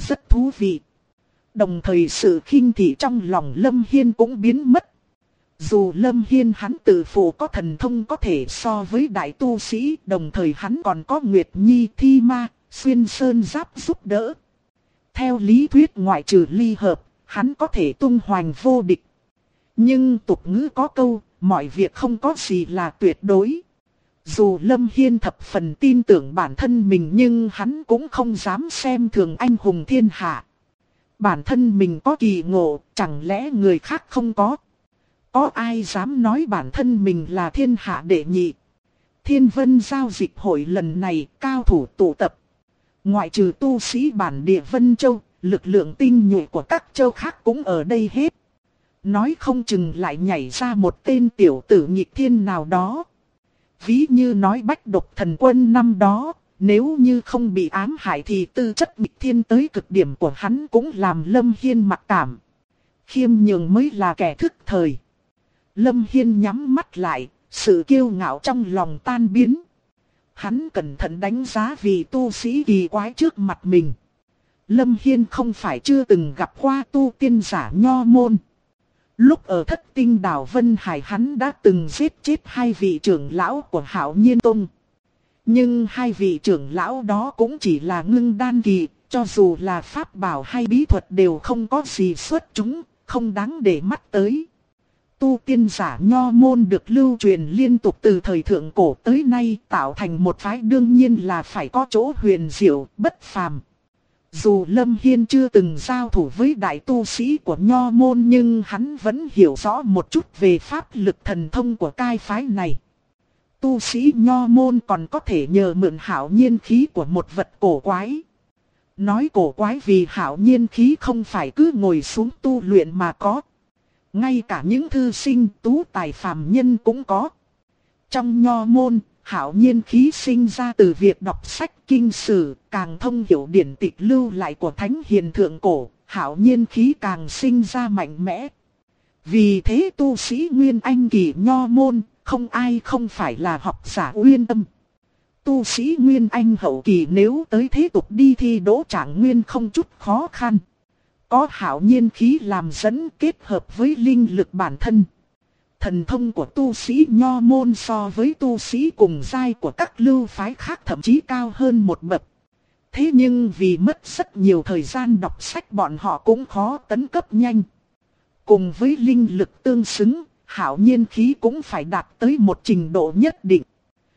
rất thú vị. Đồng thời sự khinh thị trong lòng Lâm Hiên cũng biến mất. Dù Lâm Hiên hắn tự phụ có thần thông có thể so với đại tu sĩ, đồng thời hắn còn có Nguyệt Nhi, Thi Ma, Xuyên Sơn Giáp giúp đỡ. Theo lý thuyết ngoại trừ ly hợp, hắn có thể tung hoành vô địch. Nhưng tục ngữ có câu, mọi việc không có gì là tuyệt đối. Dù Lâm Hiên thập phần tin tưởng bản thân mình nhưng hắn cũng không dám xem thường anh hùng thiên hạ. Bản thân mình có kỳ ngộ, chẳng lẽ người khác không có? Có ai dám nói bản thân mình là thiên hạ đệ nhị? Thiên Vân giao dịch hội lần này cao thủ tụ tập. Ngoại trừ tu sĩ bản địa Vân Châu, lực lượng tinh nhuệ của các châu khác cũng ở đây hết. Nói không chừng lại nhảy ra một tên tiểu tử nghịch thiên nào đó. Ví như nói Bách Độc Thần Quân năm đó, nếu như không bị ám hại thì tư chất nghịch thiên tới cực điểm của hắn cũng làm Lâm Hiên mặc cảm. Khiêm nhường mới là kẻ thức thời. Lâm Hiên nhắm mắt lại, sự kiêu ngạo trong lòng tan biến. Hắn cẩn thận đánh giá vị tu sĩ kỳ quái trước mặt mình. Lâm Hiên không phải chưa từng gặp qua tu tiên giả Nho Môn. Lúc ở Thất Tinh đảo Vân Hải hắn đã từng giết chết hai vị trưởng lão của Hạo Nhiên Tông. Nhưng hai vị trưởng lão đó cũng chỉ là ngưng đan kỳ, cho dù là pháp bảo hay bí thuật đều không có gì xuất chúng, không đáng để mắt tới. Tu tiên giả Nho Môn được lưu truyền liên tục từ thời thượng cổ tới nay, tạo thành một phái đương nhiên là phải có chỗ huyền diệu, bất phàm. Dù Lâm Hiên chưa từng giao thủ với đại tu sĩ của Nho Môn nhưng hắn vẫn hiểu rõ một chút về pháp lực thần thông của cai phái này. Tu sĩ Nho Môn còn có thể nhờ mượn hạo nhiên khí của một vật cổ quái. Nói cổ quái vì hạo nhiên khí không phải cứ ngồi xuống tu luyện mà có. Ngay cả những thư sinh tú tài phàm nhân cũng có. Trong Nho Môn, hạo nhiên khí sinh ra từ việc đọc sách kinh sử, càng thông hiểu điển tịch lưu lại của thánh hiền thượng cổ, hạo nhiên khí càng sinh ra mạnh mẽ. Vì thế tu sĩ Nguyên Anh kỳ Nho Môn, không ai không phải là học giả uyên tâm. Tu sĩ Nguyên Anh hậu kỳ nếu tới thế tục đi thi đỗ trạng nguyên không chút khó khăn. Có hạo nhiên khí làm dẫn kết hợp với linh lực bản thân. Thần thông của tu sĩ Nho Môn so với tu sĩ cùng giai của các lưu phái khác thậm chí cao hơn một bậc. Thế nhưng vì mất rất nhiều thời gian đọc sách bọn họ cũng khó tấn cấp nhanh. Cùng với linh lực tương xứng, hạo nhiên khí cũng phải đạt tới một trình độ nhất định.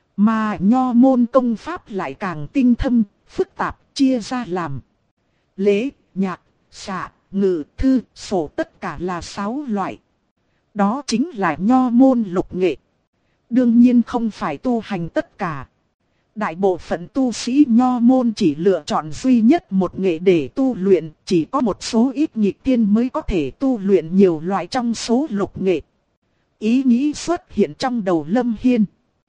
Mà Nho Môn công pháp lại càng tinh thâm, phức tạp, chia ra làm lễ, nhạc, xạ, ngự, thư, sổ tất cả là 6 loại. Đó chính là Nho Môn lục nghệ. Đương nhiên không phải tu hành tất cả. Đại bộ phận tu sĩ Nho Môn chỉ lựa chọn duy nhất một nghệ để tu luyện, chỉ có một số ít nghịch tiên mới có thể tu luyện nhiều loại trong số lục nghệ. Ý nghĩ xuất hiện trong đầu Lâm Hiên.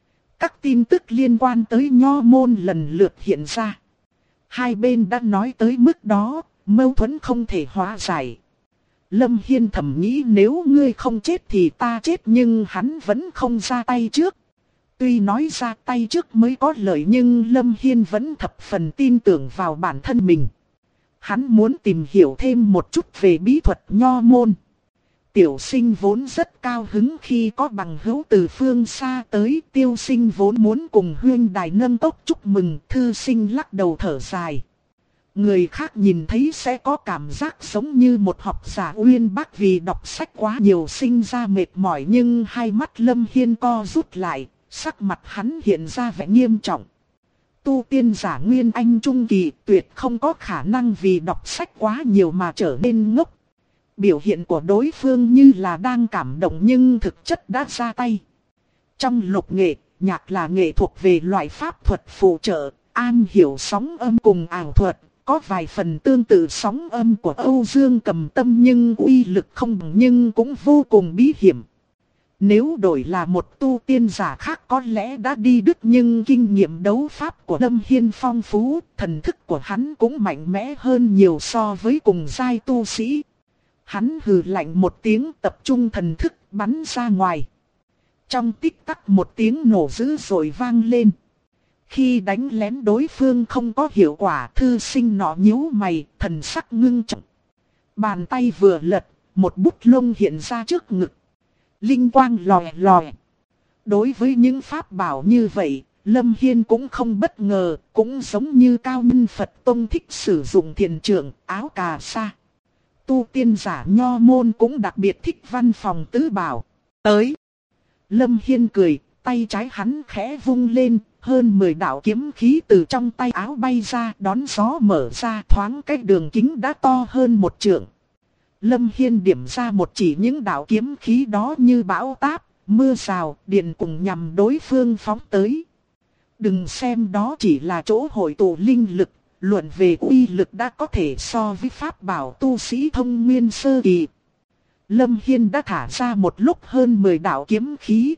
Các tin tức liên quan tới Nho Môn lần lượt hiện ra. Hai bên đã nói tới mức đó, mâu thuẫn không thể hóa giải. Lâm Hiên thầm nghĩ nếu ngươi không chết thì ta chết, nhưng hắn vẫn không ra tay trước. Tuy nói ra tay trước mới có lợi nhưng Lâm Hiên vẫn thập phần tin tưởng vào bản thân mình. Hắn muốn tìm hiểu thêm một chút về bí thuật Nho Môn. Tiểu Sinh vốn rất cao hứng khi có bằng hữu từ phương xa tới. Tiêu Sinh vốn muốn cùng huynh đài nâng cốc chúc mừng. Thư Sinh lắc đầu thở dài. Người khác nhìn thấy sẽ có cảm giác giống như một học giả uyên bác vì đọc sách quá nhiều sinh ra mệt mỏi, nhưng hai mắt Lâm Hiên co rút lại, sắc mặt hắn hiện ra vẻ nghiêm trọng. Tu tiên giả Nguyên Anh trung kỳ tuyệt không có khả năng vì đọc sách quá nhiều mà trở nên ngốc. Biểu hiện của đối phương như là đang cảm động nhưng thực chất đã ra tay. Trong lục nghệ, nhạc là nghệ thuộc về loại pháp thuật phụ trợ, am hiểu sóng âm cùng ảo thuật. Có vài phần tương tự sóng âm của Âu Dương Cầm Tâm nhưng uy lực không bằng, nhưng cũng vô cùng bí hiểm. Nếu đổi là một tu tiên giả khác có lẽ đã đi đứt, nhưng kinh nghiệm đấu pháp của Lâm Hiên phong phú, thần thức của hắn cũng mạnh mẽ hơn nhiều so với cùng giai tu sĩ. Hắn hừ lạnh một tiếng, tập trung thần thức bắn ra ngoài. Trong tích tắc một tiếng nổ dữ dội vang lên. Khi đánh lén đối phương không có hiệu quả, thư sinh nọ nhíu mày, thần sắc ngưng trọng. Bàn tay vừa lật, một bút lông hiện ra trước ngực. Linh quang lòe lòe. Đối với những pháp bảo như vậy, Lâm Hiên cũng không bất ngờ, cũng giống như cao nhân Phật Tông thích sử dụng thiền trượng, áo cà sa. Tu tiên giả nho môn cũng đặc biệt thích văn phòng tứ bảo. Tới. Lâm Hiên cười, tay trái hắn khẽ vung lên, hơn 10 đạo kiếm khí từ trong tay áo bay ra, đón gió mở ra, thoáng cái đường kính đã to hơn một trượng. Lâm Hiên điểm ra một chỉ những đạo kiếm khí đó như bão táp, mưa rào, điện cùng nhằm đối phương phóng tới. Đừng xem đó chỉ là chỗ hội tụ linh lực, luận về uy lực đã có thể so với pháp bảo tu sĩ thông nguyên sơ kỳ. Lâm Hiên đã thả ra một lúc hơn 10 đạo kiếm khí.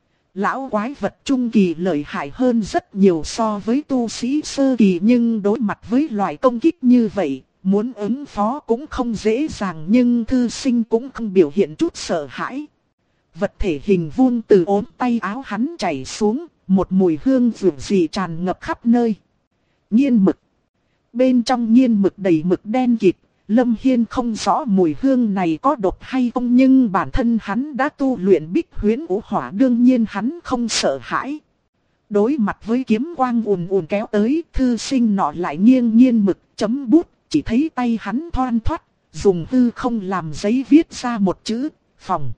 Lão quái vật trung kỳ lợi hại hơn rất nhiều so với tu sĩ sơ kỳ, nhưng đối mặt với loại công kích như vậy, muốn ứng phó cũng không dễ dàng, nhưng thư sinh cũng không biểu hiện chút sợ hãi. Vật thể hình vuông từ ốm tay áo hắn chảy xuống, một mùi hương dịu dị tràn ngập khắp nơi. Nghiên mực. Bên trong nghiên mực đầy mực đen kịt. Lâm Hiên không rõ mùi hương này có độc hay không, nhưng bản thân hắn đã tu luyện Bích Huyễn Ngũ Hỏa, đương nhiên hắn không sợ hãi. Đối mặt với kiếm quang ùn ùn kéo tới, thư sinh nọ lại nghiêng nghiên mực chấm bút, chỉ thấy tay hắn thoăn thoắt, dùng hư không làm giấy viết ra một chữ, phòng.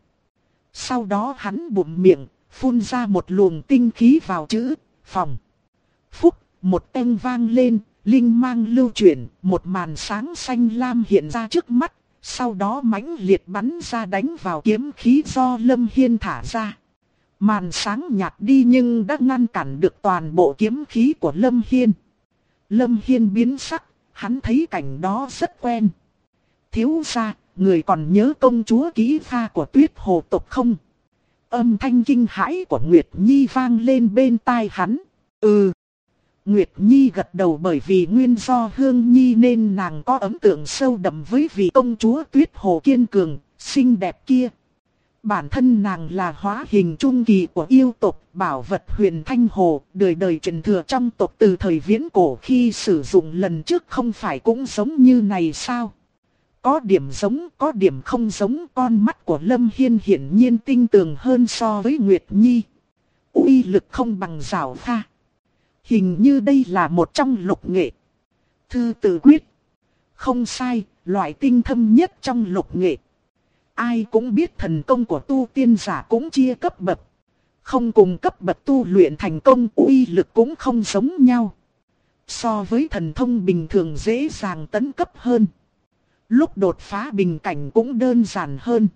Sau đó hắn bụm miệng, phun ra một luồng tinh khí vào chữ, phòng. Phúc, một tiếng vang lên. Linh mang lưu chuyển, một màn sáng xanh lam hiện ra trước mắt, sau đó mãnh liệt bắn ra đánh vào kiếm khí do Lâm Hiên thả ra. Màn sáng nhạt đi nhưng đã ngăn cản được toàn bộ kiếm khí của Lâm Hiên. Lâm Hiên biến sắc, hắn thấy cảnh đó rất quen. Thiếu gia, người còn nhớ công chúa Kỹ Pha của Tuyết Hồ tộc không? Âm thanh kinh hãi của Nguyệt Nhi vang lên bên tai hắn. Nguyệt Nhi gật đầu, bởi vì nguyên do Hương Nhi nên nàng có ấn tượng sâu đậm với vị công chúa Tuyết Hồ kiên cường, xinh đẹp kia. Bản thân nàng là hóa hình trung kỳ của yêu tộc, bảo vật Huyền Thanh Hồ, đời đời truyền thừa trong tộc từ thời viễn cổ, khi sử dụng lần trước không phải cũng giống như này sao? Có điểm giống, có điểm không giống. Con mắt của Lâm Hiên hiển nhiên tinh tường hơn so với Nguyệt Nhi. Uy lực không bằng Giảo Pha. Hình như đây là một trong lục nghệ. Thư Tự Quyết. Không sai, loại tinh thâm nhất trong lục nghệ. Ai cũng biết thần công của tu tiên giả cũng chia cấp bậc. Không cùng cấp bậc tu luyện thành công, uy lực cũng không giống nhau. So với thần thông bình thường dễ dàng tấn cấp hơn. Lúc đột phá bình cảnh cũng đơn giản hơn.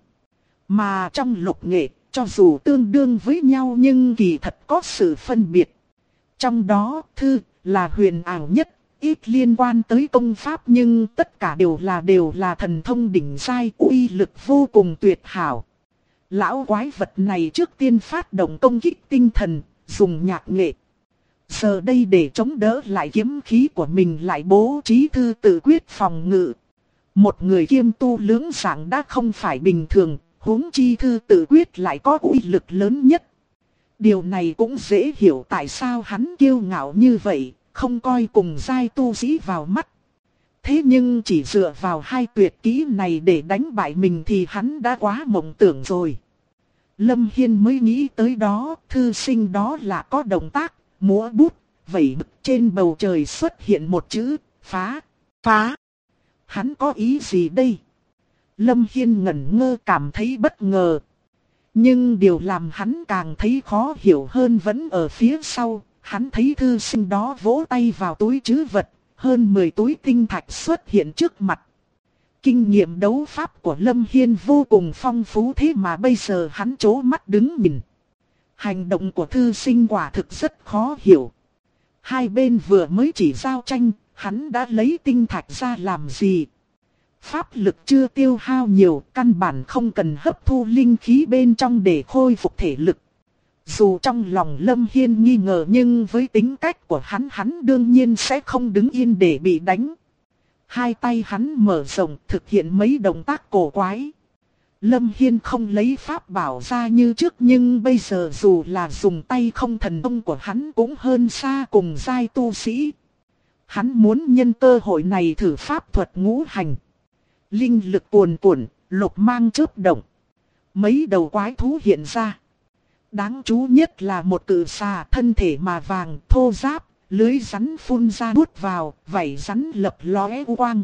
Mà trong lục nghệ, cho dù tương đương với nhau nhưng kỳ thật có sự phân biệt. Trong đó, thư là huyền ảo nhất, ít liên quan tới công pháp, nhưng tất cả đều là thần thông đỉnh giai, uy lực vô cùng tuyệt hảo. Lão quái vật này trước tiên phát động công kích tinh thần, dùng nhạc nghệ. Giờ đây để chống đỡ lại kiếm khí của mình lại bố trí Thư Tự Quyết phòng ngự. Một người kiêm tu lưỡng dạng đã không phải bình thường, huống chi Thư Tự Quyết lại có uy lực lớn nhất. Điều này cũng dễ hiểu tại sao hắn kiêu ngạo như vậy, không coi cùng giai tu sĩ vào mắt. Thế nhưng chỉ dựa vào hai tuyệt kỹ này để đánh bại mình thì hắn đã quá mộng tưởng rồi. Lâm Hiên mới nghĩ tới đó, thư sinh đó là có động tác, múa bút, vẩy mực, trên bầu trời xuất hiện một chữ, phá, phá. Hắn có ý gì đây? Lâm Hiên ngẩn ngơ, cảm thấy bất ngờ. Nhưng điều làm hắn càng thấy khó hiểu hơn vẫn ở phía sau. Hắn thấy thư sinh đó vỗ tay vào túi trữ vật, hơn 10 túi tinh thạch xuất hiện trước mặt. Kinh nghiệm đấu pháp của Lâm Hiên vô cùng phong phú, thế mà bây giờ hắn trố mắt đứng nhìn. Hành động của thư sinh quả thực rất khó hiểu. Hai bên vừa mới chỉ giao tranh, hắn đã lấy tinh thạch ra làm gì? Pháp lực chưa tiêu hao nhiều, căn bản không cần hấp thu linh khí bên trong để khôi phục thể lực. Dù trong lòng Lâm Hiên nghi ngờ nhưng với tính cách của hắn đương nhiên sẽ không đứng yên để bị đánh. Hai tay hắn mở rộng thực hiện mấy động tác cổ quái. Lâm Hiên không lấy pháp bảo ra như trước, nhưng bây giờ dù là dùng tay không, thần thông của hắn cũng hơn xa cùng giai tu sĩ. Hắn muốn nhân cơ hội này thử pháp thuật ngũ hành. Linh lực cuồn cuộn, lục mang chớp động. Mấy đầu quái thú hiện ra. Đáng chú nhất là một cự xà thân thể mà vàng thô ráp, lưới rắn phun ra nuốt vào, vảy rắn lập lóe quang.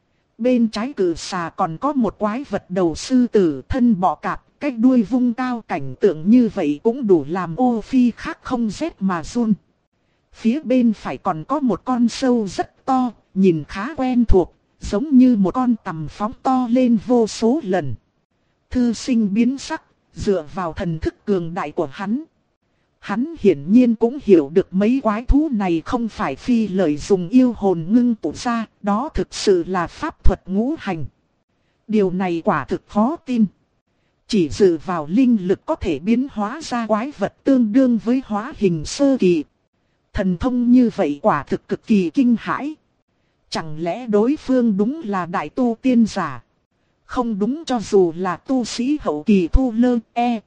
Bên trái cự xà còn có một quái vật đầu sư tử thân bọ cạp, cái đuôi vung cao, cảnh tượng như vậy cũng đủ làm ô phi khác không rét mà run. Phía bên phải còn có một con sâu rất to, nhìn khá quen thuộc, giống như một con tằm phóng to lên vô số lần. Thư sinh biến sắc, dựa vào thần thức cường đại của hắn. Hắn hiển nhiên cũng hiểu được mấy quái thú này không phải phi lợi dùng yêu hồn ngưng tụ ra, đó thực sự là pháp thuật ngũ hành. Điều này quả thực khó tin. Chỉ dựa vào linh lực có thể biến hóa ra quái vật tương đương với hóa hình sơ kỳ. Thần thông như vậy quả thực cực kỳ kinh hãi. Chẳng lẽ đối phương đúng là đại tu tiên giả? Không đúng, cho dù là tu sĩ hậu kỳ thu lơ,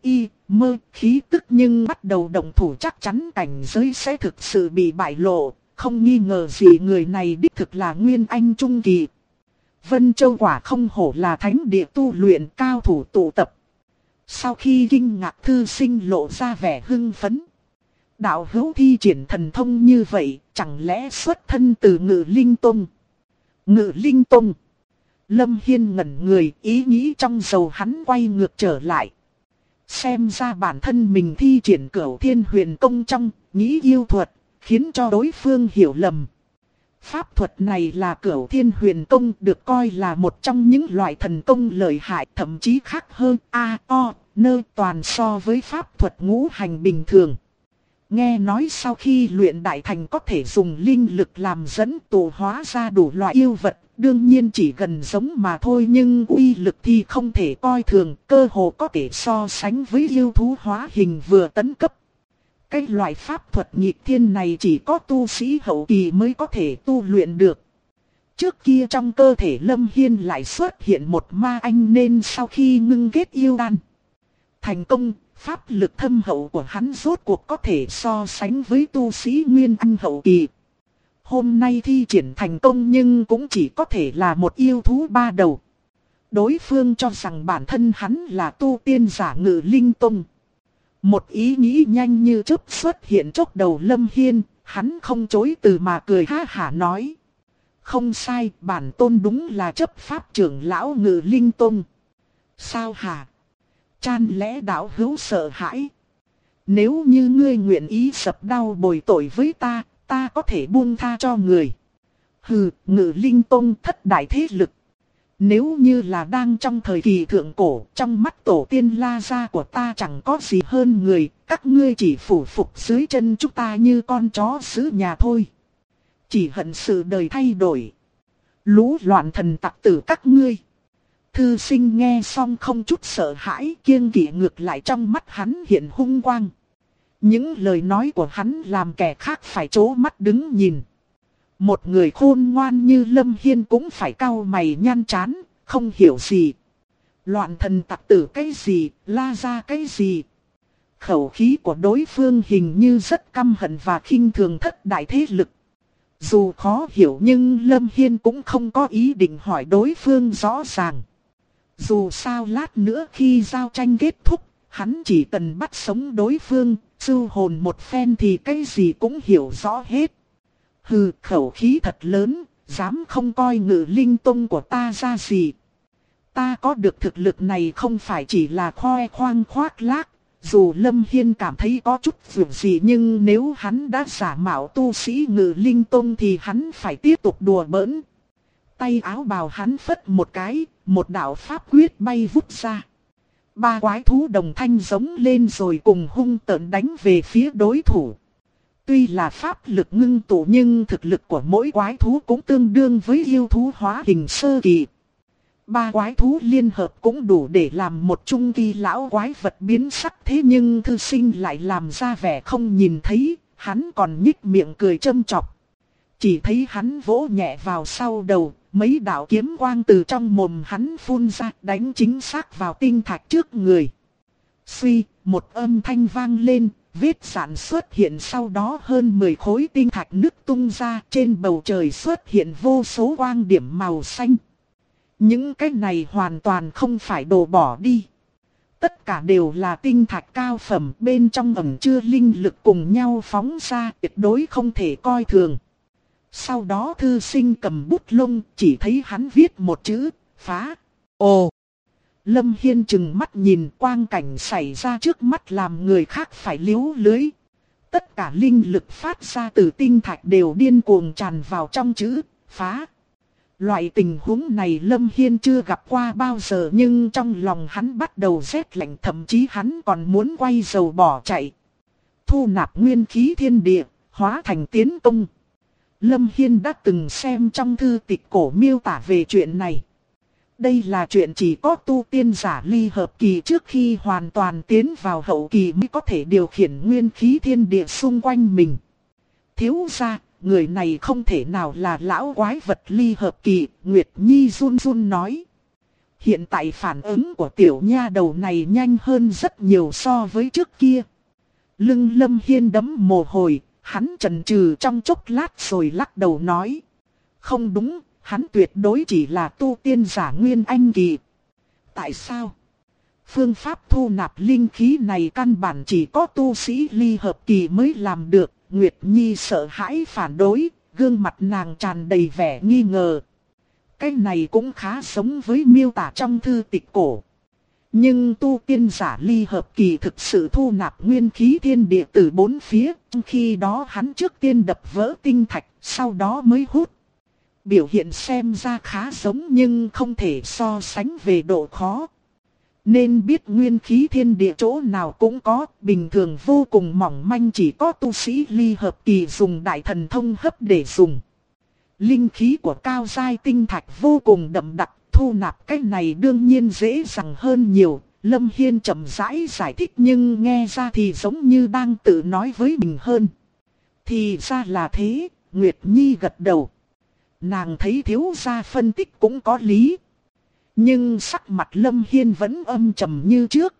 mơ, khí tức nhưng bắt đầu động thủ chắc chắn cảnh giới sẽ thực sự bị bại lộ. Không nghi ngờ gì người này đích thực là Nguyên Anh Trung Kỳ. Vân Châu quả không hổ là thánh địa tu luyện cao thủ tụ tập. Sau khi kinh ngạc, thư sinh lộ ra vẻ hưng phấn. Đạo hữu thi triển thần thông như vậy, chẳng lẽ xuất thân từ Ngự Linh Tông? Ngự Linh Tông. Lâm Hiên ngẩn người, ý nghĩ trong đầu hắn quay ngược trở lại. Xem ra bản thân mình thi triển Cửu Thiên Huyền Công trong nghĩ yêu thuật, khiến cho đối phương hiểu lầm. Pháp thuật này là Cửu Thiên Huyền Công, được coi là một trong những loại thần công lợi hại, thậm chí khác hơn toàn so với pháp thuật ngũ hành bình thường. Nghe nói sau khi luyện đại thành có thể dùng linh lực làm dẫn tụ hóa ra đủ loại yêu vật, đương nhiên chỉ gần giống mà thôi, nhưng uy lực thì không thể coi thường, cơ hồ có thể so sánh với yêu thú hóa hình vừa tấn cấp. Cái loại pháp thuật nghịch thiên này chỉ có tu sĩ hậu kỳ mới có thể tu luyện được. Trước kia trong cơ thể Lâm Hiên lại xuất hiện một ma anh, nên sau khi ngưng kết yêu đan thành công, pháp lực thâm hậu của hắn rốt cuộc có thể so sánh với tu sĩ Nguyên Anh hậu kỳ. Hôm nay thi triển thành công nhưng cũng chỉ có thể là một yêu thú ba đầu. Đối phương cho rằng bản thân hắn là tu tiên giả Ngự Linh Tông. Một ý nghĩ nhanh như chớp xuất hiện chốc đầu Lâm Hiên, hắn không chối từ mà cười ha hả nói. Không sai, bản tôn đúng là chấp pháp trưởng lão Ngự Linh Tông. Sao hả? Chan lẽ đạo hữu sợ hãi? Nếu như ngươi nguyện ý sập đau bồi tội với ta, ta có thể buông tha cho người. Hừ, Ngự Linh Tông thất đại thế lực. Nếu như là đang trong thời kỳ thượng cổ, trong mắt tổ tiên La Gia của ta chẳng có gì hơn người, các ngươi chỉ phủ phục dưới chân chúng ta như con chó giữ nhà thôi. Chỉ hận sự đời thay đổi. Lũ loạn thần tặc tử các ngươi. Thư sinh nghe xong không chút sợ hãi, kiêng kỵ, ngược lại trong mắt hắn hiện hung quang. Những lời nói của hắn làm kẻ khác phải trố mắt đứng nhìn. Một người khôn ngoan như Lâm Hiên cũng phải cau mày nhăn trán, không hiểu gì. Loạn thần tặc tử cái gì, La Gia cái gì. Khẩu khí của đối phương hình như rất căm hận và khinh thường thất đại thế lực. Dù khó hiểu nhưng Lâm Hiên cũng không có ý định hỏi đối phương rõ ràng. Dù sao lát nữa khi giao tranh kết thúc, hắn chỉ cần bắt sống đối phương, sưu hồn một phen thì cái gì cũng hiểu rõ hết. Hừ, khẩu khí thật lớn, dám không coi Ngự Linh Tông của ta ra gì. Ta có được thực lực này không phải chỉ là khoe khoang khoác lác. Dù Lâm Hiên cảm thấy có chút vượt gì, nhưng nếu hắn đã giả mạo tu sĩ Ngự Linh Tông thì hắn phải tiếp tục đùa bỡn. Tay áo bào hắn phất một cái, một đạo pháp quyết bay vút ra. Ba quái thú đồng thanh giống lên rồi cùng hung tợn đánh về phía đối thủ. Tuy là pháp lực ngưng tụ nhưng thực lực của mỗi quái thú cũng tương đương với yêu thú hóa hình sơ kỳ. Ba quái thú liên hợp cũng đủ để làm một trung kỳ lão quái vật biến sắc, thế nhưng thư sinh lại làm ra vẻ không nhìn thấy, hắn còn nhích miệng cười châm chọc. Chỉ thấy hắn vỗ nhẹ vào sau đầu, mấy đạo kiếm quang từ trong mồm hắn phun ra, đánh chính xác vào tinh thạch trước người. Suy, một âm thanh vang lên, vết rạn xuất hiện, sau đó hơn 10 khối tinh thạch nứt tung ra, trên bầu trời xuất hiện vô số quang điểm màu xanh. Những cái này hoàn toàn không phải đồ bỏ đi. Tất cả đều là tinh thạch cao phẩm, bên trong ẩn chứa linh lực cùng nhau phóng ra, tuyệt đối không thể coi thường. Sau đó thư sinh cầm bút lông, chỉ thấy hắn viết một chữ, phá. Ồ! Lâm Hiên trừng mắt nhìn, quang cảnh xảy ra trước mắt làm người khác phải liếu lưới. Tất cả linh lực phát ra từ tinh thạch đều điên cuồng tràn vào trong chữ, phá. Loại tình huống này Lâm Hiên chưa gặp qua bao giờ, nhưng trong lòng hắn bắt đầu rét lạnh, thậm chí hắn còn muốn quay dầu bỏ chạy. Thu nạp nguyên khí thiên địa, hóa thành tiến công. Lâm Hiên đã từng xem trong thư tịch cổ miêu tả về chuyện này. Đây là chuyện chỉ có tu tiên giả ly hợp kỳ trước khi hoàn toàn tiến vào hậu kỳ mới có thể điều khiển nguyên khí thiên địa xung quanh mình. Thiếu gia, người này không thể nào là lão quái vật ly hợp kỳ, Nguyệt Nhi run run nói. Hiện tại phản ứng của tiểu nha đầu này nhanh hơn rất nhiều so với trước kia. Lưng Lâm Hiên đẫm mồ hôi, hắn chần chừ trong chốc lát rồi lắc đầu nói. Không đúng, hắn tuyệt đối chỉ là tu tiên giả nguyên anh kỳ. Tại sao? Phương pháp thu nạp linh khí này căn bản chỉ có tu sĩ ly hợp kỳ mới làm được. Nguyệt Nhi sợ hãi phản đối, gương mặt nàng tràn đầy vẻ nghi ngờ. Cái này cũng khá giống với miêu tả trong thư tịch cổ. Nhưng tu tiên giả ly hợp kỳ thực sự thu nạp nguyên khí thiên địa từ bốn phía, trong khi đó hắn trước tiên đập vỡ tinh thạch, sau đó mới hút. Biểu hiện xem ra khá giống nhưng không thể so sánh về độ khó. Nên biết nguyên khí thiên địa chỗ nào cũng có, bình thường vô cùng mỏng manh, chỉ có tu sĩ ly hợp kỳ dùng đại thần thông hấp để dùng. Linh khí của cao giai tinh thạch vô cùng đậm đặc, thu nạp cái này đương nhiên dễ dàng hơn nhiều. Lâm Hiên chậm rãi giải thích nhưng nghe ra thì giống như đang tự nói với mình hơn. Thì ra là thế, Nguyệt Nhi gật đầu. Nàng thấy thiếu gia phân tích cũng có lý. Nhưng sắc mặt Lâm Hiên vẫn âm trầm như trước.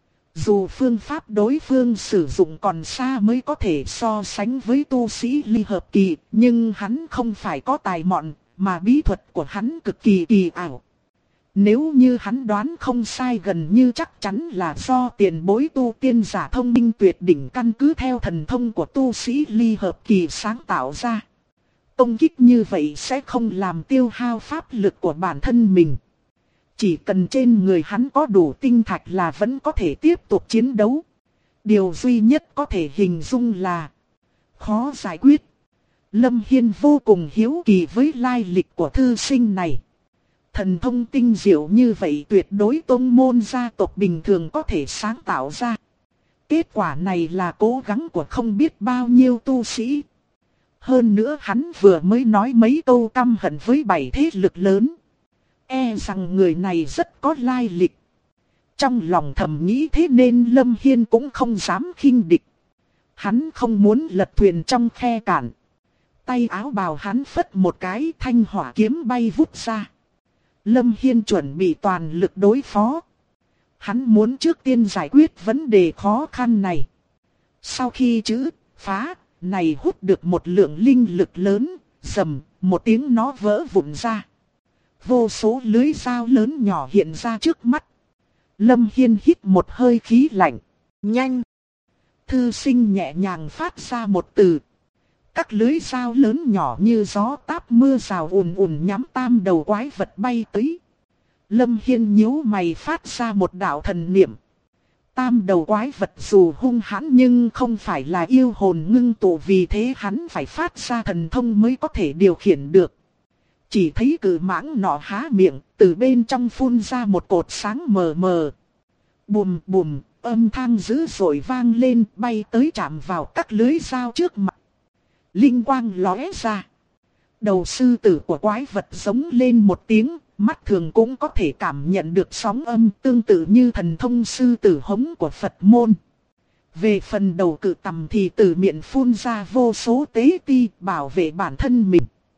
Dù phương pháp đối phương sử dụng còn xa mới có thể so sánh với tu sĩ ly hợp kỳ, nhưng hắn không phải có tài mọn, mà bí thuật của hắn cực kỳ kỳ ảo. Nếu như hắn đoán không sai, gần như chắc chắn là do tiền bối tu tiên giả thông minh tuyệt đỉnh căn cứ theo thần thông của tu sĩ ly hợp kỳ sáng tạo ra. Công kích như vậy sẽ không làm tiêu hao pháp lực của bản thân mình. Chỉ cần trên người hắn có đủ tinh thạch là vẫn có thể tiếp tục chiến đấu. Điều duy nhất có thể hình dung là khó giải quyết. Lâm Hiên vô cùng hiếu kỳ với lai lịch của thư sinh này. Thần thông tinh diệu như vậy tuyệt đối tôn môn gia tộc bình thường có thể sáng tạo ra. Kết quả này là cố gắng của không biết bao nhiêu tu sĩ. Hơn nữa hắn vừa mới nói mấy câu căm hận với 7 thế lực lớn. E rằng người này rất có lai lịch. Trong lòng thầm nghĩ thế nên Lâm Hiên cũng không dám khinh địch. Hắn không muốn lật thuyền trong khe cạn. Tay áo bào hắn phất một cái, thanh hỏa kiếm bay vút ra. Lâm Hiên chuẩn bị toàn lực đối phó. Hắn muốn trước tiên giải quyết vấn đề khó khăn này. Sau khi chữ phá này hút được một lượng linh lực lớn, rầm, một tiếng nó vỡ vụn ra. Vô số lưới dao lớn nhỏ hiện ra trước mắt. Lâm Hiên hít một hơi khí lạnh. Nhanh! Thư sinh nhẹ nhàng phát ra một từ. Các lưới dao lớn nhỏ như gió táp mưa rào ùn ùn nhắm tam đầu quái vật bay tới. Lâm Hiên nhíu mày phát ra một đạo thần niệm. Tam đầu quái vật dù hung hãn nhưng không phải là yêu hồn ngưng tụ, vì thế hắn phải phát ra thần thông mới có thể điều khiển được. Chỉ thấy cự mãng nọ há miệng, từ bên trong phun ra một cột sáng mờ mờ. Bùm bùm, âm thanh dữ dội vang lên, bay tới chạm vào các lưới dao trước mặt. Linh quang lóe ra. Đầu sư tử của quái vật giống lên một tiếng, mắt thường cũng có thể cảm nhận được sóng âm tương tự như thần thông sư tử hống của Phật môn. Về phần đầu cự tằm thì từ miệng phun ra vô số tế ti bảo vệ bản thân mình.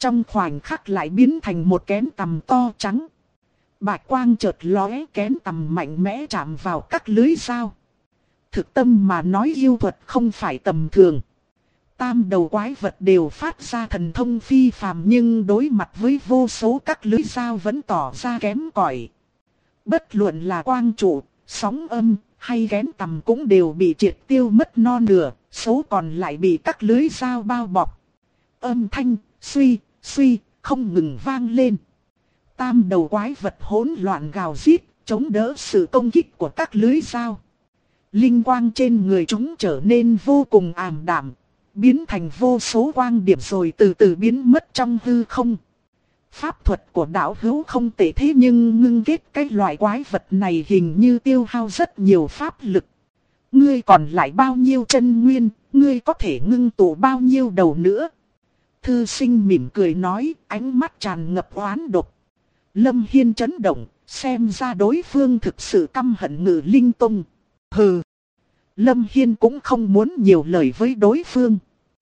Trong khoảnh khắc lại biến thành một kén tằm to trắng. Bạch quang chợt lóe, kén tằm mạnh mẽ chạm vào các lưới dao. Thực tâm mà nói, yêu thuật không phải tầm thường. Tam đầu quái vật đều phát ra thần thông phi phàm, nhưng đối mặt với vô số các lưới dao vẫn tỏ ra kém cỏi. Bất luận là quang trụ, sóng âm hay kén tằm cũng đều bị triệt tiêu mất non nửa, số còn lại bị các lưới dao bao bọc. Âm thanh suy suy không ngừng vang lên. Tam đầu quái vật hỗn loạn gào rít, chống đỡ sự công kích của các lưới dao. Linh quang trên người chúng trở nên vô cùng ảm đạm, biến thành vô số quang điểm rồi từ từ biến mất trong hư không. Pháp thuật của đạo hữu không tệ thế, nhưng ngưng kết cái loại quái vật này hình như tiêu hao rất nhiều pháp lực. Ngươi còn lại bao nhiêu chân nguyên, ngươi có thể ngưng tụ bao nhiêu đầu nữa? Thư sinh mỉm cười nói, ánh mắt tràn ngập oán độc. Lâm Hiên chấn động, xem ra đối phương thực sự căm hận Ngự Linh Tông. Hừ. Lâm Hiên cũng không muốn nhiều lời với đối phương.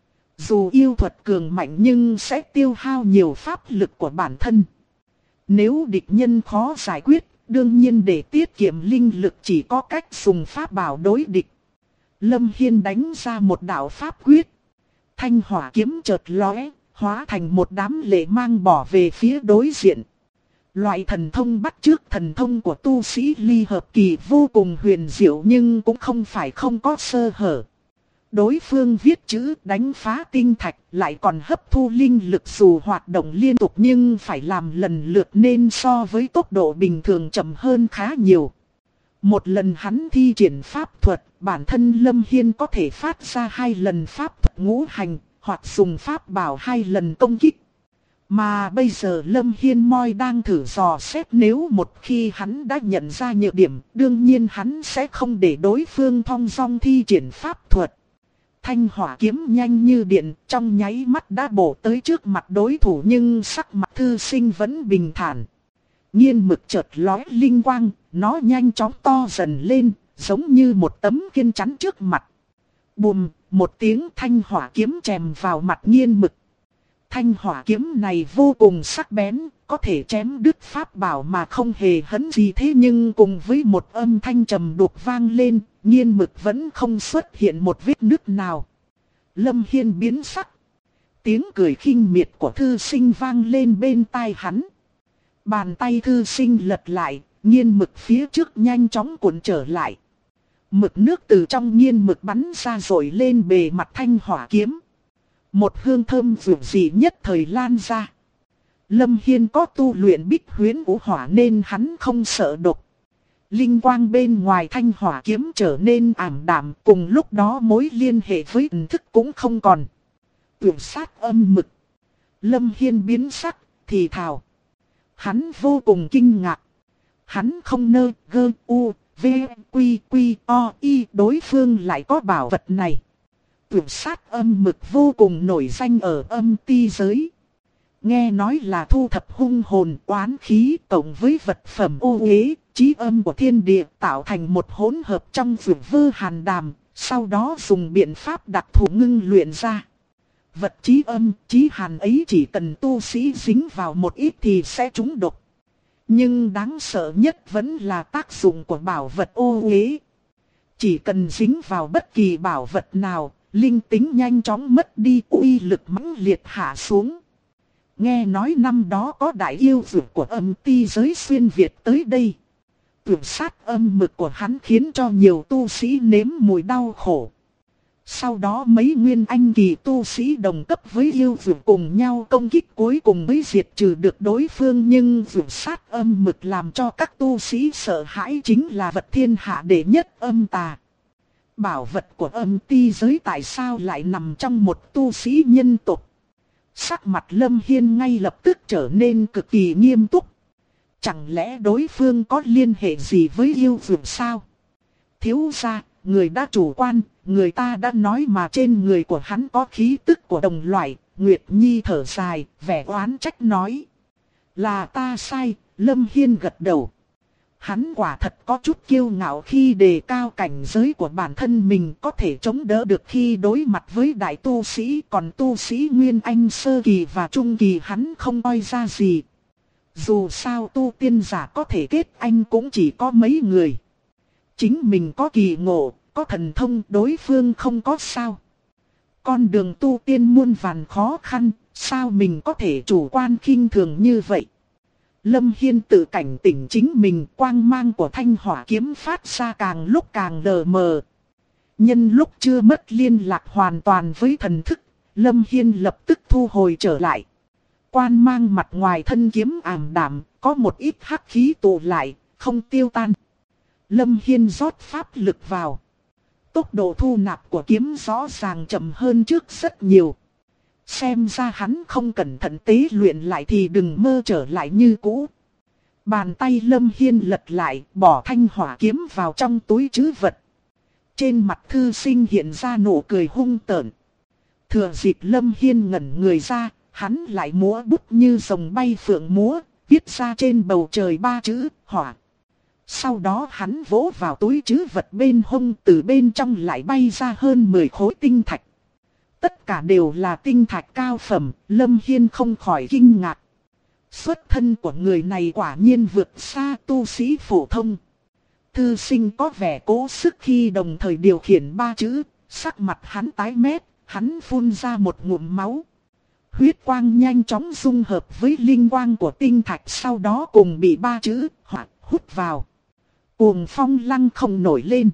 Dù yêu thuật cường mạnh nhưng sẽ tiêu hao nhiều pháp lực của bản thân. Nếu địch nhân khó giải quyết, đương nhiên để tiết kiệm linh lực chỉ có cách dùng pháp bảo đối địch. Lâm Hiên đánh ra một đạo pháp quyết. Thanh hỏa kiếm chợt lóe, hóa thành một đám lệ mang bỏ về phía đối diện. Loại thần thông bắt chước thần thông của tu sĩ ly hợp kỳ vô cùng huyền diệu, nhưng cũng không phải không có sơ hở. Đối phương viết chữ đánh phá tinh thạch, lại còn hấp thu linh lực, dù hoạt động liên tục nhưng phải làm lần lượt nên so với tốc độ bình thường chậm hơn khá nhiều. Một lần hắn thi triển pháp thuật, bản thân Lâm Hiên có thể phát ra 2 lần pháp thuật ngũ hành, hoặc dùng pháp bảo 2 lần công kích. Mà bây giờ Lâm Hiên moi đang thử dò xét, nếu một khi hắn đã nhận ra nhược điểm, đương nhiên hắn sẽ không để đối phương thong dong thi triển pháp thuật. Thanh hỏa kiếm nhanh như điện, trong nháy mắt đã bổ tới trước mặt đối thủ, nhưng sắc mặt thư sinh vẫn bình thản. Nhiên mực chợt lóe linh quang, nó nhanh chóng to dần lên, giống như một tấm khiên chắn trước mặt. Bùm, một tiếng, thanh hỏa kiếm chém vào mặt nhiên mực. Thanh hỏa kiếm này vô cùng sắc bén, có thể chém đứt pháp bảo mà không hề hấn gì, thế nhưng cùng với một âm thanh trầm đục vang lên, nhiên mực vẫn không xuất hiện một vết nứt nào. Lâm Hiên biến sắc. Tiếng cười khinh miệt của thư sinh vang lên bên tai hắn. Bàn tay thư sinh lật lại, nhiên mực phía trước nhanh chóng cuộn trở lại. Mực nước từ trong nhiên mực bắn ra rồi lên bề mặt thanh hỏa kiếm. Một hương thơm dịu dị nhất thời lan ra. Lâm Hiên có tu luyện Bích Huyễn Vũ Hỏa nên hắn không sợ độc. Linh quang bên ngoài thanh hỏa kiếm trở nên ảm đạm, cùng lúc đó mối liên hệ với ẩn thức cũng không còn. Tuyệt sát âm mực. Lâm Hiên biến sắc, thì thào. Hắn vô cùng kinh ngạc. Hắn không nơ gơ u v quy quy o y, đối phương lại có bảo vật này. Tuyệt sát âm mực vô cùng nổi danh ở âm ti giới. Nghe nói là thu thập hung hồn oán khí cộng với vật phẩm ô uế, chí âm của thiên địa tạo thành một hỗn hợp trong vượt vơ hàn đàm, sau đó dùng biện pháp đặc thù ngưng luyện ra. Vật chí âm, chí hàn ấy chỉ cần tu sĩ dính vào một ít thì sẽ trúng độc. Nhưng đáng sợ nhất vẫn là tác dụng của bảo vật ô uế. Chỉ cần dính vào bất kỳ bảo vật nào, linh tính nhanh chóng mất đi, uy lực mãnh liệt hạ xuống. Nghe nói năm đó có đại yêu dược của âm ti giới xuyên Việt tới đây. Tuyệt sát âm mực của hắn khiến cho nhiều tu sĩ nếm mùi đau khổ. Sau đó mấy nguyên anh kỳ tu sĩ đồng cấp với yêu dược cùng nhau công kích, cuối cùng mới diệt trừ được đối phương. Nhưng tuyệt sát âm mực làm cho các tu sĩ sợ hãi, chính là vật thiên hạ đệ nhất âm tà. Bảo vật của âm ti giới tại sao lại nằm trong một tu sĩ nhân tộc? Sắc mặt Lâm Hiên ngay lập tức trở nên cực kỳ nghiêm túc. Chẳng lẽ đối phương có liên hệ gì với yêu dược sao? Thiếu gia, người đã chủ quan, người ta đã nói mà trên người của hắn có khí tức của đồng loại. Nguyệt Nhi thở dài, vẻ oán trách nói. Là ta sai, Lâm Hiên gật đầu. Hắn quả thật có chút kiêu ngạo khi đề cao cảnh giới của bản thân mình có thể chống đỡ được khi đối mặt với đại tu sĩ, còn tu sĩ Nguyên Anh sơ kỳ và trung kỳ hắn không coi ra gì. Dù sao tu tiên giả có thể kết anh cũng chỉ có mấy người. Chính mình có kỳ ngộ, có thần thông, đối phương không có sao. Con đường tu tiên muôn vàn khó khăn, sao mình có thể chủ quan khinh thường như vậy? Lâm Hiên tự cảnh tỉnh chính mình, quang mang của thanh hỏa kiếm phát ra càng lúc càng lờ mờ. Nhân lúc chưa mất liên lạc hoàn toàn với thần thức, Lâm Hiên lập tức thu hồi trở lại. Quan mang mặt ngoài thân kiếm ảm đạm, có một ít hắc khí tụ lại, không tiêu tan. Lâm Hiên rót pháp lực vào. Tốc độ thu nạp của kiếm rõ ràng chậm hơn trước rất nhiều. Xem ra hắn không cẩn thận tế luyện lại thì đừng mơ trở lại như cũ. Bàn tay Lâm Hiên lật lại, bỏ thanh hỏa kiếm vào trong túi trữ vật. Trên mặt thư sinh hiện ra nụ cười hung tợn. Thừa dịp Lâm Hiên ngẩn người ra, hắn lại múa bút như rồng bay phượng múa, viết ra trên bầu trời 3 chữ hỏa. Sau đó hắn vỗ vào túi trữ vật bên hông, từ bên trong lại bay ra hơn 10 khối tinh thạch. Tất cả đều là tinh thạch cao phẩm, Lâm Hiên không khỏi kinh ngạc. Xuất thân của người này quả nhiên vượt xa tu sĩ phổ thông. Thư sinh có vẻ cố sức khi đồng thời điều khiển 3 chữ, sắc mặt hắn tái mét, hắn phun ra một ngụm máu. Huyết quang nhanh chóng dung hợp với linh quang của tinh thạch, sau đó cùng bị 3 chữ hỏa hút vào. Cuồng phong lăng không nổi lên.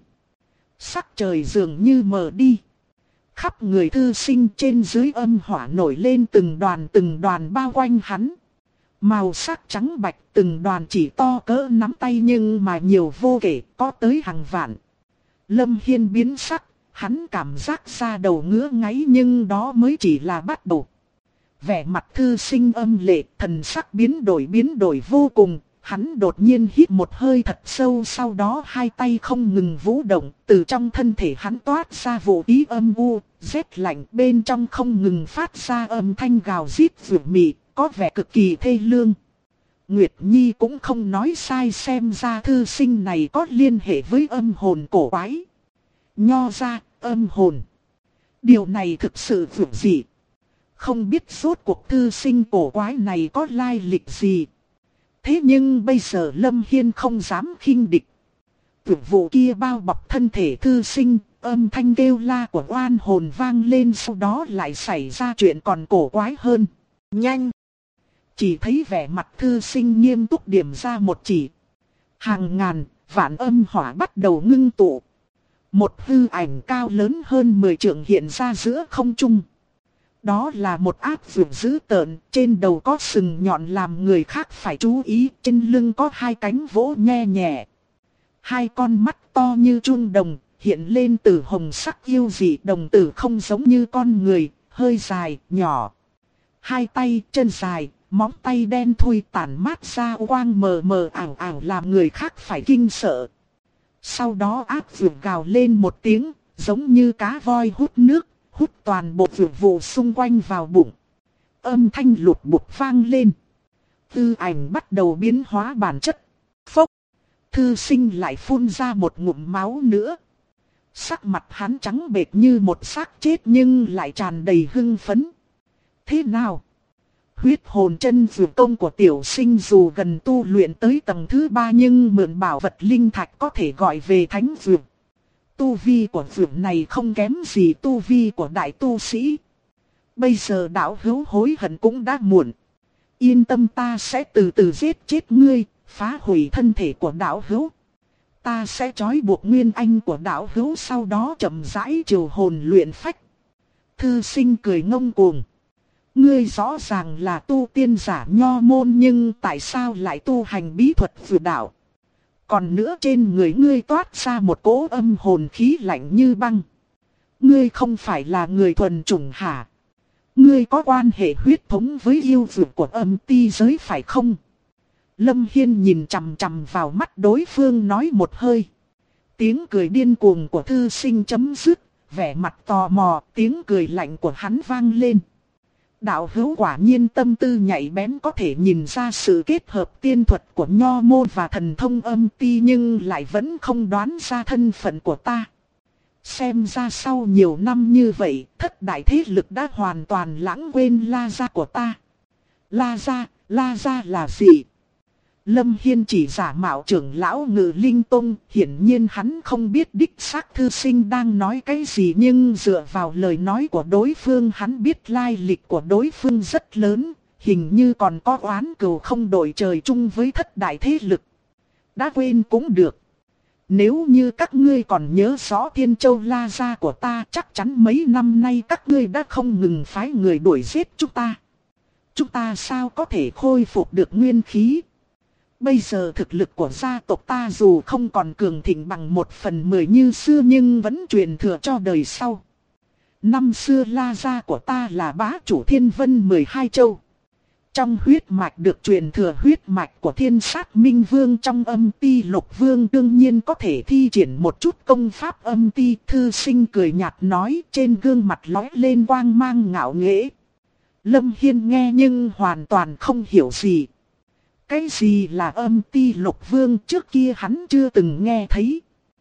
Sắc trời dường như mờ đi. Khắp người thư sinh trên dưới âm hỏa nổi lên từng đoàn bao quanh hắn. Màu sắc trắng bạch, từng đoàn chỉ to cỡ nắm tay nhưng mà nhiều vô kể, có tới hàng vạn. Lâm Hiên biến sắc, hắn cảm giác da đầu ngứa ngáy nhưng đó mới chỉ là bắt đầu. Vẻ mặt thư sinh âm lệ, thần sắc biến đổi vô cùng. Hắn đột nhiên hít một hơi thật sâu, sau đó hai tay không ngừng vũ động, từ trong thân thể hắn toát ra vũ ý âm u, rét lạnh, bên trong không ngừng phát ra âm thanh gào rít dữ mị, có vẻ cực kỳ thê lương. Nguyệt Nhi cũng không nói sai, xem ra thư sinh này có liên hệ với âm hồn cổ quái. Nho ra, âm hồn. Điều này thực sự vượt dị. Không biết rốt cuộc thư sinh cổ quái này có lai lịch gì. Thế nhưng bây giờ Lâm Hiên không dám khinh địch. Tưởng vụ kia bao bọc thân thể thư sinh, âm thanh kêu la của oan hồn vang lên, sau đó lại xảy ra chuyện còn cổ quái hơn. Nhanh! Chỉ thấy vẻ mặt thư sinh nghiêm túc điểm ra một chỉ. Hàng ngàn, vạn âm hỏa bắt đầu ngưng tụ. Một hư ảnh cao lớn hơn 10 trượng hiện ra giữa không trung. Đó là một ác vượn dữ tợn, trên đầu có sừng nhọn làm người khác phải chú ý, trên lưng có hai cánh vỗ nhe nhẹ. Hai con mắt to như chuông đồng, hiện lên từ hồng sắc yêu dị, đồng tử không giống như con người, hơi dài, nhỏ. Hai tay, chân dài, móng tay đen thui tản mát ra quang mờ mờ ảo ảo làm người khác phải kinh sợ. Sau đó ác vượn gào lên một tiếng, giống như cá voi hút nước. Hút toàn bộ vượt vụ xung quanh vào bụng. Âm thanh lụt bụt vang lên. Tư ảnh bắt đầu biến hóa bản chất. Phốc. Thư sinh lại phun ra một ngụm máu nữa. Sắc mặt hắn trắng bệch như một xác chết nhưng lại tràn đầy hưng phấn. Thế nào? Huyết hồn chân vượt công của tiểu sinh dù gần tu luyện tới tầng thứ 3 nhưng mượn bảo vật linh thạch có thể gọi về thánh vượt. Tu vi của vượn này không kém gì tu vi của đại tu sĩ. Bây giờ đạo hữu hối hận cũng đã muộn. Yên tâm, ta sẽ từ từ giết chết ngươi, phá hủy thân thể của đạo hữu. Ta sẽ trói buộc nguyên anh của đạo hữu, sau đó chậm rãi trừ hồn luyện phách. Thư sinh cười ngông cuồng. Ngươi rõ ràng là tu tiên giả nho môn nhưng tại sao lại tu hành bí thuật vượt đạo? Còn nữa trên người ngươi toát ra một cỗ âm hồn khí lạnh như băng. Ngươi không phải là người thuần chủng hả? Ngươi có quan hệ huyết thống với yêu dược của âm ti giới phải không? Lâm Hiên nhìn chằm chằm vào mắt đối phương nói một hơi. Tiếng cười điên cuồng của thư sinh chấm dứt, vẻ mặt tò mò, tiếng cười lạnh của hắn vang lên. Đạo hữu quả nhiên tâm tư nhạy bén, có thể nhìn ra sự kết hợp tiên thuật của nho môn và thần thông âm ti, nhưng lại vẫn không đoán ra thân phận của ta. Xem ra sau nhiều năm như vậy, thất đại thế lực đã hoàn toàn lãng quên La gia của ta. La gia là gì? Lâm Hiên chỉ giả mạo trưởng lão Ngự Linh Tông, hiển nhiên hắn không biết đích xác thư sinh đang nói cái gì, nhưng dựa vào lời nói của đối phương hắn biết lai lịch của đối phương rất lớn, hình như còn có oán cừu không đội trời chung với thất đại thế lực. Đã quên cũng được. Nếu như các ngươi còn nhớ rõ Thiên Châu La gia của ta, chắc chắn mấy năm nay các ngươi đã không ngừng phái người đuổi giết chúng ta. Chúng ta sao có thể khôi phục được nguyên khí? Bây giờ thực lực của gia tộc ta dù không còn cường thịnh bằng 1/10 như xưa, nhưng vẫn truyền thừa cho đời sau. Năm xưa La gia của ta là bá chủ Thiên Vân 12 châu. Trong huyết mạch được truyền thừa huyết mạch của Thiên Sát Minh Vương trong âm ti Lục Vương, đương nhiên có thể thi triển một chút công pháp âm ti. Thư sinh cười nhạt nói, trên gương mặt lóe lên quang mang ngạo nghễ. Lâm Hiên nghe nhưng hoàn toàn không hiểu gì. Cái gì là âm ti Lục Vương, trước kia hắn chưa từng nghe thấy.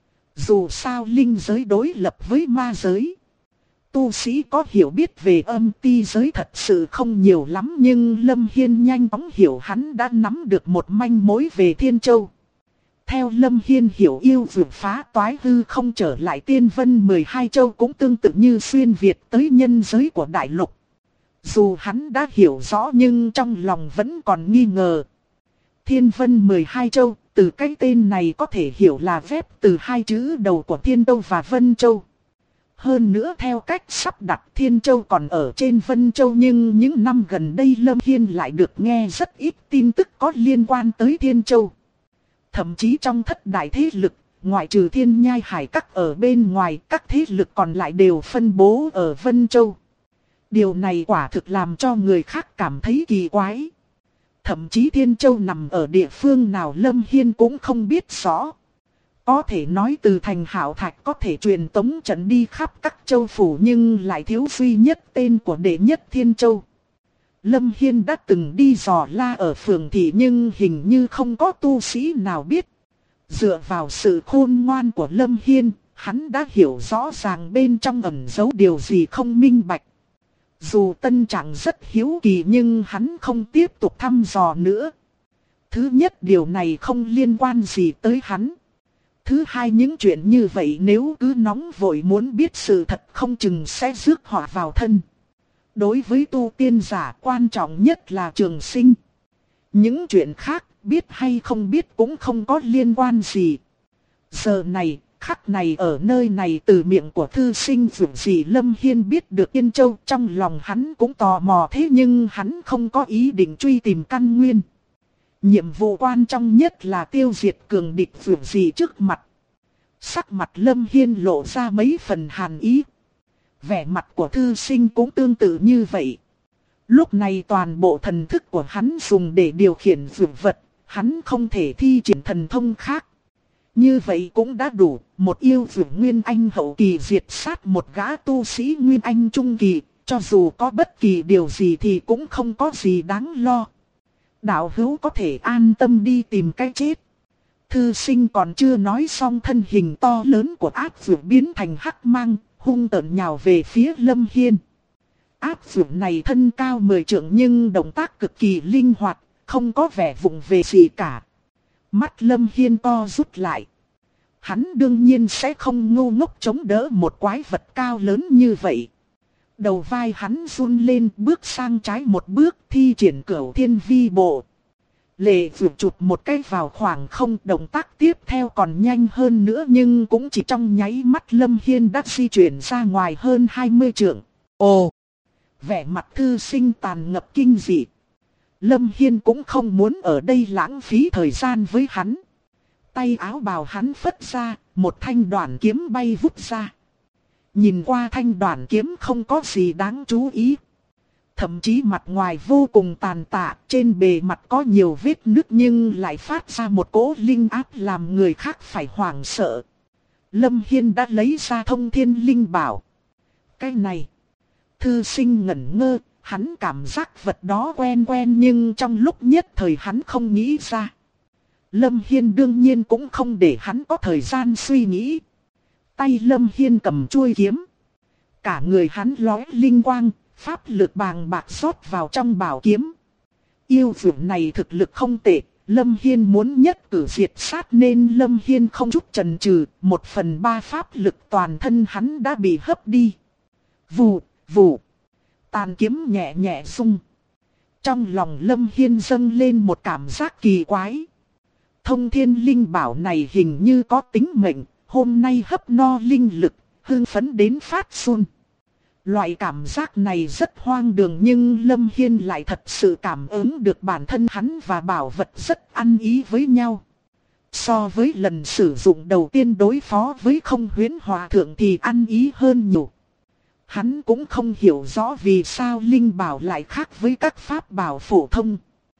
Dù sao linh giới đối lập với ma giới, tu sĩ có hiểu biết về âm ti giới thật sự không nhiều lắm, nhưng Lâm Hiên nhanh chóng hiểu hắn đã nắm được một manh mối về Thiên Châu. Theo Lâm Hiên hiểu, yêu vượt phá toái hư không trở lại Tiên Vân 12 châu cũng tương tự như xuyên Việt tới nhân giới của đại lục. Dù hắn đã hiểu rõ nhưng trong lòng vẫn còn nghi ngờ. Thiên Vân 12 châu, từ cái tên này có thể hiểu là ghép từ hai chữ đầu của Thiên Châu và Vân Châu. Hơn nữa theo cách sắp đặt, Thiên Châu còn ở trên Vân Châu, nhưng những năm gần đây Lâm Hiên lại được nghe rất ít tin tức có liên quan tới Thiên Châu. Thậm chí trong thất đại thế lực, ngoại trừ Thiên Nhai Hải Các ở bên ngoài, các thế lực còn lại đều phân bố ở Vân Châu. Điều này quả thực làm cho người khác cảm thấy kỳ quái. Thậm chí Thiên Châu nằm ở địa phương nào Lâm Hiên cũng không biết rõ. Có thể nói từ thành Hạo Thạch có thể truyền tống trận đi khắp các châu phủ, nhưng lại thiếu duy nhất tên của đệ nhất Thiên Châu. Lâm Hiên đã từng đi dò la ở phường thị nhưng hình như không có tu sĩ nào biết. Dựa vào sự khôn ngoan của Lâm Hiên, hắn đã hiểu rõ ràng bên trong ẩn giấu điều gì không minh bạch. Dù Tân Trạng rất hiếu kỳ nhưng hắn không tiếp tục thăm dò nữa. Thứ nhất, điều này không liên quan gì tới hắn. Thứ hai, những chuyện như vậy nếu cứ nóng vội muốn biết sự thật không chừng sẽ rước họa vào thân. Đối với tu tiên giả, quan trọng nhất là trường sinh. Những chuyện khác, biết hay không biết cũng không có liên quan gì. Giờ này, khắc này ở nơi này, từ miệng của thư sinh vượt gì Lâm Hiên biết được Yên Châu, trong lòng hắn cũng tò mò, thế nhưng hắn không có ý định truy tìm căn nguyên. Nhiệm vụ quan trọng nhất là tiêu diệt cường địch vượt gì trước mặt. Sắc mặt Lâm Hiên lộ ra mấy phần hàn ý. Vẻ mặt của thư sinh cũng tương tự như vậy. Lúc này toàn bộ thần thức của hắn dùng để điều khiển vượt vật, hắn không thể thi triển thần thông khác. Như vậy cũng đã đủ, một yêu vượt Nguyên Anh hậu kỳ diệt sát một gã tu sĩ Nguyên Anh trung kỳ, cho dù có bất kỳ điều gì thì cũng không có gì đáng lo. Đạo hữu có thể an tâm đi tìm cái chết. Thư sinh còn chưa nói xong, thân hình to lớn của ác vượt biến thành hắc mang, hung tợn nhào về phía Lâm Hiên. Ác vượt này thân cao 10 trượng nhưng động tác cực kỳ linh hoạt, không có vẻ vụng về gì cả. Mắt Lâm Hiên co rút lại. Hắn đương nhiên sẽ không ngu ngốc chống đỡ một quái vật cao lớn như vậy. Đầu vai hắn run lên, bước sang trái một bước, thi triển Cửu Thiên Vi Bộ. Lệ vượt chụp một cái vào khoảng không, động tác tiếp theo còn nhanh hơn nữa nhưng cũng chỉ trong nháy mắt Lâm Hiên đã di chuyển ra ngoài hơn 20 trượng. Ồ! Vẻ mặt thư sinh tàn ngập kinh dị. Lâm Hiên cũng không muốn ở đây lãng phí thời gian với hắn. Tay áo bào hắn phất ra, một thanh đoản kiếm bay vút ra. Nhìn qua thanh đoản kiếm không có gì đáng chú ý. Thậm chí mặt ngoài vô cùng tàn tạ, trên bề mặt có nhiều vết nứt nhưng lại phát ra một cỗ linh áp làm người khác phải hoảng sợ. Lâm Hiên đã lấy ra Thông Thiên Linh Bảo. Cái này, thư sinh ngẩn ngơ, Hắn cảm giác vật đó quen quen nhưng trong lúc nhất thời hắn không nghĩ ra. Lâm Hiên đương nhiên cũng không để hắn có thời gian suy nghĩ. Tay Lâm Hiên cầm chuôi kiếm. Cả người hắn lóe linh quang, pháp lực bàng bạc rót vào trong bảo kiếm. Yêu dược này thực lực không tệ, Lâm Hiên muốn nhất cử diệt sát nên Lâm Hiên không chút chần chừ, 1/3 pháp lực toàn thân hắn đã bị hấp đi. Vù, vù. Tàn kiếm nhẹ nhẹ rung. Trong lòng Lâm Hiên dâng lên một cảm giác kỳ quái. Thông thiên linh bảo này hình như có tính mệnh, hôm nay hấp no linh lực, hưng phấn đến phát run. Loại cảm giác này rất hoang đường nhưng Lâm Hiên lại thật sự cảm ứng được bản thân hắn và bảo vật rất ăn ý với nhau. So với lần sử dụng đầu tiên đối phó với Không Huyễn Hòa Thượng thì ăn ý hơn nhiều. Hắn cũng không hiểu rõ vì sao linh bảo lại khác với các pháp bảo phổ thông.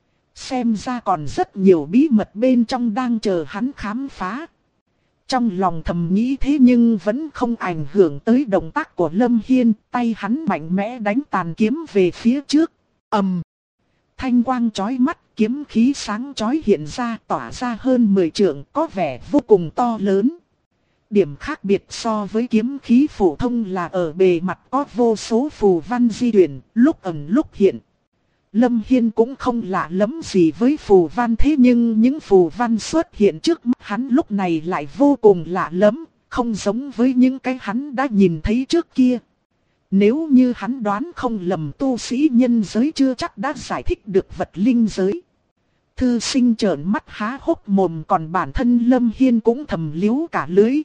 Xem ra còn rất nhiều bí mật bên trong đang chờ hắn khám phá. Trong lòng thầm nghĩ thế nhưng vẫn không ảnh hưởng tới động tác của Lâm Hiên, tay hắn mạnh mẽ đánh tàn kiếm về phía trước. Ầm! Thanh quang chói mắt, kiếm khí sáng chói hiện ra tỏa ra hơn 10 trượng, có vẻ vô cùng to lớn. Điểm khác biệt so với kiếm khí phổ thông là ở bề mặt có vô số phù văn di chuyển, lúc ẩn lúc hiện. Lâm Hiên cũng không lạ lắm gì với phù văn thế nhưng những phù văn xuất hiện trước mắt hắn lúc này lại vô cùng lạ lắm, không giống với những cái hắn đã nhìn thấy trước kia. Nếu như hắn đoán không lầm tu sĩ nhân giới chưa chắc đã giải thích được vật linh giới. Thư sinh trợn mắt há hốc mồm còn bản thân Lâm Hiên cũng thầm liếu cả lưới.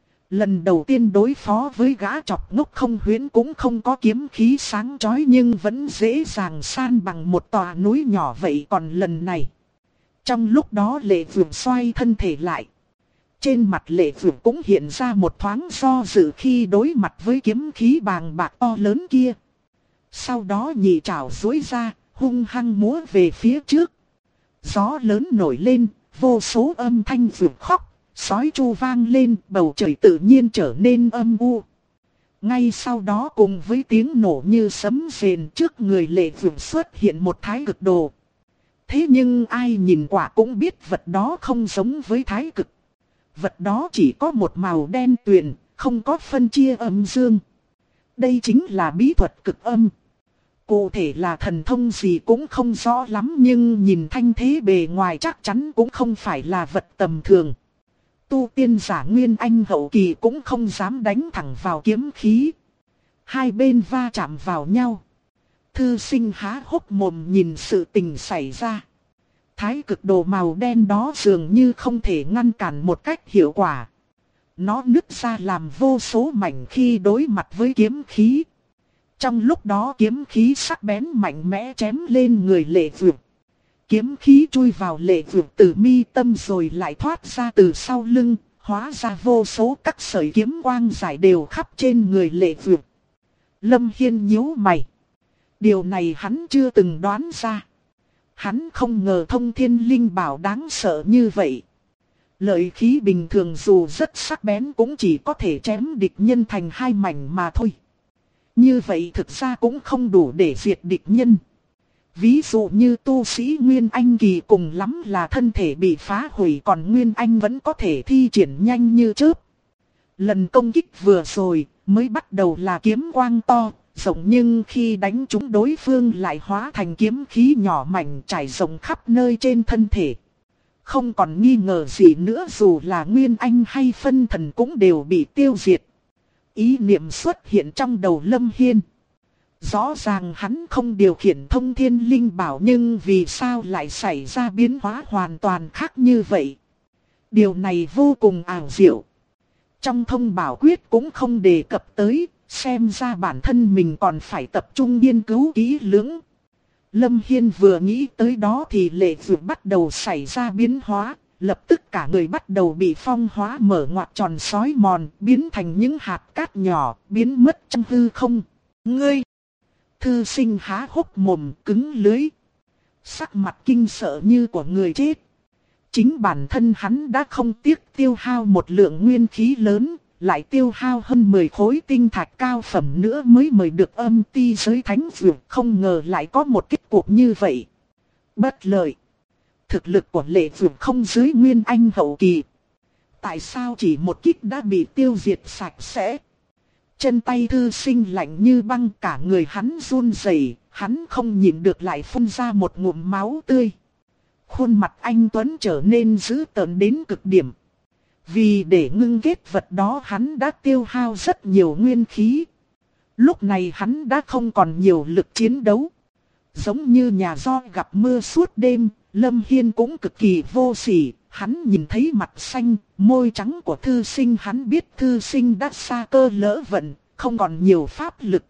Lần đầu tiên đối phó với gã chọc ngốc Không Huyễn cũng không có kiếm khí sáng chói nhưng vẫn dễ dàng san bằng một tòa núi nhỏ vậy còn lần này. Trong lúc đó Lệ Vượng xoay thân thể lại. Trên mặt Lệ Vượng cũng hiện ra một thoáng do dự khi đối mặt với kiếm khí bàng bạc to lớn kia. Sau đó nhị trảo duỗi ra, hung hăng múa về phía trước. Gió lớn nổi lên, vô số âm thanh vượng khóc. Sói chu vang lên, bầu trời tự nhiên trở nên âm u. Ngay sau đó cùng với tiếng nổ như sấm rền trước người Lệ Vượng xuất hiện một thái cực đồ. Thế nhưng ai nhìn quả cũng biết vật đó không giống với thái cực. Vật đó chỉ có một màu đen tuyền, không có phân chia âm dương. Đây chính là bí thuật cực âm. Cụ thể là thần thông gì cũng không rõ lắm nhưng nhìn thanh thế bề ngoài chắc chắn cũng không phải là vật tầm thường. Tu tiên giả Nguyên Anh hậu kỳ cũng không dám đánh thẳng vào kiếm khí. Hai bên va chạm vào nhau. Thư sinh há hốc mồm nhìn sự tình xảy ra. Thái cực đồ màu đen đó dường như không thể ngăn cản một cách hiệu quả. Nó nứt ra làm vô số mảnh khi đối mặt với kiếm khí. Trong lúc đó kiếm khí sắc bén mạnh mẽ chém lên người Lệ Vượng. Kiếm khí chui vào Lệ Vượng từ mi tâm rồi lại thoát ra từ sau lưng, hóa ra vô số các sợi kiếm quang rải đều khắp trên người Lệ Vượng. Lâm Hiên nhíu mày. Điều này hắn chưa từng đoán ra. Hắn không ngờ thông thiên linh bảo đáng sợ như vậy. Lợi khí bình thường dù rất sắc bén cũng chỉ có thể chém địch nhân thành hai mảnh mà thôi. Như vậy thực ra cũng không đủ để diệt địch nhân. Ví dụ như tu sĩ Nguyên Anh kỳ cùng lắm là thân thể bị phá hủy còn Nguyên Anh vẫn có thể thi triển nhanh như chớp. Lần công kích vừa rồi mới bắt đầu là kiếm quang to, rộng nhưng khi đánh trúng đối phương lại hóa thành kiếm khí nhỏ mảnh trải rộng khắp nơi trên thân thể. Không còn nghi ngờ gì nữa dù là Nguyên Anh hay phân thần cũng đều bị tiêu diệt. Ý niệm xuất hiện trong đầu Lâm Hiên. Rõ ràng hắn không điều khiển thông thiên linh bảo nhưng vì sao lại xảy ra biến hóa hoàn toàn khác như vậy. Điều này vô cùng ảo diệu. Trong thông bảo quyết cũng không đề cập tới, xem ra bản thân mình còn phải tập trung nghiên cứu kỹ lưỡng. Lâm Hiên vừa nghĩ tới đó thì Lệ Vượng bắt đầu xảy ra biến hóa, lập tức cả người bắt đầu bị phong hóa mở ngoặt tròn sói mòn, biến thành những hạt cát nhỏ, biến mất trong hư không. Ngươi! Thư sinh há hốc mồm cứng lưới. Sắc mặt kinh sợ như của người chết. Chính bản thân hắn đã không tiếc tiêu hao một lượng nguyên khí lớn, lại tiêu hao hơn 10 khối tinh thạch cao phẩm nữa mới mời được âm ti giới thánh dược, không ngờ lại có một kết cục như vậy. Bất lợi. Thực lực của Lệ Dược không dưới Nguyên Anh hậu kỳ. Tại sao chỉ một kích đã bị tiêu diệt sạch sẽ? Chân tay thư sinh lạnh như băng, cả người hắn run rẩy, hắn không nhịn được lại phun ra một ngụm máu tươi. Khuôn mặt anh Tuấn trở nên dữ tợn đến cực điểm. Vì để ngưng kết vật đó hắn đã tiêu hao rất nhiều nguyên khí. Lúc này hắn đã không còn nhiều lực chiến đấu. Giống như nhà gió gặp mưa suốt đêm, Lâm Hiên cũng cực kỳ vô sỉ. Hắn nhìn thấy mặt xanh, môi trắng của thư sinh, hắn biết thư sinh đã xa cơ lỡ vận, không còn nhiều pháp lực.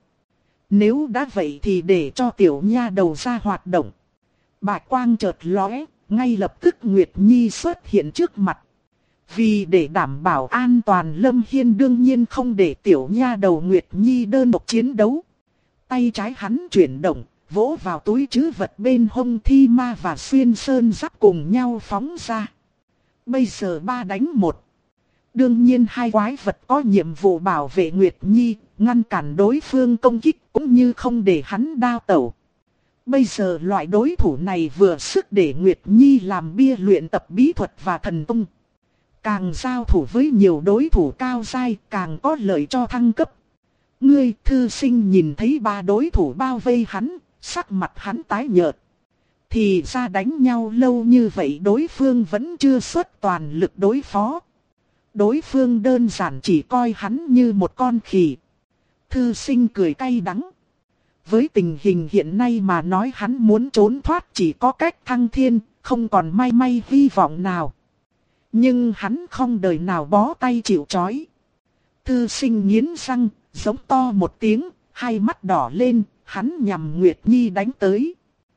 Nếu đã vậy thì để cho tiểu nha đầu ra hoạt động. Bạch quang chợt lóe, ngay lập tức Nguyệt Nhi xuất hiện trước mặt. Vì để đảm bảo an toàn, Lâm Hiên đương nhiên không để tiểu nha đầu Nguyệt Nhi đơn độc chiến đấu. Tay trái hắn chuyển động, vỗ vào túi trữ vật bên hông, Thi Ma và Xuyên Sơn Giáp cùng nhau phóng ra. Bây giờ 3 đánh 1. Đương nhiên hai quái vật có nhiệm vụ bảo vệ Nguyệt Nhi, ngăn cản đối phương công kích cũng như không để hắn đao tẩu. Bây giờ loại đối thủ này vừa sức để Nguyệt Nhi làm bia luyện tập bí thuật và thần tung. Càng giao thủ với nhiều đối thủ cao giai càng có lợi cho thăng cấp. Ngươi thư sinh nhìn thấy 3 đối thủ bao vây hắn, sắc mặt hắn tái nhợt. Thì ra đánh nhau lâu như vậy đối phương vẫn chưa xuất toàn lực đối phó. Đối phương đơn giản chỉ coi hắn như một con khỉ. Thư sinh cười cay đắng. Với tình hình hiện nay mà nói hắn muốn trốn thoát chỉ có cách thăng thiên, không còn may hy vọng nào. Nhưng hắn không đời nào bó tay chịu trói. Thư sinh nghiến răng, giống to một tiếng, hai mắt đỏ lên, hắn nhằm Nguyệt Nhi đánh tới.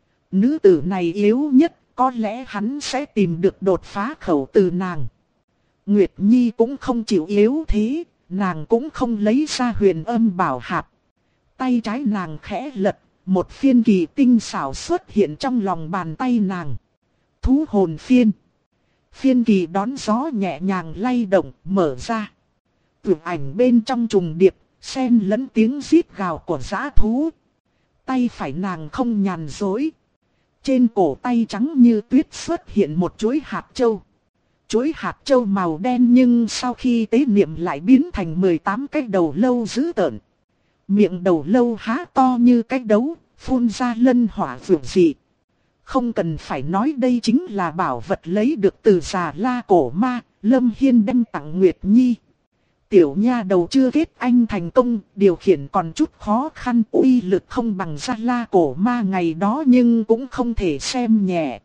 Nữ tử này yếu nhất, có lẽ hắn sẽ tìm được đột phá khẩu từ nàng. Nguyệt Nhi cũng không chịu yếu thế, nàng cũng không lấy ra Huyền Âm Bảo Hạp. Tay trái nàng khẽ lật, một phiên kỳ tinh xảo xuất hiện trong lòng bàn tay nàng. Thú hồn phiên. Phiên kỳ đón gió nhẹ nhàng lay động, mở ra. Tưởng ảnh bên trong trùng điệp, xen lẫn tiếng rít gào của dã thú. Tay phải nàng không nhàn dối. Trên cổ tay trắng như tuyết xuất hiện một chuỗi hạt châu. Chuỗi hạt châu màu đen nhưng sau khi tế niệm lại biến thành 18 cái đầu lâu dữ tợn. Miệng đầu lâu há to như cái đấu, phun ra lân hỏa vượng dị. Không cần phải nói đây chính là bảo vật lấy được từ Già La Cổ Ma, Lâm Hiên đem tặng Nguyệt Nhi. Tiểu nha đầu chưa kết anh thành công, điều khiển còn chút khó khăn, uy lực không bằng Già La Cổ Ma ngày đó nhưng cũng không thể xem nhẹ.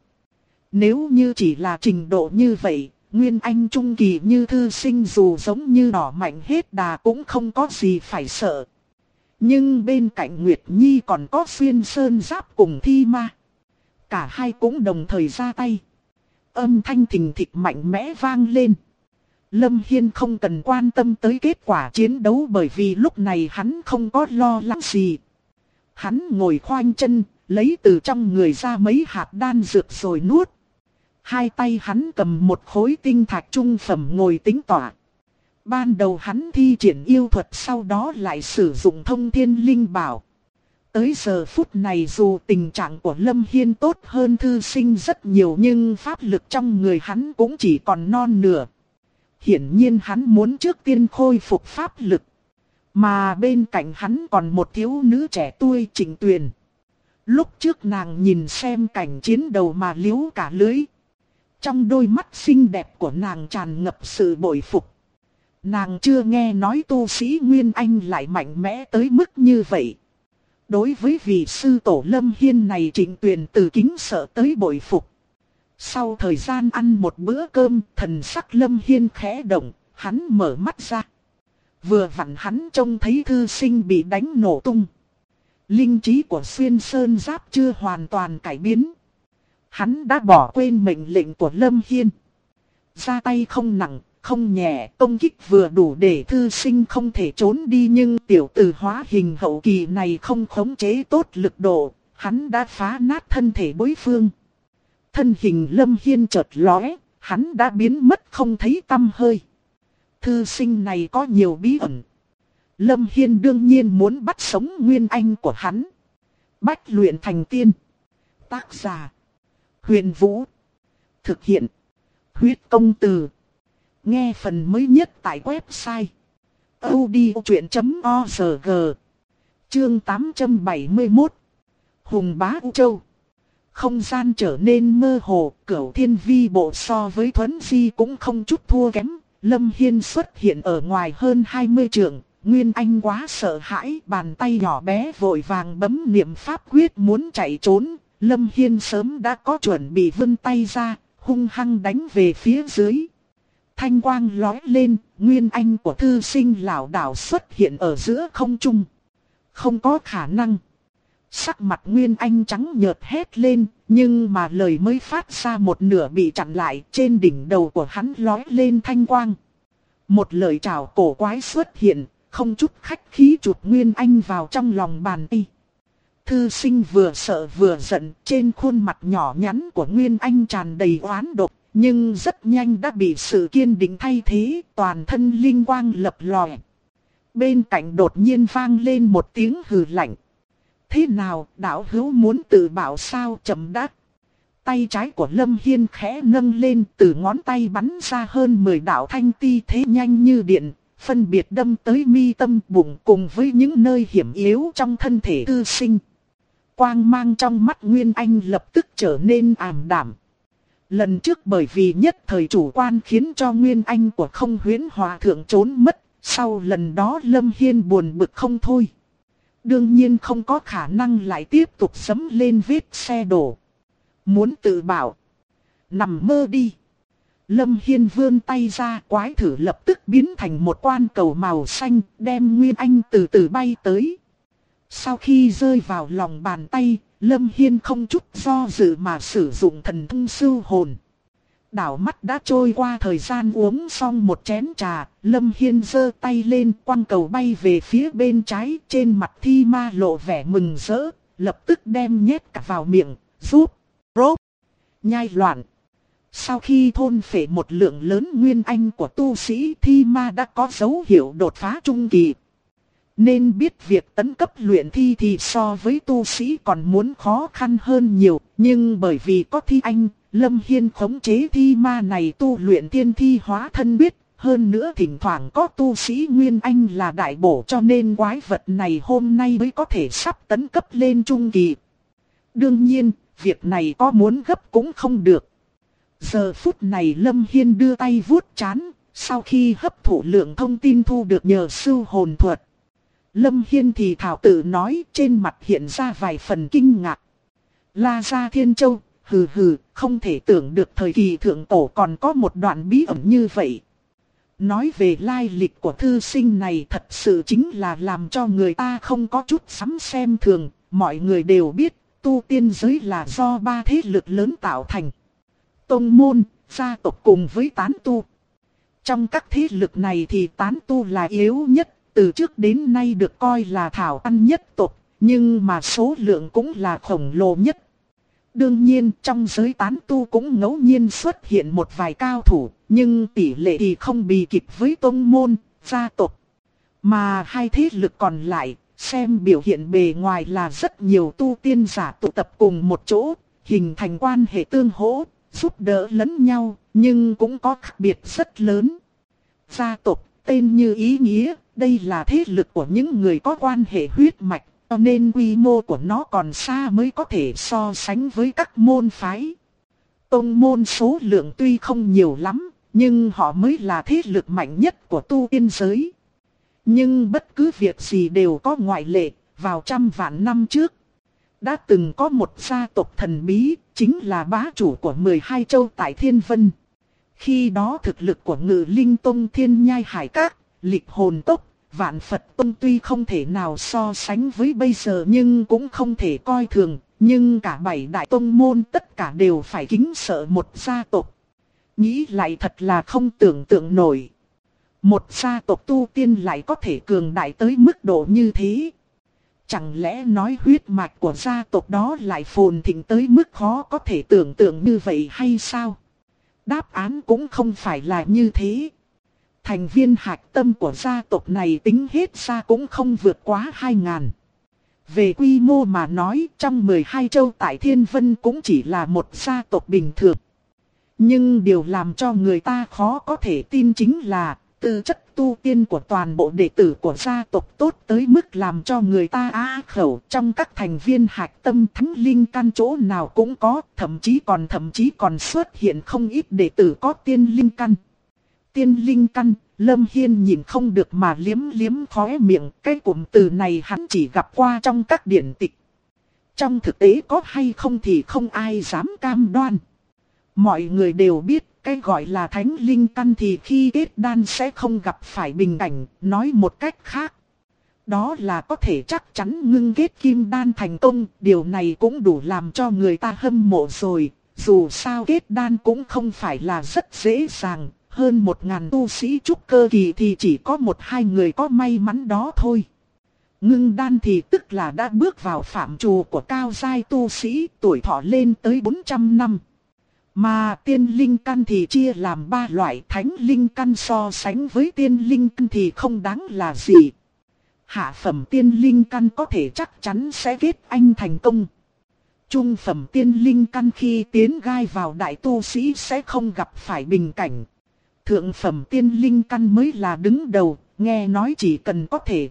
Nếu như chỉ là trình độ như vậy, Nguyên Anh trung kỳ như thư sinh dù giống như nỏ mạnh hết đà cũng không có gì phải sợ. Nhưng bên cạnh Nguyệt Nhi còn có Xuyên Sơn Giáp cùng Thi Ma. Cả hai cũng đồng thời ra tay. Âm thanh thình thịch mạnh mẽ vang lên. Lâm Hiên không cần quan tâm tới kết quả chiến đấu bởi vì lúc này hắn không có lo lắng gì. Hắn ngồi khoanh chân, lấy từ trong người ra mấy hạt đan dược rồi nuốt. Hai tay hắn cầm một khối tinh thạch trung phẩm ngồi tính tọa. Ban đầu hắn thi triển yêu thuật, sau đó lại sử dụng thông thiên linh bảo. Tới giờ phút này dù tình trạng của Lâm Hiên tốt hơn thư sinh rất nhiều nhưng pháp lực trong người hắn cũng chỉ còn non nửa. Hiển nhiên hắn muốn trước tiên khôi phục pháp lực. Mà bên cạnh hắn còn một thiếu nữ trẻ tuổi Trịnh Tuyền. Lúc trước nàng nhìn xem cảnh chiến đầu mà liếu cả lưỡi. Trong đôi mắt xinh đẹp của nàng tràn ngập sự bội phục. Nàng chưa nghe nói tu sĩ Nguyên Anh lại mạnh mẽ tới mức như vậy. Đối với vị sư tổ Lâm Hiên này, Trịnh Tuyền từ kính sợ tới bội phục. Sau thời gian ăn một bữa cơm, thần sắc Lâm Hiên khẽ động, hắn mở mắt ra. Vừa vặn hắn trông thấy thư sinh bị đánh nổ tung. Linh trí của Xuyên Sơn Giáp chưa hoàn toàn cải biến. Hắn đã bỏ quên mệnh lệnh của Lâm Hiên. Ra tay không nặng, không nhẹ, công kích vừa đủ để thư sinh không thể trốn đi, nhưng tiểu tử hóa hình hậu kỳ này không khống chế tốt lực độ, hắn đã phá nát thân thể đối phương. Thân hình Lâm Hiên chợt lóe, hắn đã biến mất không thấy tăm hơi. Thư sinh này có nhiều bí ẩn. Lâm Hiên đương nhiên muốn bắt sống Nguyên Anh của hắn. Bách luyện thành tiên. Tác giả: Huyền Vũ. Thực hiện: Huyết Công Từ. Nghe phần mới nhất tại website audiochuyện.org. Chương 871. Hùng Bá U Châu. Không gian trở nên mơ hồ, Cửu Thiên Vi Bộ so với Thuấn Di cũng không chút thua kém. Lâm Hiên xuất hiện ở ngoài hơn 20 trượng, Nguyên Anh quá sợ hãi, bàn tay nhỏ bé vội vàng bấm niệm pháp quyết muốn chạy trốn. Lâm Hiên sớm đã có chuẩn bị vươn tay ra, hung hăng đánh về phía dưới. Thanh quang lóe lên, Nguyên Anh của thư sinh lảo đảo xuất hiện ở giữa không trung. Không có khả năng. Sắc mặt Nguyên Anh trắng nhợt hét lên, nhưng mà lời mới phát ra một nửa bị chặn lại, trên đỉnh đầu của hắn lóe lên thanh quang. Một lời chào cổ quái xuất hiện, không chút khách khí chụp Nguyên Anh vào trong lòng bàn tay. Thư sinh vừa sợ vừa giận, trên khuôn mặt nhỏ nhắn của Nguyên Anh tràn đầy oán độc, nhưng rất nhanh đã bị sự kiên định thay thế, toàn thân linh quang lập lòe. Bên cạnh đột nhiên vang lên một tiếng hừ lạnh. Thế nào, đạo hữu muốn tự bảo sao? Chậm đã. Tay trái của Lâm Hiên khẽ nâng lên, từ ngón tay bắn ra hơn 10 đạo thanh ti thế nhanh như điện, phân biệt đâm tới mi tâm, bụng cùng với những nơi hiểm yếu trong thân thể thư sinh. Quang mang trong mắt Nguyên Anh lập tức trở nên ảm đạm. Lần trước bởi vì nhất thời chủ quan khiến cho Nguyên Anh của Không Huyễn Hòa Thượng trốn mất, sau lần đó Lâm Hiên buồn bực không thôi. Đương nhiên không có khả năng lại tiếp tục sấm lên vết xe đổ. Muốn tự bảo, nằm mơ đi. Lâm Hiên vươn tay ra, quái thử lập tức biến thành một quan cầu màu xanh, đem Nguyên Anh từ từ bay tới. Sau khi rơi vào lòng bàn tay, Lâm Hiên không chút do dự mà sử dụng thần thông sưu hồn. Đảo mắt đã trôi qua thời gian uống xong một chén trà, Lâm Hiên giơ tay lên, quăng cầu bay về phía bên trái, trên mặt Thi Ma lộ vẻ mừng rỡ, lập tức đem nhét cả vào miệng, giúp, rốt, nhai loạn. Sau khi thôn phệ một lượng lớn Nguyên Anh của tu sĩ, Thi Ma đã có dấu hiệu đột phá trung kỳ. Nên biết việc tấn cấp luyện thi thì so với tu sĩ còn muốn khó khăn hơn nhiều, nhưng bởi vì có Thi Anh, Lâm Hiên khống chế Thi Ma này tu luyện tiên thi hóa thân quyết, hơn nữa thỉnh thoảng có tu sĩ Nguyên Anh là đại bổ, cho nên quái vật này hôm nay mới có thể sắp tấn cấp lên trung kỳ. Đương nhiên, việc này có muốn gấp cũng không được. Giờ phút này Lâm Hiên đưa tay vuốt trán, sau khi hấp thụ lượng thông tin thu được nhờ sưu hồn thuật. Lâm Hiên thì thảo tự nói, trên mặt hiện ra vài phần kinh ngạc. La Gia Thiên Châu, hừ hừ, không thể tưởng được thời kỳ thượng cổ còn có một đoạn bí ẩn như vậy. Nói về lai lịch của thư sinh này thật sự chính là làm cho người ta không có chút sắm xem thường. Mọi người đều biết, tu tiên giới là do ba thế lực lớn tạo thành: tông môn, gia tộc cùng với tán tu. Trong các thế lực này thì tán tu là yếu nhất, từ trước đến nay được coi là thảo ăn nhất tộc, nhưng mà số lượng cũng là khổng lồ nhất. Đương nhiên trong giới tán tu cũng ngẫu nhiên xuất hiện một vài cao thủ, nhưng tỷ lệ thì không bì kịp với tông môn, gia tộc. Mà hai thế lực còn lại, xem biểu hiện bề ngoài là rất nhiều tu tiên giả tụ tập cùng một chỗ, hình thành quan hệ tương hỗ, giúp đỡ lẫn nhau, nhưng cũng có khác biệt rất lớn. Gia tộc, tên như ý nghĩa, đây là thế lực của những người có quan hệ huyết mạch, cho nên quy mô của nó còn xa mới có thể so sánh với các môn phái. Tông môn số lượng tuy không nhiều lắm, nhưng họ mới là thế lực mạnh nhất của tu tiên giới. Nhưng bất cứ việc gì đều có ngoại lệ, vào trăm vạn năm trước, đã từng có một gia tộc thần bí, chính là bá chủ của 12 châu tại Thiên Vân. Khi đó thực lực của Ngự Linh Tông, Thiên Nhai Hải Các, Lịch Hồn Tốc, Vạn Phật Tông tuy không thể nào so sánh với bây giờ nhưng cũng không thể coi thường. Nhưng cả 7 đại tông môn tất cả đều phải kính sợ một gia tộc. Nghĩ lại thật là không tưởng tượng nổi. Một gia tộc tu tiên lại có thể cường đại tới mức độ như thế. Chẳng lẽ nói huyết mạch của gia tộc đó lại phồn thịnh tới mức khó có thể tưởng tượng như vậy hay sao? Đáp án cũng không phải là như thế. Thành viên hạch tâm của gia tộc này tính hết ra cũng không vượt quá 2.000. Về quy mô mà nói, trong 12 châu tại Thiên Vân cũng chỉ là một gia tộc bình thường. Nhưng điều làm cho người ta khó có thể tin chính là tư chất tu tiên của toàn bộ đệ tử của gia tộc tốt tới mức làm cho người ta á khẩu. Trong các thành viên hạch tâm thánh linh căn chỗ nào cũng có, thậm chí còn xuất hiện không ít đệ tử có tiên linh căn. Tiên linh căn, Lâm Hiên nhìn không được mà liếm liếm khóe miệng, cái cụm từ này hắn chỉ gặp qua trong các điển tịch. Trong thực tế có hay không thì không ai dám cam đoan. Mọi người đều biết, cái gọi là thánh linh căn thì khi kết đan sẽ không gặp phải bình cảnh, nói một cách khác. Đó là có thể chắc chắn ngưng kết kim đan thành công, điều này cũng đủ làm cho người ta hâm mộ rồi. Dù sao kết đan cũng không phải là rất dễ dàng, hơn 1.000 tu sĩ trúc cơ kỳ thì chỉ có 1-2 người có may mắn đó thôi. Ngưng đan thì tức là đã bước vào phạm trù của cao giai tu sĩ, tuổi thọ lên tới 400 năm. Mà tiên linh căn thì chia làm 3 loại, thánh linh căn so sánh với tiên linh căn thì không đáng là gì. Hạ phẩm tiên linh căn có thể chắc chắn sẽ kết anh thành công. Trung phẩm tiên linh căn khi tiến gai vào đại tu sĩ sẽ không gặp phải bình cảnh. Thượng phẩm tiên linh căn mới là đứng đầu, nghe nói chỉ cần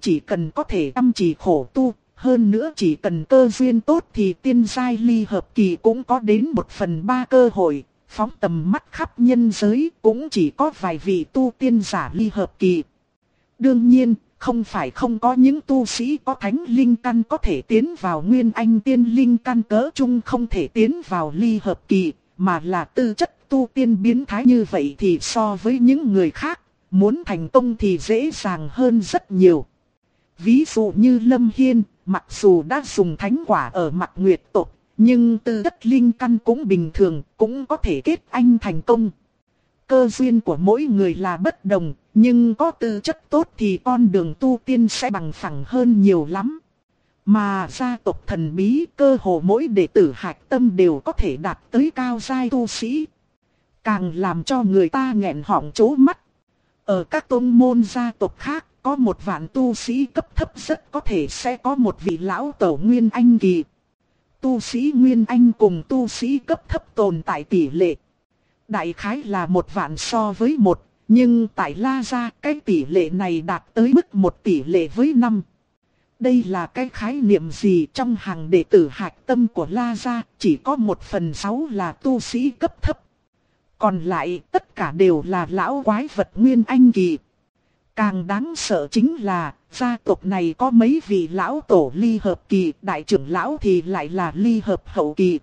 có thể chăm chỉ khổ tu, hơn nữa chỉ cần cơ duyên tốt thì tiên giai ly hợp kỳ cũng có đến 1/3 cơ hội, phóng tầm mắt khắp nhân giới cũng chỉ có vài vị tu tiên giả ly hợp kỳ. Đương nhiên, không phải không có những tu sĩ có thánh linh căn có thể tiến vào nguyên anh tiên linh căn cỡ trung không thể tiến vào ly hợp kỳ, mà là tư chất tu tiên biến thái như vậy thì so với những người khác, muốn thành công thì dễ dàng hơn rất nhiều. Ví dụ như Lâm Hiên, mặc dù đã dùng thánh quả ở Mạc Nguyệt tộc, nhưng tư chất linh căn cũng bình thường, cũng có thể kết anh thành công. Cơ duyên của mỗi người là bất đồng, nhưng có tư chất tốt thì con đường tu tiên sẽ bằng phẳng hơn nhiều lắm. Mà gia tộc thần bí cơ hồ mỗi đệ tử hạch tâm đều có thể đạt tới cao giai tu sĩ. Càng làm cho người ta nghẹn họng trố mắt. Ở các tôn môn gia tộc khác, có một vạn tu sĩ cấp thấp rất có thể sẽ có một vị lão tổ Nguyên Anh kỳ. Tu sĩ Nguyên Anh cùng tu sĩ cấp thấp tồn tại tỷ lệ. Đại khái là 1 vạn so với 1, nhưng tại La Gia cái tỷ lệ này đạt tới mức 1 tỷ lệ với 5. Đây là cái khái niệm gì? Trong hàng đệ tử hạch tâm của La Gia chỉ có 1/6 là tu sĩ cấp thấp. Còn lại tất cả đều là lão quái vật Nguyên Anh kỳ. Càng đáng sợ chính là gia tộc này có mấy vị lão tổ ly hợp kỳ, đại trưởng lão thì lại là ly hợp hậu kỳ.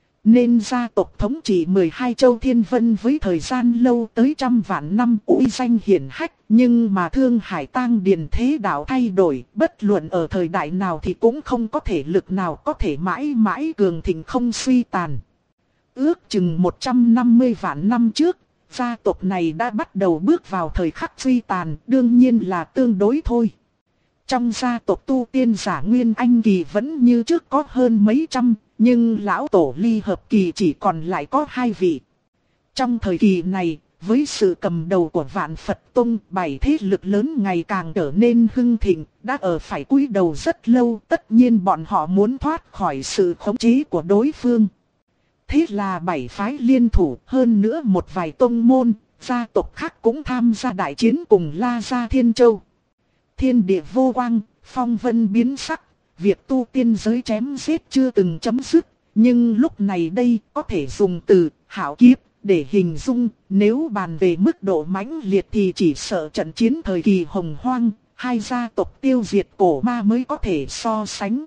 Nên gia tộc thống trị 12 châu Thiên Vân với thời gian lâu tới trăm vạn năm uy danh hiển hách, nhưng mà Thương Hải Tang Điền thế đạo thay đổi, bất luận ở thời đại nào thì cũng không có thể lực nào có thể mãi mãi cường thịnh không suy tàn. Ước chừng 150 vạn năm trước, gia tộc này đã bắt đầu bước vào thời khắc suy tàn, đương nhiên là tương đối thôi. Trong gia tộc tu tiên giả Nguyên Anh kỳ vẫn như trước có hơn mấy trăm, nhưng lão tổ ly hợp kỳ chỉ còn lại có 2 vị. Trong thời kỳ này, với sự cầm đầu của Vạn Phật Tông, 7 thế lực lớn ngày càng trở nên hưng thịnh, đã ở phải cúi đầu rất lâu, tất nhiên bọn họ muốn thoát khỏi sự khống chế của đối phương. Thế là 7 phái liên thủ, hơn nữa một vài tông môn, gia tộc khác cũng tham gia đại chiến cùng La Gia Thiên Châu. Thiên địa vô quang, phong vân biến sắc, việc tu tiên giới chém giết chưa từng chấm dứt, nhưng lúc này đây có thể dùng từ hạo kiếp để hình dung. Nếu bàn về mức độ mãnh liệt thì chỉ sợ trận chiến thời kỳ hồng hoang, 2 gia tộc tiêu diệt cổ ma mới có thể so sánh.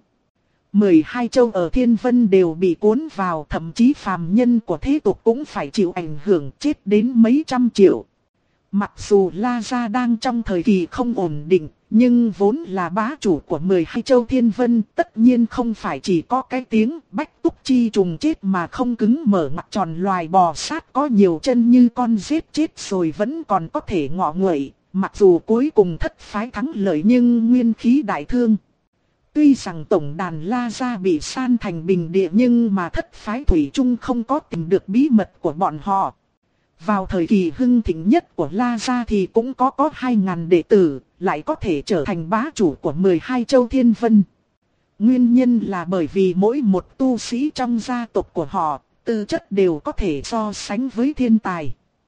12 châu ở Thiên Vân đều bị cuốn vào, thậm chí phàm nhân của thế tục cũng phải chịu ảnh hưởng, chết đến mấy trăm triệu. Mặc dù La Gia đang trong thời kỳ không ổn định, nhưng vốn là bá chủ của 12 châu Thiên Vân, tất nhiên không phải chỉ có cái tiếng bách túc chi trùng chết mà không cứng mở mặt tròn. Loài bò sát có nhiều chân như con giết chết rồi vẫn còn có thể ngọ nguậy, mặc dù cuối cùng thất phái thắng lợi nhưng nguyên khí đại thương. Tuy rằng tổng đàn La Gia bị san thành bình địa nhưng mà thất phái thủy chung không có tìm được bí mật của bọn họ. Vào thời kỳ hưng thịnh nhất của La Gia thì cũng có 2.000 đệ tử, lại có thể trở thành bá chủ của 12 châu thiên vân. Nguyên nhân là bởi vì mỗi một tu sĩ trong gia tộc của họ, tư chất đều có thể so sánh với thiên tài.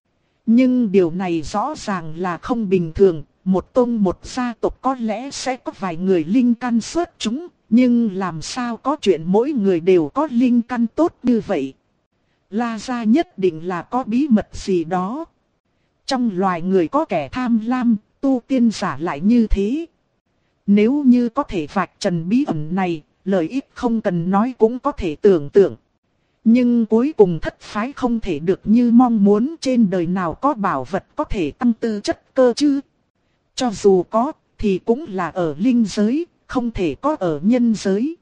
Nhưng điều này rõ ràng là không bình thường, một tông một gia tộc có lẽ sẽ có vài người linh căn xuất chúng, nhưng làm sao có chuyện mỗi người đều có linh căn tốt như vậy? La Gia nhất định là có bí mật gì đó. Trong loài người có kẻ tham lam, tu tiên giả lại như thế. Nếu như có thể vạch trần bí ẩn này, lợi ích không cần nói cũng có thể tưởng tượng. Nhưng cuối cùng thất phái không thể được như mong muốn, trên đời nào có bảo vật có thể tăng tư chất cơ chứ. Cho dù có, thì cũng là ở linh giới, không thể có ở nhân giới.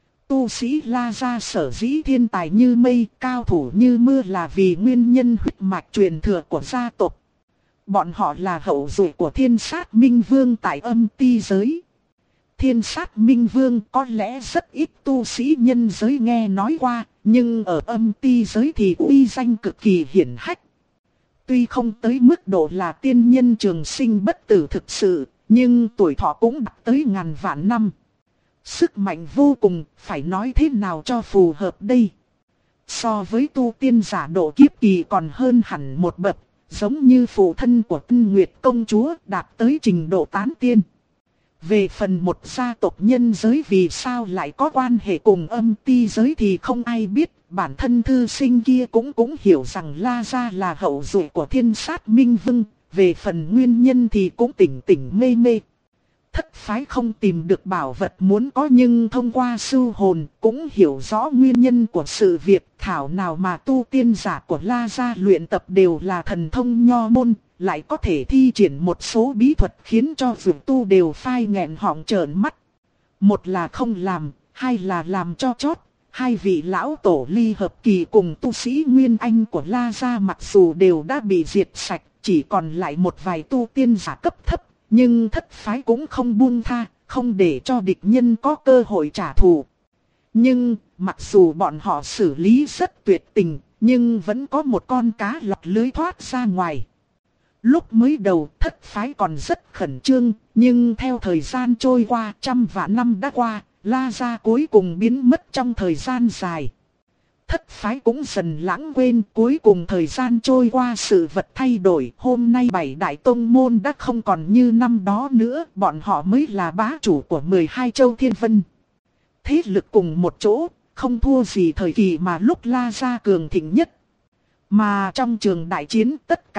Tu sĩ La Gia sở dĩ thiên tài như mây, cao thủ như mưa là vì nguyên nhân huyết mạch truyền thừa của gia tộc. Bọn họ là hậu duệ của Thiên Sát Minh Vương tại Âm Ti giới. Thiên Sát Minh Vương có lẽ rất ít tu sĩ nhân giới nghe nói qua, nhưng ở Âm Ti giới thì uy danh cực kỳ hiển hách. Tuy không tới mức độ là tiên nhân trường sinh bất tử thực sự, nhưng tuổi thọ cũng đạt tới ngàn vạn năm. Sức mạnh vô cùng, phải nói thế nào cho phù hợp đây. So với tu tiên giả độ kiếp kỳ còn hơn hẳn một bậc, giống như phụ thân của Tân Nguyệt công chúa đạt tới trình độ tán tiên. Về phần một gia tộc nhân giới vì sao lại có quan hệ cùng Âm Ti giới thì không ai biết, bản thân thư sinh kia cũng hiểu rằng La Gia là hậu duệ của Thiên Sát Minh Vương, về phần nguyên nhân thì cũng tỉnh mê mê. Thất phái không tìm được bảo vật muốn có, nhưng thông qua sưu hồn cũng hiểu rõ nguyên nhân của sự việc. Thảo nào mà tu tiên giả của La Gia luyện tập đều là thần thông nho môn, lại có thể thi triển một số bí thuật khiến cho dược tu đều phai nghẹn họng trợn mắt. Một là không làm, hai là làm cho chót. Hai vị lão tổ ly hợp kỳ cùng tu sĩ Nguyên Anh của La Gia mặc dù đều đã bị diệt sạch, chỉ còn lại một vài tu tiên giả cấp thấp. Nhưng thất phái cũng không buông tha, không để cho địch nhân có cơ hội trả thù. Nhưng, mặc dù bọn họ xử lý rất tuyệt tình, nhưng vẫn có một con cá lọt lưới thoát ra ngoài. Lúc mới đầu thất phái còn rất khẩn trương, nhưng theo thời gian trôi qua, trăm vạn năm đã qua, La Gia cuối cùng biến mất trong thời gian dài. Thất phái cũng dần lãng quên, cuối cùng thời gian trôi qua sự vật thay đổi. Hôm nay 7 đại tông môn đã không còn như năm đó nữa, bọn họ mới là bá chủ của 12 châu thiên vân. Thế lực cùng một chỗ, không thua gì thời kỳ mà lúc La Gia cường thịnh nhất. Mà trong trường đại chiến tất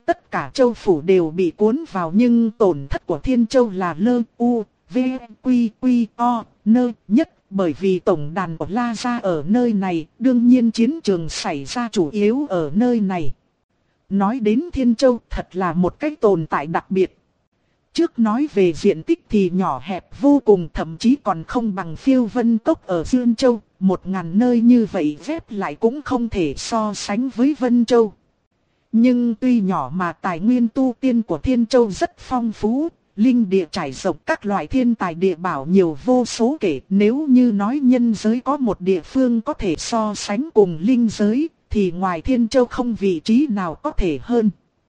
cả châu phủ đều bị cuốn vào, nhưng tổn thất của Thiên Châu là lơ u, v, quy, quy, o, nơ nhất. Bởi vì tổng đàn của La Gia ở nơi này, đương nhiên chiến trường xảy ra chủ yếu ở nơi này. Nói đến Thiên Châu thật là một cái tồn tại đặc biệt. Trước nói về diện tích thì nhỏ hẹp vô cùng, thậm chí còn không bằng Phiêu Vân Cốc ở Dương Châu. 1000 nơi như vậy phép lại cũng không thể so sánh với Vân Châu. Nhưng tuy nhỏ mà tài nguyên tu tiên của Thiên Châu rất phong phú. Linh địa trải rộng các loại thiên tài địa bảo nhiều vô số kể. Nếu như nói nhân giới có một địa phương có thể so sánh cùng linh giới, thì ngoài Thiên Châu không vị trí nào có thể hơn.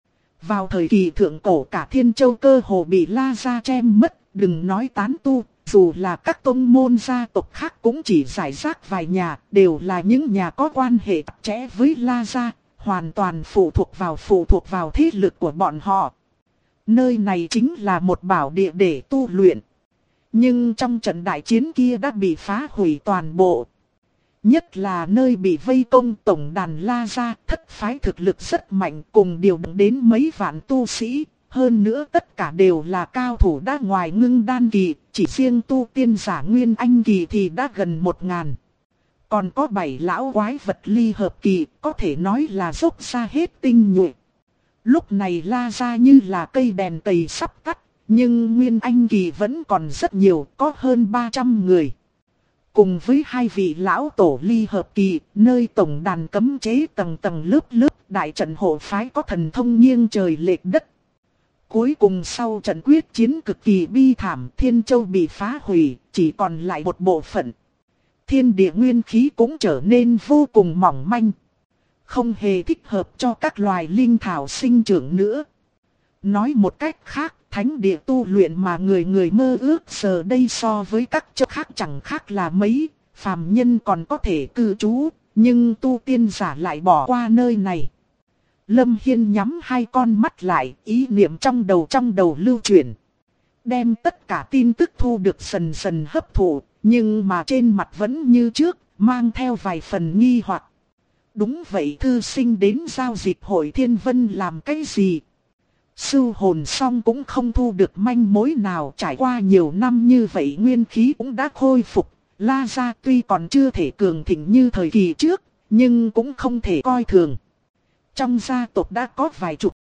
Vào thời kỳ thượng cổ cả Thiên Châu cơ hồ bị La Gia chém mất, đừng nói tán tu, dù là các tông môn gia tộc khác cũng chỉ rải rác vài nhà, đều là những nhà có quan hệ chặt chẽ với La Gia, hoàn toàn phụ thuộc vào thế lực của bọn họ. Nơi này chính là một bảo địa để tu luyện. Nhưng trong trận đại chiến kia đã bị phá hủy toàn bộ. Nhất là nơi bị vây công tổng đàn La Gia, thất phái thực lực rất mạnh, cùng điều động đến mấy vạn tu sĩ. Hơn nữa tất cả đều là cao thủ đã ngoài ngưng đan kỳ, chỉ riêng tu tiên giả Nguyên Anh kỳ thì đã gần 1000. Còn có 7 lão quái vật ly hợp kỳ, có thể nói là dốc ra hết tinh nhuệ. Lúc này La Gia như là cây đèn cầy sắp tắt, nhưng Nguyên Anh kỳ vẫn còn rất nhiều, có hơn 300 người. Cùng với hai vị lão tổ ly hợp kỳ, nơi tổng đàn cấm chế tầng tầng lớp lớp, đại trận hộ phái có thần thông nghiêng trời lệch đất. Cuối cùng sau trận quyết chiến cực kỳ bi thảm, Thiên Châu bị phá hủy, chỉ còn lại một bộ phận. Thiên địa nguyên khí cũng trở nên vô cùng mỏng manh. không hề thích hợp cho các loài linh thảo sinh trưởng nữa. Nói một cách khác, thánh địa tu luyện mà người người mơ ước giờ đây so với các chỗ khác chẳng khác là mấy, phàm nhân còn có thể cư trú, nhưng tu tiên giả lại bỏ qua nơi này. Lâm Hiên nhắm hai con mắt lại, ý niệm trong đầu lưu chuyển. Đem tất cả tin tức thu được dần dần hấp thụ, nhưng mà trên mặt vẫn như trước, mang theo vài phần nghi hoặc. Đúng vậy, thư sinh đến giao dịch hội Thiên Vân làm cái gì? Sưu hồn xong cũng không thu được manh mối nào, trải qua nhiều năm như vậy nguyên khí cũng đã khôi phục. La gia tuy còn chưa thể cường thịnh như thời kỳ trước, nhưng cũng không thể coi thường. Trong gia tộc đã có vài chục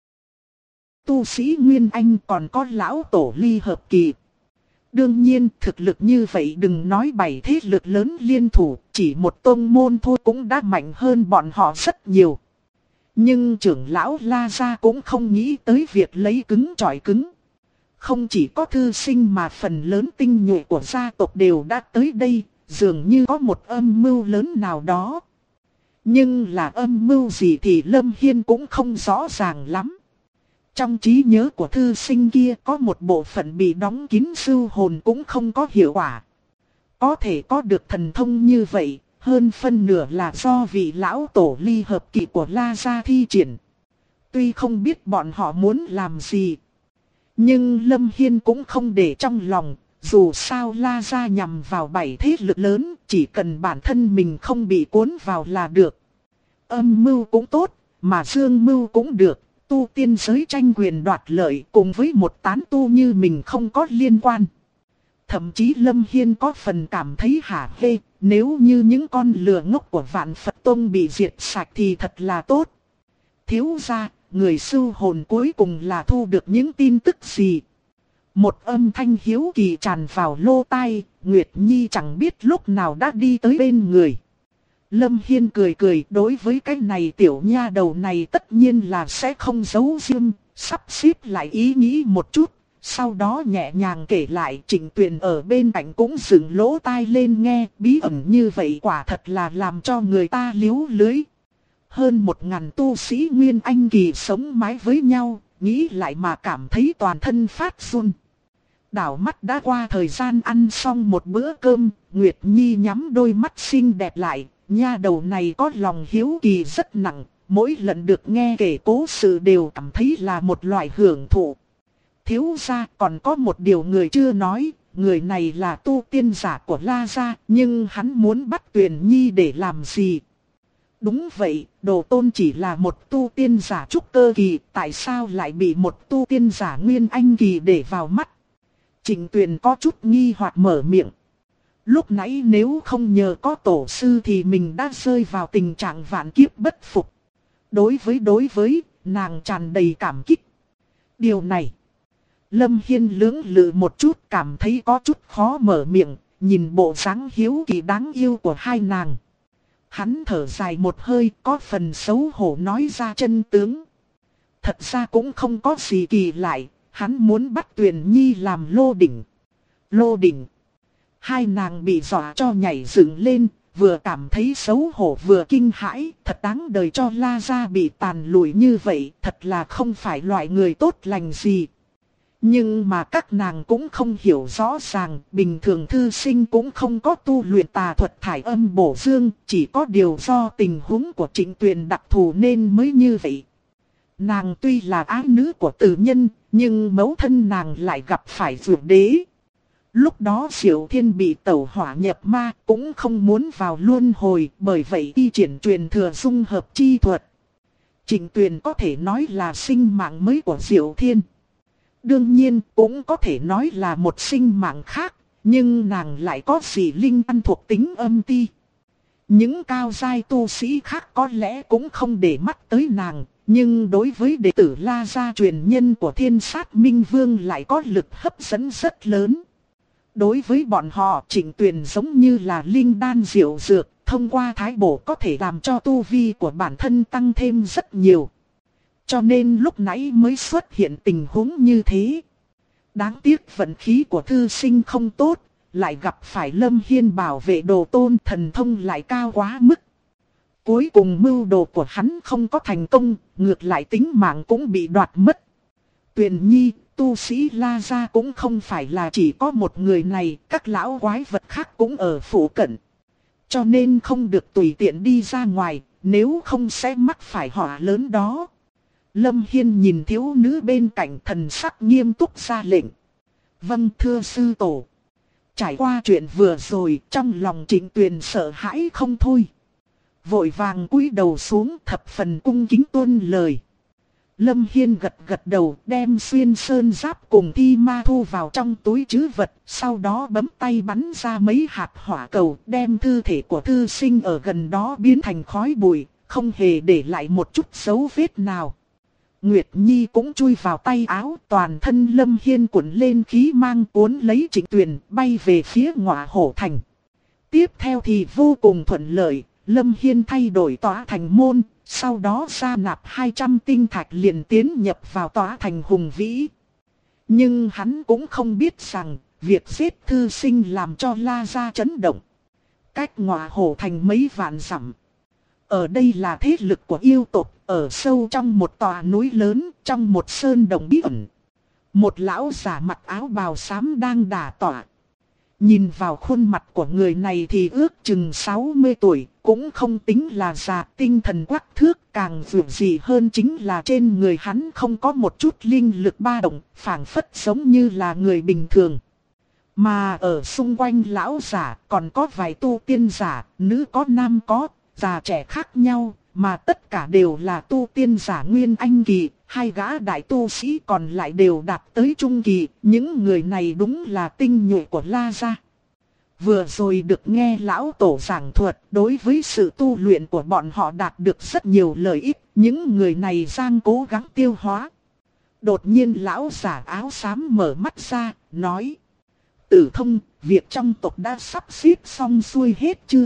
tu sĩ Nguyên Anh, còn có lão tổ ly hợp kỳ. Đương nhiên thực lực như vậy đừng nói bảy thế lực lớn liên thủ, chỉ một tông môn thôi cũng đã mạnh hơn bọn họ rất nhiều. Nhưng trưởng lão La gia cũng không nghĩ tới việc lấy cứng chọi cứng. Không chỉ có thư sinh mà phần lớn tinh nhuệ của gia tộc đều đã tới đây, dường như có một âm mưu lớn nào đó. Nhưng là âm mưu gì thì Lâm Hiên cũng không rõ ràng lắm. Trong trí nhớ của thư sinh kia có một bộ phận bị đóng kín, sưu hồn cũng không có hiệu quả. Có thể có được thần thông như vậy, hơn phân nửa là do vị lão tổ ly hợp kỳ của La gia thi triển. Tuy không biết bọn họ muốn làm gì, nhưng Lâm Hiên cũng không để trong lòng. Dù sao La gia nhằm vào bảy thế lực lớn, chỉ cần bản thân mình không bị cuốn vào là được. Âm mưu cũng tốt, mà dương mưu cũng được. Tu tiên giới tranh quyền đoạt lợi cùng với một tán tu như mình không có liên quan. Thậm chí Lâm Hiên có phần cảm thấy hả hê, nếu như những con lừa ngốc của Vạn Phật Tông bị diệt sạch thì thật là tốt. Thiếu gia, người sưu hồn cuối cùng là thu được những tin tức gì? Một âm thanh hiếu kỳ tràn vào lô tai, Nguyệt Nhi chẳng biết lúc nào đã đi tới bên người. Lâm Hiên cười cười, đối với cái này tiểu nha đầu này tất nhiên là sẽ không giấu riêng, sắp xếp lại ý nghĩ một chút, sau đó nhẹ nhàng kể lại. Trịnh Tuyền ở bên cạnh cũng dựng lỗ tai lên nghe, bí ẩn như vậy quả thật là làm cho người ta liếu lưới. Hơn 1000 tu sĩ Nguyên Anh kỳ sống mái với nhau, nghĩ lại mà cảm thấy toàn thân phát run. Đảo mắt đã qua thời gian ăn xong một bữa cơm, Nguyệt Nhi nhắm đôi mắt xinh đẹp lại. Nha đầu này có lòng hiếu kỳ rất nặng, mỗi lần được nghe kể cố sự đều cảm thấy là một loại hưởng thụ. Thiếu gia, còn có một điều người chưa nói, người này là tu tiên giả của La gia, nhưng hắn muốn bắt Tuyền Nhi để làm gì? Đúng vậy, Đồ Tôn chỉ là một tu tiên giả trúc cơ kỳ, tại sao lại bị một tu tiên giả Nguyên Anh kỳ để vào mắt? Trịnh Tuyền có chút nghi hoặc mở miệng. Lúc nãy nếu không nhờ có tổ sư thì mình đã rơi vào tình trạng vạn kiếp bất phục. Đối với, nàng tràn đầy cảm kích. Điều này, Lâm Hiên lưỡng lự một chút, cảm thấy có chút khó mở miệng, nhìn bộ dáng hiếu kỳ đáng yêu của hai nàng. Hắn thở dài một hơi, có phần xấu hổ nói ra chân tướng. Thật ra cũng không có gì kỳ lạ, hắn muốn bắt Tuyền Nhi làm lô đỉnh. Lô đỉnh. Hai nàng bị dọa cho nhảy dựng lên, vừa cảm thấy xấu hổ vừa kinh hãi, thật đáng đời cho La gia bị tàn lụi như vậy, thật là không phải loại người tốt lành gì. Nhưng mà các nàng cũng không hiểu rõ ràng, bình thường thư sinh cũng không có tu luyện tà thuật thải âm bổ dương, chỉ có điều do tình huống của Trịnh Tuyền đặc thù nên mới như vậy. Nàng tuy là ái nữ của tử nhân, nhưng mẫu thân nàng lại gặp phải Dược Đế. Lúc đó Diệu Thiên bị tẩu hỏa nhập ma, cũng không muốn vào luân hồi, bởi vậy y triển truyền thừa dung hợp chi thuật. Trịnh Tuyền có thể nói là sinh mạng mới của Diệu Thiên. Đương nhiên cũng có thể nói là một sinh mạng khác, nhưng nàng lại có dị linh căn thuộc tính âm ti. Những cao giai tu sĩ khác có lẽ cũng không để mắt tới nàng, nhưng đối với đệ tử La gia truyền nhân của Thiên Sát Minh Vương lại có lực hấp dẫn rất lớn. Đối với bọn họ, Trịnh Tuyền giống như là linh đan diệu dược, thông qua thái bổ có thể làm cho tu vi của bản thân tăng thêm rất nhiều. Cho nên lúc nãy mới xuất hiện tình huống như thế. Đáng tiếc vận khí của thư sinh không tốt, lại gặp phải Lâm Hiên bảo vệ Đồ Tôn, thần thông lại cao quá mức. cuối cùng mưu đồ của hắn không có thành công, ngược lại tính mạng cũng bị đoạt mất. Tuyền Nhi, tu sĩ La Gia cũng không phải là chỉ có một người này, các lão quái vật khác cũng ở phụ cận. Cho nên không được tùy tiện đi ra ngoài, nếu không sẽ mắc phải họa lớn đó. Lâm Hiên nhìn thiếu nữ bên cạnh, thần sắc nghiêm túc ra lệnh. Vâng thưa sư tổ. Trải qua chuyện vừa rồi, trong lòng Trịnh Tuyền sợ hãi không thôi. Vội vàng cúi đầu xuống, thập phần cung kính tuân lời. Lâm Hiên gật gật đầu, đem xuyên sơn giáp cùng thi ma thu vào trong túi trữ vật, sau đó bấm tay bắn ra mấy hạt hỏa cầu, đem thư thể của thư sinh ở gần đó biến thành khói bụi, không hề để lại một chút dấu vết nào. Nguyệt Nhi cũng chui vào tay áo, toàn thân Lâm Hiên cuộn lên khí mang cuốn lấy Trịnh Tuyền, bay về phía Ngọa Hổ Thành. Tiếp theo thì vô cùng thuận lợi, Lâm Hiên thay đổi tỏa thành môn, sau đó gia nạp 200 tinh thạch liền tiến nhập vào tỏa thành hùng vĩ. Nhưng hắn cũng không biết rằng, việc giết thư sinh làm cho La Gia chấn động. Cách Ngọa Hổ Thành mấy vạn dặm. Ở đây là thế lực của yêu tộc, ở sâu trong một tòa núi lớn, trong một sơn đồng bí ẩn. Một lão giả mặc áo bào xám đang đả tọa. Nhìn vào khuôn mặt của người này thì ước chừng 60 tuổi, cũng không tính là già, tinh thần quắc thước, càng vượt gì hơn chính là trên người hắn không có một chút linh lực ba động, phảng phất giống như là người bình thường. Mà ở xung quanh lão giả còn có vài tu tiên giả, nữ có nam có, già trẻ khác nhau, mà tất cả đều là tu tiên giả nguyên anh kỳ, hai gã đại tu sĩ còn lại đều đạt tới trung kỳ, những người này đúng là tinh nhuệ của La Gia. Vừa rồi được nghe lão tổ giảng thuật, đối với sự tu luyện của bọn họ đạt được rất nhiều lợi ích, những người này đang cố gắng tiêu hóa. Đột nhiên lão giả áo xám mở mắt ra, nói: Tử Thông, việc trong tộc đã sắp xếp xong xuôi hết chưa?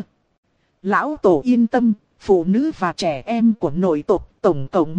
Lão tổ yên tâm, phụ nữ và trẻ em của nội tộc tổng cộng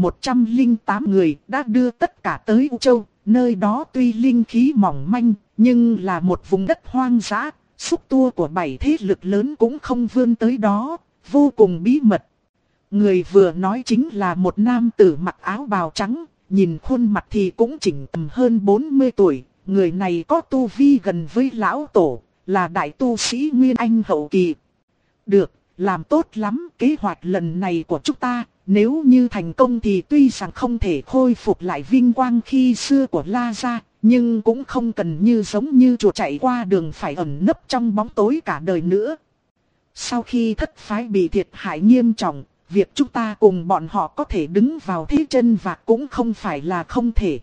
108 người đã đưa tất cả tới U Châu. Nơi đó tuy linh khí mỏng manh, nhưng là một vùng đất hoang dã, xúc tua của 7 thế lực lớn cũng không vươn tới đó, vô cùng bí mật. Người vừa nói chính là một nam tử mặc áo bào trắng, nhìn khuôn mặt thì cũng chỉnh tầm hơn 40 tuổi. Người này có tu vi gần với lão tổ, là đại tu sĩ Nguyên Anh hậu kỳ. Được, làm tốt lắm, kế hoạch lần này của chúng ta, nếu như thành công thì tuy rằng không thể khôi phục lại vinh quang khi xưa của La Gia, nhưng cũng không cần như giống như chuột chạy qua đường phải ẩn nấp trong bóng tối cả đời nữa. Sau khi thất phái bị thiệt hại nghiêm trọng, việc chúng ta cùng bọn họ có thể đứng vào thế chân vạc cũng không phải là không thể.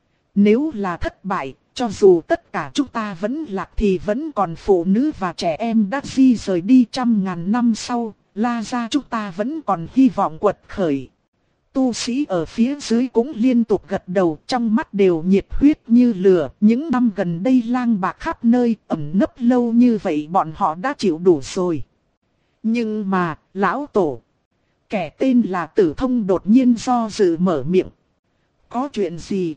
Nếu là thất bại, cho dù tất cả chúng ta vẫn lạc thì vẫn còn phụ nữ và trẻ em đã di rời đi trăm ngàn năm sau, La Gia chúng ta vẫn còn hy vọng quật khởi. Tu sĩ ở phía dưới cũng liên tục gật đầu, trong mắt đều nhiệt huyết như lửa. Những năm gần đây lang bạc khắp nơi, ẩn nấp lâu như vậy bọn họ đã chịu đủ rồi. Nhưng mà, lão tổ, kẻ tên là Tử Thông đột nhiên do dự mở miệng. Có chuyện gì?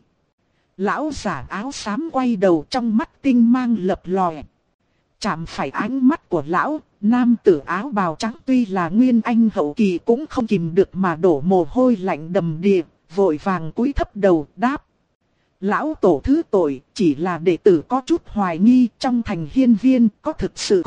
Lão giả áo xám quay đầu, trong mắt tinh mang lập lòe. Chạm phải ánh mắt của lão, nam tử áo bào trắng tuy là nguyên anh hậu kỳ cũng không kìm được mà đổ mồ hôi lạnh đầm đìa, vội vàng cúi thấp đầu đáp. Lão tổ thứ tội, chỉ là đệ tử có chút hoài nghi trong thành hiên viên có thực sự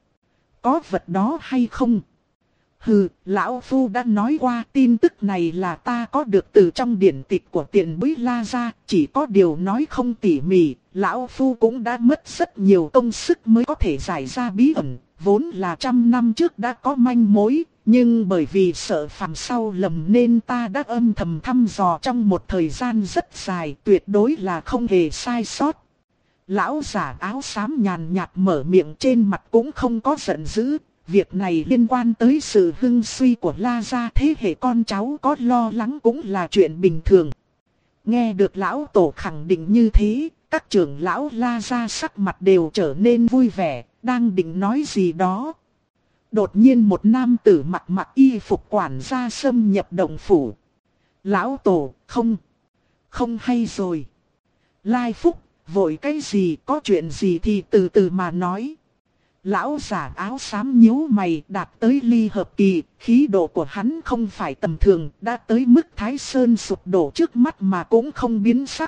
có vật đó hay không? Hừ, lão phu đã nói qua, tin tức này là ta có được từ trong điển tịch của tiền bối La Gia, chỉ có điều nói không tỉ mỉ, lão phu cũng đã mất rất nhiều công sức mới có thể giải ra bí ẩn, vốn là 100 năm trước đã có manh mối, nhưng bởi vì sợ phạm sau lầm nên ta đã âm thầm thăm dò trong một thời gian rất dài, tuyệt đối là không hề sai sót. Lão giả áo xám nhàn nhạt mở miệng, trên mặt cũng không có giận dữ. Việc này liên quan tới sự hưng suy của La Gia, thế hệ con cháu có lo lắng cũng là chuyện bình thường. Nghe được lão tổ khẳng định như thế, các trưởng lão La Gia sắc mặt đều trở nên vui vẻ, đang định nói gì đó. Đột nhiên một nam tử mặc y phục quản gia xâm nhập động phủ. Lão tổ, không hay rồi. Lai Phúc, vội cái gì, có chuyện gì thì từ từ mà nói. Lão giả áo xám nhíu mày, đạt tới ly hợp kỳ, khí độ của hắn không phải tầm thường, đã tới mức Thái Sơn sụp đổ trước mắt mà cũng không biến sắc.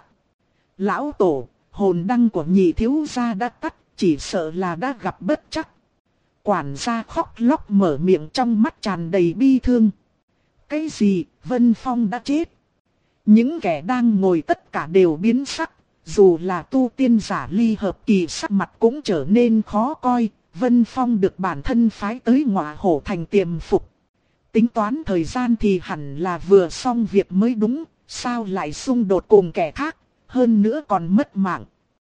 Lão tổ, hồn đăng của nhị thiếu gia đã tắt, chỉ sợ là đã gặp bất trắc. Quản gia khóc lóc mở miệng, trong mắt tràn đầy bi thương. Cái gì, Vân Phong đã chết? Những kẻ đang ngồi tất cả đều biến sắc, dù là tu tiên giả ly hợp kỳ sắc mặt cũng trở nên khó coi. Vân Phong được bản thân phái tới Ngọa Hổ Thành tiềm phục. Tính toán thời gian thì hẳn là vừa xong việc mới đúng, sao lại xung đột cùng kẻ khác, hơn nữa còn mất mạng.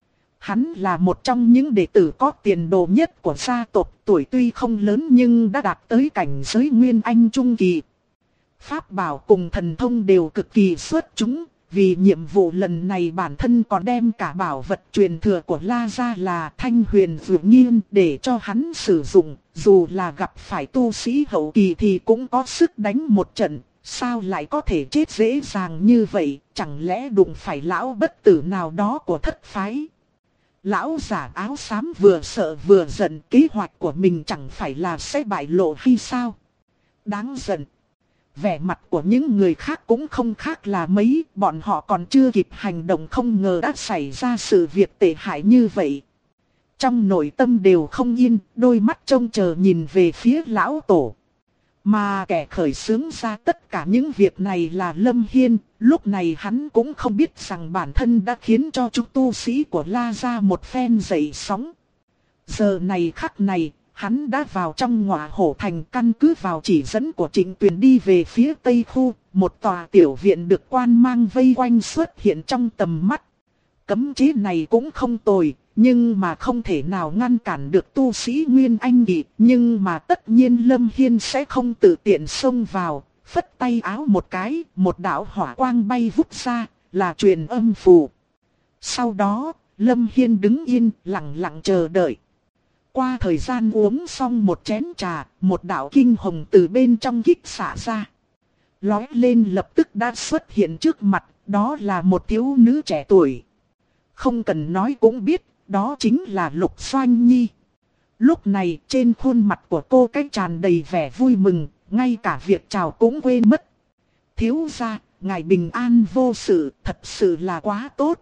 Hắn là một trong những đệ tử có tiền đồ nhất của gia tộc, tuổi tuy không lớn nhưng đã đạt tới cảnh giới Nguyên Anh Trung Kỳ. Pháp bảo cùng thần thông đều cực kỳ xuất chúng, vì nhiệm vụ lần này bản thân còn đem cả bảo vật truyền thừa của La Gia là Thanh Huyền Vũ Nghiên để cho hắn sử dụng, dù là gặp phải tu sĩ hậu kỳ thì cũng có sức đánh một trận, sao lại có thể chết dễ dàng như vậy, chẳng lẽ đụng phải lão bất tử nào đó của thất phái. Lão giả áo xám vừa sợ vừa giận, kế hoạch của mình chẳng phải là sẽ bại lộ hay sao? Đáng giận. Vẻ mặt của những người khác cũng không khác là mấy, bọn họ còn chưa kịp hành động không ngờ đã xảy ra sự việc tệ hại như vậy. Trong nội tâm đều không yên, đôi mắt trông chờ nhìn về phía lão tổ. Mà kẻ khởi xướng ra tất cả những việc này là Lâm Hiên, lúc này hắn cũng không biết rằng bản thân đã khiến cho chúng tu sĩ của La Gia một phen dậy sóng. Giờ này khắc này, hắn đã vào trong Ngọa Hổ Thành, căn cứ vào chỉ dẫn của Trịnh Tuyền đi về phía tây khu, một tòa tiểu viện được quan mang vây quanh xuất hiện trong tầm mắt. Cấm chế này cũng không tồi, nhưng mà không thể nào ngăn cản được tu sĩ Nguyên Anh Kỳ, nhưng mà tất nhiên Lâm Hiên sẽ không tự tiện xông vào, phất tay áo một cái, một đạo hỏa quang bay vút ra, là truyền âm phù. Sau đó, Lâm Hiên đứng yên, lặng lặng chờ đợi. Qua thời gian uống xong một chén trà, một đạo kinh hồng từ bên trong kích xả ra. Lói lên lập tức đã xuất hiện trước mặt, đó là một thiếu nữ trẻ tuổi. Không cần nói cũng biết, đó chính là Lục Doanh Nhi. Lúc này trên khuôn mặt của cô cái tràn đầy vẻ vui mừng, ngay cả việc chào cũng quên mất. Thiếu gia, ngài bình an vô sự, thật sự là quá tốt.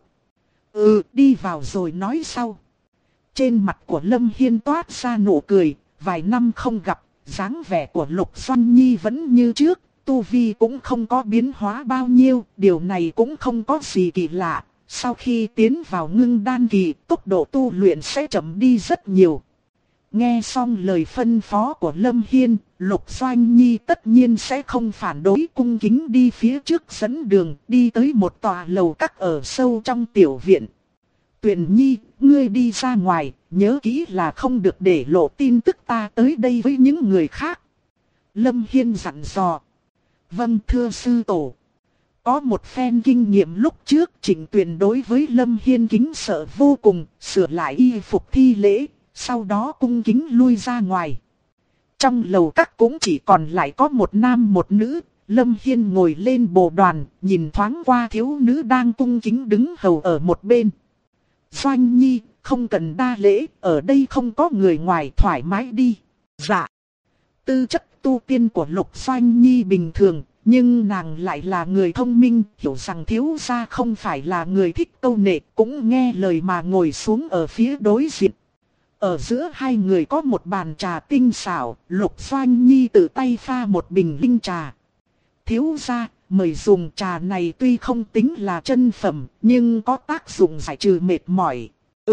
Đi vào rồi nói sau. Trên mặt của Lâm Hiên toát ra nụ cười, vài năm không gặp, dáng vẻ của Lục Doanh Nhi vẫn như trước, tu vi cũng không có biến hóa bao nhiêu, điều này cũng không có gì kỳ lạ. Sau khi tiến vào ngưng đan kỳ, tốc độ tu luyện sẽ chậm đi rất nhiều. Nghe xong lời phân phó của Lâm Hiên, Lục Doanh Nhi tất nhiên sẽ không phản đối, cung kính đi phía trước dẫn đường, đi tới một tòa lầu các ở sâu trong tiểu viện. Tuyền Nhi, ngươi đi ra ngoài, nhớ kỹ là không được để lộ tin tức ta tới đây với những người khác. Lâm Hiên dặn dò. Vâng thưa sư tổ. Có một phen kinh nghiệm lúc trước, Trịnh Tuyền đối với Lâm Hiên kính sợ vô cùng, sửa lại y phục thi lễ, sau đó cung kính lui ra ngoài. Trong lầu các cũng chỉ còn lại có một nam một nữ, Lâm Hiên ngồi lên bồ đoàn, nhìn thoáng qua thiếu nữ đang cung kính đứng hầu ở một bên. Doanh Nhi, không cần đa lễ, ở đây không có người ngoài, thoải mái đi. Dạ. Tư chất tu tiên của Lục Doanh Nhi bình thường, nhưng nàng lại là người thông minh, hiểu rằng thiếu gia không phải là người thích câu nệ, cũng nghe lời mà ngồi xuống ở phía đối diện. Ở giữa hai người có một bàn trà tinh xảo, Lục Doanh Nhi tự tay pha một bình linh trà. Thiếu gia, mời dùng trà này tuy không tính là chân phẩm, nhưng có tác dụng giải trừ mệt mỏi.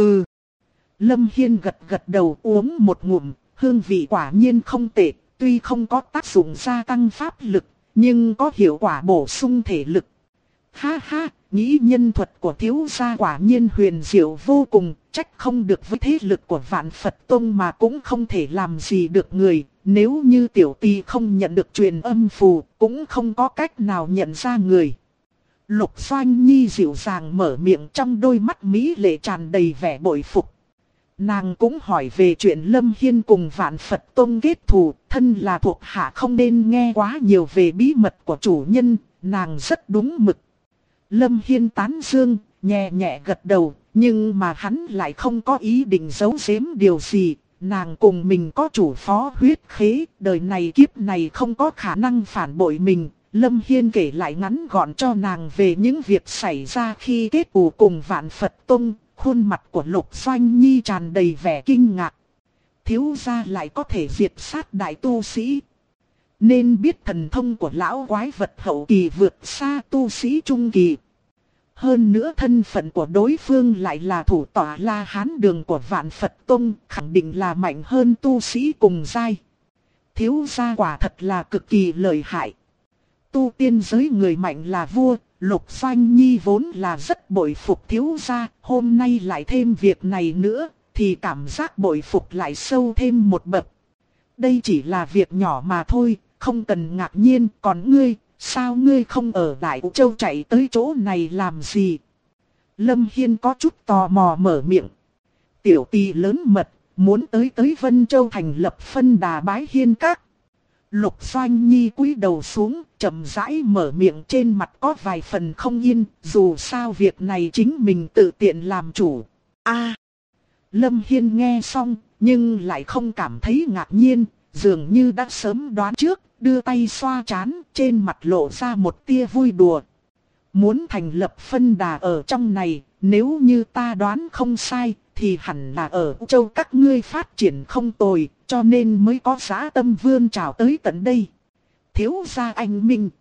Lâm Hiên gật gật đầu uống một ngụm, hương vị quả nhiên không tệ, tuy không có tác dụng gia tăng pháp lực, nhưng có hiệu quả bổ sung thể lực. Ha ha, nghĩ nhân thuật của thiếu gia quả nhiên huyền diệu vô cùng, trách không được với thế lực của Vạn Phật Tông mà cũng không thể làm gì được người. Nếu như tiểu tỳ không nhận được truyền âm phù, cũng không có cách nào nhận ra người. Lục Doanh Nhi dịu dàng mở miệng, trong đôi mắt mỹ lệ tràn đầy vẻ bội phục. Nàng cũng hỏi về chuyện Lâm Hiên cùng Vạn Phật Tông kết thù, thân là thuộc hạ không nên nghe quá nhiều về bí mật của chủ nhân, nàng rất đúng mực. Lâm Hiên tán dương, nhẹ nhẹ gật đầu, nhưng mà hắn lại không có ý định giấu giếm điều gì, nàng cùng mình có chủ phó huyết khế, đời này kiếp này không có khả năng phản bội mình. Lâm Hiên kể lại ngắn gọn cho nàng về những việc xảy ra khi kết ù cùng Vạn Phật Tông, khuôn mặt của Lục Doanh Nhi tràn đầy vẻ kinh ngạc. Thiếu gia lại có thể diệt sát đại tu sĩ. Nên biết thần thông của lão quái vật hậu kỳ vượt xa tu sĩ trung kỳ. Hơn nữa thân phận của đối phương lại là thủ tọa La Hán đường của Vạn Phật Tông, khẳng định là mạnh hơn tu sĩ cùng giai. Thiếu gia quả thật là cực kỳ lợi hại. Tu tiên giới người mạnh là vua, Lục Doanh Nhi vốn là rất bội phục thiếu gia, hôm nay lại thêm việc này nữa, thì cảm giác bội phục lại sâu thêm một bậc. Đây chỉ là việc nhỏ mà thôi, không cần ngạc nhiên, còn ngươi, sao ngươi không ở Đại U Châu chạy tới chỗ này làm gì? Lâm Hiên có chút tò mò mở miệng. Tiểu tỳ lớn mật, muốn tới Vân Châu thành lập phân đà bái hiên các. Lục Doanh Nhi cúi đầu xuống, chậm rãi mở miệng, trên mặt có vài phần không yên, dù sao việc này chính mình tự tiện làm chủ. Lâm Hiên nghe xong, nhưng lại không cảm thấy ngạc nhiên, dường như đã sớm đoán trước, đưa tay xoa trán, trên mặt lộ ra một tia vui đùa. Muốn thành lập phân đà ở trong này, nếu như ta đoán không sai, thì hẳn là ở châu các ngươi phát triển không tồi, cho nên mới có dã tâm vươn trào tới tận đây. Thiếu gia anh minh.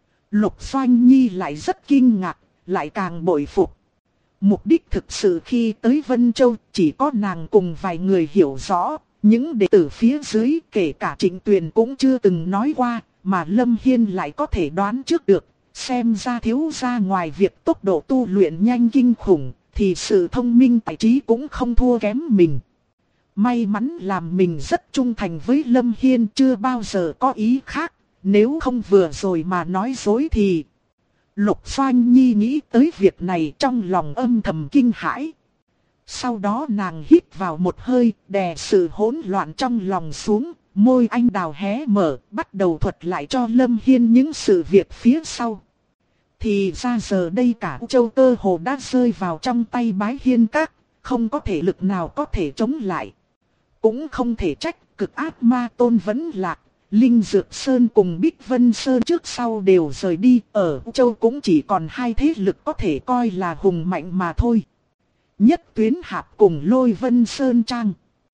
Lục Doanh Nhi lại rất kinh ngạc, lại càng bội phục. Mục đích thực sự khi tới Vân Châu chỉ có nàng cùng vài người hiểu rõ, những đệ tử phía dưới kể cả Trịnh Tuyền cũng chưa từng nói qua, mà Lâm Hiên lại có thể đoán trước được. Xem ra thiếu gia ngoài việc tốc độ tu luyện nhanh kinh khủng, thì sự thông minh tài trí cũng không thua kém mình. May mắn làm mình rất trung thành với Lâm Hiên, chưa bao giờ có ý khác, nếu không vừa rồi mà nói dối thì... Lục Doanh Nhi nghĩ tới việc này trong lòng âm thầm kinh hãi. Sau đó nàng hít vào một hơi, đè sự hỗn loạn trong lòng xuống, môi anh đào hé mở, bắt đầu thuật lại cho Lâm Hiên những sự việc phía sau. Thì ra giờ đây cả châu cơ hồ đã rơi vào trong tay bái hiên các, không có thể lực nào có thể chống lại. Cũng không thể trách, cực ác ma tôn vẫn lạc. Linh Dược Sơn cùng Bích Vân Sơn trước sau đều rời đi, ở châu cũng chỉ còn hai thế lực có thể coi là hùng mạnh mà thôi. Nhất Tuyến Hạp cùng Lôi Vân Sơn Trang.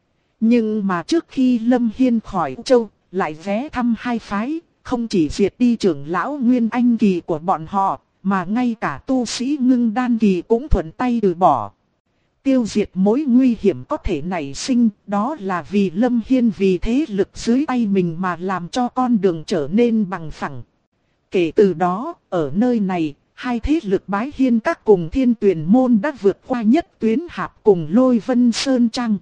Nhưng mà trước khi Lâm Hiên khỏi châu, lại ghé thăm hai phái, không chỉ diệt đi trưởng lão Nguyên Anh Kỳ của bọn họ, mà ngay cả tu sĩ Ngưng Đan Kỳ cũng thuận tay từ bỏ. Tiêu diệt mối nguy hiểm có thể nảy sinh, đó là vì Lâm Hiên vì thế lực dưới tay mình mà làm cho con đường trở nên bằng phẳng. Kể từ đó, ở nơi này, hai thế lực bái hiên các cùng Thiên Tuyền Môn đã vượt qua Nhất Tuyến Hạp cùng Lôi Vân Sơn Trang.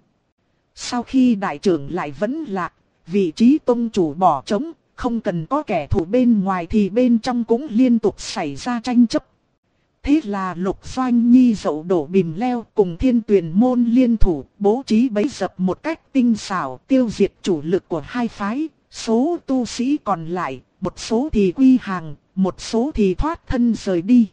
Sau khi đại trưởng lại vẫn lạc, vị trí tông chủ bỏ trống, không cần có kẻ thù bên ngoài thì bên trong cũng liên tục xảy ra tranh chấp. Thế là Lục Doanh Nhi dậu đổ bìm leo cùng Thiên Tuyền Môn liên thủ, bố trí bẫy dập một cách tinh xảo, tiêu diệt chủ lực của hai phái. Số tu sĩ còn lại, một số thì quy hàng, một số thì thoát thân rời đi.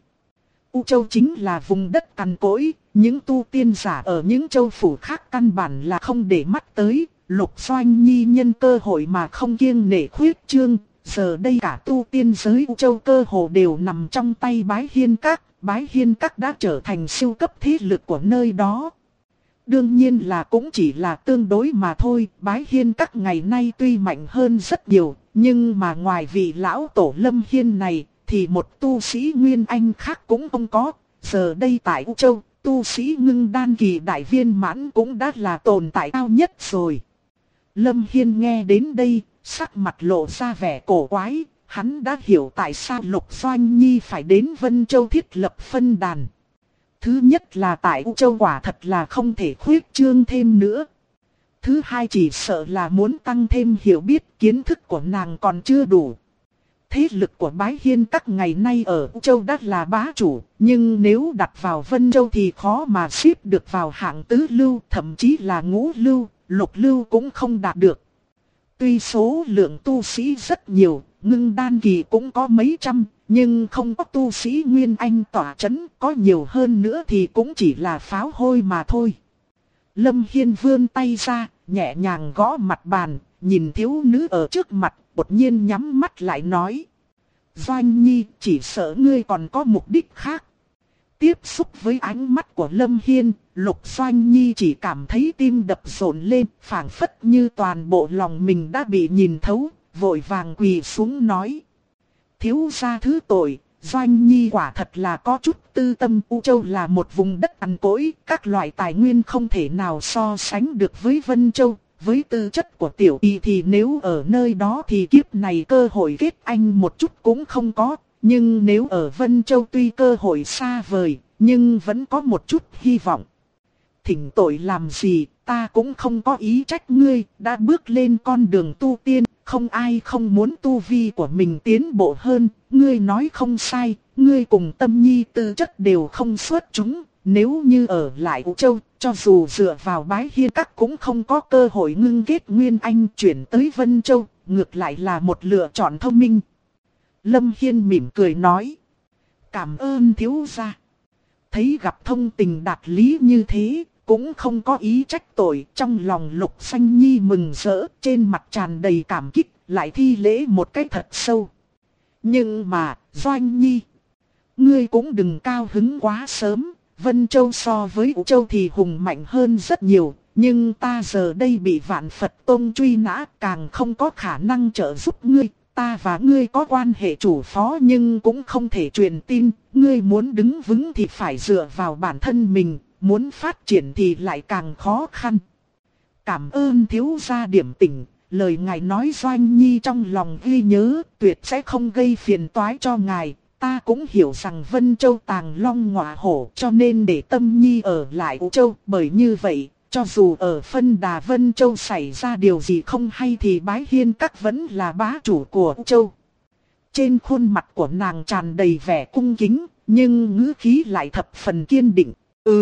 U Châu chính là vùng đất cằn cỗi, những tu tiên giả ở những châu phủ khác căn bản là không để mắt tới. Lục Doanh Nhi nhân cơ hội mà không kiêng nể khuyết trương, giờ đây cả tu tiên giới U Châu cơ hồ đều nằm trong tay bái hiên các. Bái hiên các đã trở thành siêu cấp thế lực của nơi đó. Đương nhiên là cũng chỉ là tương đối mà thôi. Bái hiên các ngày nay tuy mạnh hơn rất nhiều, nhưng mà ngoài vị lão tổ Lâm Hiên này, thì một tu sĩ Nguyên Anh khác cũng không có. Giờ đây tại U Châu, tu sĩ Ngưng Đan Kỳ đại viên mãn cũng đã là tồn tại cao nhất rồi. Lâm Hiên nghe đến đây, sắc mặt lộ ra vẻ cổ quái. Hắn đã hiểu tại sao Lục Doanh Nhi phải đến Vân Châu thiết lập phân đàn. Thứ nhất là tại U Châu quả thật là không thể khuyết trương thêm nữa. Thứ hai chỉ sợ là muốn tăng thêm hiểu biết, kiến thức của nàng còn chưa đủ. Thế lực của bái hiên các ngày nay ở U Châu đã là bá chủ, nhưng nếu đặt vào Vân Châu thì khó mà xếp được vào hạng tứ lưu, thậm chí là ngũ lưu, lục lưu cũng không đạt được. Tuy số lượng tu sĩ rất nhiều, Ngưng Đan Kỳ cũng có mấy trăm, nhưng không có tu sĩ Nguyên Anh tỏa chấn, có nhiều hơn nữa thì cũng chỉ là pháo hôi mà thôi. Lâm Hiên vươn tay ra, nhẹ nhàng gõ mặt bàn, nhìn thiếu nữ ở trước mặt, đột nhiên nhắm mắt lại nói. Doanh Nhi, chỉ sợ ngươi còn có mục đích khác. Tiếp xúc với ánh mắt của Lâm Hiên, Lục Doanh Nhi chỉ cảm thấy tim đập rộn lên, phảng phất như toàn bộ lòng mình đã bị nhìn thấu, vội vàng quỳ xuống nói. Thiếu gia thứ tội, Doanh Nhi quả thật là có chút tư tâm. U Châu là một vùng đất cằn cỗi, các loại tài nguyên không thể nào so sánh được với Vân Châu. Với tư chất của tiểu y thì nếu ở nơi đó thì kiếp này cơ hội kết anh một chút cũng không có. Nhưng nếu ở Vân Châu tuy cơ hội xa vời, nhưng vẫn có một chút hy vọng. Thỉnh tội làm gì, ta cũng không có ý trách ngươi, đã bước lên con đường tu tiên, không ai không muốn tu vi của mình tiến bộ hơn. Ngươi nói không sai, ngươi cùng Tâm Nhi tư chất đều không xuất chúng. Nếu như ở lại U Châu, cho dù dựa vào Bái Hiên Các cũng không có cơ hội ngưng kết Nguyên Anh chuyển tới Vân Châu, ngược lại là một lựa chọn thông minh. Lâm Hiên mỉm cười nói. Cảm ơn thiếu gia. Thấy gặp thông tình đạt lý như thế, cũng không có ý trách tội. Trong lòng Lục Doanh Nhi mừng rỡ, trên mặt tràn đầy cảm kích, lại thi lễ một cái thật sâu. Nhưng mà, Doanh Nhi, ngươi cũng đừng cao hứng quá sớm. Vân Châu so với U Châu thì hùng mạnh hơn rất nhiều. Nhưng ta giờ đây bị Vạn Phật Tông truy nã, càng không có khả năng trợ giúp ngươi. Ta và ngươi có quan hệ chủ phó nhưng cũng không thể truyền tin. Ngươi muốn đứng vững thì phải dựa vào bản thân mình, muốn phát triển thì lại càng khó khăn. Cảm ơn thiếu gia điểm tỉnh, lời ngài nói Doanh Nhi trong lòng ghi nhớ, tuyệt sẽ không gây phiền toái cho ngài. Ta cũng hiểu rằng Vân Châu tàng long ngọa hổ, cho nên để Tâm Nhi ở lại U Châu. Bởi như vậy, cho dù ở phân đà Vân Châu xảy ra điều gì không hay thì Bái Hiên Các vẫn là bá chủ của U Châu. Trên khuôn mặt của nàng tràn đầy vẻ cung kính, nhưng ngữ khí lại thập phần kiên định.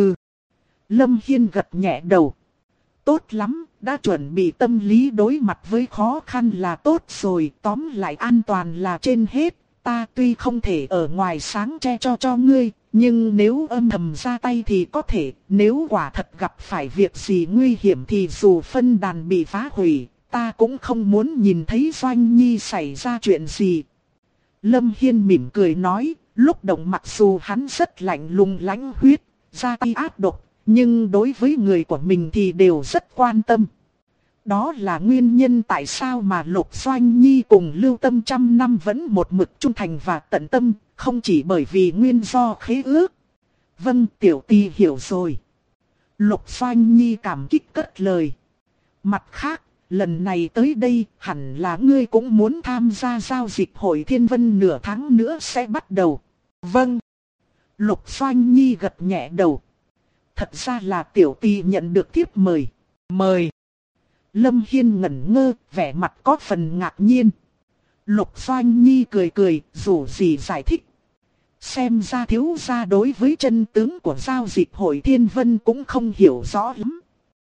Lâm Hiên gật nhẹ đầu. Tốt lắm, đã chuẩn bị tâm lý đối mặt với khó khăn là tốt rồi, tóm lại an toàn là trên hết. Ta tuy không thể ở ngoài sáng che cho ngươi, nhưng nếu âm thầm ra tay thì có thể. Nếu quả thật gặp phải việc gì nguy hiểm thì dù phân đàn bị phá hủy, ta cũng không muốn nhìn thấy Doanh Nhi xảy ra chuyện gì. Lâm Hiên mỉm cười nói, lúc động mặc dù hắn rất lạnh lùng lãnh huyết, ra tay ác độc, nhưng đối với người của mình thì đều rất quan tâm. Đó là nguyên nhân tại sao mà Lục Doanh Nhi cùng Lưu Tâm trăm năm vẫn một mực trung thành và tận tâm, không chỉ bởi vì nguyên do khế ước. Vâng, tiểu tỳ hiểu rồi. Lục Doanh Nhi cảm kích cất lời. Mặt khác, lần này tới đây hẳn là ngươi cũng muốn tham gia giao dịch hội Thiên Vân, nửa tháng nữa sẽ bắt đầu. Vâng. Lục Doanh Nhi gật nhẹ đầu. Thật ra là tiểu tỳ nhận được thiếp mời. Mời. Lâm Hiên ngẩn ngơ, vẻ mặt có phần ngạc nhiên. Lục Doanh Nhi cười cười, dù gì giải thích. Xem ra thiếu gia đối với chân tướng của giao dịch hội Thiên Vân cũng không hiểu rõ lắm.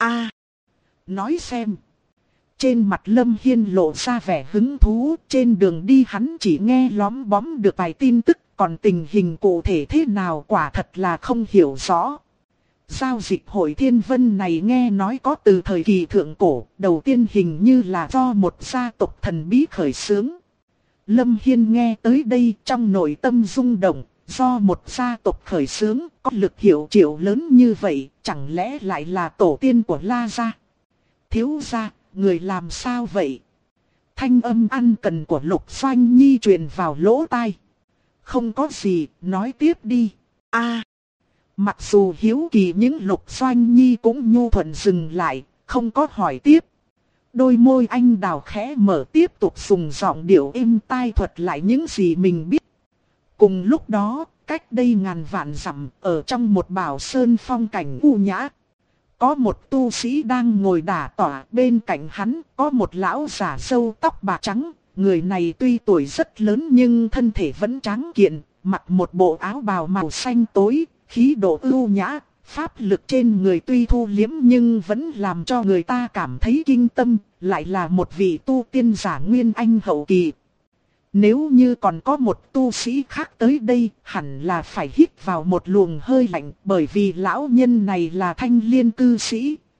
Nói xem. Trên mặt Lâm Hiên lộ ra vẻ hứng thú, trên đường đi hắn chỉ nghe lóm bóm được vài tin tức, còn tình hình cụ thể thế nào quả thật là không hiểu rõ. Giao dịch hội Thiên Vân này nghe nói có từ thời kỳ thượng cổ, đầu tiên hình như là do một gia tộc thần bí khởi xướng. Lâm Hiên nghe tới đây trong nội tâm rung động, do một gia tộc khởi xướng có lực hiệu triệu lớn như vậy, chẳng lẽ lại là tổ tiên của La gia? Thiếu gia, người làm sao vậy? Thanh âm ăn cần của Lục Doanh Nhi truyền vào lỗ tai. Không có gì, nói tiếp đi. Mặc dù hiếu kỳ những Lục Doanh Nhi cũng nhu thuận dừng lại, không có hỏi tiếp. Đôi môi anh đào khẽ mở tiếp tục dùng giọng điệu êm tai thuật lại những gì mình biết. Cùng lúc đó, cách đây ngàn vạn dặm, ở trong một bảo sơn phong cảnh u nhã. Có một tu sĩ đang ngồi đả tọa, bên cạnh hắn có một lão già râu tóc bạc trắng. Người này tuy tuổi rất lớn nhưng thân thể vẫn tráng kiện, mặc một bộ áo bào màu xanh tối, khí độ ưu nhã. Pháp lực trên người tuy thu liếm nhưng vẫn làm cho người ta cảm thấy kinh tâm, lại là một vị tu tiên giả nguyên anh hậu kỳ. Nếu như còn có một tu sĩ khác tới đây, hẳn là phải hít vào một luồng hơi lạnh, bởi vì lão nhân này là thanh liên cư sĩ,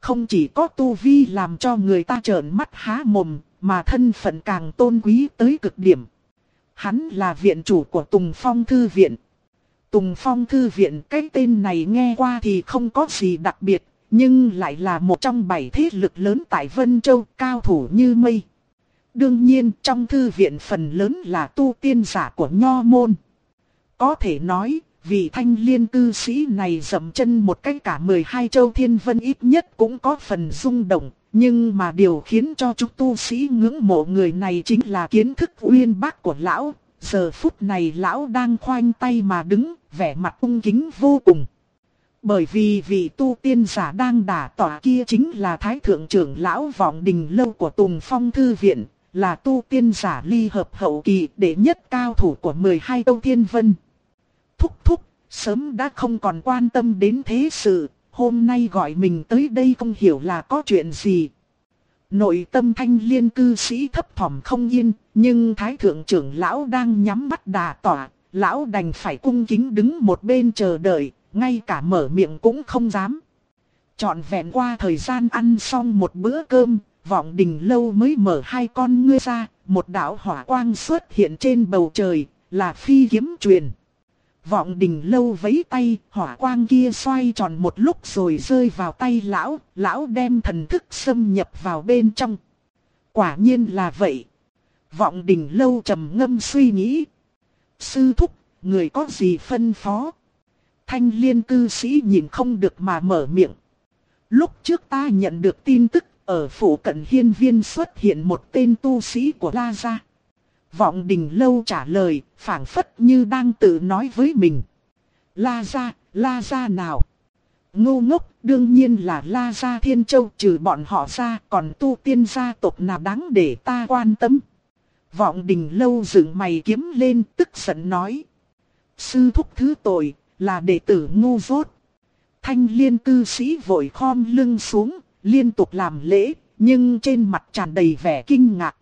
không chỉ có tu vi làm cho người ta trợn mắt há mồm, mà thân phận càng tôn quý tới cực điểm. Hắn là viện chủ của Tùng Phong Thư Viện. Tùng Phong Thư Viện, cái tên này nghe qua thì không có gì đặc biệt, nhưng lại là một trong 7 thế lực lớn tại Vân Châu, cao thủ như mây. Đương nhiên trong thư viện phần lớn là tu tiên giả của Nho môn. Có thể nói, vị Thanh Liên cư sĩ này dậm chân một cái cả 12 châu thiên vân ít nhất cũng có phần rung động. Nhưng mà điều khiến cho chúng tu sĩ ngưỡng mộ người này chính là kiến thức uyên bác của lão. Giờ phút này lão đang khoanh tay mà đứng, vẻ mặt cung kính vô cùng. Bởi vì vị tu tiên giả đang đả tọa kia chính là Thái Thượng trưởng lão Vọng Đình Lâu của Tùng Phong Thư Viện, là tu tiên giả ly hợp hậu kỳ đệ nhất cao thủ của 12 châu thiên vân. Thúc, sớm đã không còn quan tâm đến thế sự, hôm nay gọi mình tới đây không hiểu là có chuyện gì. Nội tâm Thanh Liên cư sĩ thấp thỏm không yên, nhưng Thái Thượng trưởng lão đang nhắm mắt đả tọa, lão đành phải cung kính đứng một bên chờ đợi, ngay cả mở miệng cũng không dám. Trọn vẹn qua thời gian ăn xong một bữa cơm, Vọng Đình Lâu mới mở hai con ngươi ra, một đạo hỏa quang xuất hiện trên bầu trời, là phi kiếm truyền. Vọng Đình Lâu vẫy tay, hỏa quang kia xoay tròn một lúc rồi rơi vào tay lão, lão đem thần thức xâm nhập vào bên trong. Quả nhiên là vậy. Vọng Đình Lâu trầm ngâm suy nghĩ. Sư thúc, người có gì phân phó? Thanh Liên cư sĩ nhìn không được mà mở miệng. Lúc trước ta nhận được tin tức, ở phủ cận hiên viên xuất hiện một tên tu sĩ của La Gia. Vọng Đình Lâu trả lời, phảng phất như đang tự nói với mình. La Gia nào? Ngu ngốc, đương nhiên là La Gia Thiên Châu, trừ bọn họ ra, còn tu tiên gia tộc nào đáng để ta quan tâm. Vọng Đình Lâu dựng mày kiếm lên, tức giận nói. Sư thúc thứ tội, là đệ tử ngu dốt. Thanh Liên cư sĩ vội khom lưng xuống, liên tục làm lễ, nhưng trên mặt tràn đầy vẻ kinh ngạc.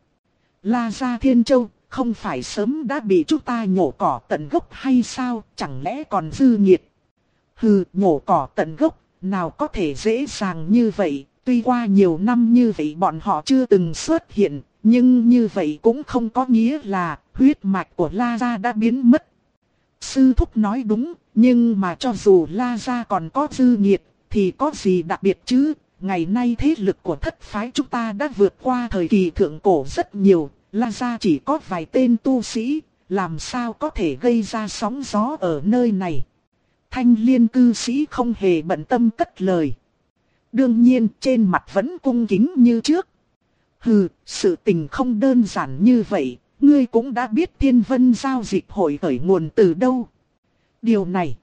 La Gia Thiên Châu, không phải sớm đã bị chúng ta nhổ cỏ tận gốc hay sao, chẳng lẽ còn dư nghiệt? Hừ, nhổ cỏ tận gốc, nào có thể dễ dàng như vậy, tuy qua nhiều năm như vậy bọn họ chưa từng xuất hiện, nhưng như vậy cũng không có nghĩa là huyết mạch của La Gia đã biến mất. Sư thúc nói đúng, nhưng mà cho dù La Gia còn có dư nghiệt, thì có gì đặc biệt chứ? Ngày nay thế lực của thất phái chúng ta đã vượt qua thời kỳ thượng cổ rất nhiều, La Gia chỉ có vài tên tu sĩ, làm sao có thể gây ra sóng gió ở nơi này. Thanh Liên cư sĩ không hề bận tâm cất lời. Đương nhiên trên mặt vẫn cung kính như trước. Hừ, sự tình không đơn giản như vậy, ngươi cũng đã biết Thiên Vân giao dịch hội khởi nguồn từ đâu. Điều này,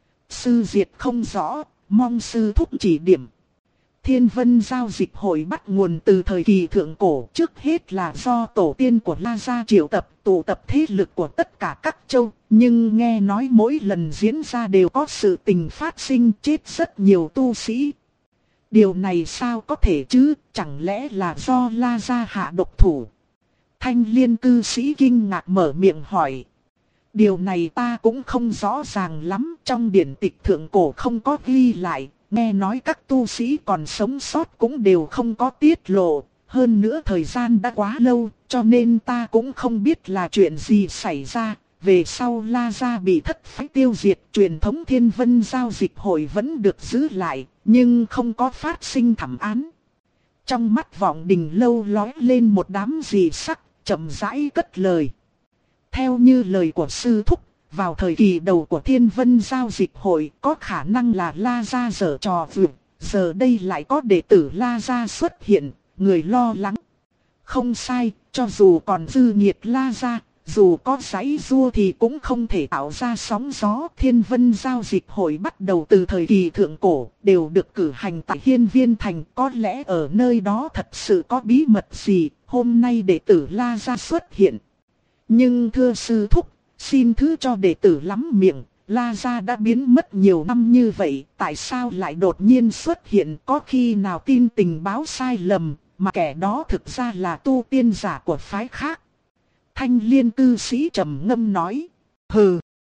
sư diệt không rõ, mong sư thúc chỉ điểm. Thiên Vân giao dịch hội bắt nguồn từ thời kỳ thượng cổ, trước hết là do tổ tiên của La Gia triệu tập tụ tập thế lực của tất cả các châu, nhưng nghe nói mỗi lần diễn ra đều có sự tình phát sinh, chết rất nhiều tu sĩ. Điều này sao có thể chứ, chẳng lẽ là do La Gia hạ độc thủ? Thanh Liên cư sĩ kinh ngạc mở miệng hỏi. Điều này ta cũng không rõ ràng lắm, trong điển tịch thượng cổ không có ghi lại. Nghe nói các tu sĩ còn sống sót cũng đều không có tiết lộ, hơn nữa thời gian đã quá lâu, cho nên ta cũng không biết là chuyện gì xảy ra. Về sau La Gia bị thất phái tiêu diệt, truyền thống Thiên Vân giao dịch hội vẫn được giữ lại, nhưng không có phát sinh thẩm án. Trong mắt Vọng Đình Lâu lóe lên một đám dị sắc, chậm rãi cất lời. Theo như lời của sư thúc, vào thời kỳ đầu của Thiên Vân giao dịch hội có khả năng là La Gia giở trò vượt, giờ đây lại có đệ tử La Gia xuất hiện, người lo lắng. Không sai, cho dù còn dư nghiệt La Gia, dù có giãy giụa thì cũng không thể tạo ra sóng gió. Thiên Vân giao dịch hội bắt đầu từ thời kỳ thượng cổ, đều được cử hành tại Hiên Viên Thành, có lẽ ở nơi đó thật sự có bí mật gì, hôm nay đệ tử La Gia xuất hiện. Nhưng thưa sư thúc, xin thứ cho đệ tử lắm miệng, La Gia đã biến mất nhiều năm như vậy, tại sao lại đột nhiên xuất hiện? Có khi nào tin tình báo sai lầm, mà kẻ đó thực ra là tu tiên giả của phái khác? Thanh Liên cư sĩ trầm ngâm nói. Hừ,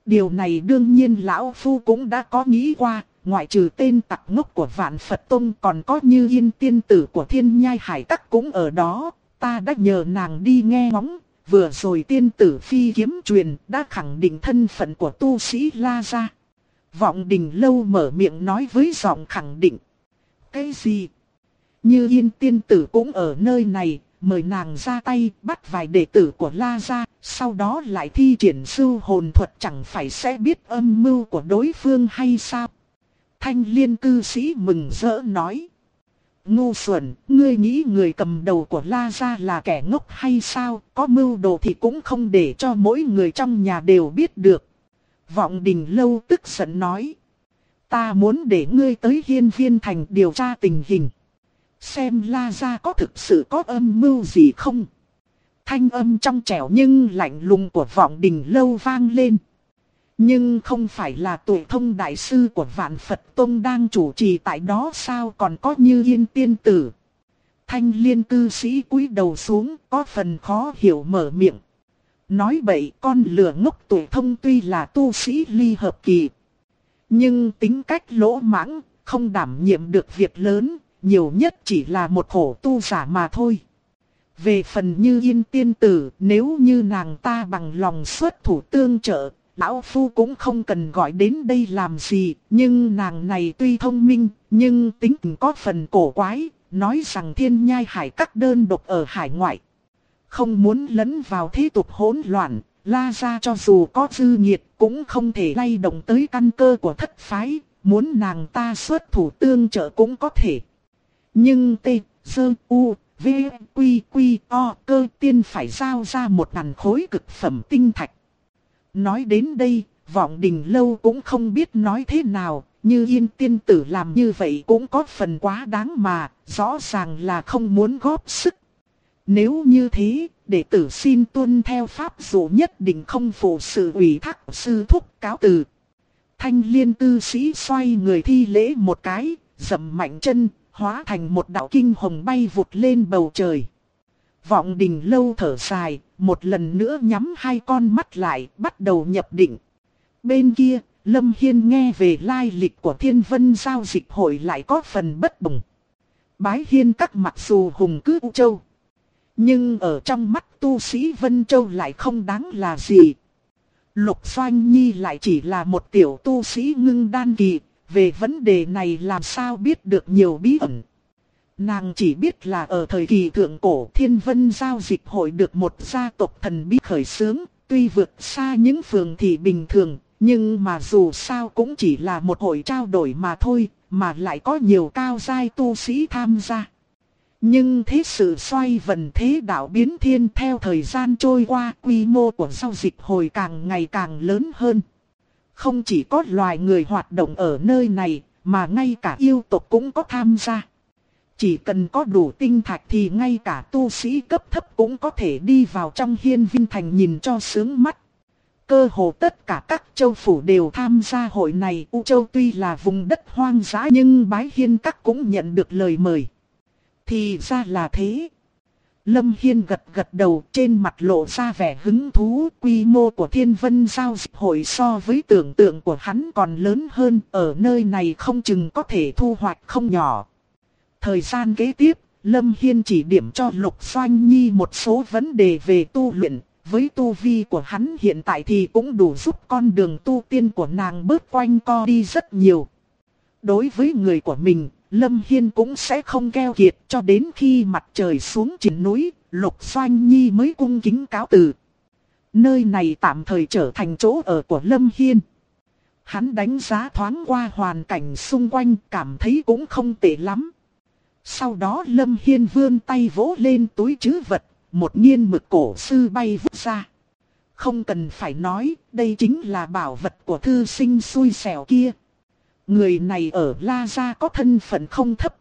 Điều này đương nhiên lão phu cũng đã có nghĩ qua, ngoại trừ tên tặc ngốc của Vạn Phật Tông còn có Như Yên tiên tử của Thiên Nhai Hải Các cũng ở đó, ta đã nhờ nàng đi nghe ngóng, vừa rồi tiên tử phi kiếm truyền đã khẳng định thân phận của tu sĩ La Gia. Vọng Đình Lâu mở miệng nói với giọng khẳng định. Cái gì? Như Yên tiên tử cũng ở nơi này, mời nàng ra tay bắt vài đệ tử của La Gia, sau đó lại thi triển sư hồn thuật, chẳng phải sẽ biết âm mưu của đối phương hay sao? Thanh Liên cư sĩ mừng rỡ nói. Ngu xuẩn, ngươi nghĩ người cầm đầu của La Gia là kẻ ngốc hay sao? Có mưu đồ thì cũng không để cho mỗi người trong nhà đều biết được. Vọng Đình Lâu tức giận nói. Ta muốn để ngươi tới Hiên Viên Thành điều tra tình hình. Xem La Gia có thực sự có âm mưu gì không? Thanh âm trong trẻo nhưng lạnh lùng của Vọng Đình Lâu vang lên. Nhưng không phải là Tuệ Thông đại sư của Vạn Phật Tông đang chủ trì tại đó sao, còn có Như Yên tiên tử. Thanh Liên cư sĩ cúi đầu xuống, có phần khó hiểu mở miệng. Nói bậy, con lừa ngốc Tuệ Thông tuy là tu sĩ ly hợp kỳ, nhưng tính cách lỗ mãng, không đảm nhiệm được việc lớn, nhiều nhất chỉ là một khổ tu giả mà thôi. Về phần Như Yên tiên tử, nếu như nàng ta bằng lòng xuất thủ tương trợ, lão phu cũng không cần gọi đến đây làm gì. Nhưng nàng này tuy thông minh, nhưng tính tình có phần cổ quái, nói rằng Thiên Nhai Hải Các đơn độc ở hải ngoại, không muốn lẫn vào thế tục hỗn loạn. La Gia cho dù có dư nhiệt cũng không thể lay động tới căn cơ của thất phái, muốn nàng ta xuất thủ tương trợ cũng có thể. Nhưng T, Sơ, U, V, Quy, Quy, O, Cơ tiên phải giao ra 1000 khối cực phẩm tinh thạch. Nói đến đây, Vọng Đình Lâu cũng không biết nói thế nào, Như Yên tiên tử làm như vậy cũng có phần quá đáng mà, rõ ràng là không muốn góp sức. Nếu như thế, đệ tử xin tuân theo pháp dụ, nhất định không phụ sự ủy thác sư thúc, cáo từ. Thanh Liên cư sĩ xoay người thi lễ một cái, dậm mạnh chân, hóa thành một đạo kinh hồng bay vụt lên bầu trời. Vọng Đình Lâu thở dài, một lần nữa nhắm hai con mắt lại, bắt đầu nhập định. Bên kia, Lâm Hiên nghe về lai lịch của Thiên Vân giao dịch hội lại có phần bất đồng. Bái Hiên Các mặc dù hùng cứ U Châu, nhưng ở trong mắt tu sĩ Vân Châu lại không đáng là gì. Lục Doanh Nhi lại chỉ là một tiểu tu sĩ ngưng đan kỳ, về vấn đề này làm sao biết được nhiều bí ẩn. Nàng chỉ biết là ở thời kỳ thượng cổ, Thiên Vân giao dịch hội được một gia tộc thần bí khởi xướng, tuy vượt xa những phường thị bình thường, nhưng mà dù sao cũng chỉ là một hội trao đổi mà thôi, mà lại có nhiều cao giai tu sĩ tham gia. Nhưng thế sự xoay vần thế đạo biến thiên, theo thời gian trôi qua, quy mô của giao dịch hội càng ngày càng lớn hơn. Không chỉ có loài người hoạt động ở nơi này, mà ngay cả yêu tộc cũng có tham gia. Chỉ cần có đủ tinh thạch thì ngay cả tu sĩ cấp thấp cũng có thể đi vào trong Hiên Viên Thành nhìn cho sướng mắt. Cơ hồ tất cả các châu phủ đều tham gia hội này. U Châu tuy là vùng đất hoang dã nhưng Bái Hiên Các cũng nhận được lời mời. Thì ra là thế. Lâm Hiên gật gật đầu, trên mặt lộ ra vẻ hứng thú. Quy mô của Thiên Vân giao dịch hội so với tưởng tượng của hắn còn lớn hơn. Ở nơi này không chừng có thể thu hoạch không nhỏ. Thời gian kế tiếp, Lâm Hiên chỉ điểm cho Lục Doanh Nhi một số vấn đề về tu luyện. Với tu vi của hắn hiện tại thì cũng đủ giúp con đường tu tiên của nàng bớt quanh co đi rất nhiều. Đối với người của mình, Lâm Hiên cũng sẽ không keo kiệt, cho đến khi mặt trời xuống trên núi, Lục Doanh Nhi mới cung kính cáo từ. Nơi này tạm thời trở thành chỗ ở của Lâm Hiên. Hắn đánh giá thoáng qua hoàn cảnh xung quanh, cảm thấy cũng không tệ lắm. Sau đó Lâm Hiên vươn tay vỗ lên túi trữ vật, một nghiên mực cổ sư bay vút ra. Không cần phải nói, đây chính là bảo vật của thư sinh xui xẻo kia. Người này ở La Gia có thân phận không thấp.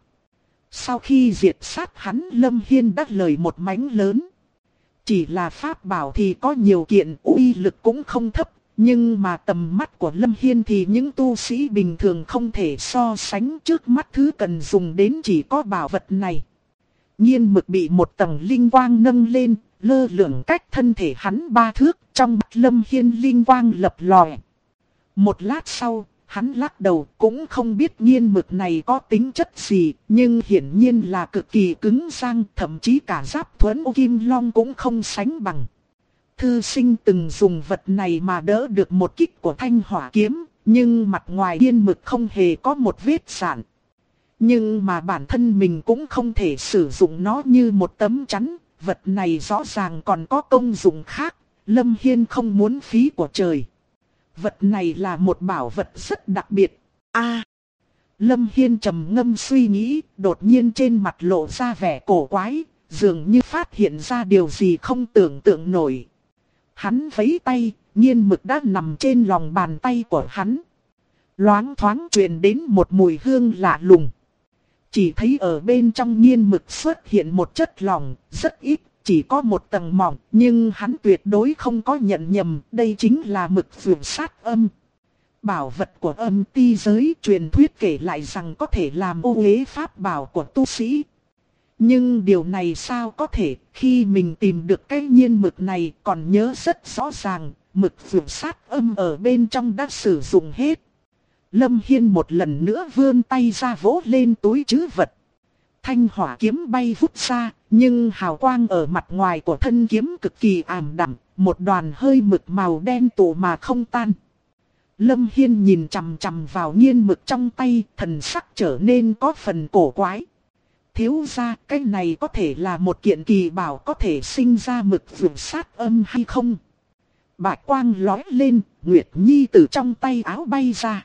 Sau khi diệt sát hắn, Lâm Hiên đắt lời một mánh lớn. Chỉ là pháp bảo thì có nhiều kiện, uy lực cũng không thấp. Nhưng mà tầm mắt của Lâm Hiên thì những tu sĩ bình thường không thể so sánh, trước mắt thứ cần dùng đến chỉ có bảo vật này. Nghiên mực bị một tầng linh quang nâng lên, lơ lửng cách thân thể hắn 3 thước, trong mắt Lâm Hiên linh quang lập lòe. Một lát sau, hắn lắc đầu, cũng không biết nghiên mực này có tính chất gì, nhưng hiển nhiên là cực kỳ cứng răng, thậm chí cả giáp thuẫn ô kim long cũng không sánh bằng. Thư sinh từng dùng vật này mà đỡ được một kích của thanh hỏa kiếm, nhưng mặt ngoài nghiên mực không hề có một vết sạn. Nhưng mà bản thân mình cũng không thể sử dụng nó như một tấm chắn, vật này rõ ràng còn có công dụng khác, Lâm Hiên không muốn phí của trời. Vật này là một bảo vật rất đặc biệt. Lâm Hiên trầm ngâm suy nghĩ, đột nhiên trên mặt lộ ra vẻ cổ quái, dường như phát hiện ra điều gì không tưởng tượng nổi. Hắn vẫy tay, nghiên mực đã nằm trên lòng bàn tay của hắn. Loáng thoáng truyền đến một mùi hương lạ lùng. Chỉ thấy ở bên trong nghiên mực xuất hiện một chất lỏng, rất ít, chỉ có một tầng mỏng, nhưng hắn tuyệt đối không có nhận nhầm, đây chính là mực vượt sát âm. Bảo vật của âm ti giới, truyền thuyết kể lại rằng có thể làm ô uế pháp bảo của tu sĩ. Nhưng điều này sao có thể, khi mình tìm được cái nhiên mực này còn nhớ rất rõ ràng, mực vượt sát âm ở bên trong đã sử dụng hết. Lâm Hiên một lần nữa vươn tay ra vỗ lên túi trữ vật. Thanh hỏa kiếm bay vút ra, nhưng hào quang ở mặt ngoài của thân kiếm cực kỳ ảm đạm, một đoàn hơi mực màu đen tụ mà không tan. Lâm Hiên nhìn chằm chằm vào nghiên mực trong tay, thần sắc trở nên có phần cổ quái. Thiếu gia, cái này có thể là một kiện kỳ bảo có thể sinh ra mực vượt sát âm hay không? Bạch quang lóe lên, Nguyệt Nhi từ trong tay áo bay ra.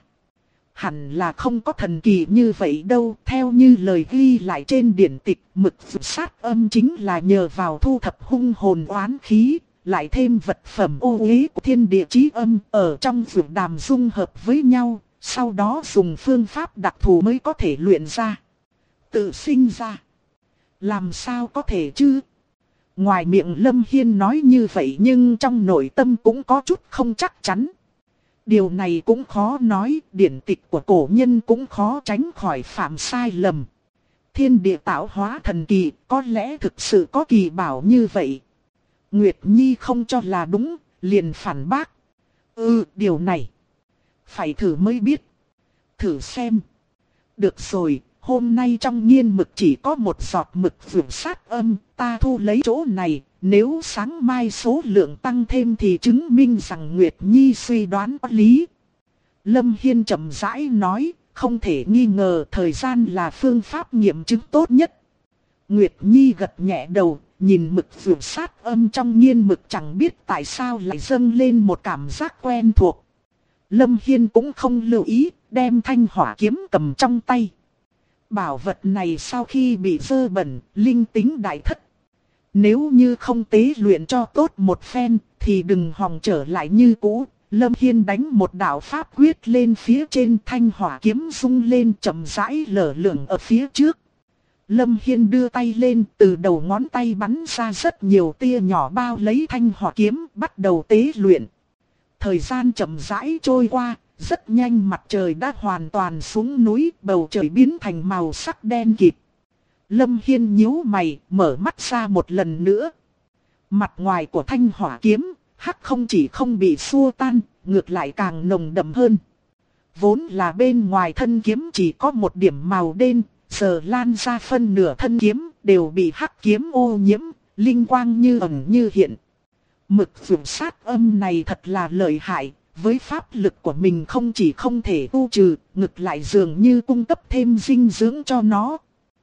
Hẳn là không có thần kỳ như vậy đâu, theo như lời ghi lại trên điển tịch, mực vượt sát âm chính là nhờ vào thu thập hung hồn oán khí, lại thêm vật phẩm ô uế của thiên địa chí âm ở trong vượt đàm dung hợp với nhau, sau đó dùng phương pháp đặc thù mới có thể luyện ra. Tự sinh ra. Làm sao có thể chứ? Ngoài miệng Lâm Hiên nói như vậy nhưng trong nội tâm cũng có chút không chắc chắn. Điều này cũng khó nói, điển tịch của cổ nhân cũng khó tránh khỏi phạm sai lầm. Thiên địa tạo hóa thần kỳ, có lẽ thực sự có kỳ bảo như vậy. Nguyệt Nhi không cho là đúng, liền phản bác. Điều này phải thử mới biết. Thử xem. Được rồi, hôm nay trong nghiên mực chỉ có một giọt mực vượt sát âm, ta thu lấy chỗ này. Nếu sáng mai số lượng tăng thêm thì chứng minh rằng Nguyệt Nhi suy đoán có lý. Lâm Hiên chậm rãi nói, không thể nghi ngờ thời gian là phương pháp nghiệm chứng tốt nhất. Nguyệt Nhi gật nhẹ đầu, nhìn mực vượt sát âm trong nghiên mực chẳng biết tại sao lại dâng lên một cảm giác quen thuộc. Lâm Hiên cũng không lưu ý, đem thanh hỏa kiếm cầm trong tay. Bảo vật này sau khi bị dơ bẩn, linh tính đại thất. Nếu như không tế luyện cho tốt một phen, thì đừng hòng trở lại như cũ. Lâm Hiên đánh một đạo pháp quyết lên phía trên, thanh hỏa kiếm rung lên chậm rãi lở lửng ở phía trước. Lâm Hiên đưa tay lên, từ đầu ngón tay bắn ra rất nhiều tia nhỏ bao lấy thanh hỏa kiếm, bắt đầu tế luyện. Thời gian chậm rãi trôi qua, rất nhanh mặt trời đã hoàn toàn xuống núi, bầu trời biến thành màu sắc đen kịt. Lâm Hiên nhíu mày, mở mắt ra một lần nữa. Mặt ngoài của thanh hỏa kiếm, hắc không chỉ không bị xua tan, ngược lại càng nồng đậm hơn. Vốn là bên ngoài thân kiếm chỉ có một điểm màu đen, giờ lan ra phân nửa thân kiếm, đều bị hắc kiếm ô nhiễm, linh quang như ẩn như hiện. Mực vượt sát âm này thật là lợi hại, với pháp lực của mình không chỉ không thể tu trừ, ngược lại dường như cung cấp thêm dinh dưỡng cho nó.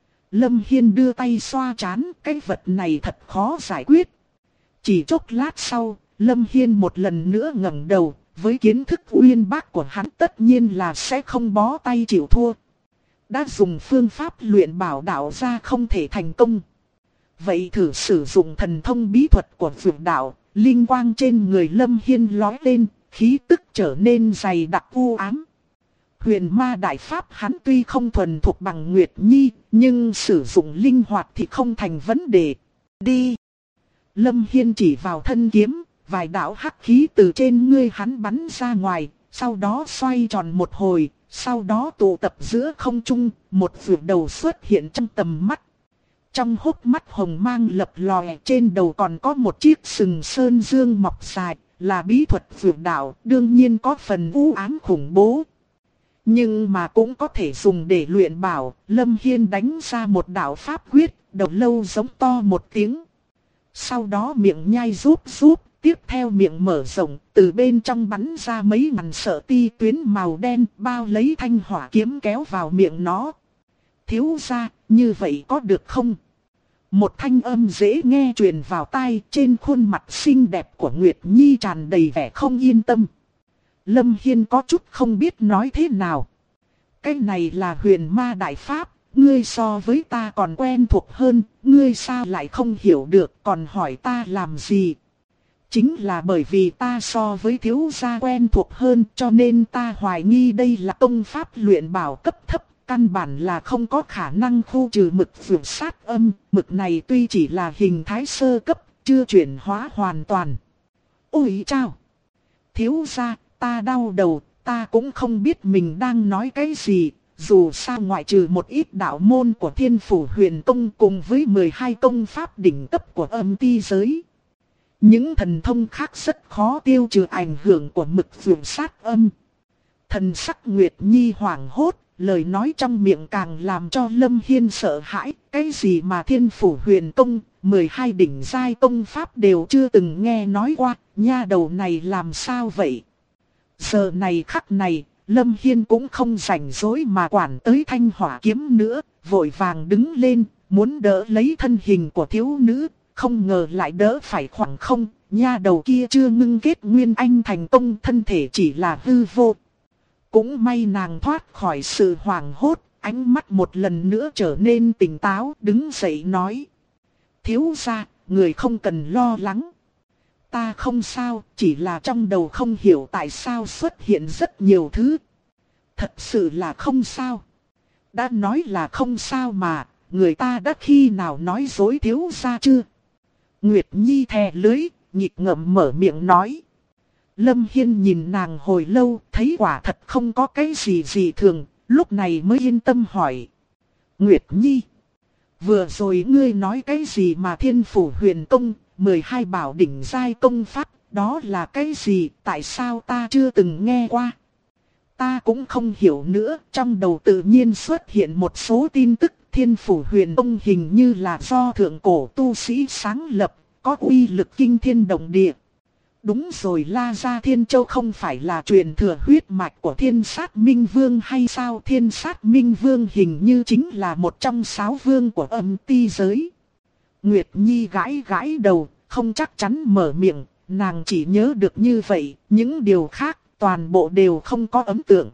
Lâm Hiên đưa tay xoa trán, cái vật này thật khó giải quyết. Chỉ chốc lát sau, Lâm Hiên một lần nữa ngẩng đầu, với kiến thức uyên bác của hắn tất nhiên là sẽ không bó tay chịu thua. Đã dùng phương pháp luyện bảo đạo ra không thể thành công. Vậy thử sử dụng thần thông bí thuật của vượt đạo, linh quang trên người Lâm Hiên lói lên, khí tức trở nên dày đặc u ám. Huyền ma đại pháp hắn tuy không thuần thuộc bằng Nguyệt Nhi, nhưng sử dụng linh hoạt thì không thành vấn đề. Đi! Lâm Hiên chỉ vào thân kiếm, vài đạo hắc khí từ trên người hắn bắn ra ngoài, sau đó xoay tròn một hồi, sau đó tụ tập giữa không trung, một vượt đầu xuất hiện trong tầm mắt. Trong hốc mắt hồng mang lập lòe, trên đầu còn có một chiếc sừng sơn dương mọc dài, là bí thuật vượt đạo, đương nhiên có phần u ám khủng bố. Nhưng mà cũng có thể dùng để luyện bảo. Lâm Hiên đánh ra một đạo pháp quyết, đầu lâu giống to một tiếng. Sau đó miệng nhai rúp rúp, tiếp theo miệng mở rộng, từ bên trong bắn ra mấy ngàn sợi ti tuyến màu đen bao lấy thanh hỏa kiếm kéo vào miệng nó. Thiếu gia, như vậy có được không? Một thanh âm dễ nghe truyền vào tai, trên khuôn mặt xinh đẹp của Nguyệt Nhi tràn đầy vẻ không yên tâm. Lâm Hiên có chút không biết nói thế nào. Cái này là huyền ma đại pháp, ngươi so với ta còn quen thuộc hơn, ngươi sao lại không hiểu được, còn hỏi ta làm gì? Chính là bởi vì ta so với thiếu gia quen thuộc hơn, cho nên ta hoài nghi đây là công pháp luyện bảo cấp thấp, căn bản là không có khả năng khu trừ mực vượt sát âm. Mực này tuy chỉ là hình thái sơ cấp, chưa chuyển hóa hoàn toàn. Ôi chao! Thiếu gia, ta đau đầu, ta cũng không biết mình đang nói cái gì. Dù sao ngoại trừ một ít đạo môn của Thiên Phủ Huyền Tông cùng với 12 công pháp đỉnh cấp của âm ti giới, những thần thông khác rất khó tiêu trừ ảnh hưởng của mực vượt sát âm. Thần sắc Nguyệt Nhi hoảng hốt, lời nói trong miệng càng làm cho Lâm Hiên sợ hãi. Cái gì mà Thiên Phủ Huyền Tông, 12 đỉnh giai công pháp đều chưa từng nghe nói qua, nha đầu này làm sao vậy? Giờ này khắc này, Lâm Hiên cũng không rảnh rỗi mà quản tới thanh hỏa kiếm nữa, vội vàng đứng lên, muốn đỡ lấy thân hình của thiếu nữ, không ngờ lại đỡ phải khoảng không, nha đầu kia chưa ngưng kết nguyên anh thành công, thân thể chỉ là hư vô. Cũng may nàng thoát khỏi sự hoảng hốt, ánh mắt một lần nữa trở nên tỉnh táo, đứng dậy nói: thiếu gia, người không cần lo lắng. Ta không sao, chỉ là trong đầu không hiểu tại sao xuất hiện rất nhiều thứ. Thật sự là không sao. Đã nói là không sao mà, người ta đã khi nào nói dối thiếu gia chưa? Nguyệt Nhi thè lưới, nhịp ngậm mở miệng nói. Lâm Hiên nhìn nàng hồi lâu, thấy quả thật không có cái gì dị thường, lúc này mới yên tâm hỏi: Nguyệt Nhi, vừa rồi ngươi nói cái gì mà Thiên Phủ Huyền Tông, 12 bảo đỉnh giai công pháp, đó là cái gì, tại sao ta chưa từng nghe qua? Ta cũng không hiểu nữa, trong đầu tự nhiên xuất hiện một số tin tức. Thiên Phủ Huyền Tông hình như là do thượng cổ tu sĩ sáng lập, có uy lực kinh thiên động địa. Đúng rồi, La Gia Thiên Châu không phải là truyền thừa huyết mạch của Thiên Sát Minh Vương hay sao? Thiên Sát Minh Vương hình như chính là một trong 6 vương của âm ti giới. Nguyệt Nhi gãi gãi đầu, không chắc chắn mở miệng, nàng chỉ nhớ được như vậy, những điều khác toàn bộ đều không có ấn tượng.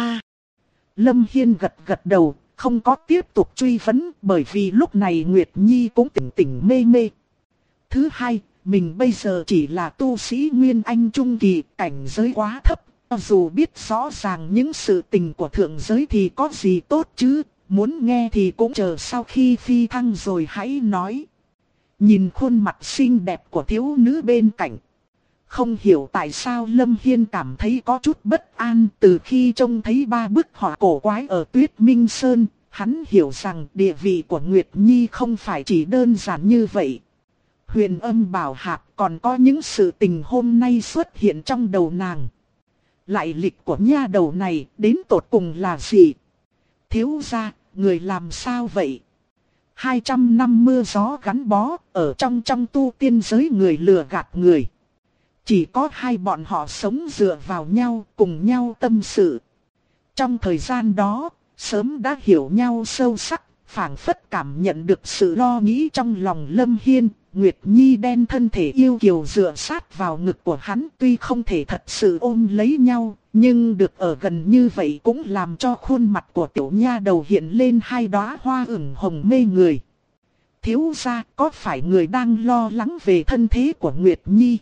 Lâm Hiên gật gật đầu, không có tiếp tục truy vấn, bởi vì lúc này Nguyệt Nhi cũng tỉnh tỉnh mê mê. Thứ hai, mình bây giờ chỉ là tu sĩ Nguyên Anh Trung Kỳ, cảnh giới quá thấp, dù biết rõ ràng những sự tình của thượng giới thì có gì tốt chứ, muốn nghe thì cũng chờ sau khi phi thăng rồi hãy nói. Nhìn khuôn mặt xinh đẹp của thiếu nữ bên cạnh, không hiểu tại sao Lâm Hiên cảm thấy có chút bất an. Từ khi trông thấy 3 bức họa cổ quái ở Tuyết Minh Sơn, hắn hiểu rằng địa vị của Nguyệt Nhi không phải chỉ đơn giản như vậy. Huyền Âm Bảo Hạp còn có những sự tình hôm nay xuất hiện trong đầu nàng. Lại lịch của nha đầu này đến tột cùng là gì? Thiếu gia, người làm sao vậy? 200 năm mưa gió gắn bó, ở trong tu tiên giới người lừa gạt người. Chỉ có hai bọn họ sống dựa vào nhau, cùng nhau tâm sự. Trong thời gian đó, sớm đã hiểu nhau sâu sắc, phảng phất cảm nhận được sự lo nghĩ trong lòng Lâm Hiên. Nguyệt Nhi đen thân thể yêu kiều dựa sát vào ngực của hắn, tuy không thể thật sự ôm lấy nhau, nhưng được ở gần như vậy cũng làm cho khuôn mặt của tiểu nha đầu hiện lên 2 đóa hoa ửng hồng mê người. Thiếu gia, có phải người đang lo lắng về thân thế của Nguyệt Nhi?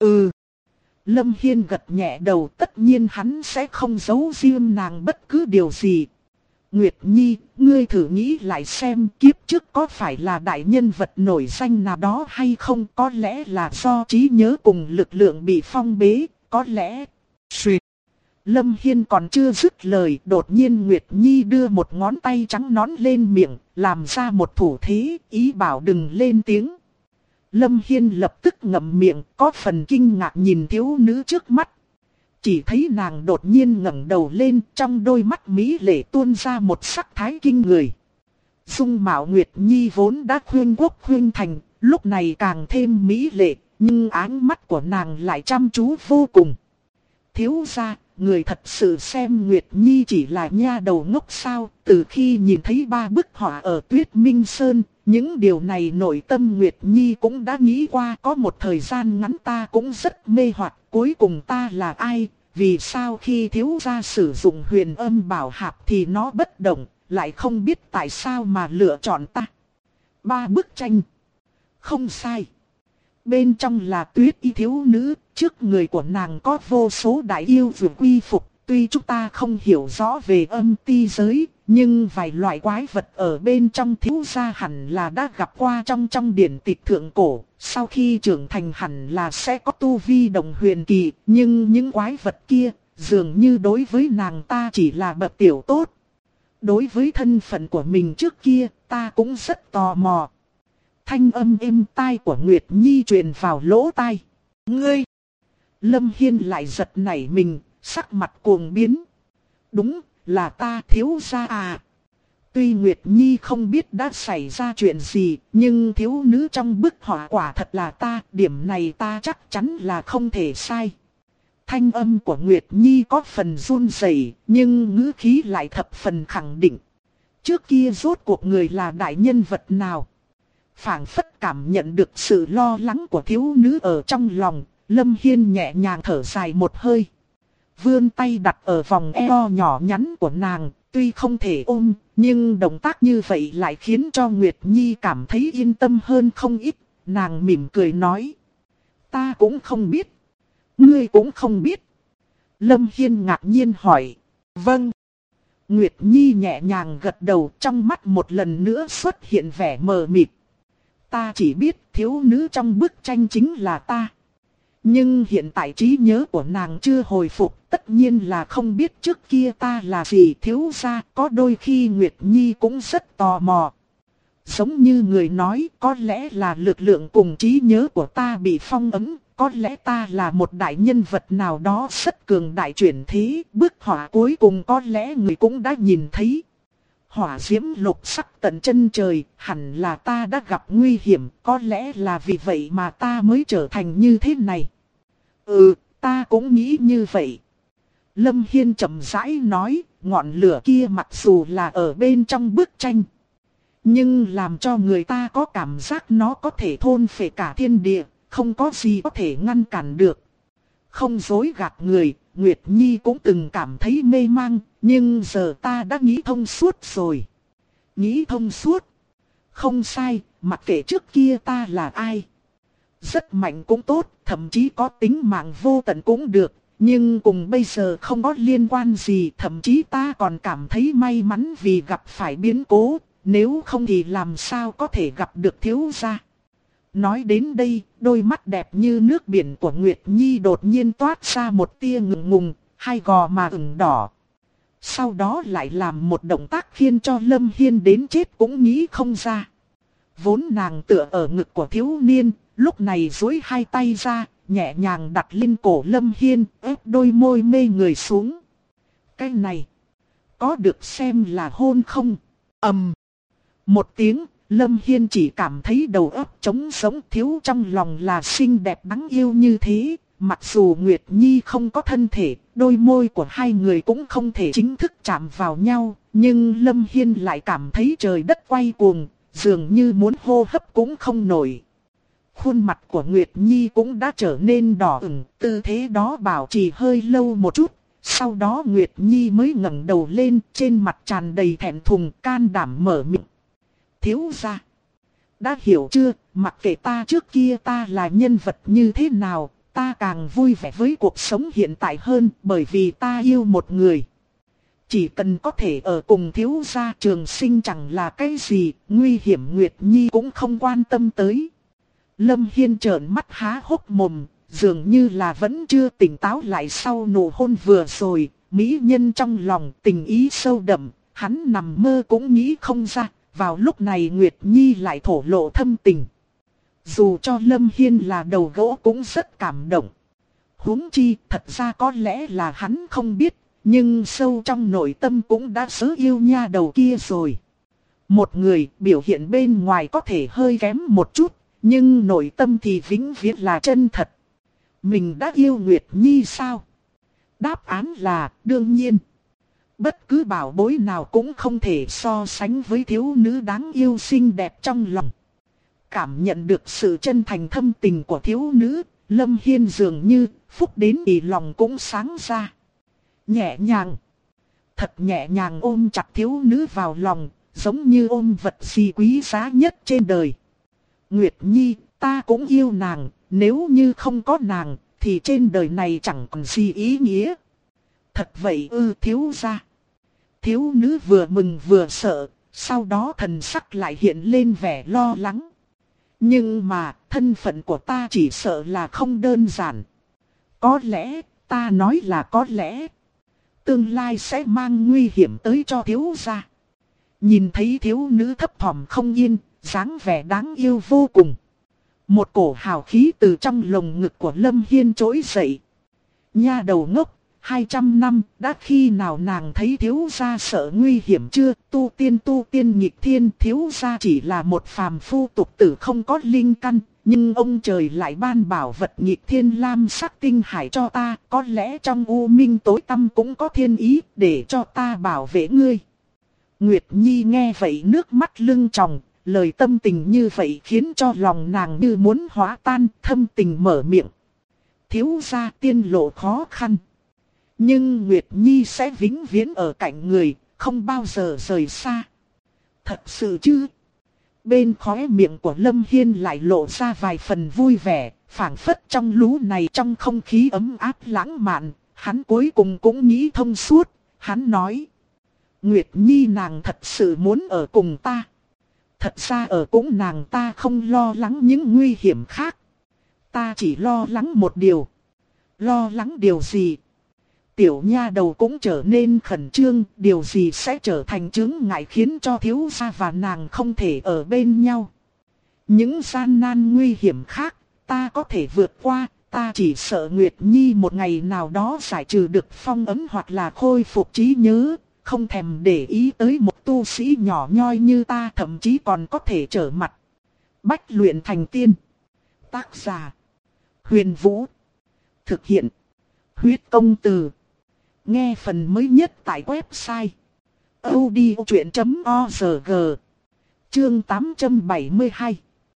Lâm Hiên gật nhẹ đầu, tất nhiên hắn sẽ không giấu riêng nàng bất cứ điều gì. Nguyệt Nhi, ngươi thử nghĩ lại xem, kiếp trước có phải là đại nhân vật nổi danh nào đó hay không? Có lẽ là do trí nhớ cùng lực lượng bị phong bế, có lẽ... Lâm Hiên còn chưa dứt lời, đột nhiên Nguyệt Nhi đưa một ngón tay trắng nõn lên miệng, làm ra một thủ thế, ý bảo đừng lên tiếng. Lâm Hiên lập tức ngậm miệng, có phần kinh ngạc nhìn thiếu nữ trước mắt. Chỉ thấy nàng đột nhiên ngẩng đầu lên, trong đôi mắt mỹ lệ tuôn ra một sắc thái kinh người. Dung mạo Nguyệt Nhi vốn đã khuyên quốc khuyên thành, lúc này càng thêm mỹ lệ, nhưng ánh mắt của nàng lại chăm chú vô cùng. Thiếu gia, người thật sự xem Nguyệt Nhi chỉ là nha đầu ngốc sao? Từ khi nhìn thấy 3 bức họa ở Tuyết Minh Sơn, những điều này nội tâm Nguyệt Nhi cũng đã nghĩ qua. Có một thời gian ngắn ta cũng rất mê hoặc, cuối cùng ta là ai? Vì sao khi thiếu gia sử dụng huyền âm bảo hạp thì nó bất động, lại không biết tại sao mà lựa chọn ta? 3 bức tranh. Không sai. Bên trong là Tuyết Y thiếu nữ, trước người của nàng có vô số đại yêu vừa quy phục. Tuy chúng ta không hiểu rõ về âm ti giới, nhưng vài loại quái vật ở bên trong thiếu gia hẳn là đã gặp qua trong điển tịch thượng cổ. Sau khi trưởng thành hẳn là sẽ có tu vi đồng huyền kỳ, nhưng những quái vật kia dường như đối với nàng ta chỉ là bậc tiểu tốt. Đối với thân phận của mình trước kia, ta cũng rất tò mò. Thanh âm êm tai của Nguyệt Nhi truyền vào lỗ tai. Ngươi! Lâm Hiên lại giật nảy mình, sắc mặt cuồng biến. Đúng, là ta thiếu gia à. Tuy Nguyệt Nhi không biết đã xảy ra chuyện gì, nhưng thiếu nữ trong bức họa quả thật là ta, điểm này ta chắc chắn là không thể sai. Thanh âm của Nguyệt Nhi có phần run rẩy, nhưng ngữ khí lại thập phần khẳng định. Trước kia rốt cuộc người là đại nhân vật nào? Phảng phất cảm nhận được sự lo lắng của thiếu nữ ở trong lòng, Lâm Hiên nhẹ nhàng thở dài một hơi. Vươn tay đặt ở vòng eo nhỏ nhắn của nàng, tuy không thể ôm, nhưng động tác như vậy lại khiến cho Nguyệt Nhi cảm thấy yên tâm hơn không ít. Nàng mỉm cười nói. Ta cũng không biết. Ngươi cũng không biết. Lâm Hiên ngạc nhiên hỏi. Vâng. Nguyệt Nhi nhẹ nhàng gật đầu, trong mắt một lần nữa xuất hiện vẻ mờ mịt. Ta chỉ biết thiếu nữ trong bức tranh chính là ta. Nhưng hiện tại trí nhớ của nàng chưa hồi phục, tất nhiên là không biết trước kia ta là gì. Thiếu gia, có đôi khi Nguyệt Nhi cũng rất tò mò. Giống như người nói, có lẽ là lực lượng cùng trí nhớ của ta bị phong ấn, có lẽ ta là một đại nhân vật nào đó rất cường đại chuyển thế. Bức họa cuối cùng có lẽ người cũng đã nhìn thấy. Hỏa diễm lục sắc tận chân trời, hẳn là ta đã gặp nguy hiểm, có lẽ là vì vậy mà ta mới trở thành như thế này. Ta cũng nghĩ như vậy. Lâm Hiên chậm rãi nói, ngọn lửa kia mặc dù là ở bên trong bức tranh, nhưng làm cho người ta có cảm giác nó có thể thôn phệ cả thiên địa, không có gì có thể ngăn cản được. Không dối gạt người, Nguyệt Nhi cũng từng cảm thấy mê mang, nhưng giờ ta đã nghĩ thông suốt rồi. Nghĩ thông suốt? Không sai, mặc kệ trước kia ta là ai. Rất mạnh cũng tốt, thậm chí có tính mạng vô tận cũng được, nhưng cùng bây giờ không có liên quan gì. Thậm chí ta còn cảm thấy may mắn vì gặp phải biến cố, nếu không thì làm sao có thể gặp được thiếu gia. Nói đến đây, đôi mắt đẹp như nước biển của Nguyệt Nhi đột nhiên toát ra một tia ngượng ngùng, hai gò má ửng đỏ. Sau đó lại làm một động tác khiến cho Lâm Hiên đến chết cũng nghĩ không ra. Vốn nàng tựa ở ngực của thiếu niên, lúc này duỗi hai tay ra, nhẹ nhàng đặt lên cổ Lâm Hiên, ép đôi môi mê người xuống. Cái này, có được xem là hôn không? Một tiếng, Lâm Hiên chỉ cảm thấy đầu óc trống sống, thiếu trong lòng là xinh đẹp đáng yêu như thế. Mặc dù Nguyệt Nhi không có thân thể, đôi môi của hai người cũng không thể chính thức chạm vào nhau, nhưng Lâm Hiên lại cảm thấy trời đất quay cuồng, dường như muốn hô hấp cũng không nổi. Khuôn mặt của Nguyệt Nhi cũng đã trở nên đỏ ửng, tư thế đó bảo trì hơi lâu một chút. Sau đó Nguyệt Nhi mới ngẩng đầu lên, trên mặt tràn đầy thẹn thùng, can đảm mở miệng. Thiếu gia, đã hiểu chưa, mặc kệ ta trước kia ta là nhân vật như thế nào, ta càng vui vẻ với cuộc sống hiện tại hơn, bởi vì ta yêu một người. Chỉ cần có thể ở cùng thiếu gia, trường sinh chẳng là cái gì, nguy hiểm Nguyệt Nhi cũng không quan tâm tới. Lâm Hiên trợn mắt há hốc mồm, dường như là vẫn chưa tỉnh táo lại sau nụ hôn vừa rồi. Mỹ nhân trong lòng tình ý sâu đậm, hắn nằm mơ cũng nghĩ không ra. Vào lúc này Nguyệt Nhi lại thổ lộ thâm tình. Dù cho Lâm Hiên là đầu gỗ cũng rất cảm động. Huống chi thật ra có lẽ là hắn không biết, nhưng sâu trong nội tâm cũng đã sớm yêu nha đầu kia rồi. Một người biểu hiện bên ngoài có thể hơi kém một chút, nhưng nội tâm thì vĩnh viễn là chân thật. Mình đã yêu Nguyệt Nhi sao? Đáp án là đương nhiên. Bất cứ bảo bối nào cũng không thể so sánh với thiếu nữ đáng yêu xinh đẹp trong lòng. Cảm nhận được sự chân thành thâm tình của thiếu nữ, Lâm Hiên dường như phúc đến thì lòng cũng sáng ra. Nhẹ nhàng, thật nhẹ nhàng ôm chặt thiếu nữ vào lòng, giống như ôm vật gì quý giá nhất trên đời. Nguyệt Nhi, ta cũng yêu nàng, nếu như không có nàng, thì trên đời này chẳng còn gì ý nghĩa. Thật vậy ư thiếu gia. Thiếu nữ vừa mừng vừa sợ, sau đó thần sắc lại hiện lên vẻ lo lắng. Nhưng mà, thân phận của ta chỉ sợ là không đơn giản. Có lẽ, ta nói là có lẽ, tương lai sẽ mang nguy hiểm tới cho thiếu gia. Nhìn thấy thiếu nữ thấp thỏm không yên, dáng vẻ đáng yêu vô cùng. Một cổ hào khí từ trong lồng ngực của Lâm Hiên trỗi dậy. Nha đầu ngốc, 200 năm, đã khi nào nàng thấy thiếu gia sợ nguy hiểm chưa? Tu tiên nghịch thiên, thiếu gia chỉ là một phàm phu tục tử không có linh căn, nhưng ông trời lại ban bảo vật nghịch thiên lam sắc tinh hải cho ta, có lẽ trong u minh tối tăm cũng có thiên ý để cho ta bảo vệ ngươi. Nguyệt Nhi nghe vậy nước mắt lưng tròng, lời tâm tình như vậy khiến cho lòng nàng như muốn hóa tan, thâm tình mở miệng. Thiếu gia tiên lộ khó khăn, nhưng Nguyệt Nhi sẽ vĩnh viễn ở cạnh người, không bao giờ rời xa. Thật sự chứ? Bên khóe miệng của Lâm Hiên lại lộ ra vài phần vui vẻ, phảng phất trong lú này trong không khí ấm áp lãng mạn, hắn cuối cùng cũng nghĩ thông suốt, hắn nói. Nguyệt Nhi nàng thật sự muốn ở cùng ta. Thật ra ở cũng nàng ta không lo lắng những nguy hiểm khác. Ta chỉ lo lắng một điều. Lo lắng điều gì? Tiểu nha đầu cũng trở nên khẩn trương, điều gì sẽ trở thành chướng ngại khiến cho thiếu gia và nàng không thể ở bên nhau. Những gian nan nguy hiểm khác, ta có thể vượt qua, ta chỉ sợ Nguyệt Nhi một ngày nào đó giải trừ được phong ấn hoặc là khôi phục trí nhớ, không thèm để ý tới một tu sĩ nhỏ nhoi như ta, thậm chí còn có thể trở mặt. Bách luyện thành tiên. Tác giả: Huyền Vũ. Thực hiện: Huyết Công Từ. Nghe phần mới nhất tại website audiochuyện.org. Chương 872.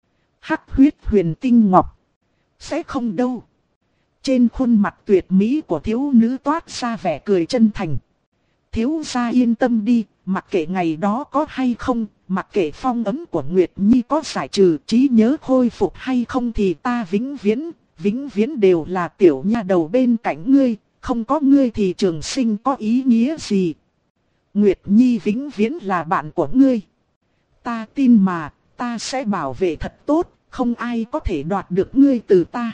Hắc huyết huyền tinh ngọc. Sẽ không đâu. Trên khuôn mặt tuyệt mỹ của thiếu nữ toát ra vẻ cười chân thành. Thiếu gia yên tâm đi, mặc kệ ngày đó có hay không, mặc kệ phong ấn của Nguyệt Nhi có giải trừ, trí nhớ khôi phục hay không thì ta vĩnh viễn đều là tiểu nha đầu bên cạnh ngươi. Không có ngươi thì trường sinh có ý nghĩa gì? Nguyệt Nhi vĩnh viễn là bạn của ngươi. Ta tin mà, ta sẽ bảo vệ thật tốt, không ai có thể đoạt được ngươi từ ta.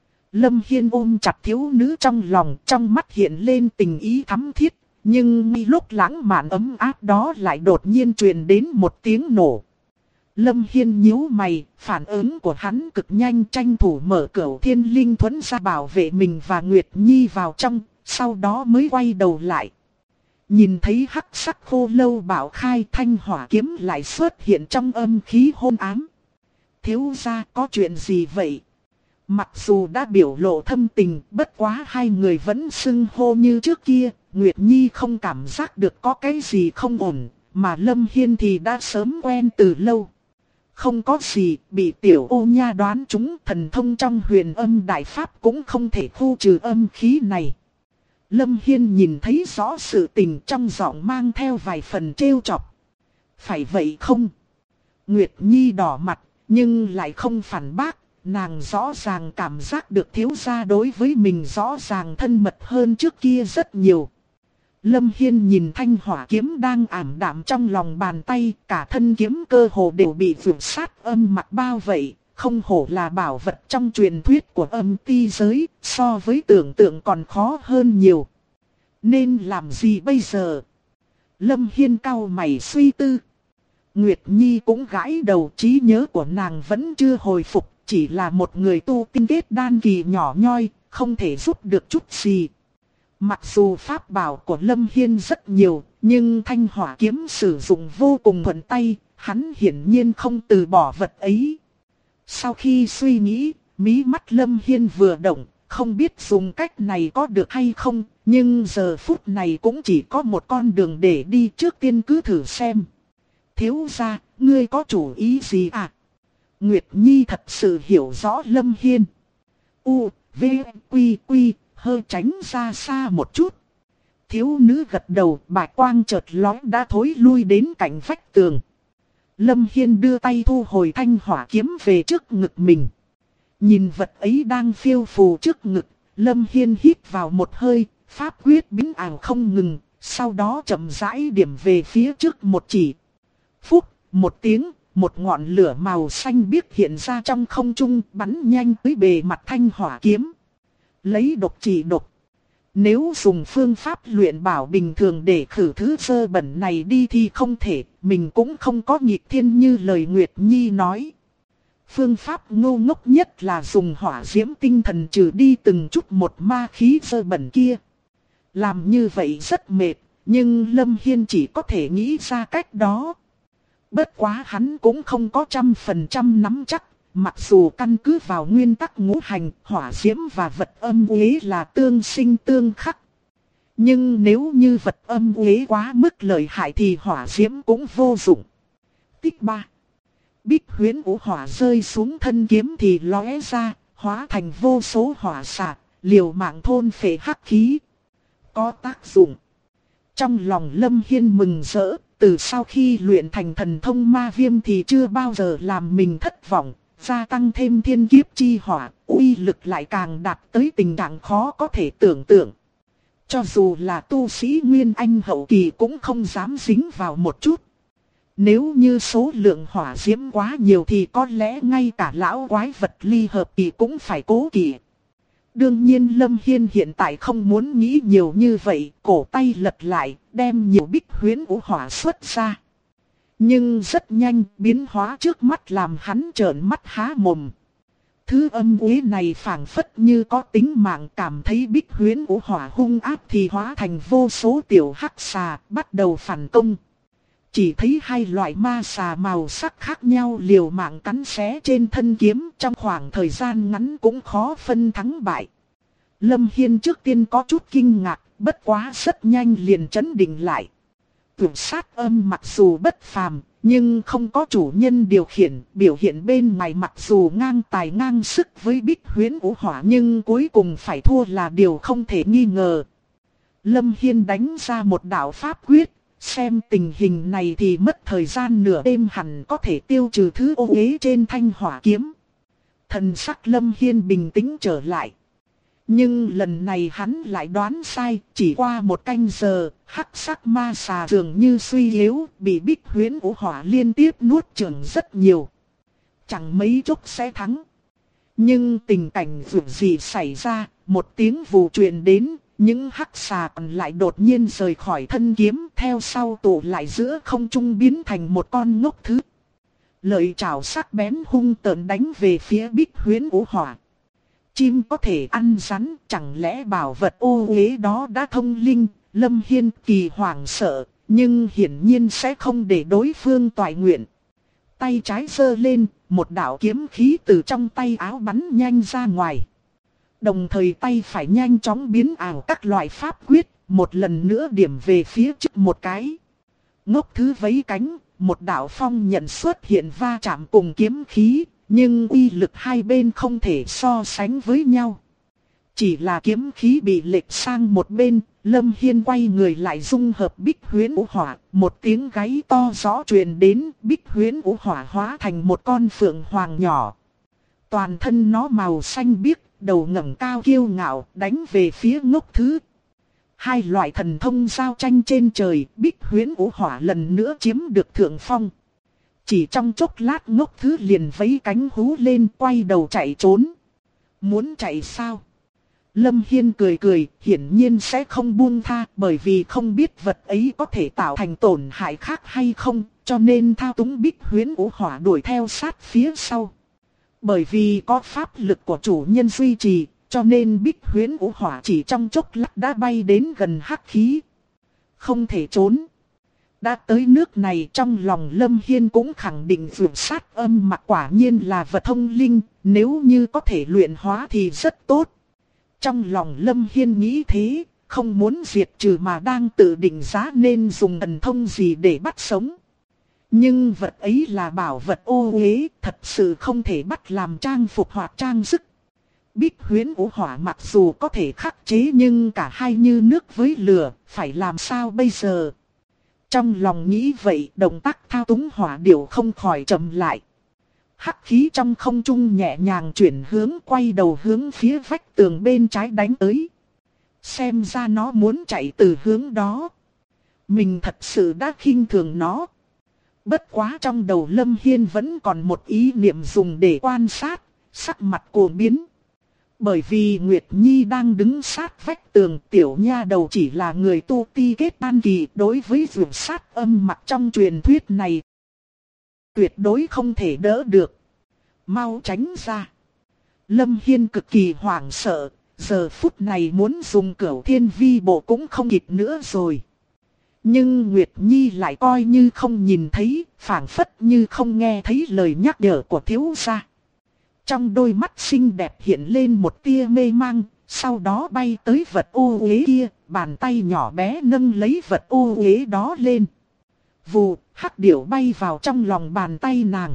Lâm Hiên ôm chặt thiếu nữ trong lòng, trong mắt hiện lên tình ý thắm thiết. Nhưng lúc lãng mạn ấm áp đó lại đột nhiên truyền đến một tiếng nổ. Lâm Hiên nhíu mày, phản ứng của hắn cực nhanh, tranh thủ mở cửa thiên linh thuẫn ra bảo vệ mình và Nguyệt Nhi vào trong, sau đó mới quay đầu lại. Nhìn thấy hắc sắc khô lâu bảo khai, thanh hỏa kiếm lại xuất hiện trong âm khí hôn ám. Thiếu gia có chuyện gì vậy? Mặc dù đã biểu lộ thâm tình, bất quá hai người vẫn xưng hô như trước kia, Nguyệt Nhi không cảm giác được có cái gì không ổn, mà Lâm Hiên thì đã sớm quen từ lâu. Không có gì, bị tiểu ô nha đoán trúng, thần thông trong huyền âm đại pháp cũng không thể khu trừ âm khí này. Lâm Hiên nhìn thấy rõ sự tình trong giọng mang theo vài phần trêu chọc. Phải vậy không? Nguyệt Nhi đỏ mặt, nhưng lại không phản bác, nàng rõ ràng cảm giác được thiếu gia đối với mình rõ ràng thân mật hơn trước kia rất nhiều. Lâm Hiên nhìn thanh hỏa kiếm đang ảm đạm trong lòng bàn tay, cả thân kiếm cơ hồ đều bị vượt sát âm mặc bao vây, không hổ là bảo vật trong truyền thuyết của âm ti giới, so với tưởng tượng còn khó hơn nhiều. Nên làm gì bây giờ? Lâm Hiên cau mày suy tư. Nguyệt Nhi cũng gãi đầu, trí nhớ của nàng vẫn chưa hồi phục, chỉ là một người tu tinh kết đan kỳ nhỏ nhoi, không thể giúp được chút gì. Mặc dù pháp bảo của Lâm Hiên rất nhiều, nhưng thanh hỏa kiếm sử dụng vô cùng thuận tay, hắn hiển nhiên không từ bỏ vật ấy. Sau khi suy nghĩ, mí mắt Lâm Hiên vừa động, không biết dùng cách này có được hay không, nhưng giờ phút này cũng chỉ có một con đường để đi, trước tiên cứ thử xem. Thiếu gia, ngươi có chủ ý gì à? Nguyệt Nhi thật sự hiểu rõ Lâm Hiên. U, V, Quy, Quy, hơi tránh ra xa một chút. Thiếu nữ gật đầu, bạch quang chợt lóe đã thối lui đến cạnh vách tường. Lâm Hiên đưa tay thu hồi thanh hỏa kiếm về trước ngực mình. Nhìn vật ấy đang phiêu phù trước ngực, Lâm Hiên hít vào một hơi, pháp quyết biến ảo không ngừng, sau đó chậm rãi điểm về phía trước một chỉ. Phúc, một tiếng, một ngọn lửa màu xanh biếc hiện ra trong không trung, bắn nhanh tới bề mặt thanh hỏa kiếm. Lấy độc trị độc. Nếu dùng phương pháp luyện bảo bình thường để khử thứ dơ bẩn này đi thì không thể, mình cũng không có nghịch thiên như lời Nguyệt Nhi nói. Phương pháp ngu ngốc nhất là dùng hỏa diễm tinh thần trừ đi từng chút một ma khí dơ bẩn kia. Làm như vậy rất mệt, nhưng Lâm Hiên chỉ có thể nghĩ ra cách đó. Bất quá hắn cũng không có 100% nắm chắc, mặc dù căn cứ vào nguyên tắc ngũ hành, hỏa diễm và vật âm uế là tương sinh tương khắc. Nhưng nếu như vật âm uế quá mức lợi hại thì hỏa diễm cũng vô dụng. Tích 3. Bích huyễn vũ hỏa rơi xuống thân kiếm thì lóe ra, hóa thành vô số hỏa xạ, liều mạng thôn phệ hắc khí. Có tác dụng. Trong lòng Lâm Hiên mừng rỡ, từ sau khi luyện thành thần thông ma viêm thì chưa bao giờ làm mình thất vọng, gia tăng thêm thiên kiếp chi hỏa, uy lực lại càng đạt tới tình trạng khó có thể tưởng tượng. Cho dù là tu sĩ Nguyên Anh hậu kỳ cũng không dám dính vào một chút. Nếu như số lượng hỏa diễm quá nhiều thì có lẽ ngay cả lão quái vật ly hợp kỳ cũng phải cố kỵ. Đương nhiên Lâm Hiên hiện tại không muốn nghĩ nhiều như vậy, cổ tay lật lại, đem nhiều bích huyễn vũ hỏa xuất ra. Nhưng rất nhanh, biến hóa trước mắt làm hắn trợn mắt há mồm. Thứ âm uế này phảng phất như có tính mạng, cảm thấy bích huyễn vũ hỏa hung ác thì hóa thành vô số tiểu hắc xà, bắt đầu phản công. Chỉ thấy hai loại ma xà màu sắc khác nhau liều mạng cắn xé trên thân kiếm, trong khoảng thời gian ngắn cũng khó phân thắng bại. Lâm Hiên trước tiên có chút kinh ngạc, bất quá rất nhanh liền trấn định lại. Tuyệt sát âm mặc dù bất phàm, nhưng không có chủ nhân điều khiển, biểu hiện bên ngoài mặc dù ngang tài ngang sức với bích huyễn vũ hỏa nhưng cuối cùng phải thua là điều không thể nghi ngờ. Lâm Hiên đánh ra một đạo pháp quyết. Xem tình hình này thì mất thời gian nửa đêm hẳn có thể tiêu trừ thứ ô uế trên thanh hỏa kiếm. Thần sắc Lâm Hiên bình tĩnh trở lại. Nhưng lần này hắn lại đoán sai, chỉ qua một canh giờ, hắc sắc ma xà dường như suy yếu, bị bích huyễn vũ hỏa liên tiếp nuốt chửng rất nhiều. Chẳng mấy chốc sẽ thắng. Nhưng tình cảnh vượt gì xảy ra, một tiếng vù truyền đến. Những hắc xà còn lại đột nhiên rời khỏi thân kiếm, theo sau tụ lại giữa không trung biến thành một con ngốc thứ. Lợi chảo sắc bén hung tợn đánh về phía bích huyễn vũ hỏa. Chim có thể ăn rắn, chẳng lẽ bảo vật ô uế đó đã thông linh? Lâm Hiên kỳ hoảng sợ, nhưng hiển nhiên sẽ không để đối phương toại nguyện. Tay trái giơ lên, một đạo kiếm khí từ trong tay áo bắn nhanh ra ngoài. Đồng thời tay phải nhanh chóng biến ảo các loại pháp quyết, một lần nữa điểm về phía trước một cái. Ngốc thứ vấy cánh, một đạo phong nhận xuất hiện va chạm cùng kiếm khí, nhưng uy lực hai bên không thể so sánh với nhau. Chỉ là kiếm khí bị lệch sang một bên, Lâm Hiên quay người lại dung hợp bích huyễn vũ hỏa, một tiếng gáy to rõ truyền đến, bích huyễn vũ hỏa hóa thành một con phượng hoàng nhỏ. Toàn thân nó màu xanh biếc, đầu ngẩng cao kiêu ngạo, đánh về phía ngốc thứ. Hai loại thần thông giao tranh trên trời, bích huyễn vũ hỏa lần nữa chiếm được thượng phong. Chỉ trong chốc lát ngốc thứ liền vẫy cánh hú lên, quay đầu chạy trốn. Muốn chạy sao? Lâm Hiên cười cười, hiển nhiên sẽ không buông tha, bởi vì không biết vật ấy có thể tạo thành tổn hại khác hay không, cho nên thao túng bích huyễn vũ hỏa đuổi theo sát phía sau. Bởi vì có pháp lực của chủ nhân duy trì, cho nên Bích Huyễn Vũ Hỏa chỉ trong chốc lát đã bay đến gần hắc khí. Không thể trốn. Đã tới nước này, trong lòng Lâm Hiên cũng khẳng định Vượt Sát Âm Mặc quả nhiên là vật thông linh, nếu như có thể luyện hóa thì rất tốt. Trong lòng Lâm Hiên nghĩ thế, không muốn diệt trừ mà đang tự định giá nên dùng thần thông gì để bắt sống. Nhưng vật ấy là bảo vật ô uế, thật sự không thể bắt làm trang phục hoặc trang sức. Bích Huyễn Vũ Hỏa mặc dù có thể khắc chế nhưng cả hai như nước với lửa, phải làm sao bây giờ? Trong lòng nghĩ vậy, động tác thao túng hỏa điểu không khỏi chậm lại. Hắc khí trong không trung nhẹ nhàng chuyển hướng, quay đầu hướng phía vách tường bên trái đánh tới. Xem ra nó muốn chạy từ hướng đó. Mình thật sự đã khinh thường nó. Bất quá trong đầu Lâm Hiên vẫn còn một ý niệm dùng để quan sát, sắc mặt cô biến. Bởi vì Nguyệt Nhi đang đứng sát vách tường, tiểu nha đầu chỉ là người tu ti kết đan kỳ, đối với Vượt Sát Âm Mặc trong truyền thuyết này tuyệt đối không thể đỡ được. Mau tránh ra. Lâm Hiên cực kỳ hoảng sợ, giờ phút này muốn dùng Cửu Thiên Vi Bộ cũng không kịp nữa rồi. Nhưng Nguyệt Nhi lại coi như không nhìn thấy, phảng phất như không nghe thấy lời nhắc nhở của thiếu gia. Trong đôi mắt xinh đẹp hiện lên một tia mê mang, sau đó bay tới vật ô uế kia, bàn tay nhỏ bé nâng lấy vật ô uế đó lên. Vù, hắc điểu bay vào trong lòng bàn tay nàng.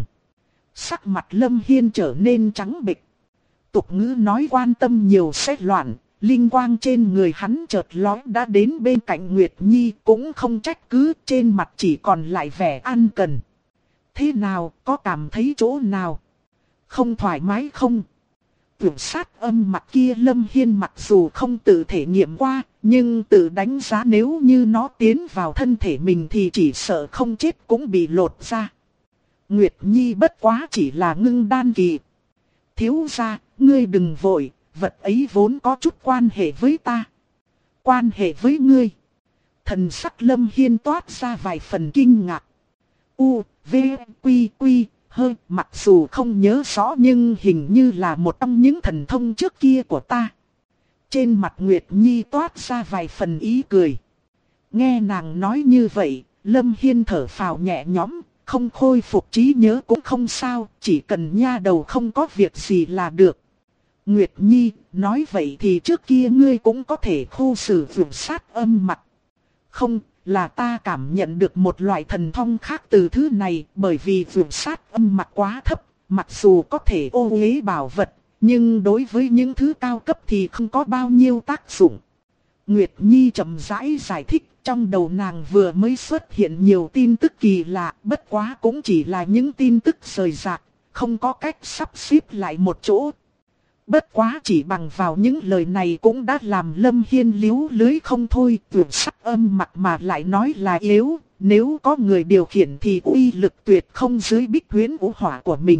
Sắc mặt Lâm Hiên trở nên trắng bệch. Tục ngữ nói quan tâm nhiều sẽ loạn, linh quang trên người hắn chợt lóe đã đến bên cạnh Nguyệt Nhi, cũng không trách cứ, trên mặt chỉ còn lại vẻ an cần. Thế nào, có cảm thấy chỗ nào không thoải mái không? Vượt Sát Âm Mặc kia Lâm Hiên mặc dù không tự thể nghiệm qua, nhưng tự đánh giá nếu như nó tiến vào thân thể mình thì chỉ sợ không chết cũng bị lột ra. Nguyệt Nhi bất quá chỉ là ngưng đan kỳ. Thiếu gia, ngươi đừng vội, vật ấy vốn có chút quan hệ với ta. Quan hệ với ngươi? Thần sắc Lâm Hiên toát ra vài phần kinh ngạc. U, V, Quy, Quy, Hơi, mặc dù không nhớ rõ nhưng hình như là một trong những thần thông trước kia của ta. Trên mặt Nguyệt Nhi toát ra vài phần ý cười. Nghe nàng nói như vậy, Lâm Hiên thở phào nhẹ nhõm, không khôi phục trí nhớ cũng không sao, chỉ cần nha đầu không có việc gì là được. Nguyệt Nhi, nói vậy thì trước kia ngươi cũng có thể khu xử Vượt Sát Âm Mặc. Không, là ta cảm nhận được một loại thần thông khác từ thứ này, bởi vì Vượt Sát Âm Mặc quá thấp, mặc dù có thể ô uế bảo vật, nhưng đối với những thứ cao cấp thì không có bao nhiêu tác dụng. Nguyệt Nhi chậm rãi giải thích, trong đầu nàng vừa mới xuất hiện nhiều tin tức kỳ lạ, bất quá cũng chỉ là những tin tức rời rạc, không có cách sắp xếp lại một chỗ. Bất quá chỉ bằng vào những lời này cũng đã làm Lâm Hiên liếu lưới không thôi. Vượt Sát Âm Mặc mà lại nói là yếu, nếu có người điều khiển thì uy lực tuyệt không dưới Bích Huyễn Vũ Hỏa của mình.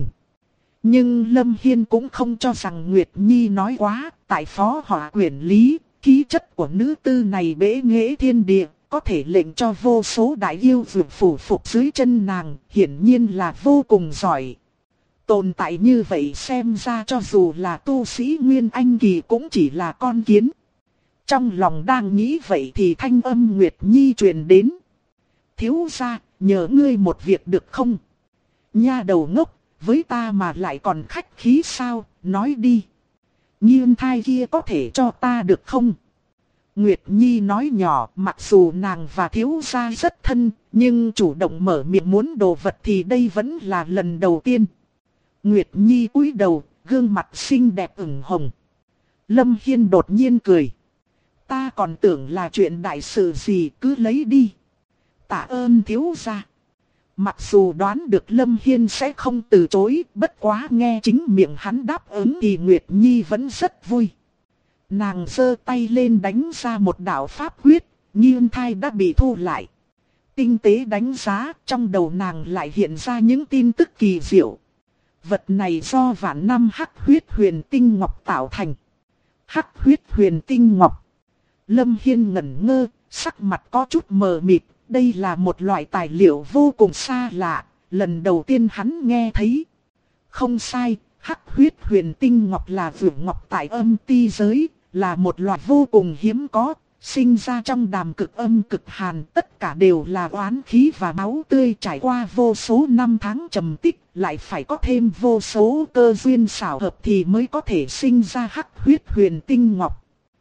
Nhưng Lâm Hiên cũng không cho rằng Nguyệt Nhi nói quá, tại Phó Hỏa Quyển Lý, khí chất của nữ tư này bẽ nghệ thiên địa, có thể lệnh cho vô số đại yêu vượt phủ phục dưới chân nàng, hiển nhiên là vô cùng giỏi. Tồn tại như vậy xem ra cho dù là tu sĩ Nguyên Anh kỳ cũng chỉ là con kiến. Trong lòng đang nghĩ vậy thì thanh âm Nguyệt Nhi truyền đến. Thiếu gia, nhờ ngươi một việc được không? Nha đầu ngốc, với ta mà lại còn khách khí sao, nói đi. Nhiên thai kia có thể cho ta được không? Nguyệt Nhi nói nhỏ, mặc dù nàng và thiếu gia rất thân, nhưng chủ động mở miệng muốn đồ vật thì đây vẫn là lần đầu tiên. Nguyệt Nhi cúi đầu, gương mặt xinh đẹp ửng hồng. Lâm Hiên đột nhiên cười. Ta còn tưởng là chuyện đại sự gì, cứ lấy đi. Tạ ơn thiếu gia. Mặc dù đoán được Lâm Hiên sẽ không từ chối, bất quá nghe chính miệng hắn đáp ứng thì Nguyệt Nhi vẫn rất vui. Nàng giơ tay lên đánh ra một đạo pháp quyết, Nhiên thai đã bị thu lại. Tinh tế đánh giá, trong đầu nàng lại hiện ra những tin tức kỳ diệu. Vật này do vạn năm hắc huyết huyền tinh ngọc tạo thành. Hắc huyết huyền tinh ngọc. Lâm Hiên ngẩn ngơ, sắc mặt có chút mờ mịt. Đây là một loại tài liệu vô cùng xa lạ, lần đầu tiên hắn nghe thấy. Không sai, Hắc huyết huyền tinh ngọc là vượng ngọc tại âm ti giới, là một loại vô cùng hiếm có, sinh ra trong đàm cực âm cực hàn, tất cả đều là oán khí và máu tươi, trải qua vô số năm tháng trầm tích, lại phải có thêm vô số cơ duyên xảo hợp thì mới có thể sinh ra hắc huyết huyền tinh ngọc.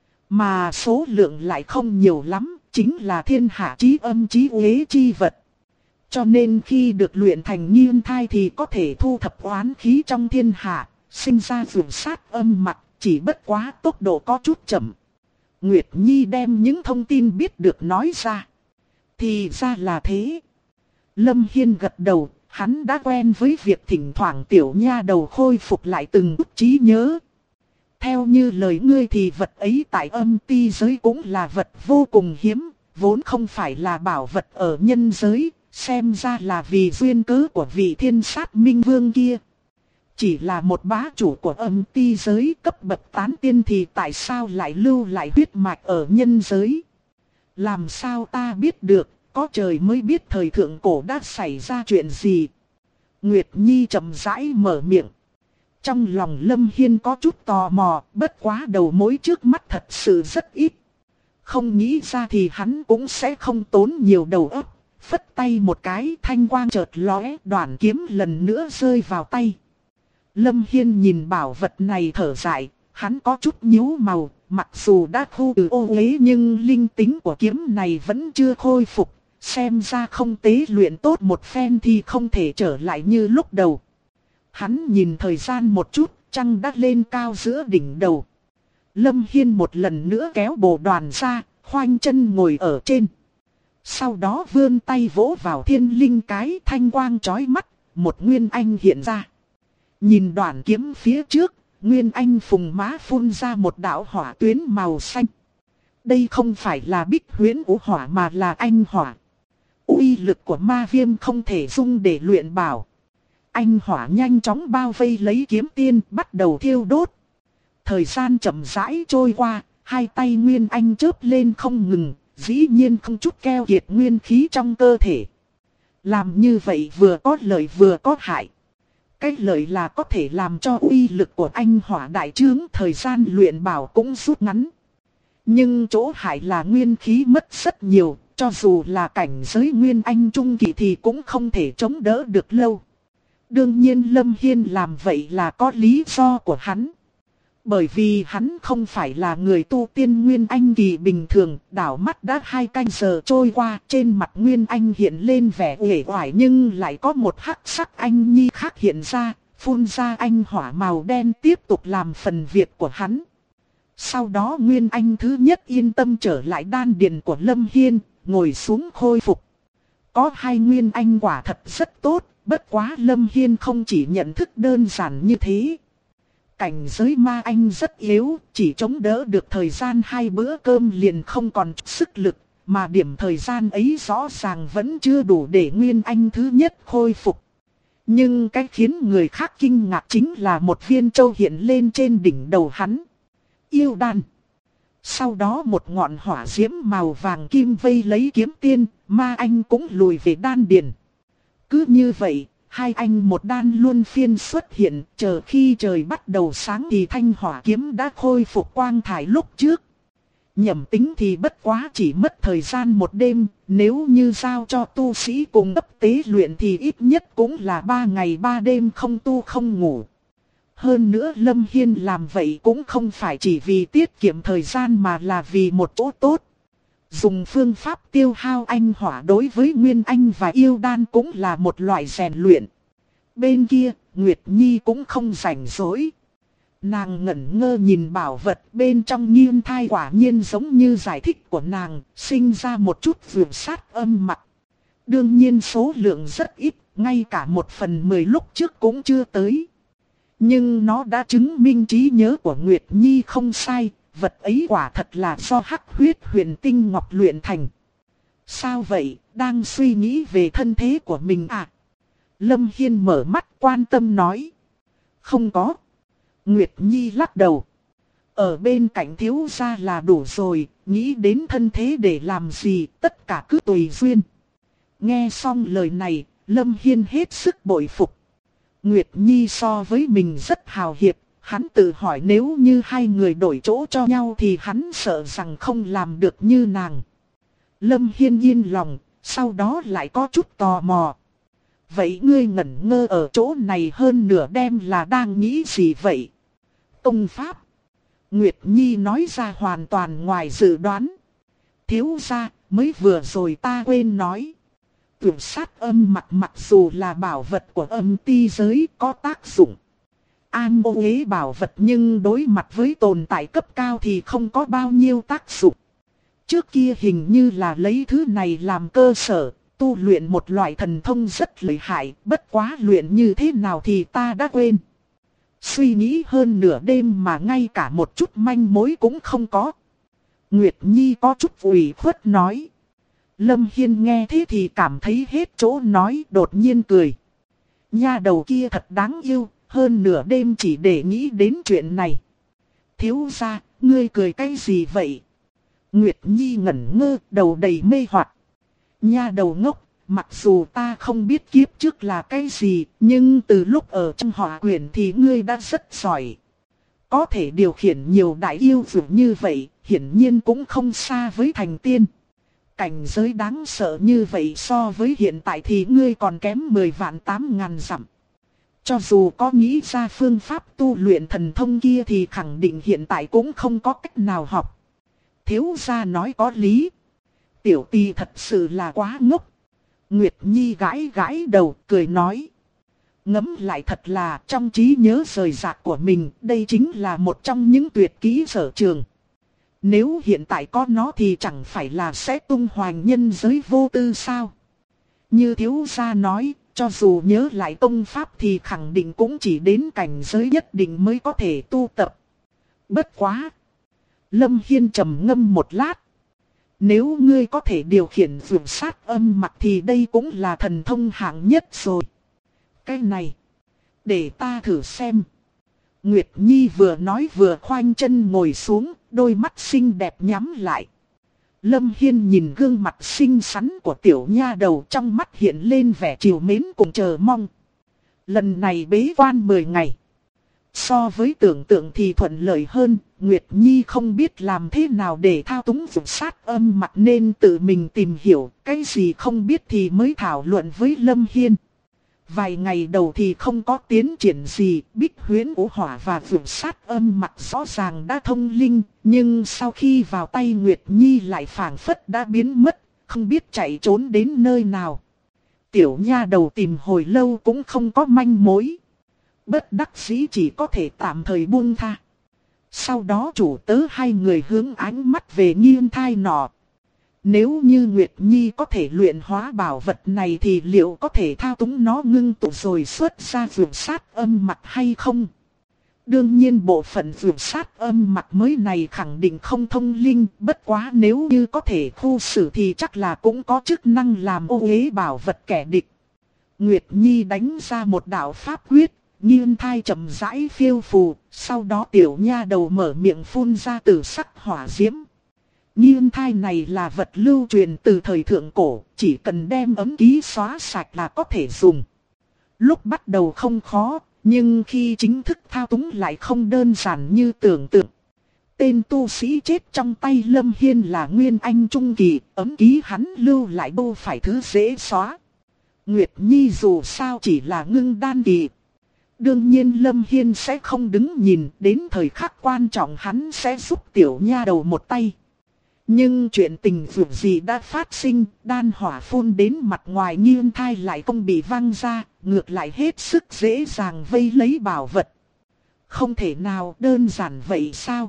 Mà số lượng lại không nhiều lắm, chính là thiên hạ chí âm chí uế chi vật. Cho nên khi được luyện thành nghiên thai thì có thể thu thập oán khí trong thiên hạ, sinh ra vượt sát âm mặt, chỉ bất quá tốc độ có chút chậm. Nguyệt Nhi đem những thông tin biết được nói ra. Thì ra là thế. Lâm Hiên gật đầu, hắn đã quen với việc thỉnh thoảng tiểu nha đầu khôi phục lại từng chút trí nhớ. Theo như lời ngươi thì vật ấy tại âm ti giới cũng là vật vô cùng hiếm, vốn không phải là bảo vật ở nhân giới, xem ra là vì duyên cớ của vị thiên sát minh vương kia. Chỉ là một bá chủ của âm ti giới cấp bậc tán tiên thì tại sao lại lưu lại huyết mạch ở nhân giới? Làm sao ta biết được, có trời mới biết thời thượng cổ đã xảy ra chuyện gì? Nguyệt Nhi chậm rãi mở miệng. Trong lòng Lâm Hiên có chút tò mò, bất quá đầu mối trước mắt thật sự rất ít. Không nghĩ ra thì hắn cũng sẽ không tốn nhiều đầu óc. Phất tay một cái, thanh quang chợt lóe, đoạn kiếm lần nữa rơi vào tay. Lâm Hiên nhìn bảo vật này thở dài, hắn có chút nhíu màu, mặc dù đã thu từ ô uế nhưng linh tính của kiếm này vẫn chưa khôi phục, xem ra không tế luyện tốt một phen thì không thể trở lại như lúc đầu. Hắn nhìn thời gian một chút, trăng đã lên cao giữa đỉnh đầu. Lâm Hiên một lần nữa kéo bồ đoàn ra, khoanh chân ngồi ở trên. Sau đó vươn tay vỗ vào thiên linh cái, thanh quang chói mắt, một nguyên anh hiện ra. Nhìn đoạn kiếm phía trước, nguyên anh phùng má phun ra một đạo hỏa tuyến màu xanh. Đây không phải là bích huyễn vũ hỏa mà là anh hỏa. Uy lực của ma viêm không thể dung để luyện bảo. Anh hỏa nhanh chóng bao vây lấy kiếm tiên, bắt đầu thiêu đốt. Thời gian chậm rãi trôi qua, hai tay nguyên anh chớp lên không ngừng, dĩ nhiên không chút keo kiệt nguyên khí trong cơ thể. Làm như vậy vừa có lợi vừa có hại. Cái lợi là có thể làm cho uy lực của anh hỏa đại trướng, thời gian luyện bảo cũng rút ngắn. Nhưng chỗ hại là nguyên khí mất rất nhiều, cho dù là cảnh giới nguyên anh trung kỳ thì cũng không thể chống đỡ được lâu. Đương nhiên Lâm Hiên làm vậy là có lý do của hắn. Bởi vì hắn không phải là người tu tiên nguyên anh kỳ bình thường, đảo mắt đã 2 canh giờ trôi qua, trên mặt nguyên anh hiện lên vẻ uể oải nhưng lại có một hắc sắc anh nhi khác hiện ra, phun ra anh hỏa màu đen tiếp tục làm phần việc của hắn. Sau đó nguyên anh thứ nhất yên tâm trở lại đan điền của Lâm Hiên, ngồi xuống khôi phục. Có 2 nguyên anh quả thật rất tốt, bất quá Lâm Hiên không chỉ nhận thức đơn giản như thế. Cảnh giới ma anh rất yếu, chỉ chống đỡ được thời gian 2 bữa cơm liền không còn sức lực, mà điểm thời gian ấy rõ ràng vẫn chưa đủ để nguyên anh thứ nhất khôi phục. Nhưng cái khiến người khác kinh ngạc chính là một viên châu hiện lên trên đỉnh đầu hắn. Yêu đan. Sau đó một ngọn hỏa diễm màu vàng kim vây lấy kiếm tiên, ma anh cũng lùi về đan điền. Cứ như vậy, 2 anh một đan luôn phiên xuất hiện, chờ khi trời bắt đầu sáng thì thanh hỏa kiếm đã khôi phục quang thải lúc trước. Nhẩm tính thì bất quá chỉ mất thời gian 1 đêm, nếu như giao cho tu sĩ cùng cấp tế luyện thì ít nhất cũng là 3 ngày 3 đêm không tu không ngủ. Hơn nữa Lâm Hiên làm vậy cũng không phải chỉ vì tiết kiệm thời gian mà là vì một chỗ tốt. Dùng phương pháp tiêu hao anh hỏa đối với Nguyên Anh và yêu đan cũng là một loại rèn luyện. Bên kia, Nguyệt Nhi cũng không rảnh rỗi. Nàng ngẩn ngơ nhìn bảo vật bên trong nghiêng thai, quả nhiên giống như giải thích của nàng, sinh ra một chút vượt sát âm mặt. Đương nhiên số lượng rất ít, ngay cả 1/10 lúc trước cũng chưa tới. Nhưng nó đã chứng minh trí nhớ của Nguyệt Nhi không sai, vật ấy quả thật là do hắc huyết huyền tinh ngọc luyện thành. Sao vậy, đang suy nghĩ về thân thế của mình à? Lâm Hiên mở mắt quan tâm nói. Không có. Nguyệt Nhi lắc đầu. Ở bên cạnh thiếu gia là đủ rồi, nghĩ đến thân thế để làm gì, tất cả cứ tùy duyên. Nghe xong lời này, Lâm Hiên hết sức bội phục. Nguyệt Nhi so với mình rất hào hiệp, hắn tự hỏi nếu như hai người đổi chỗ cho nhau thì hắn sợ rằng không làm được như nàng. Lâm Hiên yên lòng, sau đó lại có chút tò mò. Vậy ngươi ngẩn ngơ ở chỗ này hơn nửa đêm là đang nghĩ gì vậy? Công pháp. Nguyệt Nhi nói ra hoàn toàn ngoài dự đoán. Thiếu gia, mới vừa rồi ta quên nói. Tuyển sát âm mặc dù là bảo vật của âm ti giới có tác dụng. An ô uế bảo vật nhưng đối mặt với tồn tại cấp cao thì không có bao nhiêu tác dụng. Trước kia hình như là lấy thứ này làm cơ sở, tu luyện một loại thần thông rất lợi hại, bất quá luyện như thế nào thì ta đã quên. Suy nghĩ hơn nửa đêm mà ngay cả một chút manh mối cũng không có. Nguyệt Nhi có chút ủy khuất nói. Lâm Hiên nghe thế thì cảm thấy hết chỗ nói, đột nhiên cười. Nha đầu kia thật đáng yêu, hơn nửa đêm chỉ để nghĩ đến chuyện này. Thiếu gia, ngươi cười cái gì vậy? Nguyệt Nhi ngẩn ngơ, đầu đầy mê hoặc. Nha đầu ngốc, mặc dù ta không biết kiếp trước là cái gì, nhưng từ lúc ở trong hỏa quyển thì ngươi đã rất giỏi. Có thể điều khiển nhiều đại yêu dường như vậy, hiển nhiên cũng không xa với thành tiên. Cảnh giới đáng sợ như vậy so với hiện tại thì ngươi còn kém 10 vạn 8 ngàn dặm. Cho dù có nghĩ ra phương pháp tu luyện thần thông kia thì khẳng định hiện tại cũng không có cách nào học. Thiếu gia nói có lý. Tiểu tì thật sự là quá ngốc. Nguyệt Nhi gãi gãi đầu cười nói. Ngẫm lại thật là trong trí nhớ rời rạc của mình, đây chính là một trong những tuyệt kỹ sở trường. Nếu hiện tại có nó thì chẳng phải là sẽ tung hoành nhân giới vô tư sao? Như thiếu gia nói, cho dù nhớ lại công pháp thì khẳng định cũng chỉ đến cảnh giới nhất định mới có thể tu tập. Bất quá! Lâm Hiên trầm ngâm một lát. Nếu ngươi có thể điều khiển vượt sát âm mặc thì đây cũng là thần thông hạng nhất rồi. Cái này, để ta thử xem. Nguyệt Nhi vừa nói vừa khoanh chân ngồi xuống, đôi mắt xinh đẹp nhắm lại. Lâm Hiên nhìn gương mặt xinh xắn của tiểu nha đầu, trong mắt hiện lên vẻ trìu mến cùng chờ mong. Lần này bế quan 10 ngày. So với tưởng tượng thì thuận lợi hơn, Nguyệt Nhi không biết làm thế nào để thao túng vượt sát âm mặc nên tự mình tìm hiểu, cái gì không biết thì mới thảo luận với Lâm Hiên. Vài ngày đầu thì không có tiến triển gì, Bích Huyễn Vũ Hỏa và vượt sát âm mặc rõ ràng đã thông linh, nhưng sau khi vào tay Nguyệt Nhi lại phảng phất đã biến mất, không biết chạy trốn đến nơi nào. Tiểu nha đầu tìm hồi lâu cũng không có manh mối. Bất đắc dĩ chỉ có thể tạm thời buông tha. Sau đó chủ tớ hai người hướng ánh mắt về Nghiên Thai nọ. Nếu như Nguyệt Nhi có thể luyện hóa bảo vật này thì liệu có thể thao túng nó ngưng tụ rồi xuất ra vượt sát âm mặc hay không? Đương nhiên bộ phận vượt sát âm mặc mới này khẳng định không thông linh, bất quá nếu như có thể khu xử thì chắc là cũng có chức năng làm ô uế bảo vật kẻ địch. Nguyệt Nhi đánh ra một đạo pháp quyết, Nghiên Thai chậm rãi phiêu phù, sau đó tiểu nha đầu mở miệng phun ra tử sắc hỏa diễm. Nghiên Thai này là vật lưu truyền từ thời thượng cổ, chỉ cần đem ấm ký xóa sạch là có thể dùng. Lúc bắt đầu không khó, nhưng khi chính thức thao túng lại không đơn giản như tưởng tượng. Tên tu sĩ chết trong tay Lâm Hiên là Nguyên Anh Trung Kỳ, ấm ký hắn lưu lại đâu phải thứ dễ xóa. Nguyệt Nhi dù sao chỉ là ngưng đan kỳ. Đương nhiên Lâm Hiên sẽ không đứng nhìn, đến thời khắc quan trọng hắn sẽ giúp tiểu nha đầu một tay. Nhưng chuyện tình vượt gì đã phát sinh, đan hỏa phun đến mặt ngoài Nghiên Thai lại không bị văng ra, ngược lại hết sức dễ dàng vây lấy bảo vật. Không thể nào đơn giản vậy sao?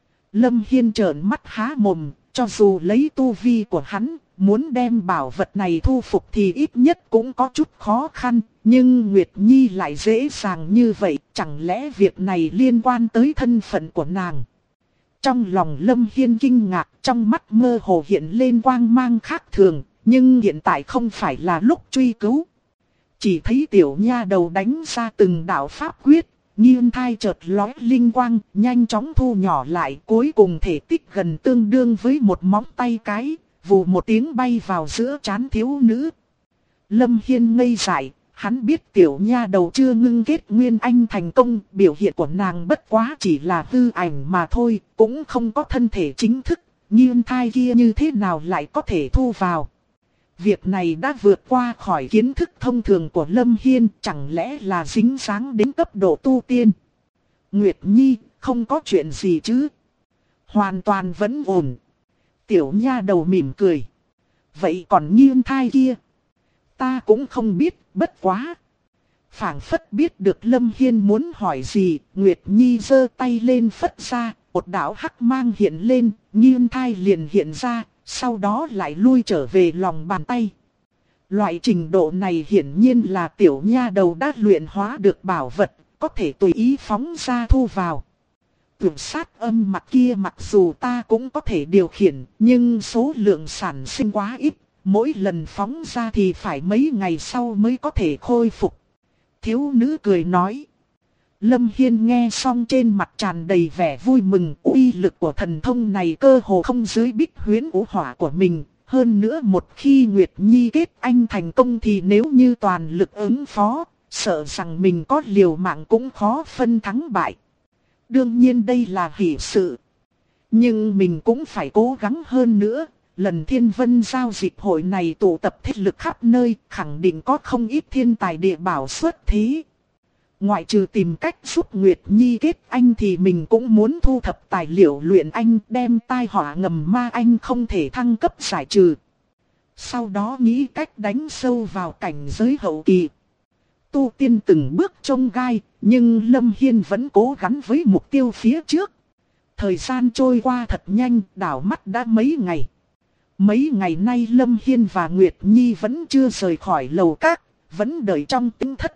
Lâm Hiên trợn mắt há mồm, cho dù lấy tu vi của hắn, muốn đem bảo vật này thu phục thì ít nhất cũng có chút khó khăn, nhưng Nguyệt Nhi lại dễ dàng như vậy, chẳng lẽ việc này liên quan tới thân phận của nàng? Trong lòng Lâm Hiên kinh ngạc, trong mắt mơ hồ hiện lên quang mang khác thường, nhưng hiện tại không phải là lúc truy cứu. Chỉ thấy tiểu nha đầu đánh ra từng đạo pháp quyết, Nghiên Thai chợt lóe linh quang, nhanh chóng thu nhỏ lại, cuối cùng thể tích gần tương đương với một móng tay cái, vù một tiếng bay vào giữa trán thiếu nữ. Lâm Hiên ngây dại, Hắn biết tiểu nha đầu chưa ngưng kết nguyên anh thành công, biểu hiện của nàng bất quá chỉ là hư ảnh mà thôi, cũng không có thân thể chính thức, nhiên thai kia như thế nào lại có thể thu vào. Việc này đã vượt qua khỏi kiến thức thông thường của Lâm Hiên, chẳng lẽ là dính dáng đến cấp độ tu tiên. Nguyệt Nhi, không có chuyện gì chứ? Hoàn toàn vẫn ổn. Tiểu nha đầu mỉm cười. Vậy còn nhiên thai kia? Ta cũng không biết, bất quá. Phảng phất biết được Lâm Hiên muốn hỏi gì, Nguyệt Nhi giơ tay lên phất ra, một đạo hắc mang hiện lên, nhiên thai liền hiện ra, sau đó lại lui trở về lòng bàn tay. Loại trình độ này hiển nhiên là tiểu nha đầu đã luyện hóa được bảo vật, có thể tùy ý phóng ra thu vào. Tuyệt sát âm mặt kia mặc dù ta cũng có thể điều khiển, nhưng số lượng sản sinh quá ít, mỗi lần phóng ra thì phải mấy ngày sau mới có thể khôi phục. Thiếu nữ cười nói. Lâm Hiên nghe xong trên mặt tràn đầy vẻ vui mừng, uy lực của thần thông này cơ hồ không dưới Bích Huyễn Vũ Hỏa của mình. Hơn nữa một khi Nguyệt Nhi kết anh thành công thì nếu như toàn lực ứng phó, sợ rằng mình có liều mạng cũng khó phân thắng bại. Đương nhiên đây là hỷ sự. Nhưng mình cũng phải cố gắng hơn nữa. Lần Thiên Vân giao dịch hội này tụ tập thế lực khắp nơi, khẳng định có không ít thiên tài địa bảo xuất thế. Ngoại trừ tìm cách giúp Nguyệt Nhi kết anh thì mình cũng muốn thu thập tài liệu luyện anh, đem tai họa ngầm ma anh không thể thăng cấp giải trừ. Sau đó nghĩ cách đánh sâu vào cảnh giới hậu kỳ. Tu tiên từng bước chông gai, nhưng Lâm Hiên vẫn cố gắng với mục tiêu phía trước. Thời gian trôi qua thật nhanh, đảo mắt đã mấy ngày. Mấy ngày nay Lâm Hiên và Nguyệt Nhi vẫn chưa rời khỏi lầu các, vẫn đợi trong tinh thất.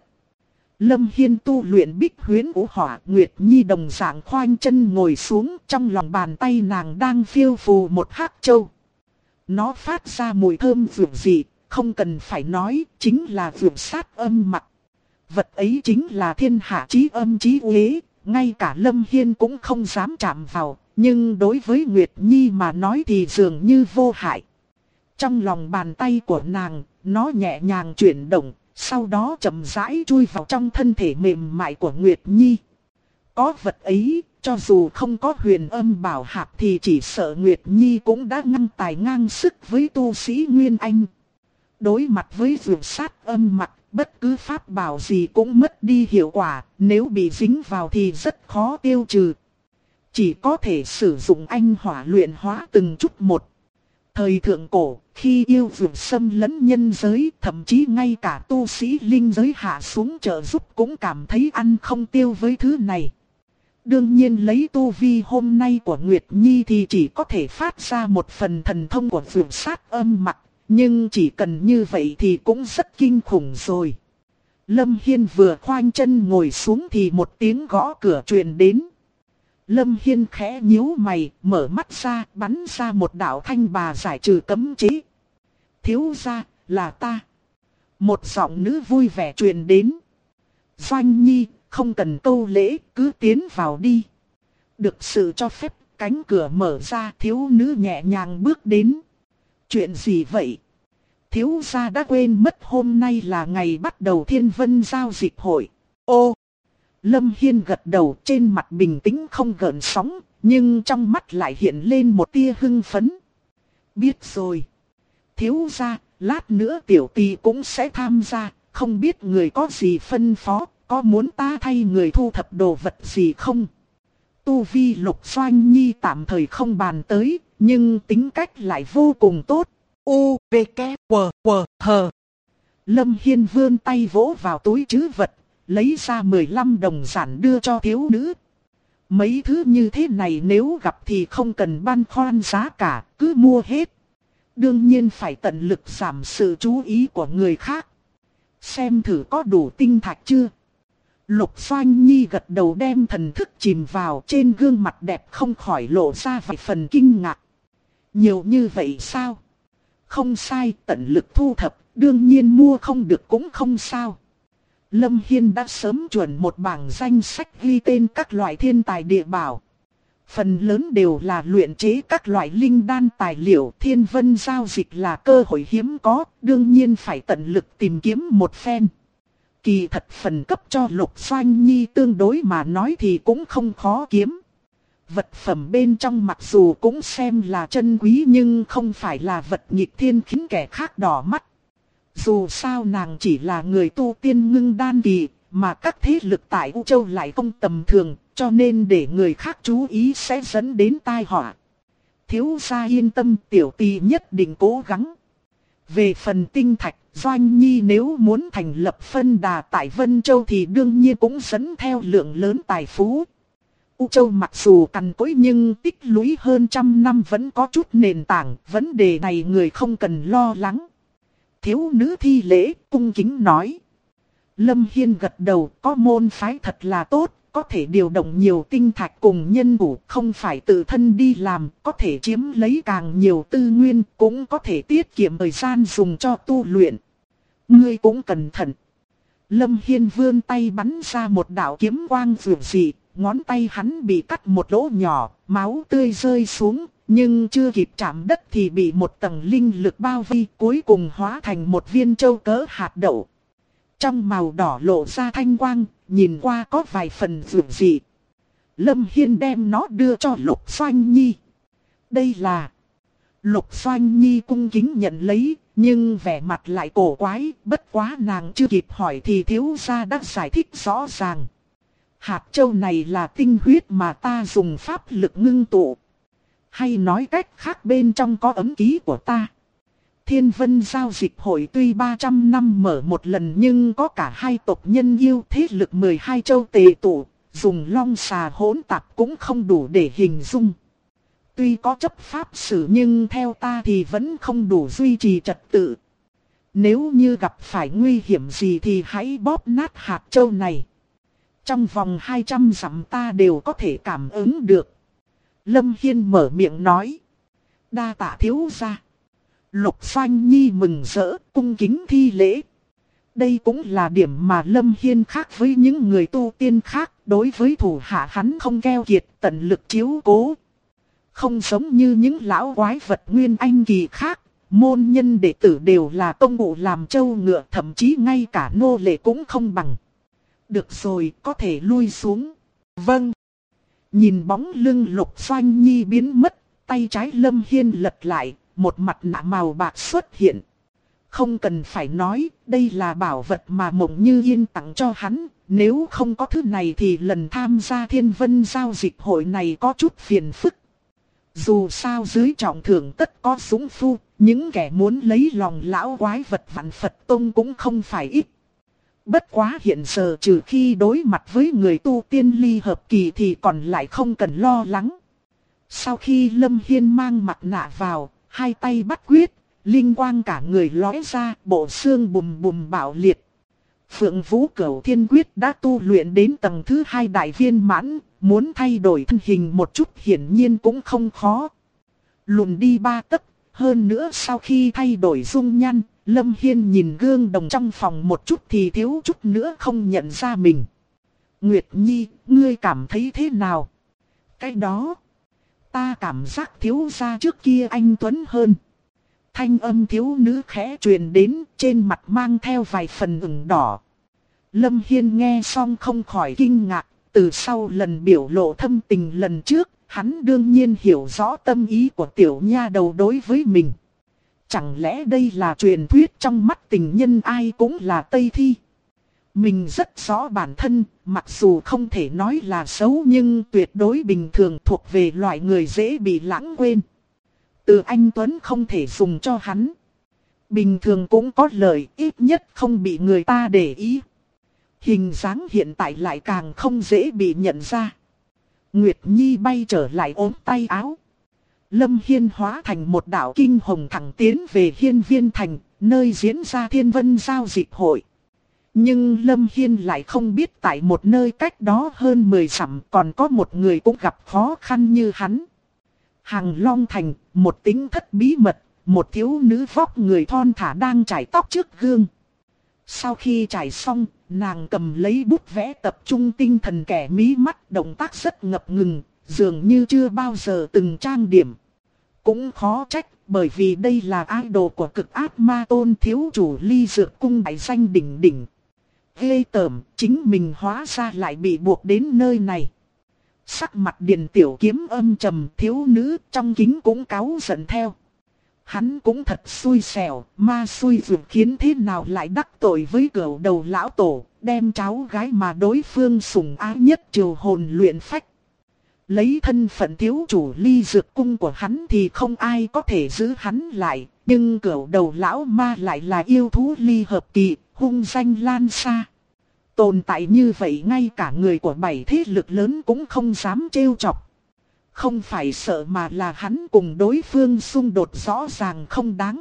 Lâm Hiên tu luyện Bích Huyễn Vũ Hỏa, Nguyệt Nhi đồng dạng khoanh chân ngồi xuống, trong lòng bàn tay nàng đang phiêu phù một hắc châu. Nó phát ra mùi thơm dịu dị, không cần phải nói, chính là vượt sát âm mặc. Vật ấy chính là thiên hạ chí âm chí uế, ngay cả Lâm Hiên cũng không dám chạm vào, nhưng đối với Nguyệt Nhi mà nói thì dường như vô hại. Trong lòng bàn tay của nàng, nó nhẹ nhàng chuyển động, sau đó chậm rãi chui vào trong thân thể mềm mại của Nguyệt Nhi. Có vật ấy, cho dù không có huyền âm bảo hạp thì chỉ sợ Nguyệt Nhi cũng đã ngang tài ngang sức với tu sĩ Nguyên Anh. Đối mặt với vượt sát âm mặc, bất cứ pháp bảo gì cũng mất đi hiệu quả, nếu bị dính vào thì rất khó tiêu trừ. Chỉ có thể sử dụng anh hỏa luyện hóa từng chút một. Thời thượng cổ, khi yêu vượt xâm lấn nhân giới, thậm chí ngay cả tu sĩ linh giới hạ xuống trợ giúp cũng cảm thấy ăn không tiêu với thứ này. Đương nhiên lấy tu vi hôm nay của Nguyệt Nhi thì chỉ có thể phát ra một phần thần thông của vượt sát âm mặc, nhưng chỉ cần như vậy thì cũng rất kinh khủng rồi. Lâm Hiên vừa khoanh chân ngồi xuống thì một tiếng gõ cửa truyền đến. Lâm Hiên khẽ nhíu mày, mở mắt ra, bắn ra một đạo thanh bà giải trừ cấm chế. Thiếu gia, là ta. Một giọng nữ vui vẻ truyền đến. Doanh Nhi, không cần câu lễ, cứ tiến vào đi. Được sự cho phép, cánh cửa mở ra, thiếu nữ nhẹ nhàng bước đến. Chuyện gì vậy? Thiếu gia đã quên mất hôm nay là ngày bắt đầu Thiên Vân giao dịch hội. Ô! Lâm Hiên gật đầu, trên mặt bình tĩnh không gợn sóng, nhưng trong mắt lại hiện lên một tia hưng phấn. Biết rồi. Thiếu gia, lát nữa tiểu tỷ cũng sẽ tham gia, không biết người có gì phân phó, có muốn ta thay người thu thập đồ vật gì không? Tu vi Lục Doanh Nhi tạm thời không bàn tới, nhưng tính cách lại vô cùng tốt. U, V, K, W, W, H. Lâm Hiên vươn tay vỗ vào túi trữ vật, lấy ra 15 đồng giản đưa cho thiếu nữ. Mấy thứ như thế này nếu gặp thì không cần băn khoăn giá cả, cứ mua hết. Đương nhiên phải tận lực giảm sự chú ý của người khác. Xem thử có đủ tinh thạch chưa? Lục Doanh Nhi gật đầu đem thần thức chìm vào, trên gương mặt đẹp không khỏi lộ ra vài phần kinh ngạc. Nhiều như vậy sao? Không sai, tận lực thu thập, đương nhiên mua không được cũng không sao. Lâm Hiên đã sớm chuẩn một bảng danh sách ghi tên các loại thiên tài địa bảo. Phần lớn đều là luyện chế các loại linh đan tài liệu. Thiên Vân giao dịch là cơ hội hiếm có, đương nhiên phải tận lực tìm kiếm một phen. Kỳ thật phần cấp cho Lục Doanh Nhi tương đối mà nói thì cũng không khó kiếm. Vật phẩm bên trong mặc dù cũng xem là chân quý nhưng không phải là vật nghịch thiên khiến kẻ khác đỏ mắt. Dù sao nàng chỉ là người tu tiên ngưng đan kỳ, mà các thế lực tại U Châu lại không tầm thường, cho nên để người khác chú ý sẽ dẫn đến tai họa. Thiếu gia yên tâm, tiểu tỳ nhất định cố gắng. Về phần tinh thạch, Doanh Nhi nếu muốn thành lập phân đà tại Vân Châu thì đương nhiên cũng dẫn theo lượng lớn tài phú. U Châu mặc dù cằn cỗi nhưng tích lũy hơn 100 năm vẫn có chút nền tảng, vấn đề này người không cần lo lắng. Thiếu nữ thi lễ, cung kính nói. Lâm Hiên gật đầu, có môn phái thật là tốt, có thể điều động nhiều tinh thạch cùng nhân thủ, không phải tự thân đi làm, có thể chiếm lấy càng nhiều tư nguyên, cũng có thể tiết kiệm thời gian dùng cho tu luyện. Ngươi cũng cẩn thận. Lâm Hiên vươn tay bắn ra một đạo kiếm quang rực dị, ngón tay hắn bị cắt một lỗ nhỏ, máu tươi rơi xuống, nhưng chưa kịp chạm đất thì bị một tầng linh lực bao vây, cuối cùng hóa thành một viên châu cỡ hạt đậu. Trong màu đỏ lộ ra thanh quang, nhìn qua có vài phần rực dị. Lâm Hiên đem nó đưa cho Lục Doanh Nhi. Đây là... Lục Doanh Nhi cung kính nhận lấy, nhưng vẻ mặt lại cổ quái, bất quá nàng chưa kịp hỏi thì thiếu gia đã giải thích rõ ràng. Hạt châu này là tinh huyết mà ta dùng pháp lực ngưng tụ. Hay nói cách khác bên trong có ấm ký của ta. Thiên Vân giao dịch hội tuy 300 năm mở một lần nhưng có cả hai tộc nhân yêu thế lực 12 châu tề tụ, dùng long xà hỗn tạp cũng không đủ để hình dung. Tuy có chấp pháp sử nhưng theo ta thì vẫn không đủ duy trì trật tự. Nếu như gặp phải nguy hiểm gì thì hãy bóp nát hạt châu này. Trong vòng 200 dặm ta đều có thể cảm ứng được. Lâm Hiên mở miệng nói. Đa tạ thiếu gia. Lục Doanh Nhi mừng rỡ, cung kính thi lễ. Đây cũng là điểm mà Lâm Hiên khác với những người tu tiên khác. Đối với thủ hạ hắn không keo kiệt, tận lực chiếu cố. Không giống như những lão quái vật nguyên anh kỳ khác. Môn nhân đệ tử đều là công cụ làm trâu ngựa, thậm chí ngay cả nô lệ cũng không bằng. Được rồi, có thể lui xuống. Vâng. Nhìn bóng lưng Lục Doanh Nhi biến mất, tay trái Lâm Hiên lật lại, một mặt nạ màu bạc xuất hiện. Không cần phải nói, đây là bảo vật mà Mộng Như Yên tặng cho hắn. Nếu không có thứ này thì lần tham gia Thiên Vân giao dịch hội này có chút phiền phức. Dù sao dưới trọng thưởng tất có dũng phu, những kẻ muốn lấy lòng lão quái vật Vạn Phật Tông cũng không phải ít. Bất quá hiện giờ trừ khi đối mặt với người tu tiên ly hợp kỳ thì còn lại không cần lo lắng. Sau khi Lâm Hiên mang mặt nạ vào, hai tay bắt quyết, linh quang cả người lóe ra, bộ xương bùm bùm bạo liệt. Phượng Vũ Cửu Thiên Quyết đã tu luyện đến tầng thứ 2 đại viên mãn, muốn thay đổi thân hình một chút hiển nhiên cũng không khó. Lùn đi 3 tấc, hơn nữa sau khi thay đổi dung nhan, Lâm Hiên nhìn gương đồng trong phòng một chút thì thiếu chút nữa không nhận ra mình. Nguyệt Nhi, ngươi cảm thấy thế nào? Cái đó, ta cảm giác thiếu gia trước kia anh tuấn hơn. Thanh âm thiếu nữ khẽ truyền đến, trên mặt mang theo vài phần ửng đỏ. Lâm Hiên nghe xong không khỏi kinh ngạc, từ sau lần biểu lộ thâm tình lần trước, hắn đương nhiên hiểu rõ tâm ý của tiểu nha đầu đối với mình. Chẳng lẽ đây là truyền thuyết trong mắt tình nhân ai cũng là Tây Thi? Mình rất rõ bản thân, mặc dù không thể nói là xấu nhưng tuyệt đối bình thường, thuộc về loại người dễ bị lãng quên. Từ anh Tuấn không thể dùng cho hắn. Bình thường cũng có lợi, ít nhất không bị người ta để ý. Hình dáng hiện tại lại càng không dễ bị nhận ra. Nguyệt Nhi bay trở lại ôm tay áo. Lâm Hiên hóa thành một đạo kinh hồng thẳng tiến về Hiên Viên Thành, nơi diễn ra Thiên Vân giao dịch hội. Nhưng Lâm Hiên lại không biết tại một nơi cách đó hơn 10 dặm còn có một người cũng gặp khó khăn như hắn. Hàng Long Thành, một tính thất bí mật, một thiếu nữ vóc người thon thả đang chải tóc trước gương. Sau khi chải xong, nàng cầm lấy bút vẽ tập trung tinh thần kẻ mí mắt, động tác rất ngập ngừng, dường như chưa bao giờ từng trang điểm. Cũng khó trách, bởi vì đây là idol của Cực Ác Ma Tôn thiếu chủ Ly Dược Cung đại danh đỉnh đỉnh. ghê tởm, chính mình hóa ra lại bị buộc đến nơi này. Sắc mặt Điền Tiểu Kiếm âm trầm, thiếu nữ trong kính cũng cáu giận theo. Hắn cũng thật xui xẻo, ma xui ruột khiến thế nào lại đắc tội với cửu đầu lão tổ, đem cháu gái mà đối phương sủng ái nhất triều hồn luyện phách. Lấy thân phận thiếu chủ Ly Dược Cung của hắn thì không ai có thể giữ hắn lại, nhưng cửu đầu lão ma lại là yêu thú ly hợp kỳ, hung danh lan xa. Tồn tại như vậy ngay cả người của 7 thế lực lớn cũng không dám trêu chọc. Không phải sợ mà là hắn cùng đối phương xung đột rõ ràng không đáng.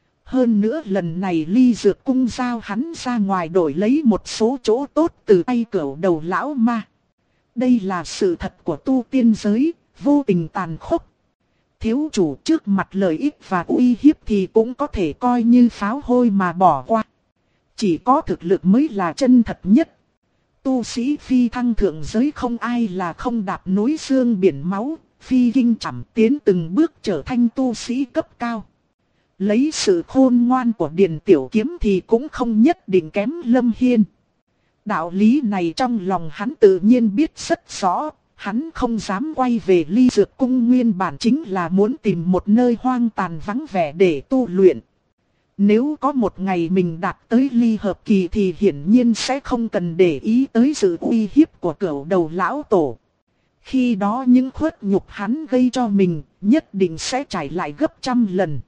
Hơn nữa lần này Ly Dược Cung giao hắn ra ngoài đổi lấy một số chỗ tốt từ tay cửu đầu lão ma. Đây là sự thật của tu tiên giới, vô tình tàn khốc. Thiếu chủ trước mặt lợi ích và uy hiếp thì cũng có thể coi như pháo hôi mà bỏ qua. Chỉ có thực lực mới là chân thật nhất. Tu sĩ phi thăng thượng giới không ai là không đạp núi xương biển máu, phi kinh chảm tiến từng bước trở thành tu sĩ cấp cao. Lấy sự khôn ngoan của Điền Tiểu Kiếm thì cũng không nhất định kém Lâm Hiên. Đạo lý này trong lòng hắn tự nhiên biết rất rõ, hắn không dám quay về Ly Dược Cung nguyên bản chính là muốn tìm một nơi hoang tàn vắng vẻ để tu luyện. Nếu có một ngày mình đạt tới ly hợp kỳ thì hiển nhiên sẽ không cần để ý tới sự uy hiếp của cửu đầu lão tổ. Khi đó những khuất nhục hắn gây cho mình nhất định sẽ trải lại gấp trăm lần.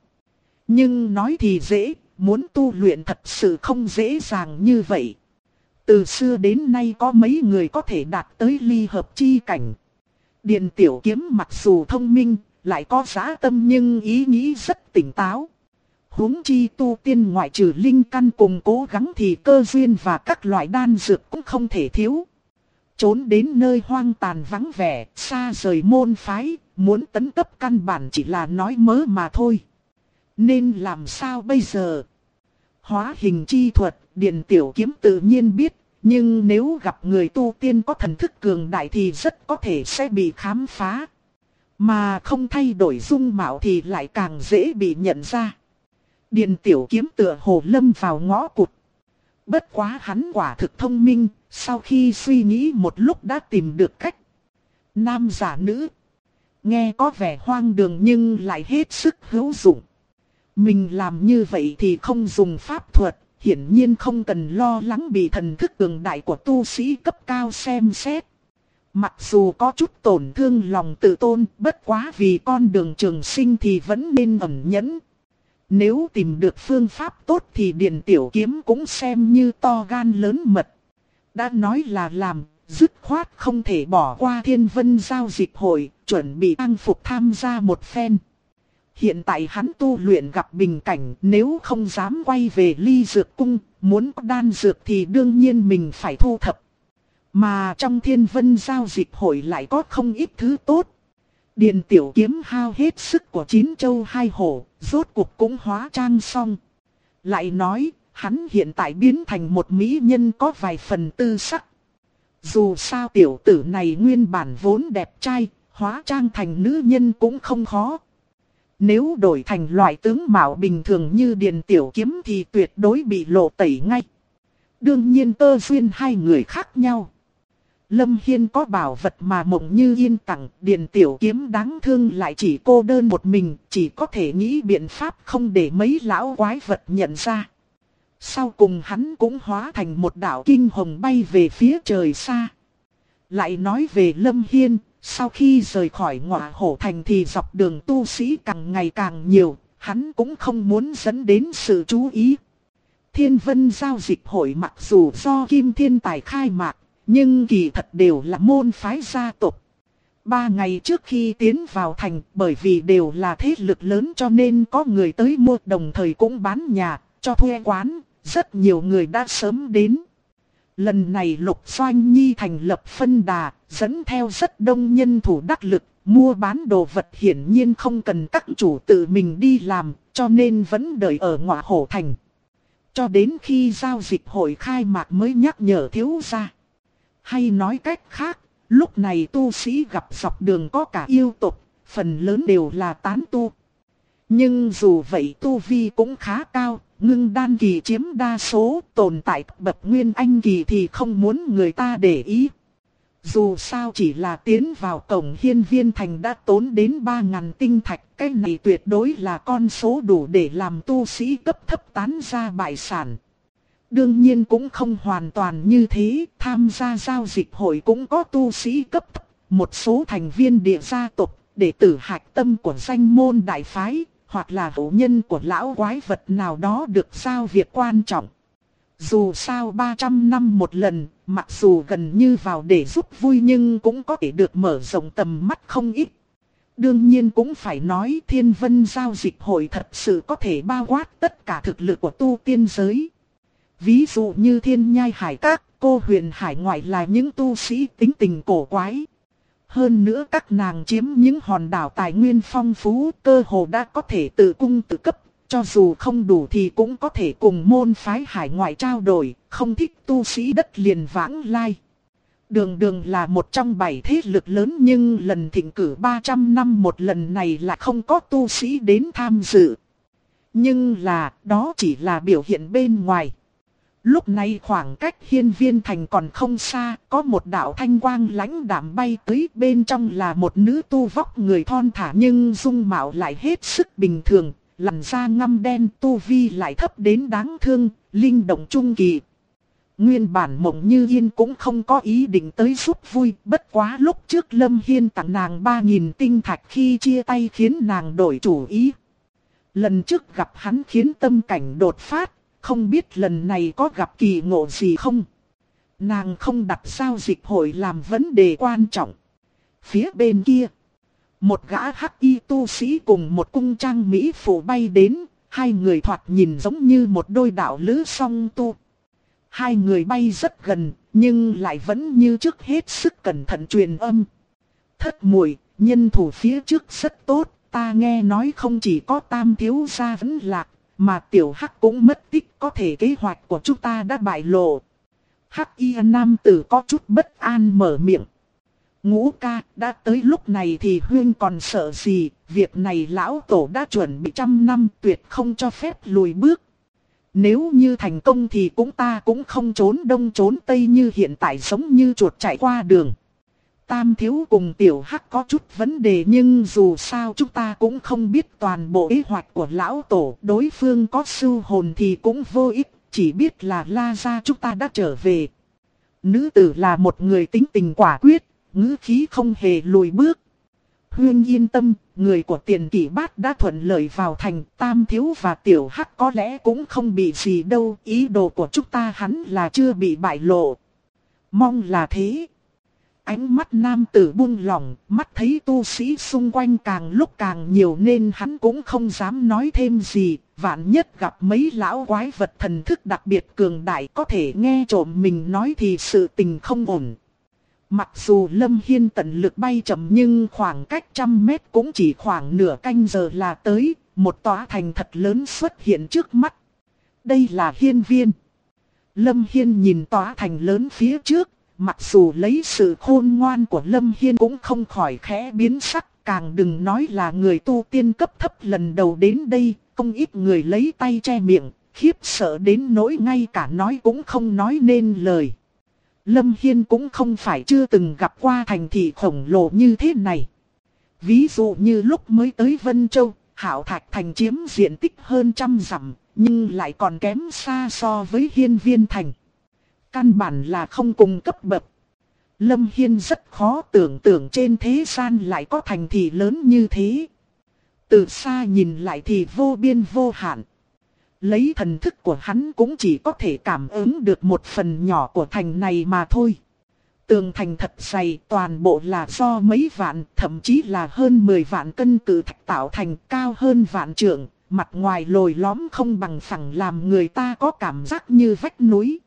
Nhưng nói thì dễ, muốn tu luyện thật sự không dễ dàng như vậy. Từ xưa đến nay có mấy người có thể đạt tới ly hợp chi cảnh. Điền Tiểu Kiếm mặc dù thông minh, lại có dã tâm nhưng ý nghĩ rất tỉnh táo. Huống chi tu tiên ngoại trừ linh căn cùng cố gắng thì cơ duyên và các loại đan dược cũng không thể thiếu. Trốn đến nơi hoang tàn vắng vẻ, xa rời môn phái, muốn tấn cấp căn bản chỉ là nói mớ mà thôi. Nên làm sao bây giờ? Hóa hình chi thuật, Điền Tiểu Kiếm tự nhiên biết, nhưng nếu gặp người tu tiên có thần thức cường đại thì rất có thể sẽ bị khám phá. Mà không thay đổi dung mạo thì lại càng dễ bị nhận ra. Điền Tiểu Kiếm tựa hồ lâm vào ngõ cụt. Bất quá hắn quả thực thông minh, sau khi suy nghĩ một lúc đã tìm được cách. Nam giả nữ. Nghe có vẻ hoang đường nhưng lại hết sức hữu dụng. Mình làm như vậy thì không dùng pháp thuật, hiển nhiên không cần lo lắng bị thần thức cường đại của tu sĩ cấp cao xem xét. Mặc dù có chút tổn thương lòng tự tôn, bất quá vì con đường trường sinh thì vẫn nên ẩn nhẫn. Nếu tìm được phương pháp tốt thì Điền Tiểu Kiếm cũng xem như to gan lớn mật. Đã nói là làm, dứt khoát không thể bỏ qua Thiên Vân giao dịch hội, chuẩn bị trang phục tham gia một phen. Hiện tại hắn tu luyện gặp bình cảnh, nếu không dám quay về Ly Dược Cung, muốn có đan dược thì đương nhiên mình phải thu thập. Mà trong Thiên Vân giao dịch hội lại có không ít thứ tốt. Điền Tiểu Kiếm hao hết sức của 9 châu 2 hổ, rốt cuộc cũng hóa trang xong. Lại nói, hắn hiện tại biến thành một mỹ nhân có vài phần tư sắc. Dù sao tiểu tử này nguyên bản vốn đẹp trai, hóa trang thành nữ nhân cũng không khó. Nếu đổi thành loại tướng mạo bình thường như Điền Tiểu Kiếm thì tuyệt đối bị lộ tẩy ngay. Đương nhiên cơ duyên hai người khác nhau. Lâm Hiên có bảo vật mà Mộng Như Yên tặng, Điền Tiểu Kiếm đáng thương lại chỉ cô đơn một mình, chỉ có thể nghĩ biện pháp không để mấy lão quái vật nhận ra. Sau cùng hắn cũng hóa thành một đạo kinh hồng bay về phía trời xa. Lại nói về Lâm Hiên, sau khi rời khỏi Ngọa Hổ Thành thì dọc đường tu sĩ càng ngày càng nhiều, hắn cũng không muốn dẫn đến sự chú ý. Thiên Vân giao dịch hội mặc dù do Kim Thiên Tài khai mạc, nhưng kỳ thật đều là môn phái gia tộc. 3 ngày trước khi tiến vào thành, bởi vì đều là thế lực lớn cho nên có người tới mua, đồng thời cũng bán nhà, cho thuê quán, rất nhiều người đã sớm đến. Lần này Lục Doanh Nhi thành lập phân đà, dẫn theo rất đông nhân thủ đắc lực, mua bán đồ vật hiển nhiên không cần các chủ tự mình đi làm, cho nên vẫn đợi ở Ngọa Hổ Thành. Cho đến khi giao dịch hội khai mạc mới nhắc nhở thiếu gia. Hay nói cách khác, lúc này tu sĩ gặp dọc đường có cả yêu tộc, phần lớn đều là tán tu. Nhưng dù vậy tu vi cũng khá cao, ngưng đan kỳ chiếm đa số, tồn tại bậc nguyên anh kỳ thì không muốn người ta để ý. Dù sao chỉ là tiến vào cổng hiên viên thành đã tốn đến 3.000 tinh thạch, cái này tuyệt đối là con số đủ để làm tu sĩ cấp thấp tán ra bại sản. Đương nhiên cũng không hoàn toàn như thế, tham gia giao dịch hội cũng có tu sĩ cấp thấp, một số thành viên địa gia tộc, đệ tử hạch tâm của danh môn đại phái, hoặc là hậu nhân của lão quái vật nào đó được giao việc quan trọng. Dù sao 300 năm một lần, mặc dù gần như vào để giúp vui nhưng cũng có thể được mở rộng tầm mắt không ít. Đương nhiên cũng phải nói Thiên Vân giao dịch hội thật sự có thể bao quát tất cả thực lực của tu tiên giới. Ví dụ như Thiên Nhai Hải Các, Cô Huyền Hải Ngoại là những tu sĩ tính tình cổ quái. Hơn nữa các nàng chiếm những hòn đảo tài nguyên phong phú, cơ hồ đã có thể tự cung tự cấp. Cho dù không đủ thì cũng có thể cùng môn phái hải ngoại trao đổi, không thích tu sĩ đất liền vãng lai. Đường đường là một trong 7 thế lực lớn nhưng lần thịnh cử 300 năm một lần này lại không có tu sĩ đến tham dự. Nhưng đó chỉ là biểu hiện bên ngoài. Lúc này khoảng cách hiên viên thành còn không xa, có một đạo thanh quang lãnh đạm bay tới, bên trong là một nữ tu vóc người thon thả nhưng dung mạo lại hết sức bình thường. Làn da ngăm đen, tu vi lại thấp đến đáng thương, linh động trung kỳ. Nguyên bản Mộng Như Yên cũng không có ý định tới giúp vui, bất quá lúc trước Lâm Hiên tặng nàng 3.000 tinh thạch khi chia tay khiến nàng đổi chủ ý. Lần trước gặp hắn khiến tâm cảnh đột phát, không biết lần này có gặp kỳ ngộ gì không. Nàng không đặt giao dịch hội làm vấn đề quan trọng. Phía bên kia, một gã hắc y tu sĩ cùng một cung trang mỹ phụ bay đến, hai người thoạt nhìn giống như một đôi đạo lữ song tu. Hai người bay rất gần, nhưng lại vẫn như trước hết sức cẩn thận truyền âm. Thất muội, nhân thủ phía trước rất tốt, ta nghe nói không chỉ có Tam thiếu gia vẫn lạc, mà tiểu hắc cũng mất tích, có thể kế hoạch của chúng ta đã bại lộ. Hắc y nam tử có chút bất an mở miệng. Ngũ ca, đã tới lúc này thì huyên còn sợ gì, việc này lão tổ đã chuẩn bị 100 năm, tuyệt không cho phép lùi bước. Nếu như thành công thì ta cũng không trốn đông trốn tây như hiện tại, giống như chuột chạy qua đường. Tam thiếu cùng tiểu hắc có chút vấn đề nhưng dù sao chúng ta cũng không biết toàn bộ kế hoạch của lão tổ. Đối phương có sưu hồn thì cũng vô ích, chỉ biết là La gia chúng ta đã trở về. Nữ tử là một người tính tình quả quyết, ngữ khí không hề lùi bước. Huyên yên tâm, người của Tiền Kỷ Bát đã thuận lợi vào thành, Tam thiếu và tiểu hắc có lẽ cũng không bị gì đâu, ý đồ của chúng ta hắn là chưa bị bại lộ. Mong là thế. Ánh mắt nam tử buông lỏng, mắt thấy tu sĩ xung quanh càng lúc càng nhiều nên hắn cũng không dám nói thêm gì, vạn nhất gặp mấy lão quái vật thần thức đặc biệt cường đại có thể nghe trộm mình nói thì sự tình không ổn. Mặc dù Lâm Hiên tận lực bay chậm nhưng khoảng cách 100 mét cũng chỉ khoảng nửa canh giờ là tới, một tòa thành thật lớn xuất hiện trước mắt. Đây là hiên viên. Lâm Hiên nhìn tòa thành lớn phía trước, mặc dù lấy sự khôn ngoan của Lâm Hiên cũng không khỏi khẽ biến sắc, càng đừng nói là người tu tiên cấp thấp lần đầu đến đây, không ít người lấy tay che miệng, khiếp sợ đến nỗi ngay cả nói cũng không nói nên lời. Lâm Hiên cũng không phải chưa từng gặp qua thành thị khổng lồ như thế này. Ví dụ như lúc mới tới Vân Châu, Hạo Thạch thành chiếm diện tích hơn 100 dặm, nhưng lại còn kém xa so với Hiên Viên thành. Căn bản là không cùng cấp bậc. Lâm Hiên rất khó tưởng tượng trên thế gian lại có thành thị lớn như thế. Từ xa nhìn lại thì vô biên vô hạn. Lấy thần thức của hắn cũng chỉ có thể cảm ứng được một phần nhỏ của thành này mà thôi. Tường thành thật dày, toàn bộ là do mấy vạn, thậm chí là hơn 10 vạn cân cự thạch tạo thành, cao hơn vạn trượng, mặt ngoài lồi lõm không bằng phẳng làm người ta có cảm giác như vách núi.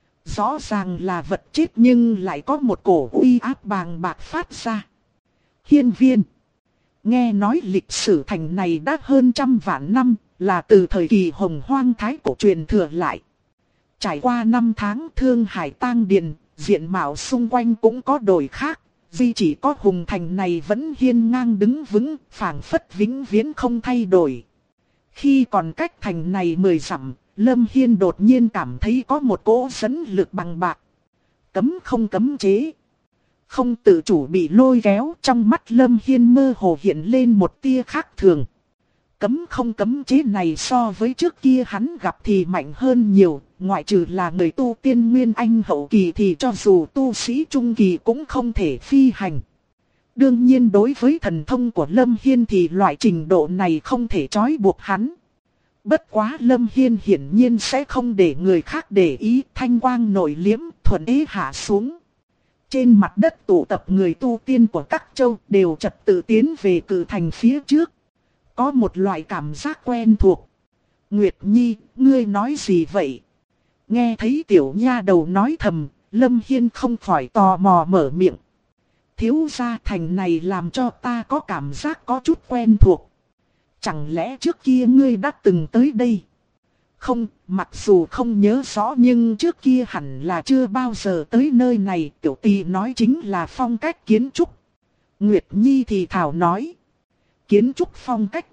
Rõ ràng là vật chết nhưng lại có một cổ uy áp bàng bạc phát ra. Hiên viên. Nghe nói lịch sử thành này đã hơn 100 vạn năm, là từ thời kỳ hồng hoang thái cổ truyền thừa lại. Trải qua 5 tháng Thương Hải tang điền, diện mạo xung quanh cũng có đổi khác, duy chỉ có hùng thành này vẫn hiên ngang đứng vững, phảng phất vĩnh viễn không thay đổi. Khi còn cách thành này 10 dặm, Lâm Hiên đột nhiên cảm thấy có một cỗ dẫn lực bằng bạc. Cấm không cấm chế. Không tự chủ bị lôi kéo, trong mắt Lâm Hiên mơ hồ hiện lên một tia khác thường. Cấm không cấm chế này so với trước kia hắn gặp thì mạnh hơn nhiều, ngoại trừ là người tu tiên nguyên anh hậu kỳ thì cho dù tu sĩ trung kỳ cũng không thể phi hành. Đương nhiên đối với thần thông của Lâm Hiên thì loại trình độ này không thể trói buộc hắn. Bất quá Lâm Hiên hiển nhiên sẽ không để người khác để ý, thanh quang nội liễm, thuần ý hạ xuống. Trên mặt đất tụ tập người tu tiên của các châu đều trật tự tiến về cử thành phía trước. Có một loại cảm giác quen thuộc. Nguyệt Nhi, ngươi nói gì vậy? Nghe thấy tiểu nha đầu nói thầm, Lâm Hiên không khỏi tò mò mở miệng. Thiếu gia thành này làm cho ta có cảm giác có chút quen thuộc. Chẳng lẽ trước kia ngươi đã từng tới đây? Không, mặc dù không nhớ rõ nhưng trước kia hẳn là chưa bao giờ tới nơi này. Tiểu tỷ nói chính là phong cách kiến trúc. Nguyệt Nhi thì thảo nói. Kiến trúc phong cách.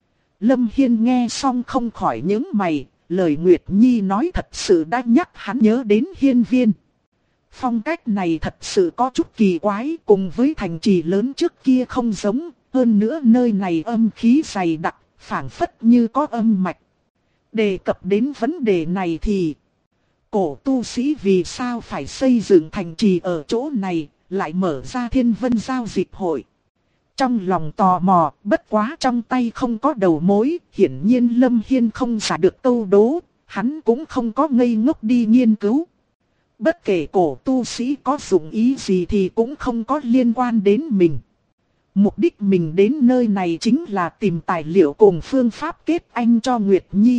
Lâm Hiên nghe xong không khỏi nhướng mày. Lời Nguyệt Nhi nói thật sự đã nhắc hắn nhớ đến hiên viên. Phong cách này thật sự có chút kỳ quái, cùng với thành trì lớn trước kia không giống. Hơn nữa nơi này âm khí dày đặc, phảng phất như có âm mạch. Đề cập đến vấn đề này thì cổ tu sĩ vì sao phải xây dựng thành trì ở chỗ này, lại mở ra Thiên Vân giao dịch hội. Trong lòng tò mò, bất quá trong tay không có đầu mối, hiển nhiên Lâm Hiên không giả được câu đố, hắn cũng không có ngây ngốc đi nghiên cứu. Bất kể cổ tu sĩ có dụng ý gì thì cũng không có liên quan đến mình. Mục đích mình đến nơi này chính là tìm tài liệu cùng phương pháp kết anh cho Nguyệt Nhi.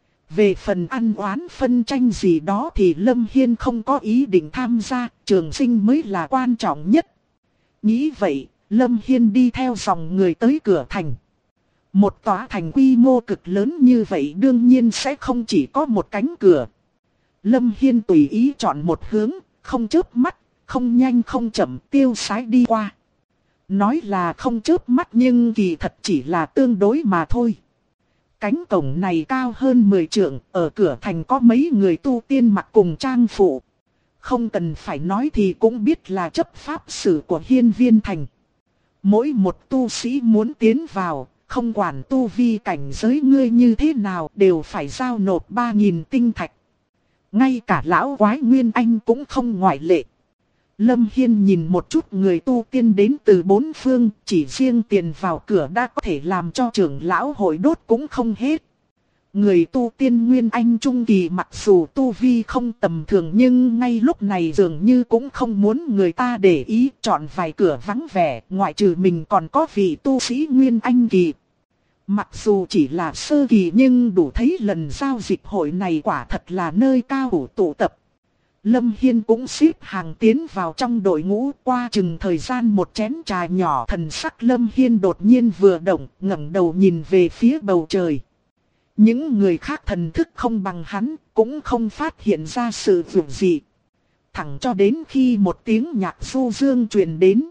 Về phần ăn oán phân tranh gì đó thì Lâm Hiên không có ý định tham gia, trường sinh mới là quan trọng nhất. Nghĩ vậy, Lâm Hiên đi theo dòng người tới cửa thành. Một tòa thành quy mô cực lớn như vậy đương nhiên sẽ không chỉ có một cánh cửa. Lâm Hiên tùy ý chọn một hướng, không chớp mắt, không nhanh không chậm tiêu sái đi qua. Nói là không chớp mắt nhưng kỳ thật chỉ là tương đối mà thôi. Cánh cổng này cao hơn 10 trượng, ở cửa thành có mấy người tu tiên mặc cùng trang phụ. Không cần phải nói thì cũng biết là chấp pháp sử của hiên viên thành. Mỗi một tu sĩ muốn tiến vào, không quản tu vi cảnh giới ngươi như thế nào đều phải giao nộp 3.000 tinh thạch. Ngay cả lão quái Nguyên Anh cũng không ngoại lệ. Lâm Hiên nhìn một chút người tu tiên đến từ bốn phương, chỉ riêng tiền vào cửa đã có thể làm cho trưởng lão hội đốt cũng không hết. Người tu tiên Nguyên Anh Trung Kỳ mặc dù tu vi không tầm thường nhưng ngay lúc này dường như cũng không muốn người ta để ý, chọn vài cửa vắng vẻ, ngoại trừ mình còn có vị tu sĩ Nguyên Anh Kỳ. Mặc dù chỉ là sơ kỳ nhưng đủ thấy lần giao dịch hội này quả thật là nơi cao thủ tụ tập. Lâm Hiên cũng xếp hàng tiến vào trong đội ngũ, qua chừng thời gian một chén trà nhỏ, thần sắc Lâm Hiên đột nhiên vừa động, ngẩng đầu nhìn về phía bầu trời. Những người khác thần thức không bằng hắn, cũng không phát hiện ra sự việc gì. Thẳng cho đến khi một tiếng nhạc du dương truyền đến.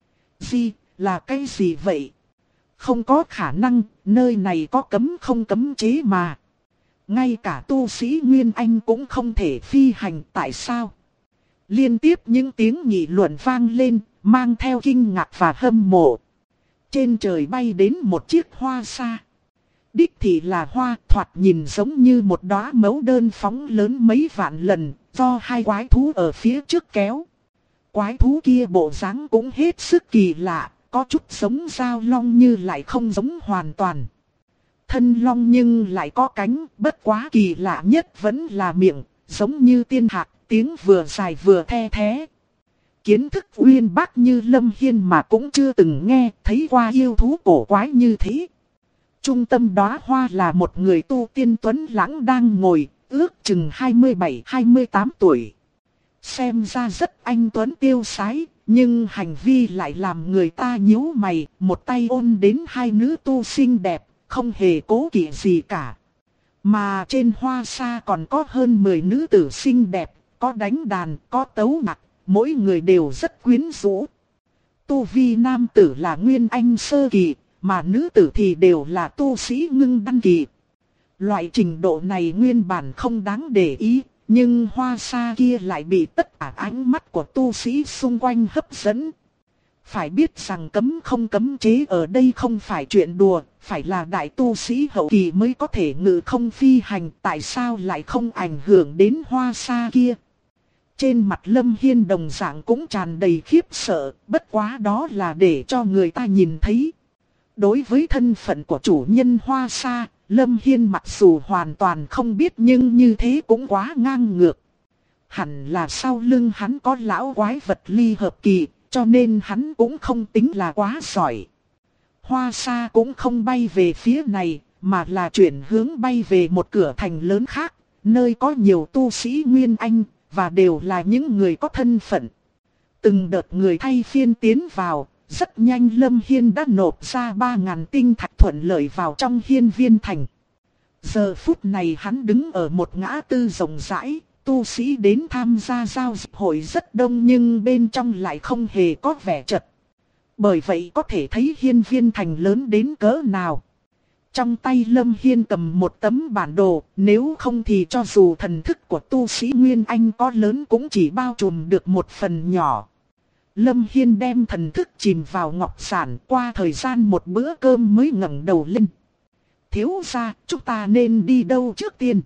Gì, là cái gì vậy? Không có khả năng, nơi này có cấm không cấm chế mà. Ngay cả tu sĩ Nguyên Anh cũng không thể phi hành, tại sao? Liên tiếp những tiếng nghị luận vang lên, mang theo kinh ngạc và hâm mộ. Trên trời bay đến một chiếc hoa xa. Đích thị là hoa, thoạt nhìn giống như một đóa mẫu đơn phóng lớn mấy vạn lần, do hai quái thú ở phía trước kéo. Quái thú kia bộ dáng cũng hết sức kỳ lạ, có chút giống dao long như lại không giống hoàn toàn. Thân long nhưng lại có cánh, bất quá kỳ lạ nhất vẫn là miệng, giống như tiên hạc, tiếng vừa dài vừa the thé. Kiến thức uyên bác như Lâm Hiên mà cũng chưa từng nghe, thấy qua yêu thú cổ quái như thế. Trung tâm đóa hoa là một người tu tiên tuấn lãng đang ngồi, ước chừng 27-28 tuổi. Xem ra rất anh tuấn tiêu sái, nhưng hành vi lại làm người ta nhíu mày, một tay ôm đến hai nữ tu xinh đẹp, không hề cố kỵ gì cả. Mà trên hoa sa còn có hơn 10 nữ tử xinh đẹp, có đánh đàn, có tấu nhạc, mỗi người đều rất quyến rũ. Tu vi nam tử là Nguyên Anh sơ kỳ, mà nữ tử thì đều là tu sĩ ngưng đăng kỳ. Loại trình độ này nguyên bản không đáng để ý, nhưng hoa sa kia lại bị tất cả ánh mắt của tu sĩ xung quanh hấp dẫn. Phải biết rằng cấm không cấm chế ở đây không phải chuyện đùa, phải là đại tu sĩ hậu kỳ mới có thể ngự không phi hành, tại sao lại không ảnh hưởng đến hoa sa kia. Trên mặt Lâm Hiên đồng dạng cũng tràn đầy khiếp sợ, bất quá đó là để cho người ta nhìn thấy. Đối với thân phận của chủ nhân hoa sa, Lâm Hiên mặc dù hoàn toàn không biết nhưng như thế cũng quá ngang ngược. Hẳn là sau lưng hắn có lão quái vật ly hợp kỳ, cho nên hắn cũng không tính là quá giỏi. Hoa sa cũng không bay về phía này, mà là chuyển hướng bay về một cửa thành lớn khác, nơi có nhiều tu sĩ Nguyên Anh, và đều là những người có thân phận. Từng đợt người thay phiên tiến vào, rất nhanh Lâm Hiên đã nộp ra 3.000 tinh thạch thuận lợi vào trong hiên viên thành. Giờ phút này hắn đứng ở một ngã tư rộng rãi, tu sĩ đến tham gia giao dịch hội rất đông nhưng bên trong lại không hề có vẻ chật. Bởi vậy có thể thấy hiên viên thành lớn đến cỡ nào. Trong tay Lâm Hiên cầm một tấm bản đồ, nếu không thì cho dù thần thức của tu sĩ Nguyên Anh có lớn cũng chỉ bao trùm được một phần nhỏ. Lâm Hiên đem thần thức chìm vào ngọc giản, qua thời gian một bữa cơm mới ngẩng đầu lên. Thiếu gia, chúng ta nên đi đâu trước tiên?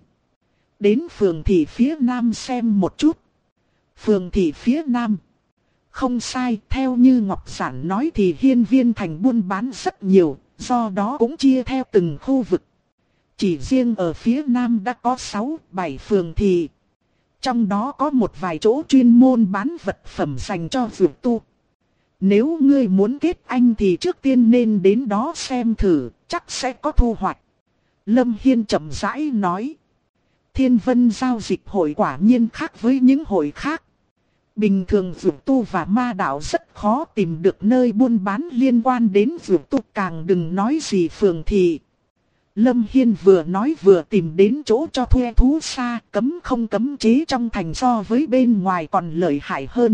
Đến phường thị phía nam xem một chút. Phường thị phía nam. Không sai, theo như ngọc giản nói thì hiên viên thành buôn bán rất nhiều, do đó cũng chia theo từng khu vực. Chỉ riêng ở phía nam đã có 6-7 phường thị. Trong đó có một vài chỗ chuyên môn bán vật phẩm dành cho dược tu. Nếu ngươi muốn kết anh thì trước tiên nên đến đó xem thử, chắc sẽ có thu hoạch. Lâm Hiên chậm rãi nói. Thiên Vân giao dịch hội quả nhiên khác với những hội khác. Bình thường dược tu và ma đạo rất khó tìm được nơi buôn bán liên quan đến dược tu, càng đừng nói gì phường thị. Lâm Hiên vừa nói vừa tìm đến chỗ cho thuê thú xa, cấm không cấm chế trong thành so với bên ngoài còn lợi hại hơn.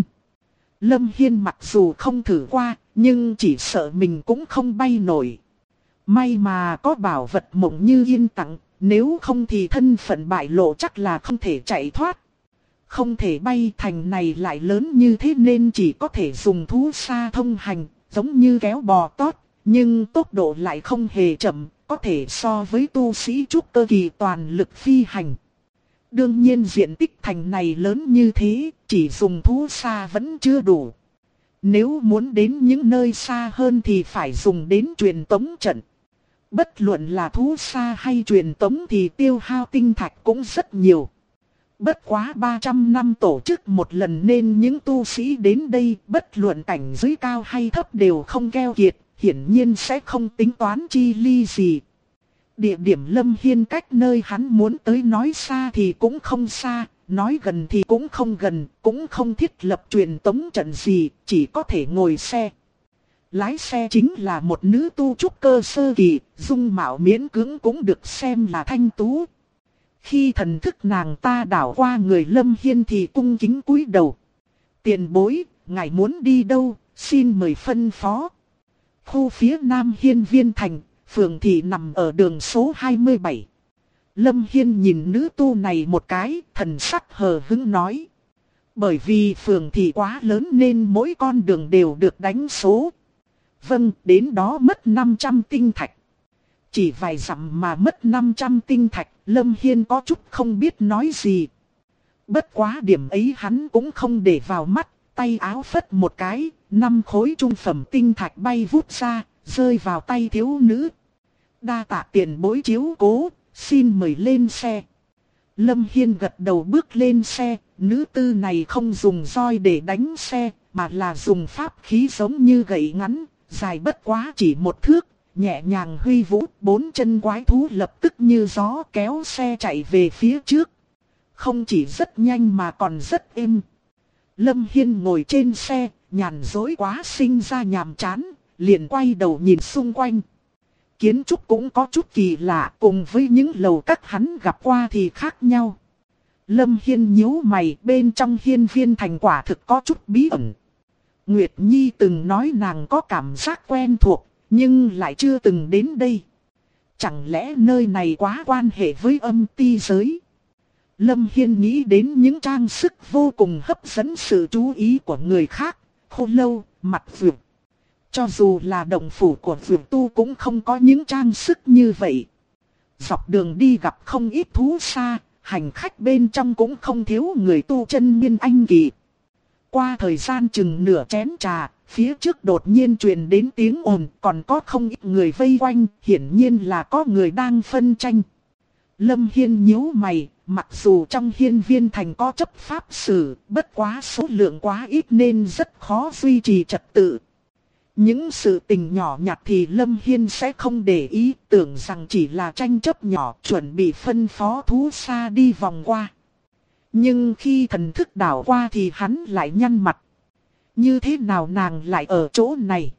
Lâm Hiên mặc dù không thử qua, nhưng chỉ sợ mình cũng không bay nổi. May mà có bảo vật mộng như yên tặng, nếu không thì thân phận bại lộ chắc là không thể chạy thoát. Không thể bay, thành này lại lớn như thế nên chỉ có thể dùng thú xa thông hành, giống như kéo bò tót, nhưng tốc độ lại không hề chậm, có thể so với tu sĩ trúc cơ kỳ toàn lực phi hành. Đương nhiên diện tích thành này lớn như thế, chỉ dùng thú xa vẫn chưa đủ. Nếu muốn đến những nơi xa hơn thì phải dùng đến truyền tống trận. Bất luận là thú xa hay truyền tống thì tiêu hao tinh thạch cũng rất nhiều. Bất quá 300 năm tổ chức một lần nên những tu sĩ đến đây bất luận cảnh giới cao hay thấp đều không keo kiệt, hiển nhiên sẽ không tính toán chi ly gì. Địa điểm Lâm Hiên cách nơi hắn muốn tới nói xa thì cũng không xa, nói gần thì cũng không gần, cũng không thiết lập truyền tống trận gì, chỉ có thể ngồi xe. Lái xe chính là một nữ tu trúc cơ sơ kỳ, dung mạo miễn cưỡng cũng được xem là thanh tú. Khi thần thức nàng ta đảo qua người Lâm Hiên thì cung kính cúi đầu. Tiền bối, ngài muốn đi đâu, xin mời phân phó. Khu phía nam hiên viên thành, phường thị nằm ở đường số 27. Lâm Hiên nhìn nữ tu này một cái, thần sắc hờ hững nói. Bởi vì phường thị quá lớn nên mỗi con đường đều được đánh số. Vâng, đến đó mất 500 tinh thạch. Chỉ vài dặm mà mất 500 tinh thạch, Lâm Hiên có chút không biết nói gì. Bất quá điểm ấy hắn cũng không để vào mắt, tay áo phất một cái, 5 khối trung phẩm tinh thạch bay vút ra, rơi vào tay thiếu nữ. Đa tạ tiền bối chiếu cố, xin mời lên xe. Lâm Hiên gật đầu bước lên xe, nữ tư này không dùng roi để đánh xe, mà là dùng pháp khí giống như gậy ngắn, dài bất quá chỉ một thước, nhẹ nhàng huy vũ, 4 chân quái thú lập tức như gió kéo xe chạy về phía trước. Không chỉ rất nhanh mà còn rất êm. Lâm Hiên ngồi trên xe, nhàn dối quá sinh ra nhàm chán, liền quay đầu nhìn xung quanh. Kiến trúc cũng có chút kỳ lạ, cùng với những lầu các hắn gặp qua thì khác nhau. Lâm Hiên nhíu mày, bên trong hiên viên thành quả thực có chút bí ẩn. Nguyệt Nhi từng nói nàng có cảm giác quen thuộc, nhưng lại chưa từng đến đây. chẳng lẽ nơi này quá quan hệ với âm ti giới? Lâm Hiên nghĩ đến những trang sức vô cùng hấp dẫn sự chú ý của người khác, khô lâu, mặt vượt. Cho dù là động phủ của vượt tu cũng không có những trang sức như vậy. Dọc đường đi gặp không ít thú xa, hành khách bên trong cũng không thiếu người tu chân nguyên anh kỳ. Qua thời gian chừng nửa chén trà, phía trước đột nhiên truyền đến tiếng ồn, còn có không ít người vây quanh, hiển nhiên là có người đang phân tranh. Lâm Hiên nhíu mày, mặc dù trong hiên viên thành có chấp pháp sử, bất quá số lượng quá ít nên rất khó duy trì trật tự. Những sự tình nhỏ nhặt thì Lâm Hiên sẽ không để ý, tưởng rằng chỉ là tranh chấp nhỏ, chuẩn bị phân phó thú xa đi vòng qua. Nhưng khi thần thức đảo qua thì hắn lại nhăn mặt. Như thế nào nàng lại ở chỗ này?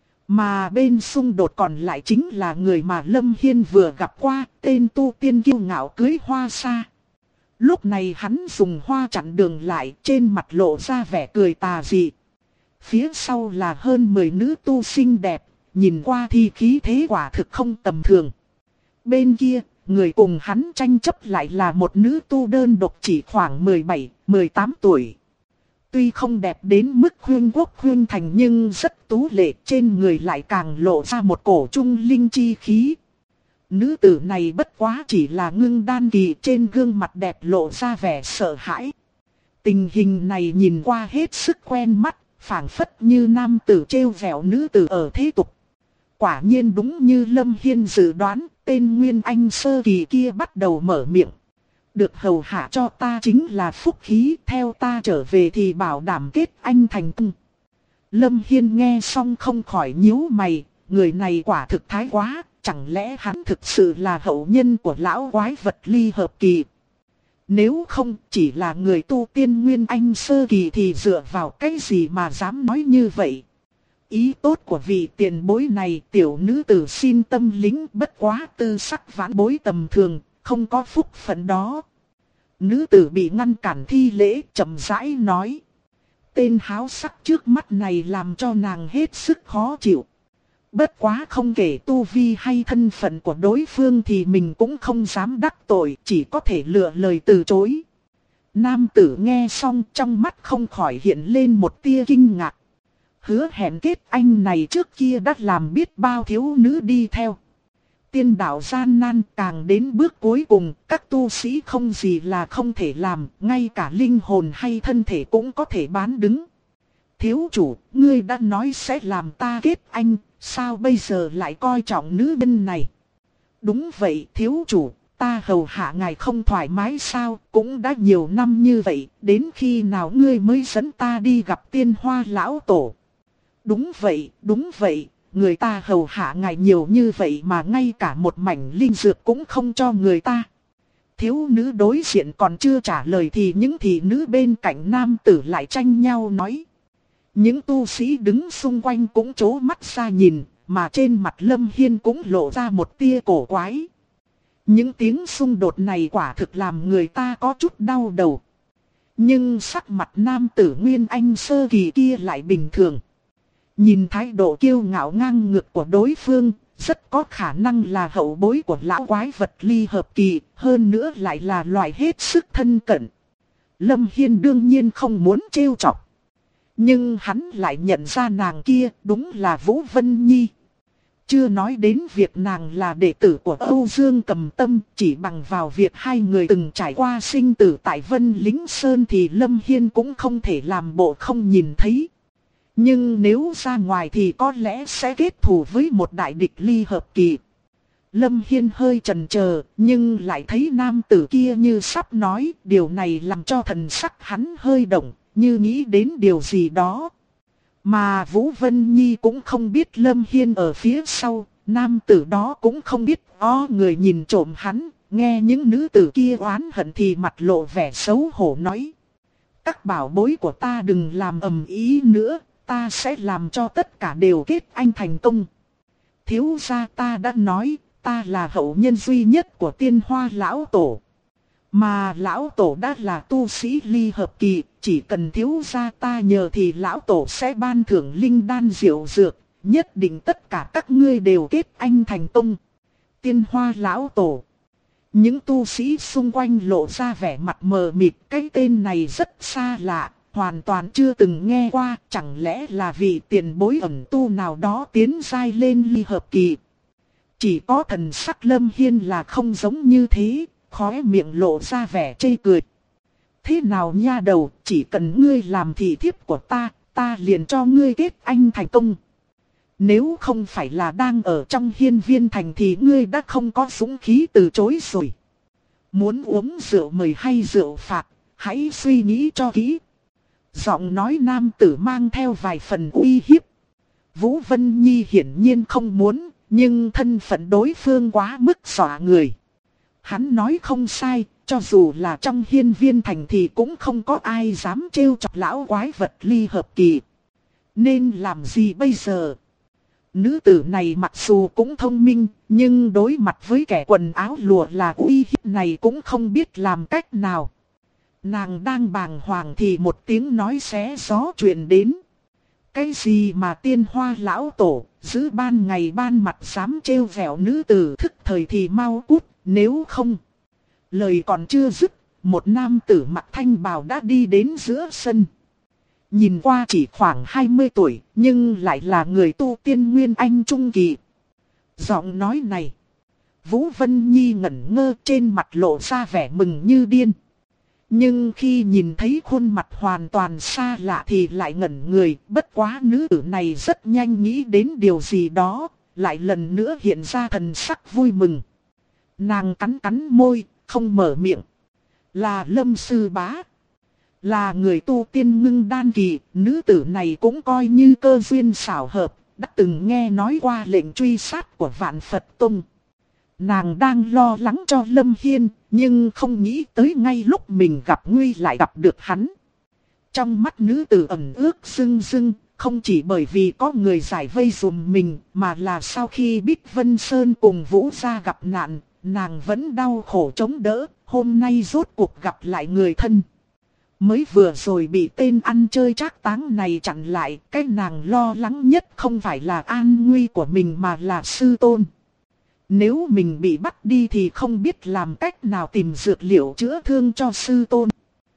Mà bên xung đột còn lại chính là người mà Lâm Hiên vừa gặp qua, tên tu tiên kiêu ngạo cưới hoa sa. Lúc này hắn dùng hoa chặn đường lại, trên mặt lộ ra vẻ cười tà dị. Phía sau là hơn 10 nữ tu xinh đẹp, nhìn qua thì khí thế quả thực không tầm thường. Bên kia, người cùng hắn tranh chấp lại là một nữ tu đơn độc chỉ khoảng 17-18 tuổi. Tuy không đẹp đến mức khuyên quốc khuyên thành nhưng rất tú lệ, trên người lại càng lộ ra một cổ trung linh chi khí. Nữ tử này bất quá chỉ là ngưng đan kỳ, trên gương mặt đẹp lộ ra vẻ sợ hãi. Tình hình này nhìn qua hết sức quen mắt, phảng phất như nam tử trêu vẹo nữ tử ở thế tục. Quả nhiên đúng như Lâm Hiên dự đoán, tên Nguyên Anh sơ kỳ kia bắt đầu mở miệng. Được hầu hạ cho ta chính là phúc khí, theo ta trở về thì bảo đảm kết anh thành công. Lâm Hiên nghe xong không khỏi nhíu mày, người này quả thực thái quá, chẳng lẽ hắn thực sự là hậu nhân của lão quái vật ly hợp kỳ? Nếu không chỉ là người tu tiên Nguyên Anh sơ kỳ thì dựa vào cái gì mà dám nói như vậy? Ý tốt của vị tiền bối này, tiểu nữ tử xin tâm lính, bất quá tư sắc vãn bối tầm thường, không có phúc phận đó. Nữ tử bị ngăn cản thi lễ, chậm rãi nói. Tên háo sắc trước mắt này làm cho nàng hết sức khó chịu. Bất quá không kể tu vi hay thân phận của đối phương thì mình cũng không dám đắc tội, chỉ có thể lựa lời từ chối. Nam tử nghe xong trong mắt không khỏi hiện lên một tia kinh ngạc. Hứa hẹn kết anh này trước kia đã làm biết bao thiếu nữ đi theo. Tiên đạo gian nan, càng đến bước cuối cùng, các tu sĩ không gì là không thể làm, ngay cả linh hồn hay thân thể cũng có thể bán đứng. Thiếu chủ, ngươi đã nói sẽ làm ta kết anh, sao bây giờ lại coi trọng nữ nhân này? Đúng vậy thiếu chủ, ta hầu hạ ngài không thoải mái sao, cũng đã nhiều năm như vậy, đến khi nào ngươi mới dẫn ta đi gặp Tiên Hoa lão tổ? Đúng vậy, người ta hầu hạ ngài nhiều như vậy mà ngay cả một mảnh linh dược cũng không cho người ta. Thiếu nữ đối diện còn chưa trả lời thì những thị nữ bên cạnh nam tử lại tranh nhau nói. Những tu sĩ đứng xung quanh cũng trố mắt ra nhìn, mà trên mặt Lâm Hiên cũng lộ ra một tia cổ quái. Những tiếng xung đột này quả thực làm người ta có chút đau đầu. Nhưng sắc mặt nam tử Nguyên Anh sơ kỳ kia lại bình thường. Nhìn thái độ kiêu ngạo ngang ngược của đối phương, rất có khả năng là hậu bối của lão quái vật ly hợp kỳ, hơn nữa lại là loại hết sức thân cận. Lâm Hiên đương nhiên không muốn trêu chọc. Nhưng hắn lại nhận ra nàng kia đúng là Vũ Vân Nhi. Chưa nói đến việc nàng là đệ tử của Âu Dương Cầm Tâm, chỉ bằng vào việc hai người từng trải qua sinh tử tại Vân Lính Sơn thì Lâm Hiên cũng không thể làm bộ không nhìn thấy. Nhưng nếu ra ngoài thì có lẽ sẽ kết thù với một đại địch ly hợp kỳ. Lâm Hiên hơi chần chờ, nhưng lại thấy nam tử kia như sắp nói, điều này làm cho thần sắc hắn hơi động, như nghĩ đến điều gì đó. Mà Vũ Vân Nhi cũng không biết Lâm Hiên ở phía sau, nam tử đó cũng không biết người nhìn trộm hắn, nghe những nữ tử kia oán hận thì mặt lộ vẻ xấu hổ nói. Các bảo bối của ta đừng làm ầm ĩ nữa, ta sẽ làm cho tất cả đều kết anh thành công. Thiếu gia ta đã nói, ta là hậu nhân duy nhất của Tiên Hoa lão tổ. Mà lão tổ đã là tu sĩ ly hợp kỳ, chỉ cần thiếu gia ta nhờ thì lão tổ sẽ ban thưởng linh đan diệu dược, nhất định tất cả các ngươi đều kết anh thành công. Tiên Hoa Lão Tổ. Những tu sĩ xung quanh lộ ra vẻ mặt mờ mịt, cái tên này rất xa lạ, hoàn toàn chưa từng nghe qua, chẳng lẽ là vị tiền bối ẩn tu nào đó tiến giai lên ly hợp kỳ. Chỉ có thần sắc Lâm Hiên là không giống như thế, khóe miệng lộ ra vẻ chê cười. Thế nào nha đầu, chỉ cần ngươi làm thị thiếp của ta liền cho ngươi kết anh thành công. Nếu không phải là đang ở trong hiên viên thành thì ngươi đã không có dũng khí từ chối rồi. Muốn uống rượu mời hay rượu phạt, hãy suy nghĩ cho kỹ. Giọng nói nam tử mang theo vài phần uy hiếp. Vũ Vân Nhi hiển nhiên không muốn, nhưng thân phận đối phương quá mức dọa người. Hắn nói không sai, cho dù là trong hiên viên thành thì cũng không có ai dám trêu chọc lão quái vật ly hợp kỳ. Nên làm gì bây giờ? Nữ tử này mặc dù cũng thông minh, nhưng đối mặt với kẻ quần áo lụa là uy hiếp này cũng không biết làm cách nào. Nàng đang bàng hoàng thì một tiếng nói xé gió truyền đến. Cái gì mà Tiên Hoa Lão Tổ, giữ ban ngày ban mặt dám trêu vẻo nữ tử, thức thời thì mau cút, nếu không. Lời còn chưa dứt, một nam tử mặc thanh bào đã đi đến giữa sân. Nhìn qua chỉ khoảng 20 tuổi, nhưng lại là người tu tiên Nguyên Anh Trung Kỳ. Giọng nói này, Vũ Vân Nhi ngẩn ngơ, trên mặt lộ ra vẻ mừng như điên. Nhưng khi nhìn thấy khuôn mặt hoàn toàn xa lạ thì lại ngẩn người, bất quá nữ tử này rất nhanh nghĩ đến điều gì đó, lại lần nữa hiện ra thần sắc vui mừng. Nàng cắn cắn môi, không mở miệng. Là Lâm Sư Bá. Là người tu tiên ngưng đan kỳ, nữ tử này cũng coi như cơ duyên xảo hợp, đã từng nghe nói qua lệnh truy sát của Vạn Phật Tông. Nàng đang lo lắng cho Lâm Hiên, nhưng không nghĩ tới ngay lúc mình gặp nguy lại gặp được hắn. Trong mắt nữ tử ẩn ước rưng rưng, không chỉ bởi vì có người giải vây dùm mình, mà là sau khi Bích Vân Sơn cùng Vũ gia gặp nạn, nàng vẫn đau khổ chống đỡ, hôm nay rốt cuộc gặp lại người thân. Mới vừa rồi bị tên ăn chơi trác táng này chặn lại, cái nàng lo lắng nhất không phải là an nguy của mình mà là sư tôn. Nếu mình bị bắt đi thì không biết làm cách nào tìm dược liệu chữa thương cho sư tôn.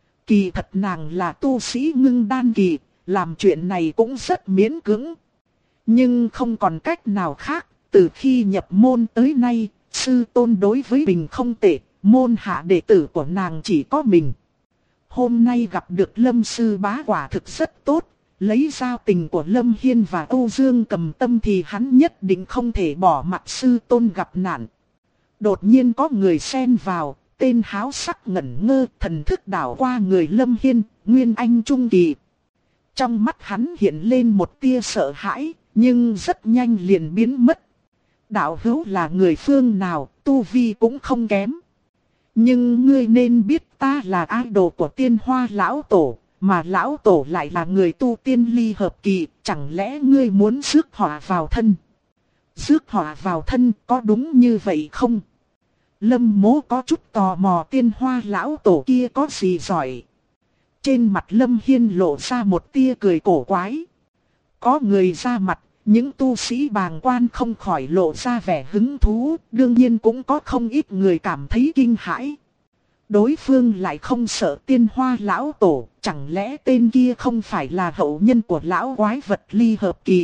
Kỳ thật nàng là tu sĩ ngưng đan kỳ, làm chuyện này cũng rất miễn cưỡng. Nhưng không còn cách nào khác, từ khi nhập môn tới nay, sư tôn đối với mình không tệ, môn hạ đệ tử của nàng chỉ có mình. Hôm nay gặp được Lâm Sư Bá quả thực rất tốt, lấy giao tình của Lâm Hiên và Âu Dương Cầm Tâm thì hắn nhất định không thể bỏ mặc sư tôn gặp nạn. Đột nhiên có người xen vào, tên háo sắc ngẩn ngơ, thần thức đảo qua người Lâm Hiên, Nguyên Anh Trung Kỳ. Trong mắt hắn hiện lên một tia sợ hãi, nhưng rất nhanh liền biến mất. Đạo hữu là người phương nào, tu vi cũng không kém. Nhưng ngươi nên biết ta là idol của Tiên Hoa Lão Tổ, mà Lão Tổ lại là người tu tiên ly hợp kỳ, chẳng lẽ ngươi muốn rước họa vào thân? Rước họa vào thân có đúng như vậy không? Lâm Mố có chút tò mò Tiên Hoa Lão Tổ kia có gì giỏi. Trên mặt Lâm Hiên lộ ra một tia cười cổ quái. Có người ra mặt, những tu sĩ bàng quan không khỏi lộ ra vẻ hứng thú, đương nhiên cũng có không ít người cảm thấy kinh hãi. Đối phương lại không sợ Tiên Hoa Lão Tổ, chẳng lẽ tên kia không phải là hậu nhân của lão quái vật ly hợp kỳ.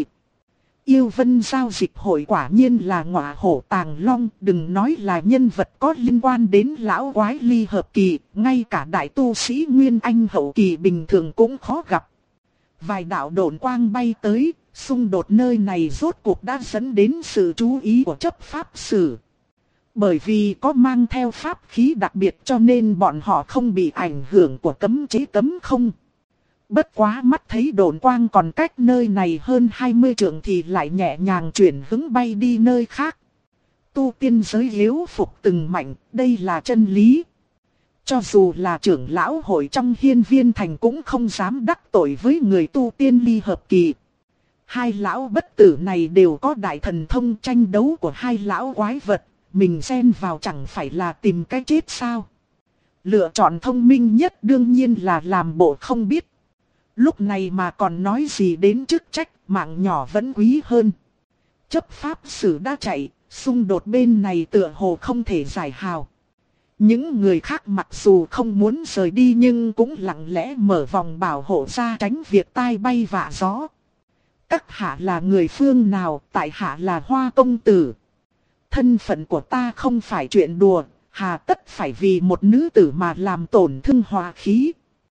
Yêu Vân giao dịch hội quả nhiên là ngọa hổ tàng long, đừng nói là nhân vật có liên quan đến lão quái ly hợp kỳ, ngay cả đại tu sĩ Nguyên Anh hậu kỳ bình thường cũng khó gặp. Vài đạo độn quang bay tới, xung đột nơi này rốt cuộc đã dẫn đến sự chú ý của chấp pháp sử. Bởi vì có mang theo pháp khí đặc biệt cho nên bọn họ không bị ảnh hưởng của cấm chế cấm không. Bất quá mắt thấy độn quang còn cách nơi này hơn 20 trượng thì lại nhẹ nhàng chuyển hướng bay đi nơi khác. Tu tiên giới hiếu phục từng mạnh, đây là chân lý. Cho dù là trưởng lão hội trong hiên viên thành cũng không dám đắc tội với người tu tiên ly hợp kỳ. Hai lão bất tử này đều có đại thần thông, tranh đấu của hai lão quái vật, mình xen vào chẳng phải là tìm cái chết sao. Lựa chọn thông minh nhất đương nhiên là làm bộ không biết. Lúc này mà còn nói gì đến chức trách, mạng nhỏ vẫn quý hơn. Chấp pháp sử đã chạy, xung đột bên này tựa hồ không thể giải hào. Những người khác mặc dù không muốn rời đi nhưng cũng lặng lẽ mở vòng bảo hộ ra tránh việc tai bay vạ gió. Các hạ là người phương nào, tại hạ là Hoa công tử. Thân phận của ta không phải chuyện đùa, hà tất phải vì một nữ tử mà làm tổn thương hòa khí.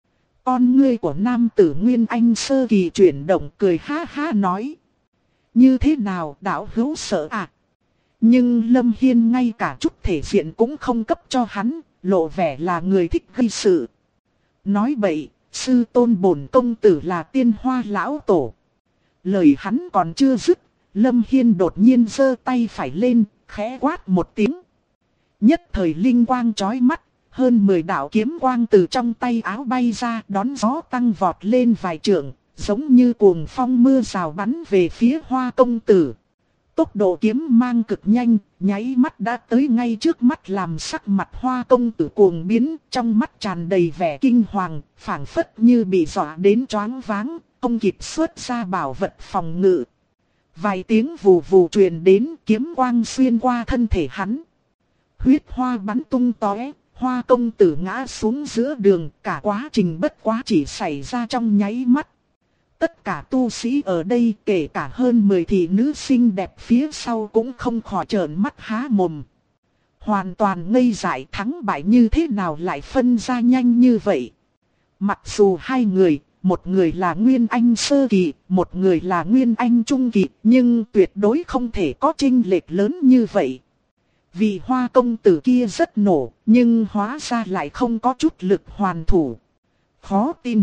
Con ngươi của nam tử Nguyên Anh sơ kỳ chuyển động, cười ha ha nói. Như thế nào, đạo hữu sợ à? Nhưng Lâm Hiên ngay cả chút thể diện cũng không cấp cho hắn, lộ vẻ là người thích gây sự. Nói bậy, sư tôn bổn công tử là Tiên Hoa lão tổ. Lời hắn còn chưa dứt, Lâm Hiên đột nhiên giơ tay phải lên, khẽ quát một tiếng. Nhất thời linh quang chói mắt, hơn 10 đạo kiếm quang từ trong tay áo bay ra, đón gió tăng vọt lên vài trượng, giống như cuồng phong mưa rào bắn về phía Hoa công tử. Tốc độ kiếm mang cực nhanh, nháy mắt đã tới ngay trước mắt, làm sắc mặt Hoa công tử cuồng biến, trong mắt tràn đầy vẻ kinh hoàng, phảng phất như bị dọa đến choáng váng, không kịp xuất ra bảo vật phòng ngự. Vài tiếng vù vù truyền đến, kiếm quang xuyên qua thân thể hắn. Huyết hoa bắn tung tóe, Hoa công tử ngã xuống giữa đường, cả quá trình bất quá chỉ xảy ra trong nháy mắt. Tất cả tu sĩ ở đây, kể cả hơn 10 thị nữ xinh đẹp phía sau cũng không khỏi trợn mắt há mồm. Hoàn toàn ngây dại, thắng bại như thế nào lại phân ra nhanh như vậy. Mặc dù hai người, một người là Nguyên Anh sơ kỳ, một người là Nguyên Anh trung kỳ, nhưng tuyệt đối không thể có chênh lệch lớn như vậy. Vì Hoa công tử kia rất nổ, nhưng hóa ra lại không có chút lực hoàn thủ. Khó tin.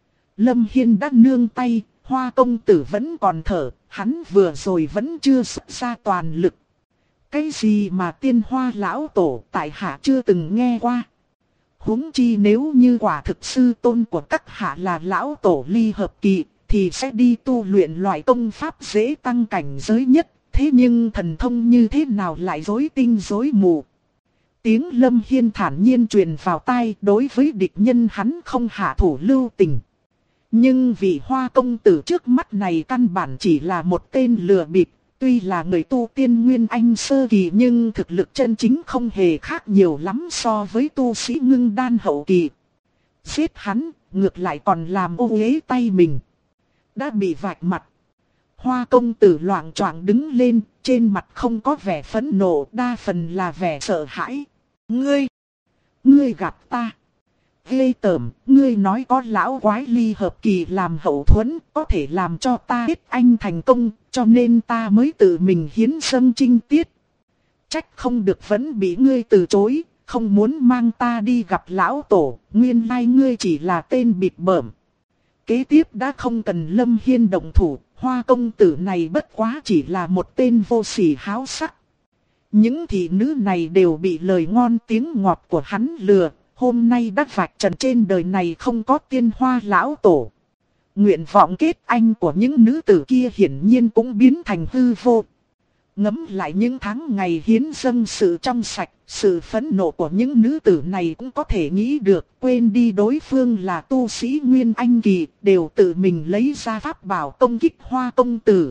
Lâm Hiên đã nương tay, Hoa công tử vẫn còn thở, hắn vừa rồi vẫn chưa xuất ra toàn lực. Cái gì mà Tiên Hoa lão tổ, tại hạ chưa từng nghe qua. Huống chi nếu như quả thực sư tôn của các hạ là lão tổ ly hợp kỳ, thì sẽ đi tu luyện loại công pháp dễ tăng cảnh giới nhất. Thế nhưng thần thông như thế nào lại rối tinh rối mù. Tiếng Lâm Hiên thản nhiên truyền vào tai, đối với địch nhân hắn không hạ thủ lưu tình. Nhưng vị Hoa công tử trước mắt này căn bản chỉ là một tên lừa bịp, tuy là người tu tiên Nguyên Anh sơ kỳ nhưng thực lực chân chính không hề khác nhiều lắm so với tu sĩ ngưng đan hậu kỳ. Giết hắn, ngược lại còn làm ô uế tay mình. Đã bị vạch mặt. Hoa công tử loạng choạng đứng lên, trên mặt không có vẻ phẫn nộ, đa phần là vẻ sợ hãi. Ngươi gạt ta. Ghê tởm, ngươi nói có lão quái ly hợp kỳ làm hậu thuẫn, có thể làm cho ta biết anh thành công, cho nên ta mới tự mình hiến dâng trinh tiết. Trách không được vẫn bị ngươi từ chối, không muốn mang ta đi gặp lão tổ, nguyên lai ngươi chỉ là tên bịp bợm. Kế tiếp đã không cần Lâm Hiên động thủ, Hoa công tử này bất quá chỉ là một tên vô sỉ háo sắc. Những thị nữ này đều bị lời ngon tiếng ngọt của hắn lừa, hôm nay đã vạch trần trên đời này không có Tiên Hoa lão tổ. Nguyện vọng kết anh của những nữ tử kia hiển nhiên cũng biến thành hư vô. Ngẫm lại những tháng ngày hiến dâng sự trong sạch, sự phẫn nộ của những nữ tử này cũng có thể nghĩ được, quên đi đối phương là tu sĩ Nguyên Anh kỳ, đều tự mình lấy ra pháp bảo công kích Hoa công tử.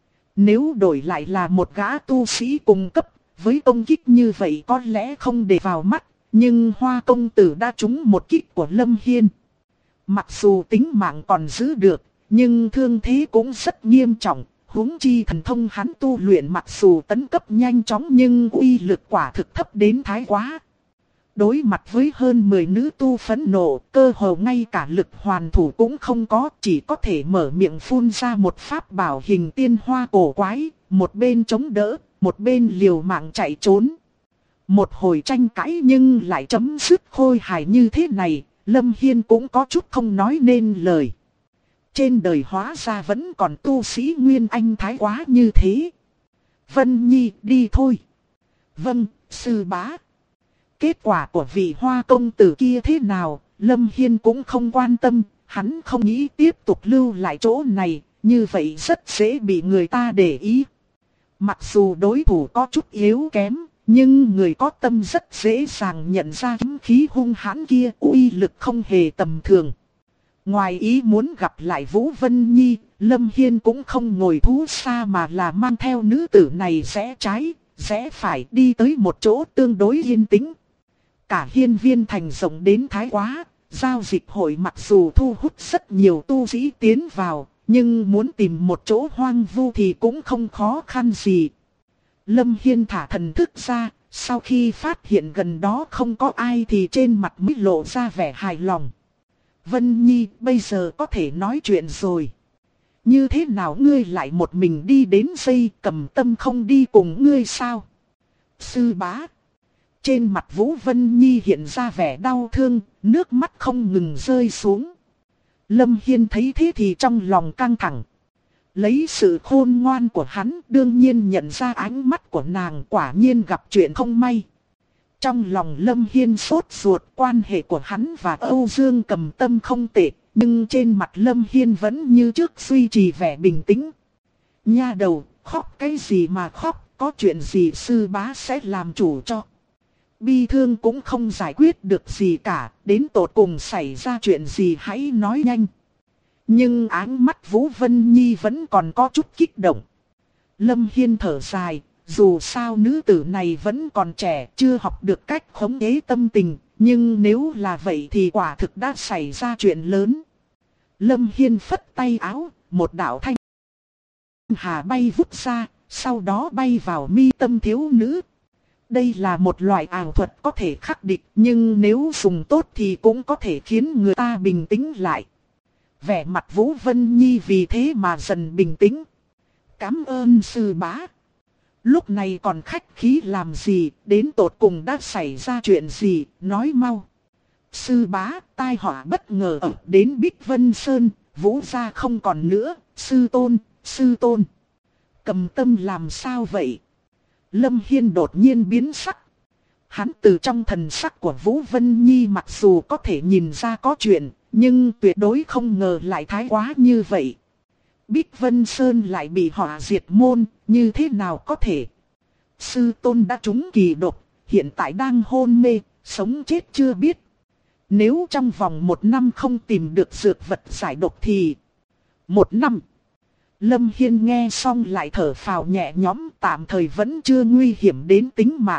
Nếu đổi lại là một gã tu sĩ cùng cấp, với công kích như vậy có lẽ không để vào mắt, nhưng Hoa công tử đã trúng một kích của Lâm Hiên. Mặc dù tính mạng còn giữ được, nhưng thương thế cũng rất nghiêm trọng. Huống chi thần thông hắn tu luyện mặc dù tấn cấp nhanh chóng nhưng uy lực quả thực thấp đến thái quá. Đối mặt với hơn 10 nữ tu phẫn nộ, cơ hồ ngay cả lực hoàn thủ cũng không có, chỉ có thể mở miệng phun ra một pháp bảo hình tiên hoa cổ quái, một bên chống đỡ, một bên liều mạng chạy trốn. Một hồi tranh cãi nhưng lại chấm dứt khôi hài như thế này, Lâm Hiên cũng có chút không nói nên lời. Trên đời hóa ra vẫn còn tu sĩ Nguyên Anh thái quá như thế. Vân Nhi đi thôi. Vâng, sư bá. Kết quả của vị Hoa công tử kia thế nào, Lâm Hiên cũng không quan tâm, hắn không nghĩ tiếp tục lưu lại chỗ này, như vậy rất dễ bị người ta để ý. Mặc dù đối thủ có chút yếu kém, nhưng người có tâm rất dễ dàng nhận ra kiếm khí hung hãn kia uy lực không hề tầm thường. Ngoài ý muốn gặp lại Vũ Vân Nhi, Lâm Hiên cũng không ngồi thú xa mà là mang theo nữ tử này rẽ trái, rẽ phải đi tới một chỗ tương đối yên tĩnh. Cả hiên viên thành rộng đến thái quá, giao dịch hội mặc dù thu hút rất nhiều tu sĩ tiến vào, nhưng muốn tìm một chỗ hoang vu thì cũng không khó khăn gì. Lâm Hiên thả thần thức ra, sau khi phát hiện gần đó không có ai thì trên mặt mới lộ ra vẻ hài lòng. Vân Nhi, bây giờ có thể nói chuyện rồi. Như thế nào ngươi lại một mình đi đến đây, Cầm Tâm không đi cùng ngươi sao? Sư bá. Trên mặt Vũ Vân Nhi hiện ra vẻ đau thương, nước mắt không ngừng rơi xuống. Lâm Hiên thấy thế thì trong lòng căng thẳng. Lấy sự khôn ngoan của hắn, đương nhiên nhận ra ánh mắt của nàng, quả nhiên gặp chuyện không may. Trong lòng Lâm Hiên sốt ruột, quan hệ của hắn và Âu Dương Cầm Tâm không tệ, nhưng trên mặt Lâm Hiên vẫn như trước duy trì vẻ bình tĩnh. Nha đầu, khóc cái gì mà khóc, có chuyện gì sư bá sẽ làm chủ cho. Bi thương cũng không giải quyết được gì cả, đến tột cùng xảy ra chuyện gì hãy nói nhanh. Nhưng áng mắt Vũ Vân Nhi vẫn còn có chút kích động. Lâm Hiên thở dài, dù sao nữ tử này vẫn còn trẻ, chưa học được cách khống chế tâm tình, nhưng nếu là vậy thì quả thực đã xảy ra chuyện lớn. Lâm Hiên phất tay áo, một đạo thanh hà bay vút ra, sau đó bay vào mi tâm thiếu nữ. Đây là một loại ảo thuật có thể khắc địch, nhưng nếu dùng tốt thì cũng có thể khiến người ta bình tĩnh lại. Vẻ mặt Vũ Vân Nhi vì thế mà dần bình tĩnh. Cảm ơn sư bá. Lúc này còn khách khí làm gì, đến tột cùng đã xảy ra chuyện gì, nói mau. Sư bá, tai họa bất ngờ ập đến Bích Vân Sơn, Vũ gia không còn nữa, sư tôn. Cầm Tâm làm sao vậy? Lâm Hiên đột nhiên biến sắc. Hắn từ trong thần sắc của Vũ Vân Nhi mặc dù có thể nhìn ra có chuyện, nhưng tuyệt đối không ngờ lại thái quá như vậy. Bích Vân Sơn lại bị họa diệt môn, như thế nào có thể? Sư tôn đã trúng kỳ độc, hiện tại đang hôn mê, sống chết chưa biết. Nếu trong vòng 1 năm không tìm được dược vật giải độc thì... 1 năm. Lâm Hiên nghe xong lại thở phào nhẹ nhõm, tạm thời vẫn chưa nguy hiểm đến tính mạng.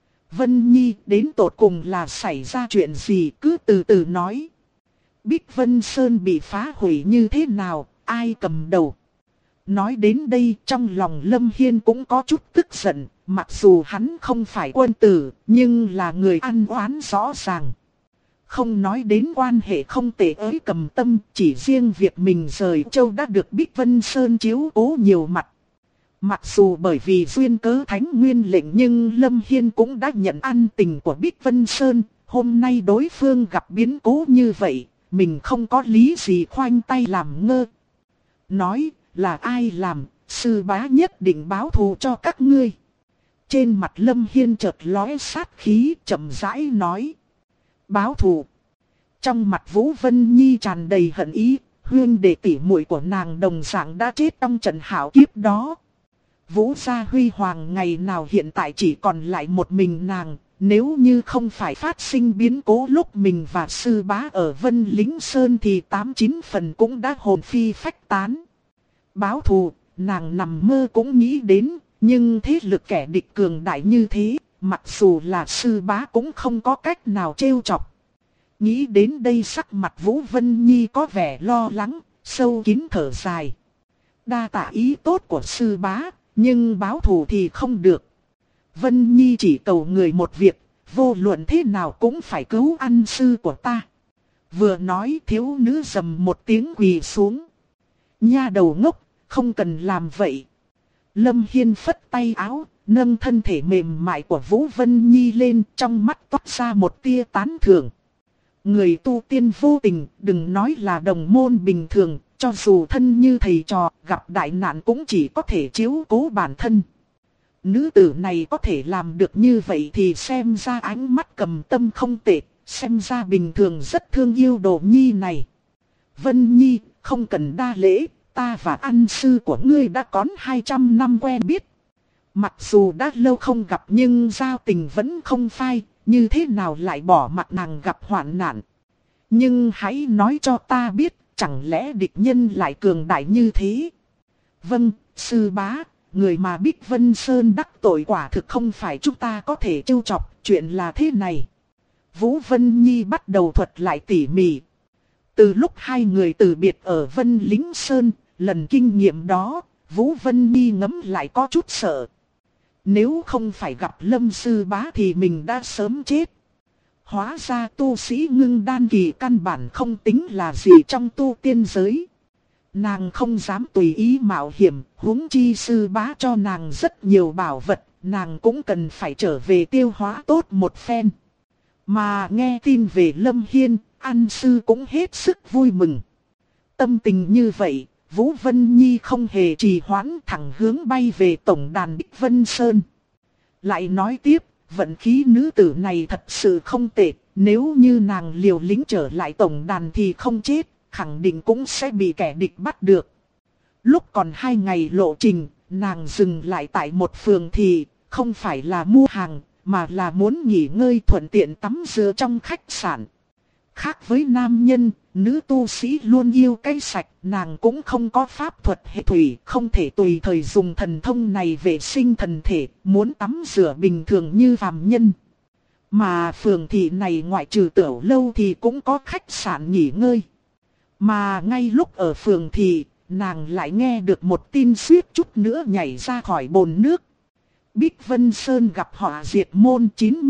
Vân Nhi, đến tột cùng là xảy ra chuyện gì, cứ từ từ nói. Bích Vân Sơn bị phá hủy như thế nào, ai cầm đầu? Nói đến đây trong lòng Lâm Hiên cũng có chút tức giận, mặc dù hắn không phải quân tử, nhưng là người ăn oán rõ ràng. Không nói đến quan hệ không tệ với Cầm Tâm, chỉ riêng việc mình rời châu đã được Bích Vân Sơn chiếu cố nhiều mặt. Mặc dù bởi vì duyên cớ Thánh Nguyên lệnh nhưng Lâm Hiên cũng đã nhận ân tình của Bích Vân Sơn, hôm nay đối phương gặp biến cố như vậy, mình không có lý gì khoanh tay làm ngơ. Nói là ai làm, sư bá nhất định báo thù cho các ngươi. Trên mặt Lâm Hiên chợt lóe sát khí, chậm rãi nói. Báo thù. Trong mặt Vũ Vân Nhi tràn đầy hận ý, huynh đệ tỷ muội của nàng đồng dạng đã chết trong trận hạo kiếp đó. Vũ gia huy hoàng ngày nào hiện tại chỉ còn lại một mình nàng, nếu như không phải phát sinh biến cố lúc mình và sư bá ở Vân Lính Sơn thì 8-9 phần cũng đã hồn phi phách tán. Báo thù, nàng nằm mơ cũng nghĩ đến, nhưng thế lực kẻ địch cường đại như thế, mặc dù là sư bá cũng không có cách nào trêu chọc. Nghĩ đến đây sắc mặt Vũ Vân Nhi có vẻ lo lắng, sâu kín thở dài. Đa tạ ý tốt của sư bá, nhưng báo thù thì không được. Vân Nhi chỉ cầu người một việc, vô luận thế nào cũng phải cứu ân sư của ta. Vừa nói thiếu nữ rầm một tiếng quỳ xuống. Nha đầu ngốc, không cần làm vậy. Lâm Hiên phất tay áo, nâng thân thể mềm mại của Vũ Vân Nhi lên, trong mắt toát ra một tia tán thưởng. Người tu tiên vô tình, đừng nói là đồng môn bình thường, cho dù thân như thầy trò, gặp đại nạn cũng chỉ có thể chiếu cố bản thân. Nữ tử này có thể làm được như vậy thì xem ra ánh mắt Cầm Tâm không tệ, xem ra bình thường rất thương yêu Đồ Nhi này. Vân Nhi, không cần đa lễ, ta và ân sư của ngươi đã có 200 năm quen biết. Mặc dù đã lâu không gặp nhưng giao tình vẫn không phai, như thế nào lại bỏ mặc nàng gặp hoạn nạn. Nhưng hãy nói cho ta biết, chẳng lẽ địch nhân lại cường đại như thế? Vâng, sư bá, người mà Bích Vân Sơn đắc tội quả thực không phải chúng ta có thể trêu chọc, chuyện là thế này. Vũ Vân Nhi bắt đầu thuật lại tỉ mỉ. Từ lúc hai người từ biệt ở Vân Lính Sơn, lần kinh nghiệm đó, Vũ Vân Nhi ngẫm lại có chút sợ. Nếu không phải gặp Lâm Sư Bá thì mình đã sớm chết. Hóa ra tu sĩ ngưng đan kỳ căn bản không tính là gì trong tu tiên giới. Nàng không dám tùy ý mạo hiểm, huống chi Sư Bá cho nàng rất nhiều bảo vật, nàng cũng cần phải trở về tiêu hóa tốt một phen. Mà nghe tin về Lâm Hiên, An Sư cũng hết sức vui mừng. Tâm tình như vậy, Vũ Vân Nhi không hề trì hoãn, thẳng hướng bay về tổng đàn Bích Vân Sơn. Lại nói tiếp, vận khí nữ tử này thật sự không tệ, nếu như nàng liều lĩnh trở lại tổng đàn thì không chết, khẳng định cũng sẽ bị kẻ địch bắt được. Lúc còn 2 ngày lộ trình, nàng dừng lại tại một phường thì không phải là mua hàng, mà là muốn nghỉ ngơi thuận tiện tắm rửa trong khách sạn. Khác với nam nhân, nữ tu sĩ luôn yêu cái sạch, nàng cũng không có pháp thuật hệ thủy, không thể tùy thời dùng thần thông này vệ sinh thân thể, muốn tắm rửa bình thường như phàm nhân. Mà phường thị này ngoại trừ tiểu lâu thì cũng có khách sạn nghỉ ngơi. Mà ngay lúc ở phường thị, nàng lại nghe được một tin suýt chút nữa nhảy ra khỏi bồn nước. Bích Vân Sơn gặp họa diệt môn,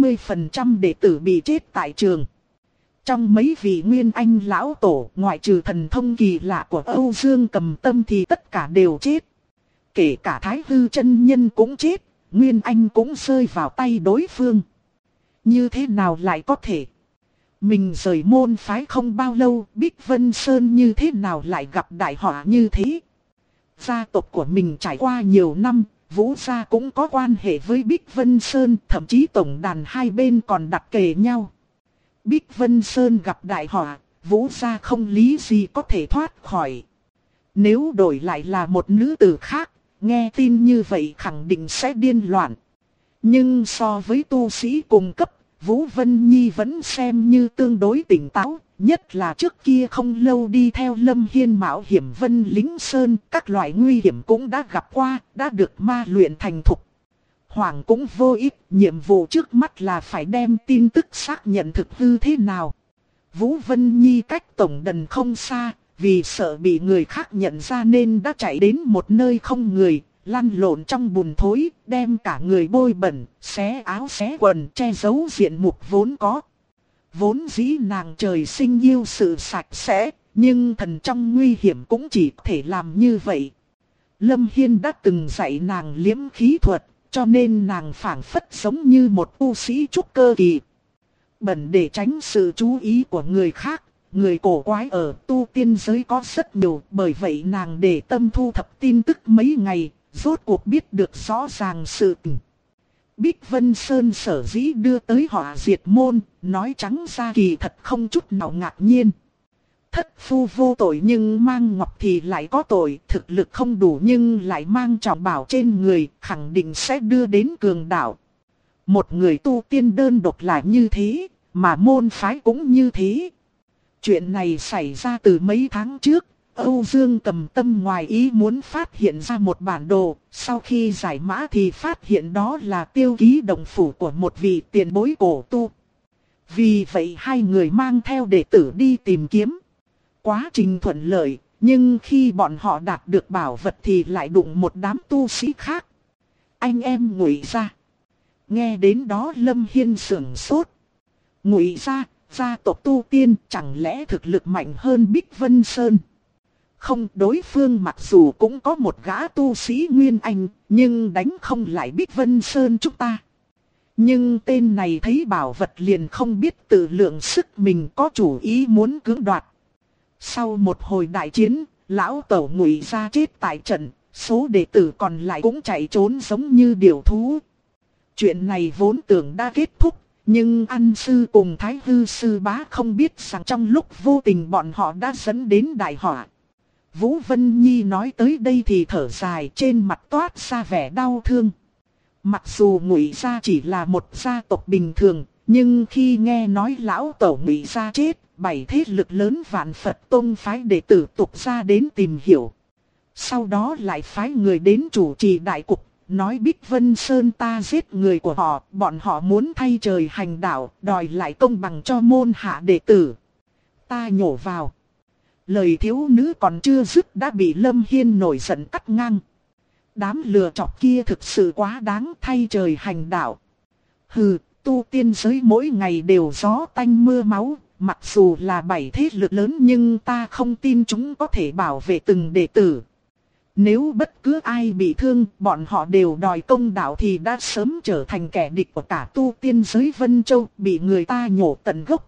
90% đệ tử bị chết tại trường. Trong mấy vị Nguyên Anh lão tổ, ngoại trừ thần thông kỳ lạ của Âu Dương Cầm Tâm thì tất cả đều chết. Kể cả Thái Hư chân nhân cũng chết, Nguyên Anh cũng rơi vào tay đối phương. Như thế nào lại có thể? Mình rời môn phái không bao lâu, Bích Vân Sơn như thế nào lại gặp đại họa như thế? Gia tộc của mình trải qua nhiều năm, Vũ gia cũng có quan hệ với Bích Vân Sơn, thậm chí tổng đàn hai bên còn đặt kề nhau. Bích Vân Sơn gặp đại họa, Vũ gia không lý gì có thể thoát khỏi. Nếu đổi lại là một nữ tử khác, nghe tin như vậy khẳng định sẽ điên loạn. Nhưng so với tu sĩ cùng cấp, Vũ Vân Nhi vẫn xem như tương đối tỉnh táo, nhất là trước kia không lâu đi theo Lâm Hiên mạo hiểm Vân Lính Sơn, các loại nguy hiểm cũng đã gặp qua, đã được ma luyện thành thục. Hoàng cũng vô ích, nhiệm vụ trước mắt là phải đem tin tức xác nhận thực hư thế nào. Vũ Vân Nhi cách tổng đàn không xa, vì sợ bị người khác nhận ra nên đã chạy đến một nơi không người, lăn lộn trong bùn thối, đem cả người bôi bẩn, xé áo xé quần, che giấu diện mục vốn có. Vốn dĩ nàng trời sinh yêu sự sạch sẽ, nhưng thần trong nguy hiểm cũng chỉ có thể làm như vậy. Lâm Hiên đã từng dạy nàng liễm khí thuật, cho nên nàng phảng phất giống như một tu sĩ trúc cơ kỳ. Bẩn để tránh sự chú ý của người khác, người cổ quái ở tu tiên giới có rất nhiều, bởi vậy nàng để tâm thu thập tin tức mấy ngày, rốt cuộc biết được rõ ràng sự tình. Bích Vân Sơn sở dĩ đưa tới họa diệt môn, nói trắng ra kỳ thật không chút nào ngạc nhiên. Thất phu vô tội nhưng mang ngọc thì lại có tội, thực lực không đủ nhưng lại mang trọng bảo trên người, khẳng định sẽ đưa đến cường đạo. Một người tu tiên đơn độc là như thế, mà môn phái cũng như thế. Chuyện này xảy ra từ mấy tháng trước, Âu Dương Cầm Tâm ngoài ý muốn phát hiện ra một bản đồ, sau khi giải mã thì phát hiện đó là tiêu ký động phủ của một vị tiền bối cổ tu. Vì vậy hai người mang theo đệ tử đi tìm kiếm. Quá trình thuận lợi, nhưng khi bọn họ đạt được bảo vật thì lại đụng một đám tu sĩ khác. Anh em Ngụy gia. Nghe đến đó Lâm Hiên sửng sốt. Ngụy gia, gia tộc tu tiên, chẳng lẽ thực lực mạnh hơn Bích Vân Sơn? Không, đối phương mặc dù cũng có một gã tu sĩ Nguyên Anh, nhưng đánh không lại Bích Vân Sơn chúng ta. Nhưng tên này thấy bảo vật liền không biết tự lượng sức mình, có chủ ý muốn cưỡng đoạt. Sau một hồi đại chiến, lão tẩu Ngụy gia chết tại trận, số đệ tử còn lại cũng chạy trốn giống như điểu thú. Chuyện này vốn tưởng đã kết thúc, nhưng An Sư cùng Thái Hư Sư Bá không biết rằng trong lúc vô tình bọn họ đã dẫn đến đại họa. Vũ Vân Nhi nói tới đây thì thở dài, trên mặt toát ra vẻ đau thương. Mặc dù Ngụy gia chỉ là một gia tộc bình thường, nhưng khi nghe nói lão tổ Ngụy gia chết, 7 thế lực lớn Vạn Phật Tông phái đệ tử tục ra đến tìm hiểu. Sau đó lại phái người đến chủ trì đại cục, nói Bích Vân Sơn ta giết người của họ, bọn họ muốn thay trời hành đạo, đòi lại công bằng cho môn hạ đệ tử. Ta nhổ vào. Lời thiếu nữ còn chưa dứt đã bị Lâm Hiên nổi giận cắt ngang. Đám lừa chọc kia thực sự quá đáng, thay trời hành đạo. Hừ, tu tiên giới mỗi ngày đều gió tanh mưa máu, mặc dù là 7 thế lực lớn nhưng ta không tin chúng có thể bảo vệ từng đệ tử. Nếu bất cứ ai bị thương, bọn họ đều đòi công đạo thì đã sớm trở thành kẻ địch của cả tu tiên giới Vân Châu, bị người ta nhổ tận gốc.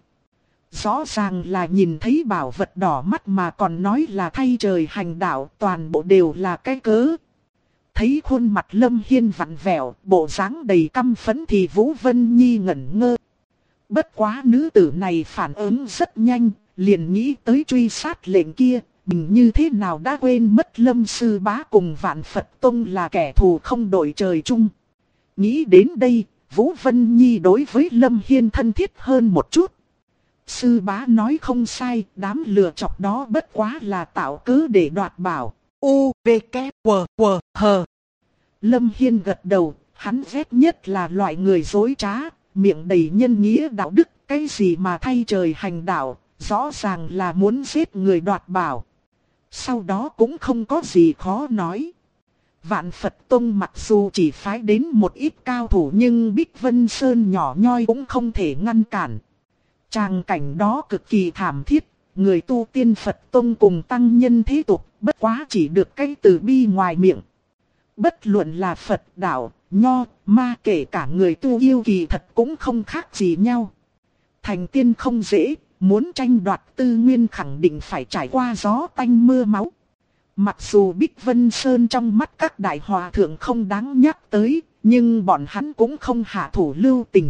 Rõ ràng là nhìn thấy bảo vật đỏ mắt mà còn nói là thay trời hành đạo, toàn bộ đều là cái cớ. Thấy khuôn mặt Lâm Hiên vặn vẹo, bộ dáng đầy căm phẫn thì Vũ Vân Nhi ngẩn ngơ. Bất quá nữ tử này phản ứng rất nhanh, liền nghĩ tới truy sát lệnh kia, mình như thế nào đã quên mất Lâm Sư Bá cùng Vạn Phật Tông là kẻ thù không đội trời chung. Nghĩ đến đây, Vũ Vân Nhi đối với Lâm Hiên thân thiết hơn một chút. Sư Bá nói không sai, đám lừa chọc đó bất quá là tạo cớ để đoạt bảo. U, V, K, W, W, H. Lâm Hiên gật đầu, hắn ghét nhất là loại người dối trá, miệng đầy nhân nghĩa đạo đức, cái gì mà thay trời hành đạo, rõ ràng là muốn giết người đoạt bảo. Sau đó cũng không có gì khó nói. Vạn Phật Tông mặc dù chỉ phái đến một ít cao thủ nhưng Bích Vân Sơn nhỏ nhoi cũng không thể ngăn cản. Tràng cảnh đó cực kỳ thảm thiết, người tu tiên Phật Tông cùng tăng nhân thế tục bất quá chỉ được cái từ bi ngoài miệng. Bất luận là Phật đạo, Nho, Ma kể cả người tu yêu kỳ thật cũng không khác gì nhau. Thành tiên không dễ, muốn tranh đoạt tư nguyên khẳng định phải trải qua gió tanh mưa máu. Mặc dù Bích Vân Sơn trong mắt các đại hòa thượng không đáng nhắc tới, nhưng bọn hắn cũng không hạ thủ lưu tình.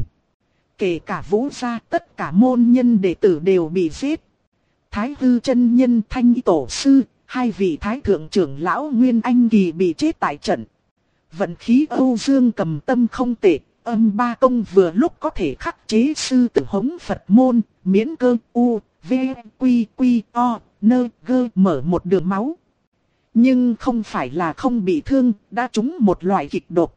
Kể cả Vũ gia, tất cả môn nhân đệ tử đều bị giết. Thái Hư chân nhân Thanh Tổ sư, hai vị thái thượng trưởng lão Nguyên Anh Kỳ bị chết tại trận. Vận khí Âu Dương Cầm Tâm không tệ, âm ba công vừa lúc có thể khắc chế sư tử hống Phật môn, miễn cơ U, V, Quy, Quy, O, Nơ, Gơ mở một đường máu. Nhưng không phải là không bị thương, đã trúng một loại kịch độc.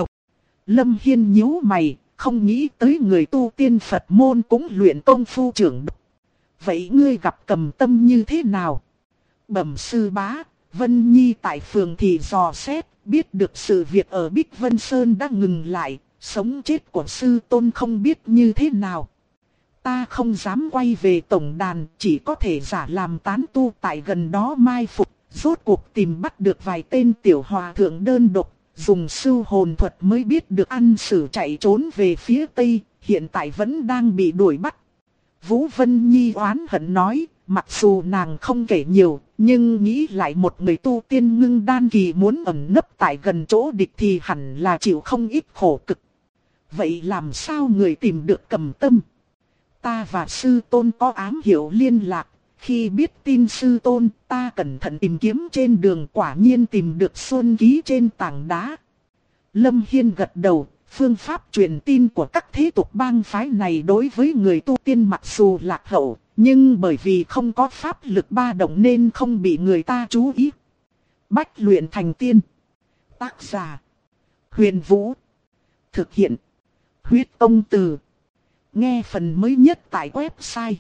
Lâm Hiên nhíu mày, không nghĩ tới người tu tiên Phật môn cũng luyện công phu trưởng độc. Vậy ngươi gặp Cầm Tâm như thế nào? Bẩm sư bá, Vân Nhi tại phường thì dò xét, biết được sự việc ở Bích Vân Sơn đã ngừng lại, sống chết của sư tôn không biết như thế nào. Ta không dám quay về tổng đàn, chỉ có thể giả làm tán tu tại gần đó mai phục, rốt cuộc tìm bắt được vài tên tiểu hòa thượng đơn độc, dùng sưu hồn thuật mới biết được ăn xử chạy trốn về phía tây, hiện tại vẫn đang bị đuổi bắt. Vũ Vân Nhi oán hận nói, mặc dù nàng không kể nhiều, nhưng nghĩ lại một người tu tiên ngưng đan kỳ muốn ẩn nấp tại gần chỗ địch thì hẳn là chịu không ít khổ cực. Vậy làm sao người tìm được Cầm Tâm? Ta và sư tôn có ám hiệu liên lạc, khi biết tin sư tôn, ta cẩn thận tìm kiếm trên đường quả nhiên tìm được xuân ký trên tảng đá. Lâm Hiên gật đầu, phương pháp truyền tin của các thế tục bang phái này đối với người tu tiên mặc dù lạc hậu, nhưng bởi vì không có pháp lực ba động nên không bị người ta chú ý. Bách luyện thành tiên. Tác giả: Huyền Vũ. Thực hiện: Huyết Công Từ. Nghe phần mới nhất tại website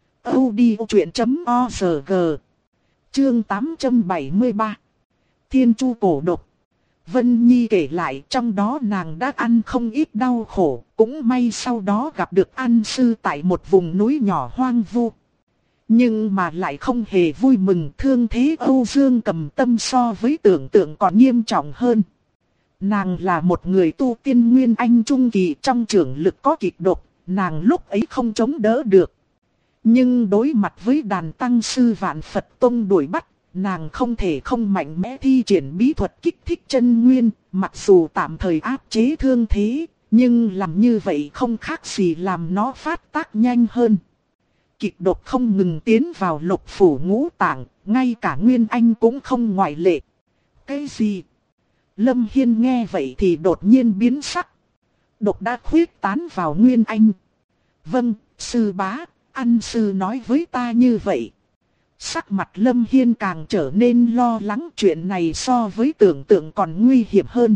audiochuyện.org. Chương 873. Thiên Chu cổ độc. Vân Nhi kể lại trong đó nàng đã ăn không ít đau khổ, cũng may sau đó gặp được An sư tại một vùng núi nhỏ hoang vu. Nhưng mà lại không hề vui mừng, thương thế Âu Dương Cầm Tâm so với tưởng tượng còn nghiêm trọng hơn. Nàng là một người tu tiên nguyên anh trung kỳ, trong trưởng lực có kịch độc, nàng lúc ấy không chống đỡ được. Nhưng đối mặt với đàn tăng sư Vạn Phật Tông đuổi bắt, nàng không thể không mạnh mẽ thi triển bí thuật kích thích chân nguyên, mặc dù tạm thời áp chế thương thế, nhưng làm như vậy không khác gì làm nó phát tác nhanh hơn. Kịch độc không ngừng tiến vào lục phủ ngũ tạng, ngay cả Nguyên Anh cũng không ngoại lệ. Cái gì? Lâm Hiên nghe vậy thì đột nhiên biến sắc. Độc đã khuyết tán vào Nguyên Anh. Vâng, sư bá, An sư nói với ta như vậy. Sắc mặt Lâm Hiên càng trở nên lo lắng, chuyện này so với tưởng tượng còn nguy hiểm hơn.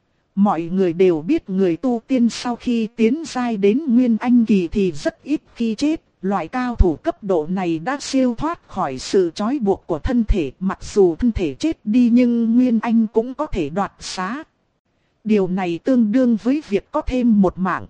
Mọi người đều biết người tu tiên sau khi tiến giai đến Nguyên Anh kỳ thì rất ít khi chết. Loại cao thủ cấp độ này đã siêu thoát khỏi sự trói buộc của thân thể. Mặc dù thân thể chết đi nhưng Nguyên Anh cũng có thể đoạt xá. Điều này tương đương với việc có thêm một mạng.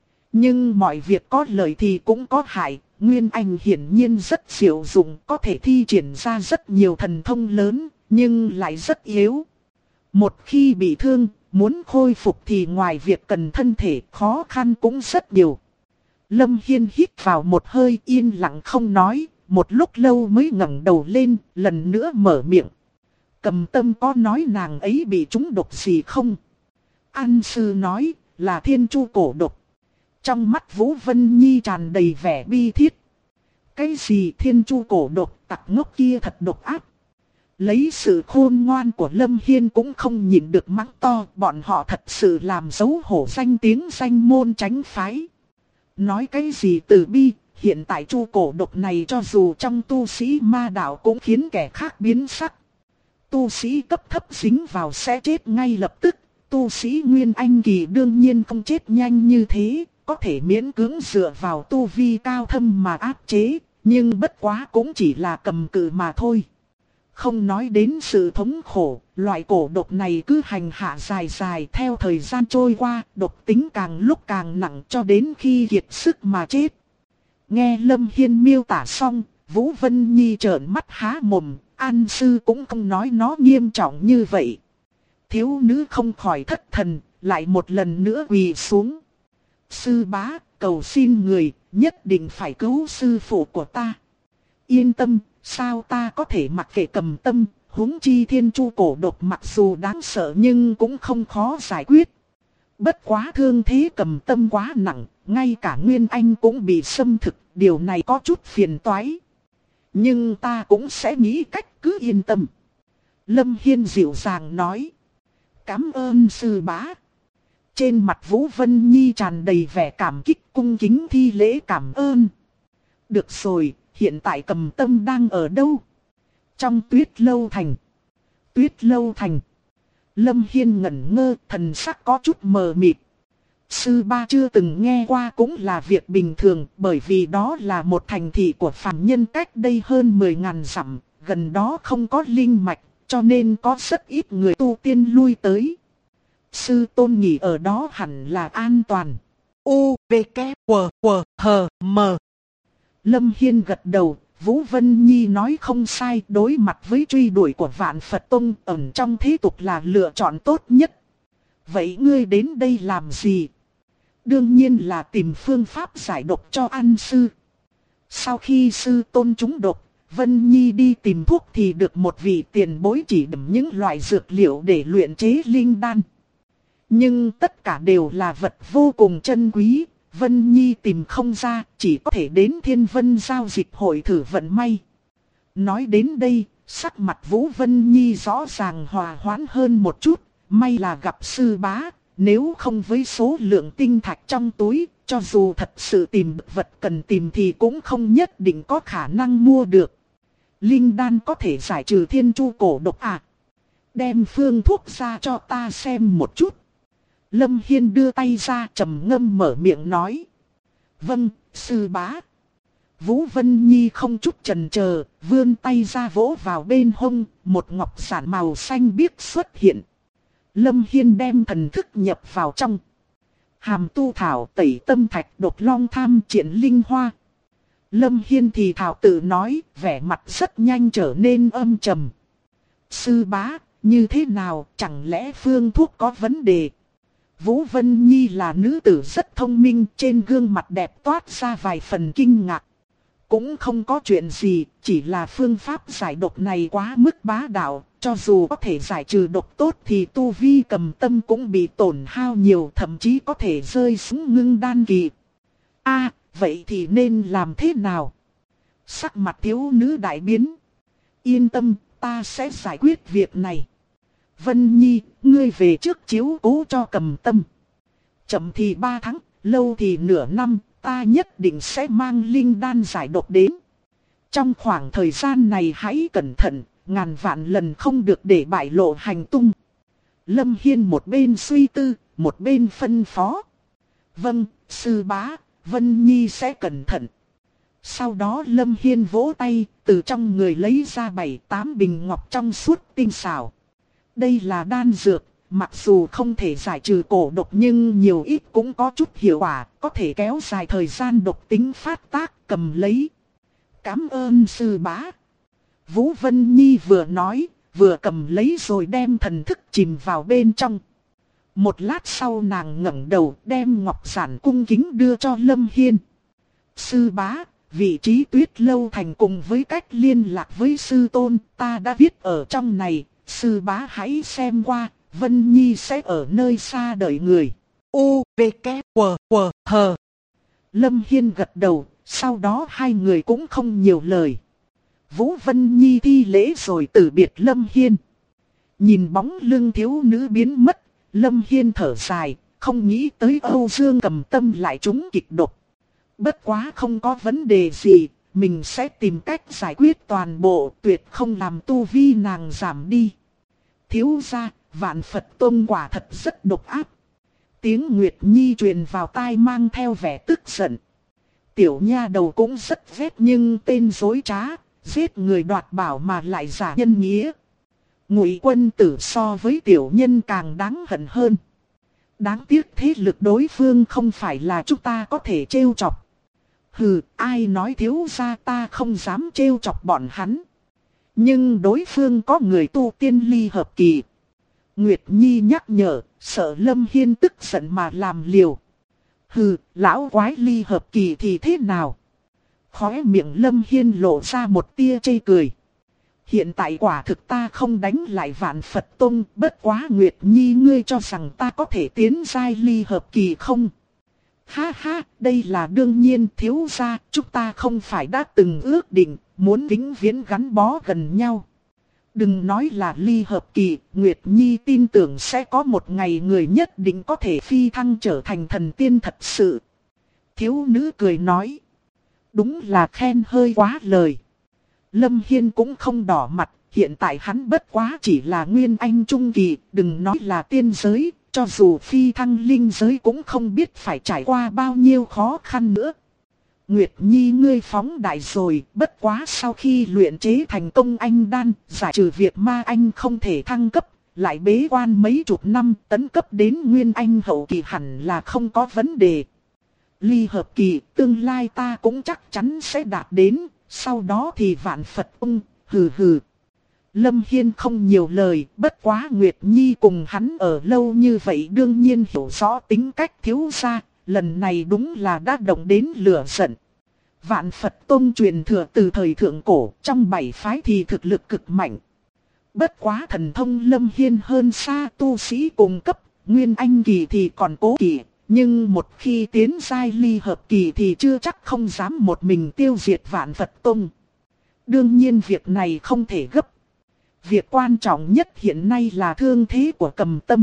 Nhưng mọi việc có lợi thì cũng có hại. Nguyên Anh hiển nhiên rất diệu dụng, có thể thi triển ra rất nhiều thần thông lớn, nhưng lại rất yếu. Một khi bị thương, muốn khôi phục thì ngoài việc cần thân thể, khó khăn cũng rất nhiều. Lâm Hiên hít vào một hơi, yên lặng không nói, một lúc lâu mới ngẩng đầu lên, lần nữa mở miệng. Cầm Tâm có nói nàng ấy bị trúng độc gì không? An sư nói là thiên chu cổ độc. Trong mắt Vũ Vân Nhi tràn đầy vẻ bi thiết. Cái gì thiên chu cổ độc, tặc ngốc kia thật độc ác. Lấy sự khôn ngoan của Lâm Hiên cũng không nhịn được mắng to, bọn họ thật sự làm xấu hổ danh tiếng danh môn tránh phái. Nói cái gì từ bi, hiện tại chu cổ độc này cho dù trong tu sĩ ma đạo cũng khiến kẻ khác biến sắc. Tu sĩ cấp thấp dính vào sẽ chết ngay lập tức, tu sĩ Nguyên Anh kỳ đương nhiên không chết nhanh như thế, có thể miễn cưỡng dựa vào tu vi cao thâm mà áp chế, nhưng bất quá cũng chỉ là cầm cự mà thôi. Không nói đến sự thống khổ, loại cổ độc này cứ hành hạ dài dài, theo thời gian trôi qua, độc tính càng lúc càng nặng cho đến khi kiệt sức mà chết. Nghe Lâm Hiên miêu tả xong, Vũ Vân Nhi trợn mắt há mồm, An sư cũng không nói nó nghiêm trọng như vậy. Thiếu nữ không khỏi thất thần, lại một lần nữa quỳ xuống. Sư bá, cầu xin người, nhất định phải cứu sư phụ của ta. Yên tâm, sao ta có thể mặc kệ Cầm Tâm, huống chi thiên chu cổ độc mặc dù đáng sợ nhưng cũng không khó giải quyết. Bất quá thương thế Cầm Tâm quá nặng, ngay cả Nguyên Anh cũng bị xâm thực, điều này có chút phiền toái. Nhưng ta cũng sẽ nghĩ cách, cứ yên tâm. Lâm Hiên dịu dàng nói. Cảm ơn sư bá. Trên mặt Vũ Vân Nhi tràn đầy vẻ cảm kích, cung kính thi lễ cảm ơn. Được rồi, hiện tại Cầm Tâm đang ở đâu? Trong Tuyết Lâu Thành. Tuyết Lâu Thành. Lâm Hiên ngẩn ngơ, thần sắc có chút mờ mịt. Sư ba chưa từng nghe qua cũng là việc bình thường, bởi vì đó là một thành thị của phàm nhân cách đây hơn 10.000 dặm, gần đó không có linh mạch, cho nên có rất ít người tu tiên lui tới. Sư tôn nghỉ ở đó hẳn là an toàn. U, V, K, W, W, H, M. Lâm Hiên gật đầu, Vũ Vân Nhi nói không sai, đối mặt với truy đuổi của Vạn Phật Tông ẩn trong thế tục là lựa chọn tốt nhất. Vậy ngươi đến đây làm gì? Đương nhiên là tìm phương pháp giải độc cho An sư. Sau khi sư tôn trúng độc, Vân Nhi đi tìm thuốc thì được một vị tiền bối chỉ điểm những loại dược liệu để luyện chế linh đan. Nhưng tất cả đều là vật vô cùng chân quý, Vân Nhi tìm không ra, chỉ có thể đến Thiên Vân giao dịch hội thử vận may. Nói đến đây, sắc mặt Vũ Vân Nhi rõ ràng hòa hoãn hơn một chút, may là gặp sư bá, nếu không với số lượng tinh thạch trong túi, cho dù thật sự tìm được vật cần tìm thì cũng không nhất định có khả năng mua được. Linh đan có thể giải trừ thiên chu cổ độc à? Đem phương thuốc ra cho ta xem một chút. Lâm Hiên đưa tay ra trầm ngâm mở miệng nói. Vâng, sư bá. Vũ Vân Nhi không chút chần chờ, vươn tay ra vỗ vào bên hông, một ngọc giản màu xanh biếc xuất hiện. Lâm Hiên đem thần thức nhập vào trong. Hàm tu thảo, tẩy tâm thạch, độc long tham, triển linh hoa. Lâm Hiên thì thảo tự nói, vẻ mặt rất nhanh trở nên âm trầm. Sư bá, như thế nào, chẳng lẽ phương thuốc có vấn đề? Vũ Vân Nhi là nữ tử rất thông minh, trên gương mặt đẹp toát ra vài phần kinh ngạc. Cũng không có chuyện gì, chỉ là phương pháp giải độc này quá mức bá đạo, cho dù có thể giải trừ độc tốt thì tu vi Cầm Tâm cũng bị tổn hao nhiều, thậm chí có thể rơi xuống ngưng đan kỳ. Vậy thì nên làm thế nào? Sắc mặt thiếu nữ đại biến. Yên tâm, ta sẽ giải quyết việc này. Vân Nhi, ngươi về trước chiếu cố cho Cầm Tâm. Chậm thì 3 tháng, lâu thì nửa năm, ta nhất định sẽ mang linh đan giải độc đến. Trong khoảng thời gian này hãy cẩn thận, ngàn vạn lần không được để bại lộ hành tung. Lâm Hiên một bên suy tư, một bên phân phó. Vâng, sư bá, Vân Nhi sẽ cẩn thận. Sau đó Lâm Hiên vỗ tay, từ trong người lấy ra 7-8 bình ngọc trong suốt tinh xảo. Đây là đan dược, mặc dù không thể giải trừ cổ độc nhưng nhiều ít cũng có chút hiệu quả, có thể kéo dài thời gian độc tính phát tác, cầm lấy. Cảm ơn sư bá. Vũ Vân Nhi vừa nói, vừa cầm lấy rồi đem thần thức chìm vào bên trong. Một lát sau nàng ngẩng đầu đem ngọc giản cung kính đưa cho Lâm Hiên. Sư bá, vị trí Tuyết Lâu Thành cùng với cách liên lạc với sư tôn ta đã viết ở trong này. Sư bá hãy xem qua, Vân Nhi sẽ ở nơi xa đợi người. U, V, K, W, W, H. Lâm Hiên gật đầu, sau đó hai người cũng không nhiều lời. Vũ Vân Nhi thi lễ rồi từ biệt Lâm Hiên. Nhìn bóng lưng thiếu nữ biến mất, Lâm Hiên thở dài, không nghĩ tới Âu Dương Cầm Tâm lại trúng kịch độc. Bất quá không có vấn đề gì, mình sẽ tìm cách giải quyết toàn bộ, tuyệt không làm tu vi nàng giảm đi. Thiếu gia, Vạn Phật Tông quả thật rất độc ác. Tiếng Nguyệt Nhi truyền vào tai mang theo vẻ tức giận. Tiểu nha đầu cũng rất ghét nhưng tên dối trá, giết người đoạt bảo mà lại giả nhân nghĩa. Ngụy Quân Tử so với tiểu nhân càng đáng hận hơn. Đáng tiếc thế lực đối phương không phải là chúng ta có thể trêu chọc. Hừ, ai nói thiếu gia ta không dám trêu chọc bọn hắn. Nhưng đối phương có người tu tiên ly hợp kỳ. Nguyệt Nhi nhắc nhở, sợ Lâm Hiên tức giận mà làm liều. Hừ, lão quái ly hợp kỳ thì thế nào? Khóe miệng Lâm Hiên lộ ra một tia chê cười. Hiện tại quả thực ta không đánh lại Vạn Phật Tông, bất quá Nguyệt Nhi ngươi cho rằng ta có thể tiến giai ly hợp kỳ không? Ha ha, đây là đương nhiên thiếu gia, chúng ta không phải đã từng ước định, muốn vĩnh viễn gắn bó gần nhau. Đừng nói là ly hợp kỳ, Nguyệt Nhi tin tưởng sẽ có một ngày người nhất định có thể phi thăng trở thành thần tiên thật sự. Thiếu nữ cười nói. Đúng là khen hơi quá lời. Lâm Hiên cũng không đỏ mặt, hiện tại hắn bất quá chỉ là nguyên anh trung kỳ, đừng nói là tiên giới, cho dù phi thăng linh giới cũng không biết phải trải qua bao nhiêu khó khăn nữa. Nguyệt Nhi ngươi phóng đại rồi, bất quá sau khi luyện chế thành công anh đan, giải trừ việc ma anh không thể thăng cấp, lại bế quan mấy chục năm tấn cấp đến nguyên anh hậu kỳ hẳn là không có vấn đề. Ly hợp kỳ, tương lai ta cũng chắc chắn sẽ đạt đến, sau đó thì Vạn Phật Tông, hừ hừ. Lâm Hiên không nhiều lời, bất quá Nguyệt Nhi cùng hắn ở lâu như vậy đương nhiên hiểu rõ tính cách thiếu gia, lần này đúng là đã động đến lửa giận. Vạn Phật Tông truyền thừa từ thời thượng cổ, trong 7 phái thì thực lực cực mạnh. Bất quá thần thông Lâm Hiên hơn xa tu sĩ cùng cấp, nguyên anh kỳ thì còn cố kỳ. Nhưng một khi tiến giai ly hợp kỳ thì chưa chắc không dám một mình tiêu diệt Vạn Phật Tông. Đương nhiên việc này không thể gấp. Việc quan trọng nhất hiện nay là thương thế của Cầm Tâm.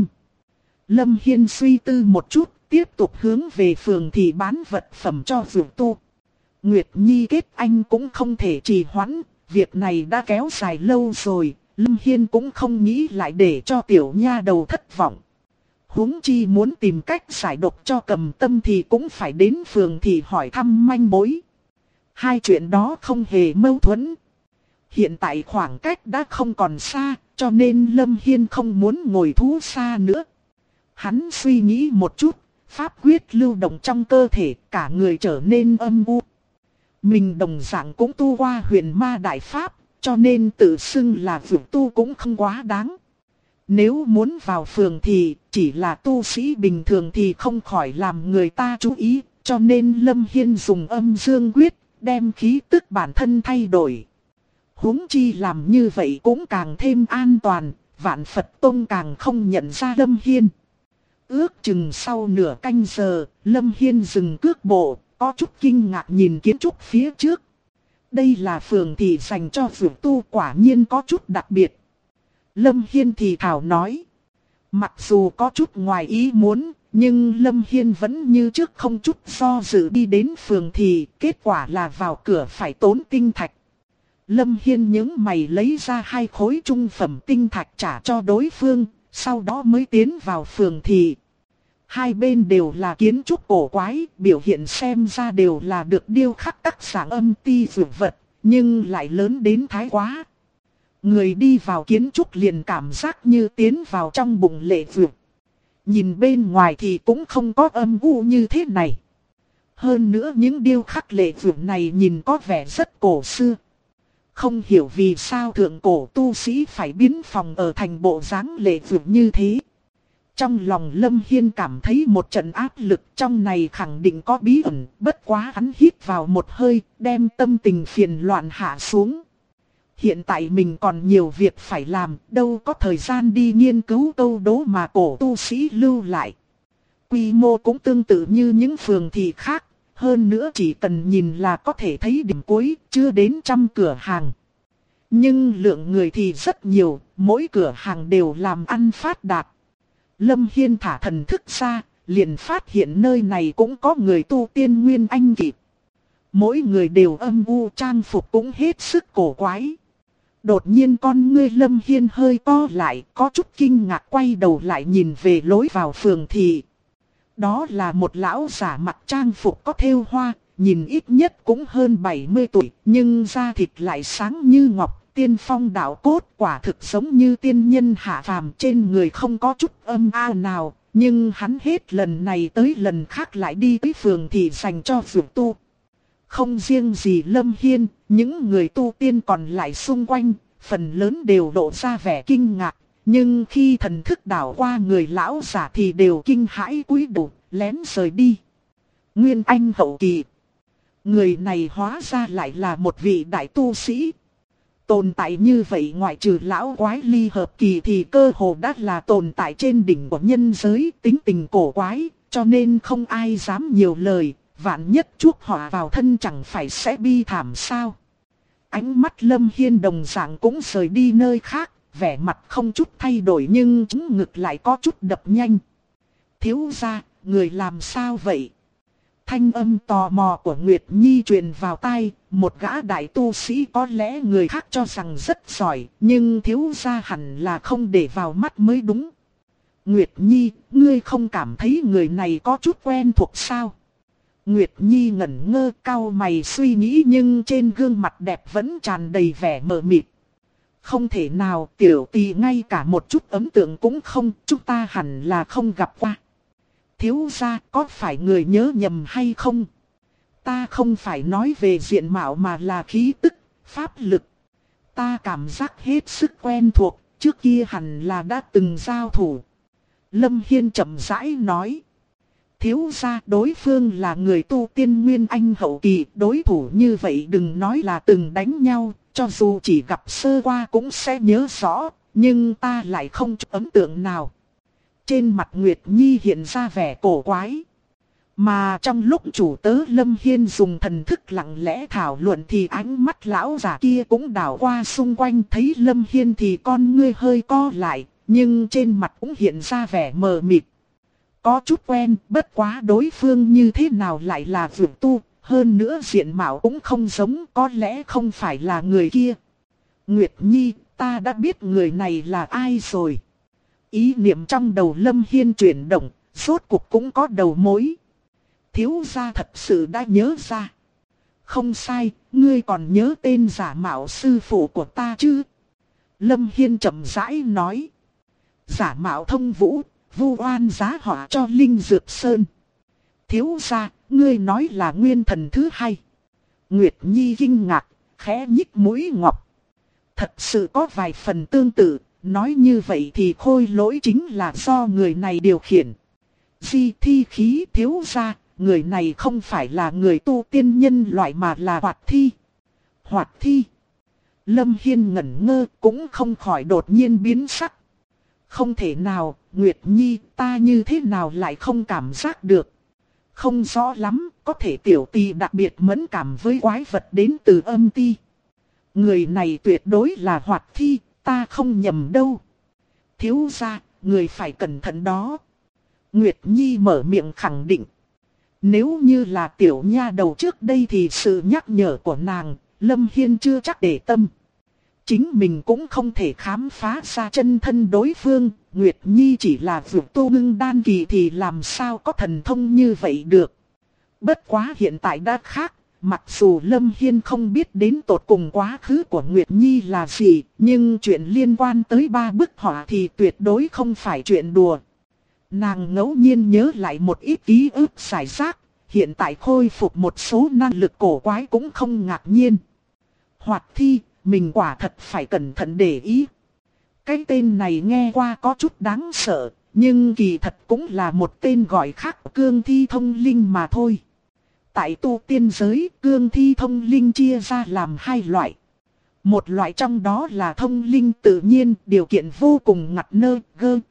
Lâm Hiên suy tư một chút, tiếp tục hướng về phường thị bán vật phẩm cho dược tu. Nguyệt Nhi kết anh cũng không thể trì hoãn, việc này đã kéo dài lâu rồi, Lâm Hiên cũng không nghĩ lại để cho tiểu nha đầu thất vọng. Huống chi muốn tìm cách giải độc cho Cầm Tâm thì cũng phải đến phường thị hỏi thăm manh mối. Hai chuyện đó không hề mâu thuẫn. Hiện tại khoảng cách đã không còn xa, cho nên Lâm Hiên không muốn ngồi thú xa nữa. Hắn suy nghĩ một chút, pháp quyết lưu động trong cơ thể, cả người trở nên âm u. Mình đồng dạng cũng tu qua huyền ma đại pháp, cho nên tự xưng là vượt tu cũng không quá đáng. Nếu muốn vào phường thì chỉ là tu sĩ bình thường thì không khỏi làm người ta chú ý, cho nên Lâm Hiên dùng âm dương quyết, đem khí tức bản thân thay đổi. Huống chi làm như vậy cũng càng thêm an toàn, Vạn Phật Tông càng không nhận ra Lâm Hiên. Ước chừng sau nửa canh giờ, Lâm Hiên dừng cước bộ, có chút kinh ngạc nhìn kiến trúc phía trước. Đây là phường thị dành cho vượt tu, quả nhiên có chút đặc biệt. Lâm Hiên thì thảo nói. Mặc dù có chút ngoài ý muốn, nhưng Lâm Hiên vẫn như trước không chút do dự đi đến phường thị, kết quả là vào cửa phải tốn tinh thạch. Lâm Hiên nhướng mày lấy ra 2 khối trung phẩm tinh thạch trả cho đối phương, sau đó mới tiến vào phường thị. Hai bên đều là kiến trúc cổ quái, biểu hiện xem ra đều là được điêu khắc các dạng âm ti dược vật, nhưng lại lớn đến thái quá. Người đi vào kiến trúc liền cảm giác như tiến vào trong bụng lệ dược. Nhìn bên ngoài thì cũng không có âm u như thế này. Hơn nữa những điêu khắc lệ dược này nhìn có vẻ rất cổ xưa. Không hiểu vì sao thượng cổ tu sĩ phải biến phòng ở thành bộ dáng lệ dược như thế. Trong lòng Lâm Hiên cảm thấy một trận áp lực, trong này khẳng định có bí ẩn, bất quá hắn hít vào một hơi, đem tâm tình phiền loạn hạ xuống. Hiện tại mình còn nhiều việc phải làm, đâu có thời gian đi nghiên cứu câu đố mà cổ tu sĩ lưu lại. Quy mô cũng tương tự như những phường thị khác, hơn nữa chỉ cần nhìn là có thể thấy điểm cuối, chưa đến 100 cửa hàng. Nhưng lượng người thì rất nhiều, mỗi cửa hàng đều làm ăn phát đạt. Lâm Hiên thả thần thức ra, liền phát hiện nơi này cũng có người tu tiên nguyên anh kỳ. Mỗi người đều âm u, trang phục cũng hết sức cổ quái. Đột nhiên con ngươi Lâm Hiên hơi co lại, có chút kinh ngạc quay đầu lại nhìn về lối vào phường thị. Đó là một lão giả mặc trang phục có thêu hoa, nhìn ít nhất cũng hơn 70 tuổi, nhưng da thịt lại sáng như ngọc. Tiên phong đạo cốt quả thực giống như tiên nhân hạ phàm, trên người không có chút âm ao nào, nhưng hắn hết lần này tới lần khác lại đi tới phường thị dành cho phường tu. Không riêng gì Lâm Hiên, những người tu tiên còn lại xung quanh, phần lớn đều lộ ra vẻ kinh ngạc, nhưng khi thần thức đảo qua người lão giả thì đều kinh hãi cúi đầu, lén rời đi. Nguyên Anh hậu kỳ. Người này hóa ra lại là một vị đại tu sĩ. Tồn tại như vậy ngoại trừ lão quái ly hợp kỳ thì cơ hồ đã là tồn tại trên đỉnh của nhân giới, tính tình cổ quái, cho nên không ai dám nhiều lời, vạn nhất chuốc họa vào thân chẳng phải sẽ bi thảm sao. Ánh mắt Lâm Hiên đồng dạng cũng rời đi nơi khác, vẻ mặt không chút thay đổi nhưng trứng ngực lại có chút đập nhanh. Thiếu gia, người làm sao vậy? Thanh âm tò mò của Nguyệt Nhi truyền vào tai, một gã đại tu sĩ có lẽ người khác cho rằng rất giỏi, nhưng thiếu gia hẳn là không để vào mắt mới đúng. Nguyệt Nhi, ngươi không cảm thấy người này có chút quen thuộc sao? Nguyệt Nhi ngẩn ngơ cau mày suy nghĩ nhưng trên gương mặt đẹp vẫn tràn đầy vẻ mờ mịt. Không thể nào, tiểu tỷ ngay cả một chút ấn tượng cũng không, chúng ta hẳn là không gặp qua. Thiếu gia có phải người nhớ nhầm hay không? Ta không phải nói về diện mạo mà là khí tức, pháp lực. Ta cảm giác hết sức quen thuộc, trước kia hẳn là đã từng giao thủ. Lâm Hiên chậm rãi nói. Thiếu gia đối phương là người tu tiên nguyên anh hậu kỳ, đối thủ như vậy đừng nói là từng đánh nhau, cho dù chỉ gặp sơ qua cũng sẽ nhớ rõ, nhưng ta lại không chút ấn tượng nào. Trên mặt Nguyệt Nhi hiện ra vẻ cổ quái. Mà trong lúc chủ tớ Lâm Hiên dùng thần thức lặng lẽ thảo luận thì ánh mắt lão giả kia cũng đảo qua xung quanh, thấy Lâm Hiên thì con ngươi hơi co lại, nhưng trên mặt cũng hiện ra vẻ mờ mịt. Có chút quen, bất quá đối phương như thế nào lại là dược tu, hơn nữa diện mạo cũng không giống, có lẽ không phải là người kia. Nguyệt Nhi, ta đã biết người này là ai rồi. Ý niệm trong đầu Lâm Hiên chuyển động, rốt cuộc cũng có đầu mối. Thiếu gia thật sự đã nhớ ra. Không sai, ngươi còn nhớ tên giả mạo sư phụ của ta chứ? Lâm Hiên chậm rãi nói. Giả mạo Thông Vũ, vu oan giá họa cho Linh Dược Sơn. Thiếu gia, ngươi nói là nguyên thần thứ hai. Nguyệt Nhi kinh ngạc, khẽ nhích mũi ngọc. Thật sự có vài phần tương tự, nói như vậy thì khôi lỗi chính là do người này điều khiển. Di thi khí thiếu gia, người này không phải là người tu tiên nhân loại mà là hoạt thi. Hoạt thi. Lâm Hiên ngẩn ngơ cũng không khỏi đột nhiên biến sắc. Không thể nào, Nguyệt Nhi, ta như thế nào lại không cảm giác được. Không rõ lắm, có thể tiểu tỷ đặc biệt mẫn cảm với quái vật đến từ âm ti. Người này tuyệt đối là hoạt thi, ta không nhầm đâu. Thiếu gia, người phải cẩn thận đó. Nguyệt Nhi mở miệng khẳng định. Nếu như là tiểu nha đầu trước đây thì sự nhắc nhở của nàng, Lâm Hiên chưa chắc để tâm. Chính mình cũng không thể khám phá ra chân thân đối phương, Nguyệt Nhi chỉ là vượt tu ngưng đan kỳ thì làm sao có thần thông như vậy được. Bất quá hiện tại đã khác, mặc dù Lâm Hiên không biết đến tột cùng quá khứ của Nguyệt Nhi là gì, nhưng chuyện liên quan tới 3 bức họa thì tuyệt đối không phải chuyện đùa. Nàng ngẫu nhiên nhớ lại một ít ký ức rải rác, hiện tại khôi phục một số năng lực cổ quái cũng không ngạc nhiên. Hoạt thi, mình quả thật phải cẩn thận để ý. Cái tên này nghe qua có chút đáng sợ, nhưng kỳ thật cũng là một tên gọi khác cương thi thông linh mà thôi. Tại tu tiên giới, cương thi thông linh chia ra làm 2 loại. Một loại trong đó là thông linh tự nhiên, điều kiện vô cùng ngặt nơ,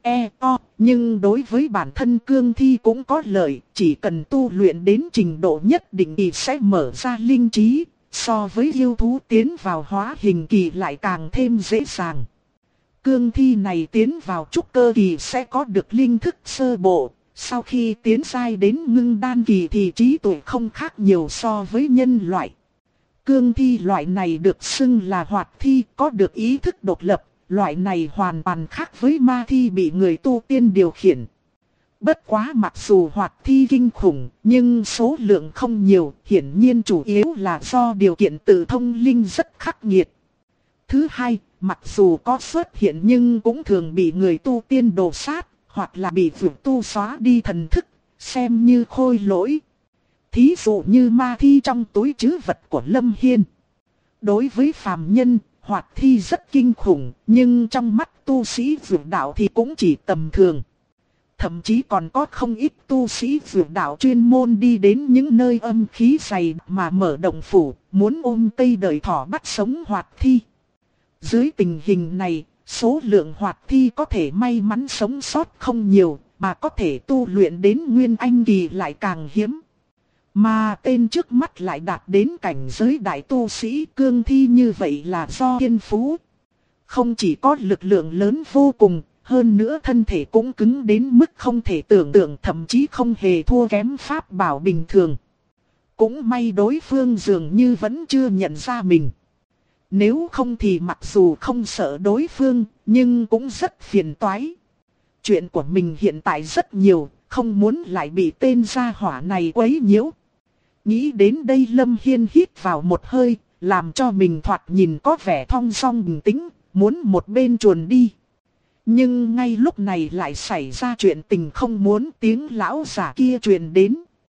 nhưng đối với bản thân cương thi cũng có lợi, chỉ cần tu luyện đến trình độ nhất định thì sẽ mở ra linh trí, so với yêu thú tiến vào hóa hình kỳ lại càng thêm dễ dàng. Cương thi này tiến vào trúc cơ kỳ sẽ có được linh thức sơ bộ, sau khi tiến giai đến ngưng đan kỳ thì trí tuệ không khác nhiều so với nhân loại. Cương thi loại này được xưng là hoạt thi, có được ý thức độc lập, loại này hoàn toàn khác với ma thi bị người tu tiên điều khiển. Bất quá mặc dù hoạt thi kinh khủng, nhưng số lượng không nhiều, hiển nhiên chủ yếu là do điều kiện tự thông linh rất khắc nghiệt. Thứ hai, mặc dù có xuất hiện nhưng cũng thường bị người tu tiên đổ sát, hoặc là bị vượt tu xóa đi thần thức, xem như khôi lỗi. Thí dụ như ma thi trong túi trữ vật của Lâm Hiên. Đối với phàm nhân, hoạt thi rất kinh khủng, nhưng trong mắt tu sĩ vượt đạo thì cũng chỉ tầm thường. Thậm chí còn có không ít tu sĩ vượt đạo chuyên môn đi đến những nơi âm khí dày mà mở động phủ, muốn ôm cây đời thỏ bắt sống hoạt thi. Dưới tình hình này, số lượng hoạt thi có thể may mắn sống sót không nhiều, mà có thể tu luyện đến nguyên anh kỳ lại càng hiếm. Mà tên trước mắt lại đạt đến cảnh giới đại tu sĩ cương thi như vậy là do thiên phú. Không chỉ có lực lượng lớn vô cùng, hơn nữa thân thể cũng cứng đến mức không thể tưởng tượng, thậm chí không hề thua kém pháp bảo bình thường. Cũng may đối phương dường như vẫn chưa nhận ra mình. Nếu không thì mặc dù không sợ đối phương, nhưng cũng rất phiền toái. Chuyện của mình hiện tại rất nhiều, không muốn lại bị tên gia hỏa này quấy nhiễu. Nghĩ đến đây Lâm Hiên hít vào một hơi, làm cho mình thoạt nhìn có vẻ thong dong bình tĩnh, muốn một bên chuồn đi. Nhưng ngay lúc này lại xảy ra chuyện tình không muốn, tiếng lão giả kia truyền đến.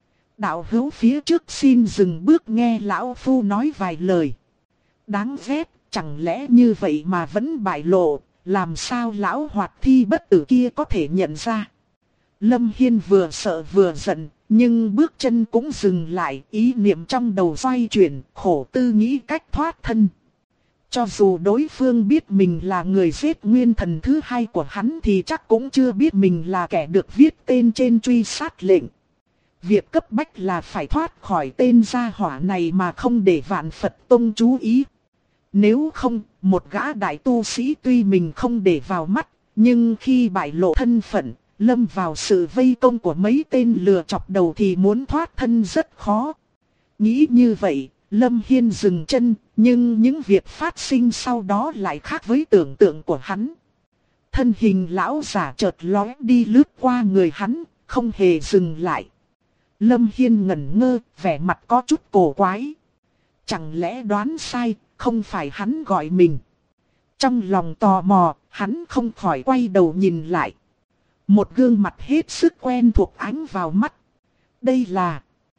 Đạo hữu phía trước xin dừng bước nghe lão phu nói vài lời. Đáng ghét, chẳng lẽ như vậy mà vẫn bại lộ, làm sao lão hoạt thi bất tử kia có thể nhận ra. Lâm Hiên vừa sợ vừa giận, nhưng bước chân cũng dừng lại, ý niệm trong đầu xoay chuyển, khổ tư nghĩ cách thoát thân. Cho dù đối phương biết mình là người giết nguyên thần thứ 2 của hắn thì chắc cũng chưa biết mình là kẻ được viết tên trên truy sát lệnh. Việc cấp bách là phải thoát khỏi tên gia hỏa này mà không để Vạn Phật Tông chú ý. Nếu không, một gã đại tu sĩ tuy mình không để vào mắt, nhưng khi bại lộ thân phận, lâm vào sự vây công của mấy tên lừa chọc đầu thì muốn thoát thân rất khó. Nghĩ như vậy, Lâm Hiên dừng chân, nhưng những việc phát sinh sau đó lại khác với tưởng tượng của hắn. Thân hình lão giả chợt lóe đi lướt qua người hắn, không hề dừng lại. Lâm Hiên ngẩn ngơ, vẻ mặt có chút cổ quái. Chẳng lẽ đoán sai, không phải hắn gọi mình. Trong lòng tò mò, hắn không khỏi quay đầu nhìn lại. Một gương mặt hết sức quen thuộc ánh vào mắt. Đây là...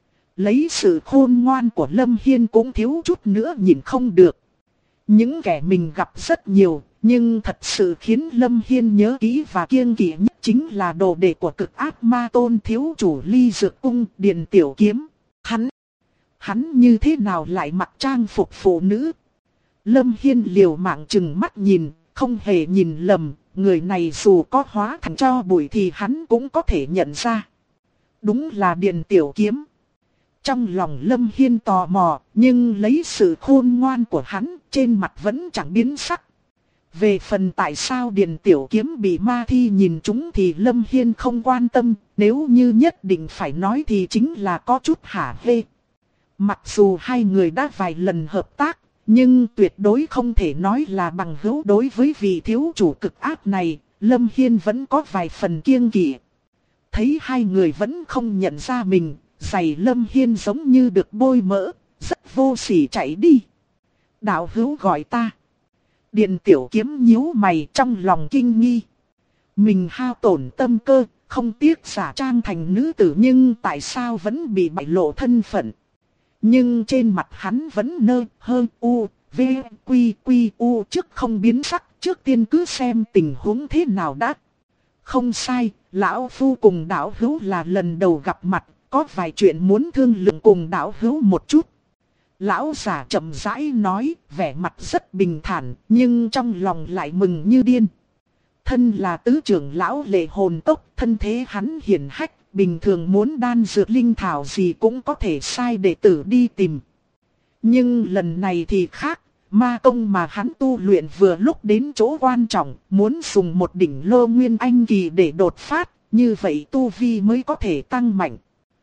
Lấy sự khôn ngoan của Lâm Hiên cũng thiếu chút nữa nhìn không được. Những kẻ mình gặp rất nhiều, nhưng thật sự khiến Lâm Hiên nhớ kỹ và kiêng kỵ nhất chính là đồ đệ của cực ác ma tôn thiếu chủ Ly Dược Cung Điền Tiểu Kiếm. Hắn như thế nào lại mặc trang phục phụ nữ? Lâm Hiên liều mạng chừng mắt nhìn, không hề nhìn lầm, người này dù có hóa thành tro bụi thì hắn cũng có thể nhận ra. Đúng là Điền Tiểu Kiếm. Trong lòng Lâm Hiên tò mò, nhưng lấy sự khôn ngoan của hắn, trên mặt vẫn chẳng biến sắc. Về phần tại sao Điền Tiểu Kiếm bị ma thi nhìn trúng thì Lâm Hiên không quan tâm, nếu như nhất định phải nói thì chính là có chút hả hê. Mặc dù hai người đã vài lần hợp tác, Nhưng tuyệt đối không thể nói là bằng hữu đối với vị thiếu chủ cực ác này, Lâm Hiên vẫn có vài phần kiêng kỵ. Thấy hai người vẫn không nhận ra mình, giày Lâm Hiên giống như được bôi mỡ, rất vô sỉ chạy đi. Đạo hữu gọi ta. Điện Tiểu Kiếm nhíu mày trong lòng kinh nghi. Mình hao tổn tâm cơ, không tiếc giả trang thành nữ tử nhưng tại sao vẫn bị bại lộ thân phận. Nhưng trên mặt hắn vẫn nơ hơn u, v, quy quy u trước không biến sắc, trước tiên cứ xem tình huống thế nào đã. Không sai, lão phu cùng đạo hữu là lần đầu gặp mặt, có vài chuyện muốn thương lượng cùng đạo hữu một chút. Lão giả chậm rãi nói, vẻ mặt rất bình thản, nhưng trong lòng lại mừng như điên. Thân là tứ trưởng lão lệ hồn tốc, thân thế hắn hiển hách, bình thường muốn đan dược linh thảo gì cũng có thể sai đệ tử đi tìm. Nhưng lần này thì khác, ma công mà hắn tu luyện vừa lúc đến chỗ quan trọng, muốn dùng một đỉnh lô nguyên anh kỳ để đột phát, như vậy tu vi mới có thể tăng mạnh.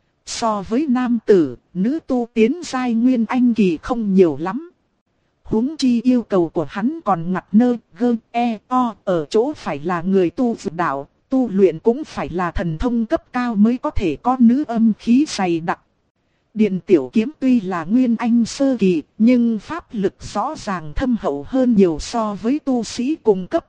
So với nam tử, nữ tu tiến giai nguyên anh kỳ không nhiều lắm. Huống chi yêu cầu của hắn còn ngặt nơ, gơ, e, o, ở chỗ phải là người tu dược đạo, tu luyện cũng phải là thần thông cấp cao mới có thể có nữ âm khí dày đặc. Điện Tiểu Kiếm tuy là nguyên anh sơ kỳ, nhưng pháp lực rõ ràng thâm hậu hơn nhiều so với tu sĩ cùng cấp.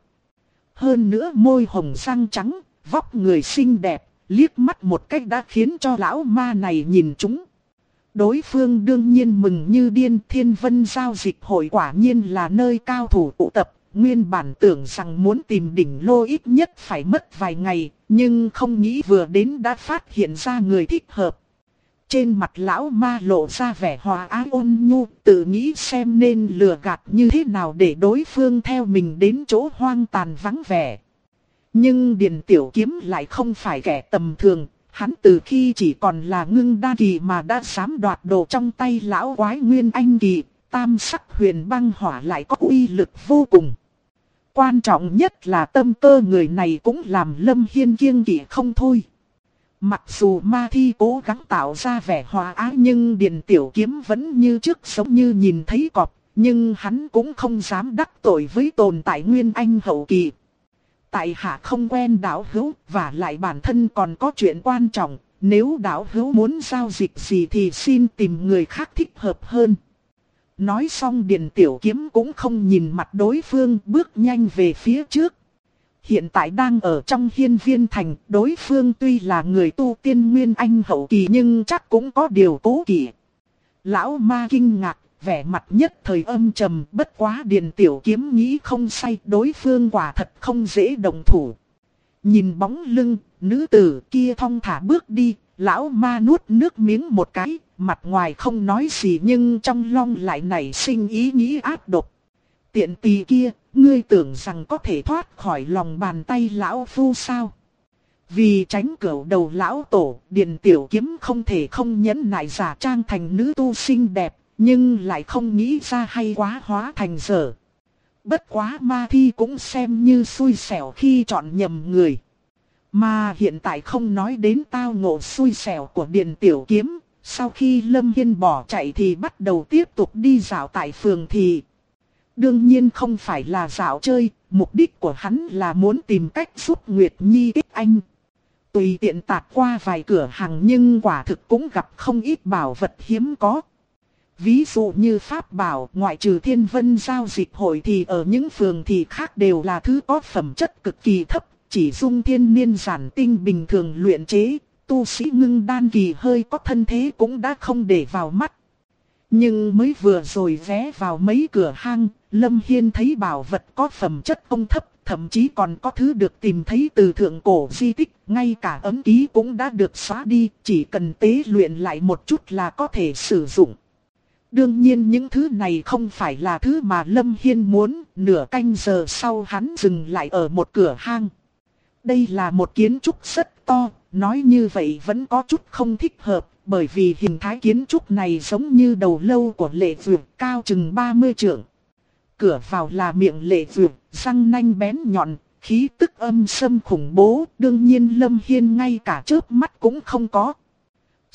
Hơn nữa môi hồng răng trắng, vóc người xinh đẹp, liếc mắt một cách đã khiến cho lão ma này nhìn chúng. Đối phương đương nhiên mừng như điên. Thiên Vân giao dịch hội quả nhiên là nơi cao thủ tụ tập. Nguyên bản tưởng rằng muốn tìm đỉnh lô ít nhất phải mất vài ngày, nhưng không nghĩ vừa đến đã phát hiện ra người thích hợp. Trên mặt lão ma lộ ra vẻ hòa ái ôn nhu, tự nghĩ xem nên lừa gạt như thế nào để đối phương theo mình đến chỗ hoang tàn vắng vẻ. Nhưng Điền Tiểu Kiếm lại không phải kẻ tầm thường, hắn từ khi chỉ còn là ngưng đan kỳ mà đã dám đoạt đồ trong tay lão quái nguyên anh kỳ, tam sắc huyền băng hỏa lại có uy lực vô cùng. Quan trọng nhất là tâm cơ người này cũng làm Lâm Hiên kiêng kỵ không thôi. Mặc dù ma thi cố gắng tạo ra vẻ hòa ái nhưng Điền Tiểu Kiếm vẫn như trước giống như nhìn thấy cọp, nhưng hắn cũng không dám đắc tội với tồn tại nguyên anh hậu kỳ. Tại hạ không quen đạo hữu và lại bản thân còn có chuyện quan trọng, nếu đạo hữu muốn giao dịch gì thì xin tìm người khác thích hợp hơn. Nói xong Điền Tiểu Kiếm cũng không nhìn mặt đối phương, bước nhanh về phía trước. Hiện tại đang ở trong Hiên Viên Thành, đối phương tuy là người tu tiên nguyên anh hậu kỳ nhưng chắc cũng có điều cố kỵ. Lão ma kinh ngạc, vẻ mặt nhất thời âm trầm, bất quá Điền Tiểu Kiếm nghĩ không sai, đối phương quả thật không dễ động thủ. Nhìn bóng lưng, nữ tử kia thong thả bước đi, lão ma nuốt nước miếng một cái, mặt ngoài không nói gì nhưng trong lòng lại nảy sinh ý nghĩ ác độc. Tiện tỳ kia, ngươi tưởng rằng có thể thoát khỏi lòng bàn tay lão phu sao? Vì tránh cửu đầu lão tổ, Điền Tiểu Kiếm không thể không nhẫn nại giả trang thành nữ tu xinh đẹp, nhưng lại không nghĩ ra hay quá hóa thành dở. Bất quá ma thi cũng xem như xui xẻo khi chọn nhầm người. Mà hiện tại không nói đến tao ngộ xui xẻo của Điền Tiểu Kiếm, sau khi Lâm Hiên bỏ chạy thì bắt đầu tiếp tục đi dạo tại phường thị. Đương nhiên không phải là dạo chơi, mục đích của hắn là muốn tìm cách giúp Nguyệt Nhi kết anh. Tùy tiện tạt qua vài cửa hàng nhưng quả thực cũng gặp không ít bảo vật hiếm có. Ví dụ như pháp bảo, ngoại trừ Thiên Vân giao dịch hội thì ở những phường thị khác đều là thứ có phẩm chất cực kỳ thấp, chỉ dung thiên niên giản tinh bình thường luyện chế, tu sĩ ngưng đan kỳ hơi có thân thế cũng đã không để vào mắt. Nhưng mới vừa rồi ghé vào mấy cửa hang, Lâm Hiên thấy bảo vật có phẩm chất không thấp, thậm chí còn có thứ được tìm thấy từ thượng cổ di tích, ngay cả ấn ký cũng đã được xóa đi, chỉ cần tế luyện lại một chút là có thể sử dụng. Đương nhiên những thứ này không phải là thứ mà Lâm Hiên muốn, nửa canh giờ sau hắn dừng lại ở một cửa hang. Đây là một kiến trúc rất to, nói như vậy vẫn có chút không thích hợp, bởi vì hình thái kiến trúc này giống như đầu lâu của lệ vượt cao chừng 30 trượng. Cửa vào là miệng lệ vượt, răng nanh bén nhọn, khí tức âm sâm khủng bố, đương nhiên Lâm Hiên ngay cả chớp mắt cũng không có.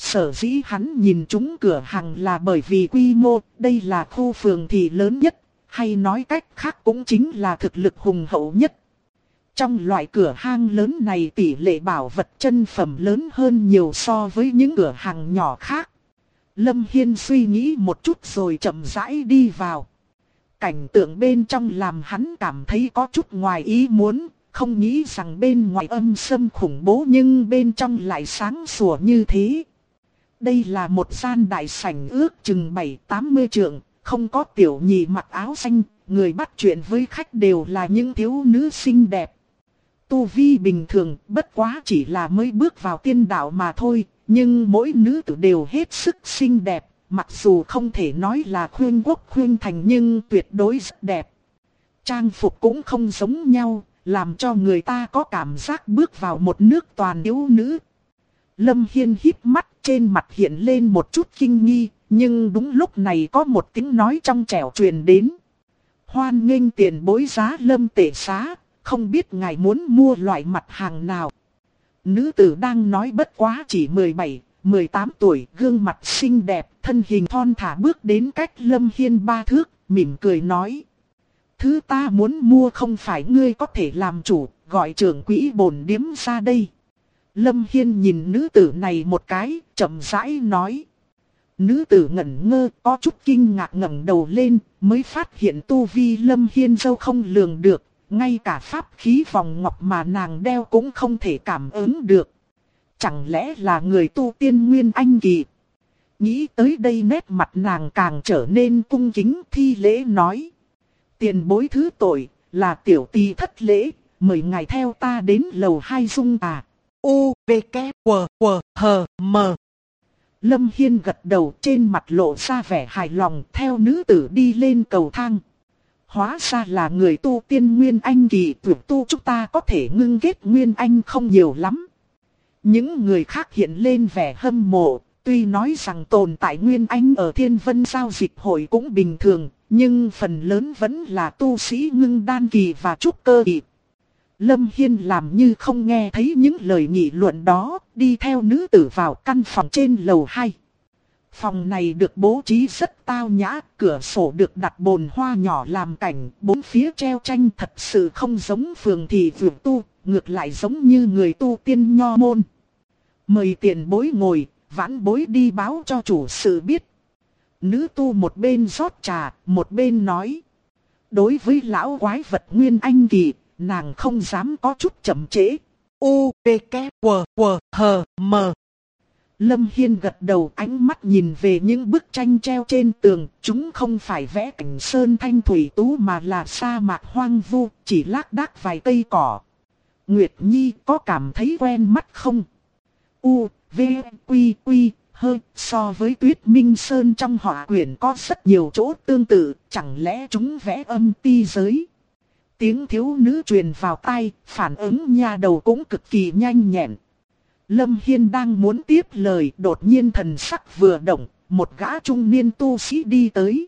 Sở dĩ hắn nhìn trúng cửa hàng là bởi vì quy mô, đây là khu phường thị lớn nhất, hay nói cách khác cũng chính là thực lực hùng hậu nhất. Trong loại cửa hàng lớn này tỷ lệ bảo vật chân phẩm lớn hơn nhiều so với những cửa hàng nhỏ khác. Lâm Hiên suy nghĩ một chút rồi chậm rãi đi vào. Cảnh tượng bên trong làm hắn cảm thấy có chút ngoài ý muốn, không nghĩ rằng bên ngoài âm sâm khủng bố nhưng bên trong lại sáng sủa như thế. Đây là một gian đại sảnh ước chừng 7-80 trượng, không có tiểu nhị mặc áo xanh, người bắt chuyện với khách đều là những thiếu nữ xinh đẹp. Tu vi bình thường, bất quá chỉ là mới bước vào tiên đạo mà thôi, nhưng mỗi nữ tử đều hết sức xinh đẹp, mặc dù không thể nói là khuyên quốc khuyên thành nhưng tuyệt đối rất đẹp. Trang phục cũng không giống nhau, làm cho người ta có cảm giác bước vào một nước toàn thiếu nữ. Lâm Hiên híp mắt, trên mặt hiện lên một chút kinh nghi, nhưng đúng lúc này có một tiếng nói trong trẻo truyền đến. Hoan nghênh tiền bối giá Lâm tệ xá, không biết ngài muốn mua loại mặt hàng nào. Nữ tử đang nói bất quá chỉ 17-18 tuổi, gương mặt xinh đẹp, thân hình thon thả bước đến cách Lâm Hiên 3 thước, mỉm cười nói. Thứ ta muốn mua không phải ngươi có thể làm chủ, gọi trưởng quỹ bổn điếm ra đây. Lâm Hiên nhìn nữ tử này một cái, chậm rãi nói. Nữ tử ngẩn ngơ, có chút kinh ngạc ngẩng đầu lên, mới phát hiện tu vi Lâm Hiên sâu không lường được, ngay cả pháp khí vòng ngọc mà nàng đeo cũng không thể cảm ứng được. Chẳng lẽ là người tu tiên Nguyên Anh kỳ? Nghĩ tới đây nét mặt nàng càng trở nên cung kính thi lễ nói. Tiền bối thứ tội, là tiểu tỳ thất lễ, mời ngài theo ta đến lầu 2 dung à. U, V, K, W, W, H, M. Lâm Hiên gật đầu, trên mặt lộ ra vẻ hài lòng, theo nữ tử đi lên cầu thang. Hóa ra là người tu tiên Nguyên Anh kỳ, tuyệt tu chúng ta có thể ngưng kết Nguyên Anh không nhiều lắm. Những người khác hiện lên vẻ hâm mộ, tuy nói rằng tồn tại Nguyên Anh ở Thiên Vân giao dịch hội cũng bình thường, nhưng phần lớn vẫn là tu sĩ ngưng đan kỳ và trúc cơ kỳ. Lâm Hiên làm như không nghe thấy những lời nghị luận đó, đi theo nữ tử vào căn phòng trên lầu 2. Phòng này được bố trí rất tao nhã, cửa sổ được đặt bồn hoa nhỏ làm cảnh, bốn phía treo tranh thật sự không giống phường thị vượt tu, ngược lại giống như người tu tiên nho môn. Mời tiền bối ngồi, vãn bối đi báo cho chủ sự biết. Nữ tu một bên rót trà, một bên nói. Đối với lão quái vật Nguyên Anh kỳ, nàng không dám có chút chậm trễ. U, V, K, W, W, H, M. Lâm Hiên gật đầu, ánh mắt nhìn về những bức tranh treo trên tường. Chúng không phải vẽ cảnh sơn thanh thủy tú mà là sa mạc hoang vu, chỉ lác đác vài cây cỏ. Nguyệt Nhi có cảm thấy quen mắt không? U, V, Quy, Quy, Hơi, so với Tuyết Minh Sơn trong họa quyển có rất nhiều chỗ tương tự, chẳng lẽ chúng vẽ âm ti giới? Tiếng thiếu nữ truyền vào tai, phản ứng nha đầu cũng cực kỳ nhanh nhẹn. Lâm Hiên đang muốn tiếp lời, đột nhiên thần sắc vừa động, một gã trung niên tu sĩ đi tới.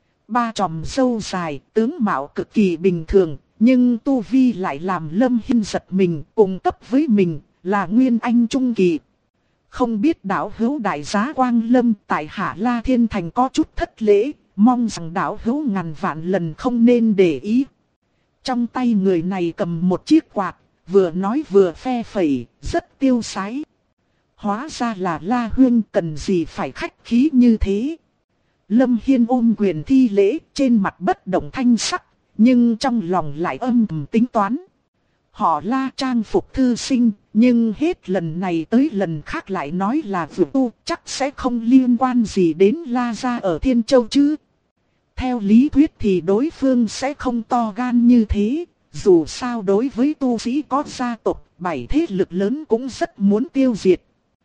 Ba chòm râu dài, tướng mạo cực kỳ bình thường, nhưng tu vi lại làm Lâm Hiên giật mình, cùng cấp với mình, là Nguyên Anh trung kỳ. Không biết đạo hữu đại giá Quang Lâm tại Hạ La Thiên Thành có chút thất lễ, mong rằng đạo hữu ngàn vạn lần không nên để ý. Trong tay người này cầm một chiếc quạt, vừa nói vừa phe phẩy, rất tiêu sái. Hóa ra là La Huyên, cần gì phải khách khí như thế. Lâm Hiên ôm quyền thi lễ, trên mặt bất động thanh sắc, nhưng trong lòng lại âm thầm tính toán. Họ La trang phục thư sinh, nhưng hết lần này tới lần khác lại nói là vượt tu, chắc sẽ không liên quan gì đến La gia ở Thiên Châu chứ. Theo lý thuyết thì đối phương sẽ không to gan như thế, dù sao đối với tu sĩ có gia tộc, 7 thế lực lớn cũng rất muốn tiêu diệt.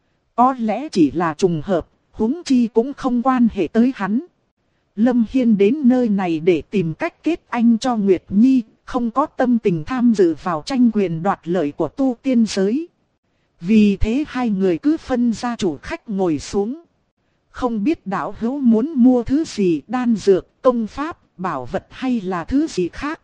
Có lẽ chỉ là trùng hợp, huống chi cũng không quan hệ tới hắn. Lâm Hiên đến nơi này để tìm cách kết anh cho Nguyệt Nhi, không có tâm tình tham dự vào tranh quyền đoạt lợi của tu tiên giới. Vì thế hai người cứ phân ra chủ khách ngồi xuống. Không biết đạo hữu muốn mua thứ gì, đan dược, công pháp, bảo vật hay là thứ gì khác.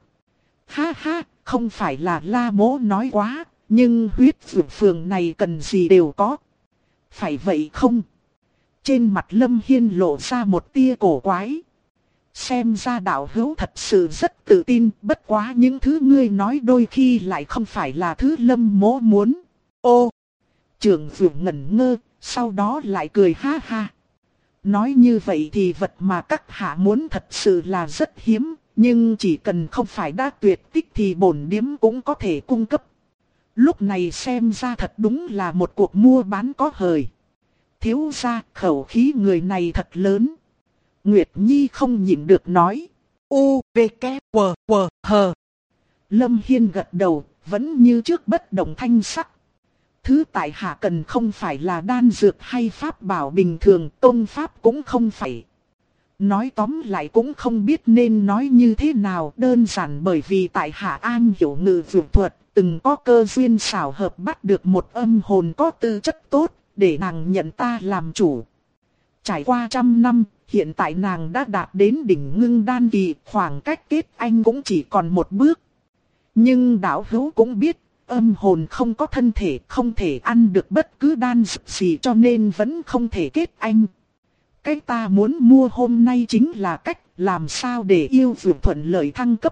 Ha ha, không phải là La Mỗ nói quá, nhưng huyết phượng phường này cần gì đều có. Phải vậy không? Trên mặt Lâm Hiên lộ ra một tia cổ quái. Xem ra đạo hữu thật sự rất tự tin, bất quá những thứ ngươi nói đôi khi lại không phải là thứ Lâm mỗ muốn. Ô! Trưởng Vượng ngẩn ngơ, sau đó lại cười ha ha. Nói như vậy thì vật mà các hạ muốn thật sự là rất hiếm, nhưng chỉ cần không phải đã tuyệt tích thì bổn điếm cũng có thể cung cấp. Lúc này xem ra thật đúng là một cuộc mua bán có hời. Thiếu gia, khẩu khí người này thật lớn. Nguyệt Nhi không nhịn được nói. U, V, K, W, W, H. Lâm Hiên gật đầu, vẫn như trước bất động thanh sắc. Thứ tại hạ cần không phải là đan dược hay pháp bảo bình thường, tôn pháp cũng không phải. Nói tóm lại cũng không biết nên nói như thế nào, đơn giản bởi vì tại hạ an hiểu ngự dược thuật, từng có cơ duyên xảo hợp bắt được một âm hồn có tư chất tốt, để nàng nhận ta làm chủ. Trải qua 100 năm, hiện tại nàng đã đạt đến đỉnh ngưng đan kỳ, khoảng cách kết anh cũng chỉ còn một bước. Nhưng đạo hữu cũng biết, âm hồn không có thân thể, không thể ăn được bất cứ đan dược gì cho nên vẫn không thể kết anh. Cái ta muốn mua hôm nay chính là cách làm sao để yêu dược thuận lợi thăng cấp.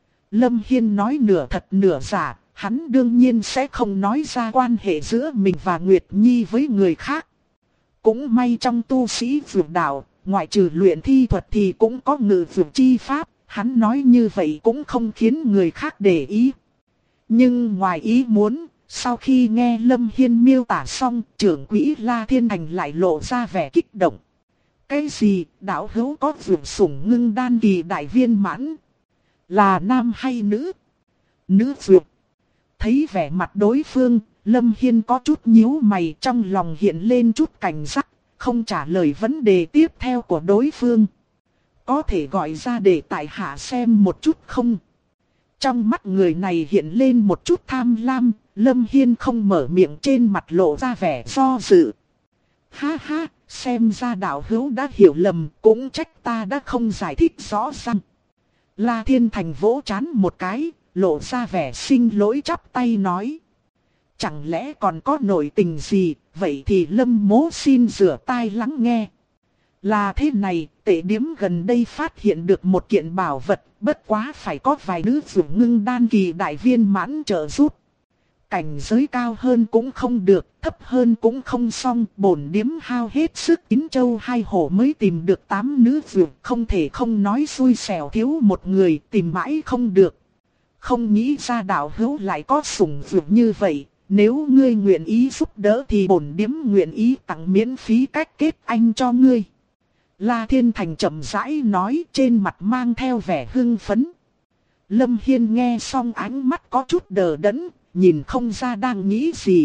Lâm Hiên nói nửa thật nửa giả, hắn đương nhiên sẽ không nói ra quan hệ giữa mình và Nguyệt Nhi với người khác. Cũng may trong tu sĩ dược đạo, ngoại trừ luyện thi thuật thì cũng có ngự dược chi pháp, hắn nói như vậy cũng không khiến người khác để ý. Nhưng ngoài ý muốn, sau khi nghe Lâm Hiên miêu tả xong, trưởng quỹ La Thiên Thành lại lộ ra vẻ kích động. Cái gì, đạo hữu có dược sủng ngưng đan kỳ đại viên mãn? Là nam hay nữ? Nữ dược. Thấy vẻ mặt đối phương, Lâm Hiên có chút nhíu mày, trong lòng hiện lên chút cảnh giác, không trả lời vấn đề tiếp theo của đối phương. Có thể gọi ra để tại hạ xem một chút không? Trong mắt người này hiện lên một chút tham lam, Lâm Hiên không mở miệng, trên mặt lộ ra vẻ do dự. Ha ha, xem ra đạo hữu đã hiểu lầm, cũng trách ta đã không giải thích rõ ràng. La Thiên Thành vỗ trán một cái, lộ ra vẻ xin lỗi chắp tay nói. Chẳng lẽ còn có nội tình gì, vậy thì Lâm mỗ xin rửa tai lắng nghe. Là thế này, tệ điếm gần đây phát hiện được một kiện bảo vật, bất quá phải có vài nữ dược ngưng đan kỳ đại viên mãn trợ giúp. Cảnh giới cao hơn cũng không được, thấp hơn cũng không xong, bổn điếm hao hết sức chín châu hai hổ mới tìm được 8 nữ dược, không thể không nói xui xẻo thiếu một người, tìm mãi không được. Không nghĩ ra đạo hữu lại có sủng dược như vậy, nếu ngươi nguyện ý giúp đỡ thì bổn điếm nguyện ý tặng miễn phí cách kết anh cho ngươi. La Thiên Thành chậm rãi nói, trên mặt mang theo vẻ hưng phấn. Lâm Hiên nghe xong ánh mắt có chút đờ đẫn, nhìn không ra đang nghĩ gì.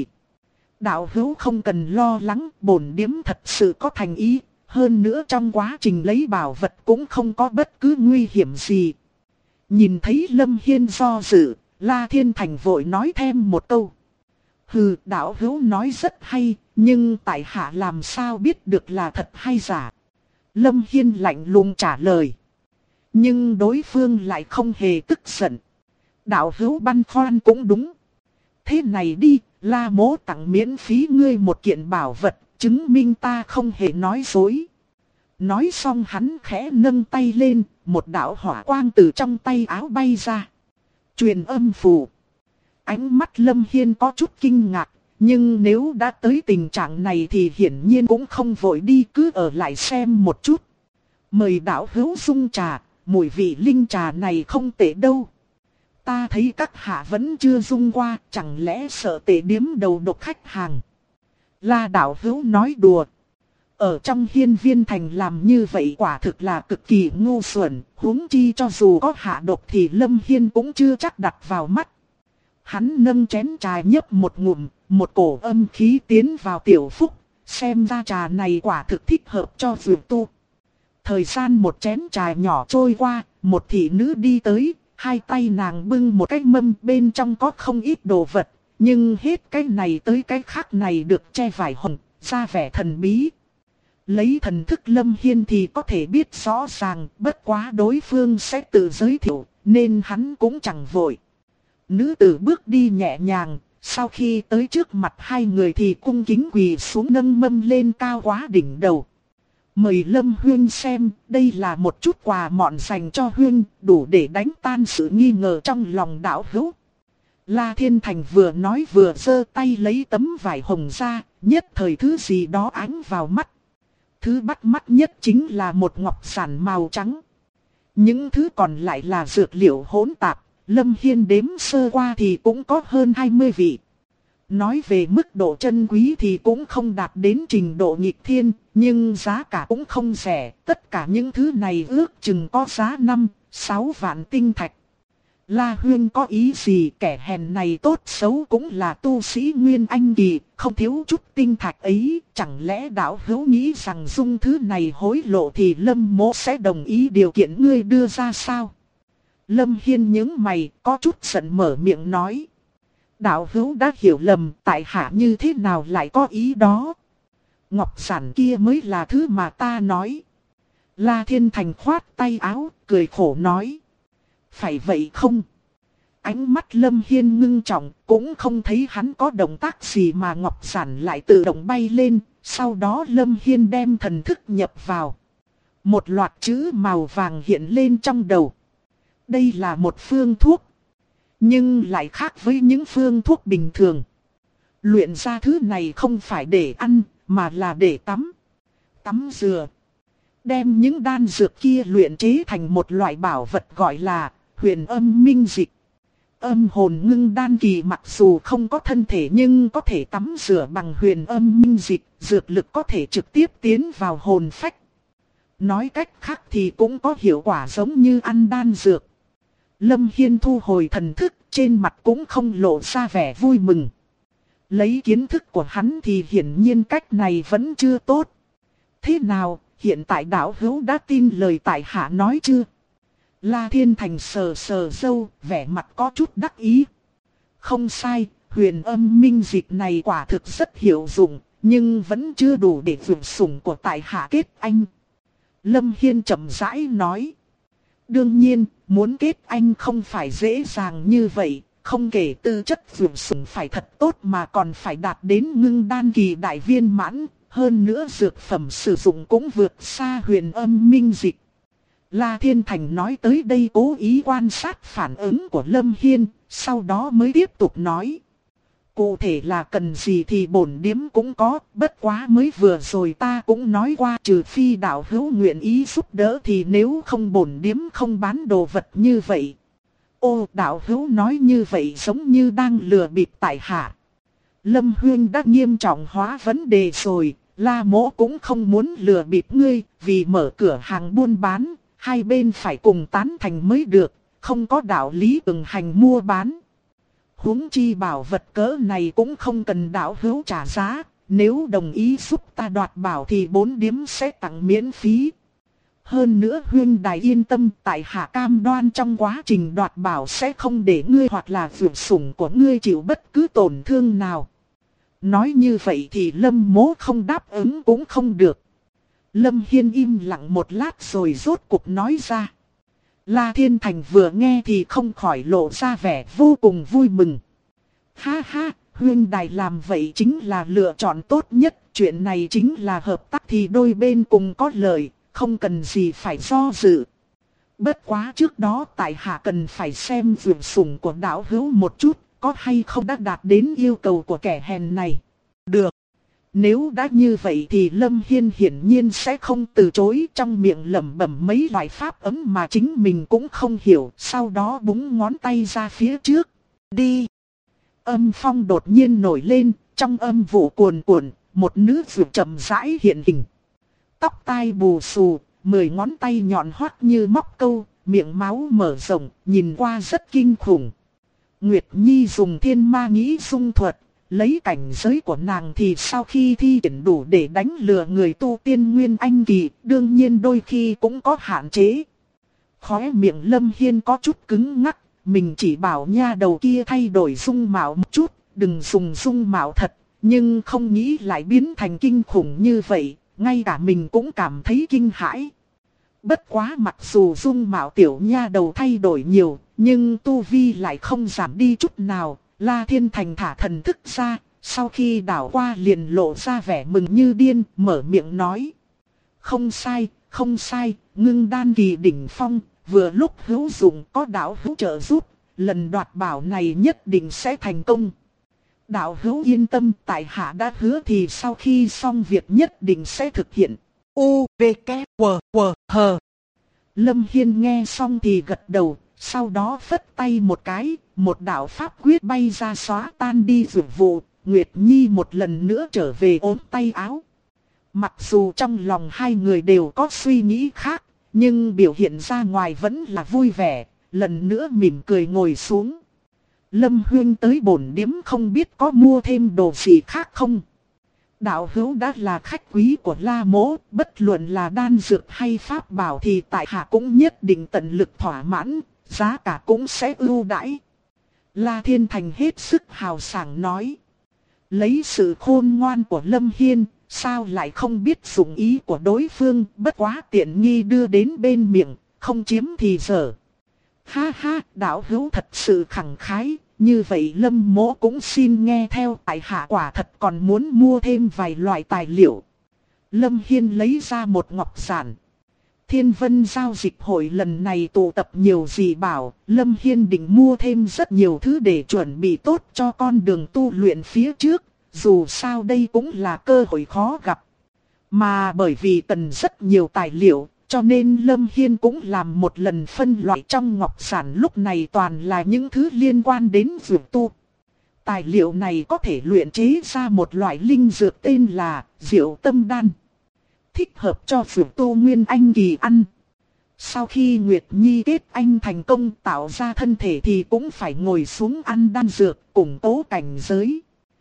Đạo hữu không cần lo lắng, bổn điếm thật sự có thành ý, hơn nữa trong quá trình lấy bảo vật cũng không có bất cứ nguy hiểm gì. Nhìn thấy Lâm Hiên do dự, La Thiên Thành vội nói thêm một câu. Hừ, đạo hữu nói rất hay, nhưng tại hạ làm sao biết được là thật hay giả? Lâm Hiên lạnh lùng trả lời. Nhưng đối phương lại không hề tức giận. Đạo hữu băn khoăn cũng đúng. Thế này đi, La mỗ tặng miễn phí ngươi một kiện bảo vật, chứng minh ta không hề nói dối. Nói xong hắn khẽ nâng tay lên, một đạo hỏa quang từ trong tay áo bay ra. Truyền âm phù. Ánh mắt Lâm Hiên có chút kinh ngạc, nhưng nếu đã tới tình trạng này thì hiển nhiên cũng không vội đi, cứ ở lại xem một chút. Mời đạo hữu dung trà, mùi vị linh trà này không tệ đâu. Ta thấy các hạ vẫn chưa dung qua, chẳng lẽ sợ tệ điếm đầu độc khách hàng. La đạo hữu nói đùa. Ở trong Hiên Viên Thành làm như vậy quả thực là cực kỳ ngu xuẩn, huống chi cho dù có hạ độc thì Lâm Hiên cũng chưa chắc đặt vào mắt. Hắn nâng chén trà nhấp một ngụm, một cổ âm khí tiến vào tiểu phúc, xem ra trà này quả thực thích hợp cho dược tu. Thời gian một chén trà nhỏ trôi qua, một thị nữ đi tới, hai tay nàng bưng một cái mâm, bên trong có không ít đồ vật, nhưng hết cái này tới cái khác này được che vải hồng, ra vẻ thần bí. Lấy thần thức Lâm Hiên thì có thể biết rõ ràng, bất quá đối phương sẽ tự giới thiệu, nên hắn cũng chẳng vội. Nữ tử bước đi nhẹ nhàng, Sau khi tới trước mặt hai người thì cung kính quỳ xuống nâng mâm lên cao quá đỉnh đầu. Mời Lâm Huyên xem, đây là một chút quà mọn dành cho Huyên, đủ để đánh tan sự nghi ngờ trong lòng đạo hữu. La Thiên Thành vừa nói vừa giơ tay lấy tấm vải hồng ra, nhất thời thứ gì đó ánh vào mắt. Thứ bắt mắt nhất chính là một ngọc giản màu trắng. Những thứ còn lại là dược liệu hỗn tạp, Lâm Hiên đếm sơ qua thì cũng có hơn 20 vị. Nói về mức độ chân quý thì cũng không đạt đến trình độ nghịch thiên, nhưng giá cả cũng không rẻ. Tất cả những thứ này ước chừng có giá 5-6 vạn tinh thạch. La Huyên có ý gì, kẻ hèn này tốt xấu cũng là tu sĩ Nguyên Anh kỳ, không thiếu chút tinh thạch ấy. Chẳng lẽ đạo hữu nghĩ rằng dung thứ này hối lộ thì Lâm Mỗ sẽ đồng ý điều kiện ngươi đưa ra sao? Lâm Hiên nhướng mày, có chút giận mở miệng nói. Đạo hữu đã hiểu lầm, tại hạ như thế nào lại có ý đó? Ngọc giản kia mới là thứ mà ta nói. La Thiên Thành khoát tay áo, cười khổ nói. Phải vậy không? Ánh mắt Lâm Hiên ngưng trọng, cũng không thấy hắn có động tác gì mà ngọc giản lại tự động bay lên. Sau đó Lâm Hiên đem thần thức nhập vào. Một loạt chữ màu vàng hiện lên trong đầu. Đây là một phương thuốc. Nhưng lại khác với những phương thuốc bình thường. Luyện ra thứ này không phải để ăn, mà là để tắm. Tắm dừa. Đem những đan dược kia luyện chế thành một loại bảo vật gọi là huyền âm minh dịch. Âm hồn ngưng đan kỳ mặc dù không có thân thể nhưng có thể tắm rửa bằng huyền âm minh dịch, dược lực có thể trực tiếp tiến vào hồn phách. Nói cách khác thì cũng có hiệu quả giống như ăn đan dược. Lâm Hiên thu hồi thần thức, trên mặt cũng không lộ ra vẻ vui mừng. Lấy kiến thức của hắn thì hiển nhiên cách này vẫn chưa tốt. Thế nào, hiện tại đạo hữu đã tin lời tại hạ nói chưa? La Thiên Thành sờ sờ râu, vẻ mặt có chút đắc ý. Không sai, huyền âm minh dịch này quả thực rất hiệu dụng, nhưng vẫn chưa đủ để vượt sủng của tại hạ kết anh. Lâm Hiên chậm rãi nói. Đương nhiên, muốn kết anh không phải dễ dàng như vậy, không kể tư chất vượt sủng phải thật tốt mà còn phải đạt đến ngưng đan kỳ đại viên mãn, hơn nữa dược phẩm sử dụng cũng vượt xa huyền âm minh dịch. La Thiên Thành nói tới đây cố ý quan sát phản ứng của Lâm Hiên, sau đó mới tiếp tục nói. Cụ thể là cần gì thì bổn điếm cũng có, bất quá mới vừa rồi ta cũng nói qua trừ phi đạo hữu nguyện ý giúp đỡ thì nếu không bổn điếm không bán đồ vật như vậy. Ô, đạo hữu nói như vậy giống như đang lừa bịp tại hạ. Lâm Huyên đã nghiêm trọng hóa vấn đề rồi, La Mỗ cũng không muốn lừa bịp ngươi, vì mở cửa hàng buôn bán, hai bên phải cùng tán thành mới được, không có đạo lý ưng hành mua bán. Huống chi bảo vật cỡ này cũng không cần đạo hữu trả giá, nếu đồng ý giúp ta đoạt bảo thì bốn điếm sẽ tặng miễn phí. Hơn nữa Huyên đài yên tâm, tại hạ cam đoan trong quá trình đoạt bảo sẽ không để ngươi hoặc là vượt sủng của ngươi chịu bất cứ tổn thương nào. Nói như vậy thì Lâm Mỗ không đáp ứng cũng không được. Lâm Hiên im lặng một lát rồi rốt cục nói ra. La Thiên Thành vừa nghe thì không khỏi lộ ra vẻ vô cùng vui mừng. Ha ha, Huyên đài làm vậy chính là lựa chọn tốt nhất. Chuyện này chính là hợp tác thì đôi bên cùng có lợi, không cần gì phải do dự. Bất quá trước đó tại hạ cần phải xem vượt sủng của đạo hữu một chút, có hay không đã đạt đến yêu cầu của kẻ hèn này. Được. Nếu đã như vậy thì Lâm Hiên hiển nhiên sẽ không từ chối, trong miệng lẩm bẩm mấy loại pháp ấm mà chính mình cũng không hiểu, sau đó búng ngón tay ra phía trước. Đi! Âm phong đột nhiên nổi lên, trong âm vụ cuồn cuộn, một nữ vượt chậm rãi hiện hình. Tóc tai bù xù, 10 ngón tay nhọn hoắt như móc câu, miệng máu mở rộng, nhìn qua rất kinh khủng. Nguyệt Nhi dùng thiên ma nghĩ dung thuật. Lấy cảnh giới của nàng thì sau khi thi triển đủ để đánh lừa người tu tiên Nguyên Anh kỳ, đương nhiên đôi khi cũng có hạn chế. Khóe miệng Lâm Hiên có chút cứng ngắc, mình chỉ bảo nha đầu kia thay đổi dung mạo một chút, đừng dùng dung mạo thật, nhưng không nghĩ lại biến thành kinh khủng như vậy, ngay cả mình cũng cảm thấy kinh hãi. Bất quá mặc dù dung mạo tiểu nha đầu thay đổi nhiều, nhưng tu vi lại không giảm đi chút nào. La Thiên Thành thả thần thức ra, sau khi đảo qua liền lộ ra vẻ mừng như điên, mở miệng nói. Không sai, không sai, ngưng đan kỳ đỉnh phong, vừa lúc hữu dụng có đạo hữu trợ giúp, lần đoạt bảo này nhất định sẽ thành công. Đạo hữu yên tâm, tại hạ đã hứa thì sau khi xong việc nhất định sẽ thực hiện. U, V, K, W, W, H. Lâm Hiên nghe xong thì gật đầu, sau đó phất tay một cái, một đạo pháp quyết bay ra xóa tan đi dược vụ, Nguyệt Nhi một lần nữa trở về ốm tay áo. Mặc dù trong lòng hai người đều có suy nghĩ khác, nhưng biểu hiện ra ngoài vẫn là vui vẻ, lần nữa mỉm cười ngồi xuống. Lâm Huyên tới bổn điếm không biết có mua thêm đồ gì khác không? Đạo hữu đã là khách quý của La Mỗ, bất luận là đan dược hay pháp bảo thì tại hạ cũng nhất định tận lực thỏa mãn, giá cả cũng sẽ ưu đãi. La Thiên Thành hết sức hào sảng nói. Lấy sự khôn ngoan của Lâm Hiên, sao lại không biết dụng ý của đối phương, bất quá tiện nghi đưa đến bên miệng, không chiếm thì dở. Ha ha, đạo hữu thật sự khẳng khái, như vậy Lâm Mỗ cũng xin nghe theo, tại hạ quả thật còn muốn mua thêm vài loại tài liệu. Lâm Hiên lấy ra một ngọc giản. Thiên Vân giao dịch hội lần này tụ tập nhiều dị bảo, Lâm Hiên định mua thêm rất nhiều thứ để chuẩn bị tốt cho con đường tu luyện phía trước, dù sao đây cũng là cơ hội khó gặp. Mà bởi vì cần rất nhiều tài liệu, cho nên Lâm Hiên cũng làm một lần phân loại trong ngọc giản, lúc này toàn là những thứ liên quan đến dược tu. Tài liệu này có thể luyện chế ra một loại linh dược tên là Diệu Tâm Đan, thích hợp cho dược tu Nguyên Anh kỳ ăn. Sau khi Nguyệt Nhi kết anh thành công tạo ra thân thể thì cũng phải ngồi xuống ăn đan dược, củng cố cảnh giới.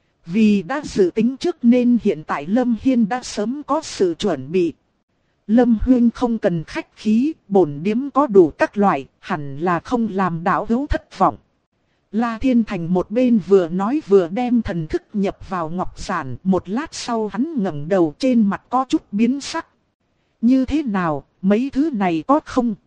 Vì đã dự tính trước nên hiện tại Lâm Hiên đã sớm có sự chuẩn bị. Lâm Huyên không cần khách khí, bổn điếm có đủ các loại, hẳn là không làm đạo hữu thất vọng. La Thiên Thành một bên vừa nói vừa đem thần thức nhập vào ngọc giản, một lát sau hắn ngẩng đầu, trên mặt có chút biến sắc. Như thế nào, mấy thứ này có không?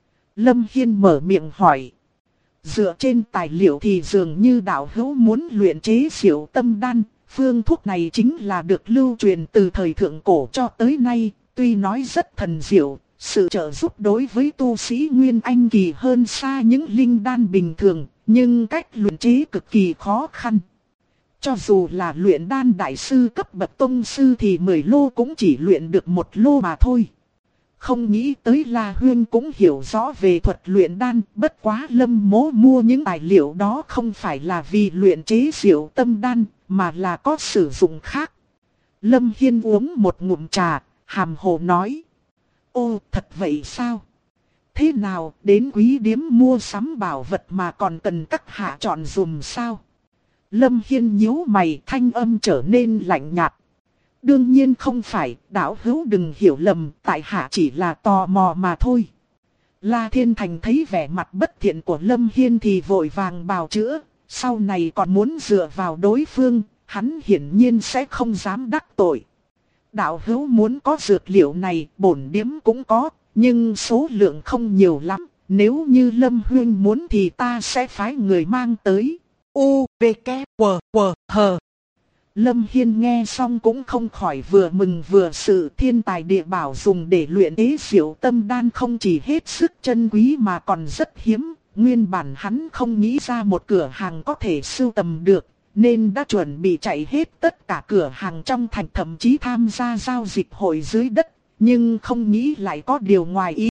Lâm Hiên mở miệng hỏi. Dựa trên tài liệu thì dường như đạo hữu muốn luyện chế Diệu Tâm Đan, phương thuốc này chính là được lưu truyền từ thời thượng cổ cho tới nay, tuy nói rất thần diệu, sự trợ giúp đối với tu sĩ Nguyên Anh kỳ hơn xa những linh đan bình thường, nhưng cách luyện chế cực kỳ khó khăn. Cho dù là luyện đan đại sư cấp bậc tông sư thì 10 lô cũng chỉ luyện được 1 lô mà thôi. Không nghĩ tới La Huyên cũng hiểu rõ về thuật luyện đan, bất quá Lâm Mỗ mua những tài liệu đó không phải là vì luyện chế Diệu Tâm Đan, mà là có sử dụng khác. Lâm Hiên uống một ngụm trà, hàm hồ nói. Ô, thật vậy sao? Thế nào, đến quý điếm mua sắm bảo vật mà còn cần các hạ chọn dùm sao? Lâm Hiên nhíu mày, thanh âm trở nên lạnh nhạt. Đương nhiên không phải, đạo hữu đừng hiểu lầm, tại hạ chỉ là tò mò mà thôi. La Thiên Thành thấy vẻ mặt bất thiện của Lâm Hiên thì vội vàng bào chữa, sau này còn muốn dựa vào đối phương, hắn hiển nhiên sẽ không dám đắc tội. Đạo hữu muốn có dược liệu này, bổn điếm cũng có, nhưng số lượng không nhiều lắm, nếu như Lâm Huyên muốn thì ta sẽ phái người mang tới. U, V, K, W, W, H. Lâm Hiên nghe xong cũng không khỏi vừa mừng vừa sợ, thiên tài địa bảo dùng để luyện chế Diệu Tâm Đan không chỉ hết sức chân quý mà còn rất hiếm, nguyên bản hắn không nghĩ ra một cửa hàng có thể sưu tầm được, nên đã chuẩn bị chạy hết tất cả cửa hàng trong thành, thậm chí tham gia giao dịch hội dưới đất, nhưng không nghĩ lại có điều ngoài ý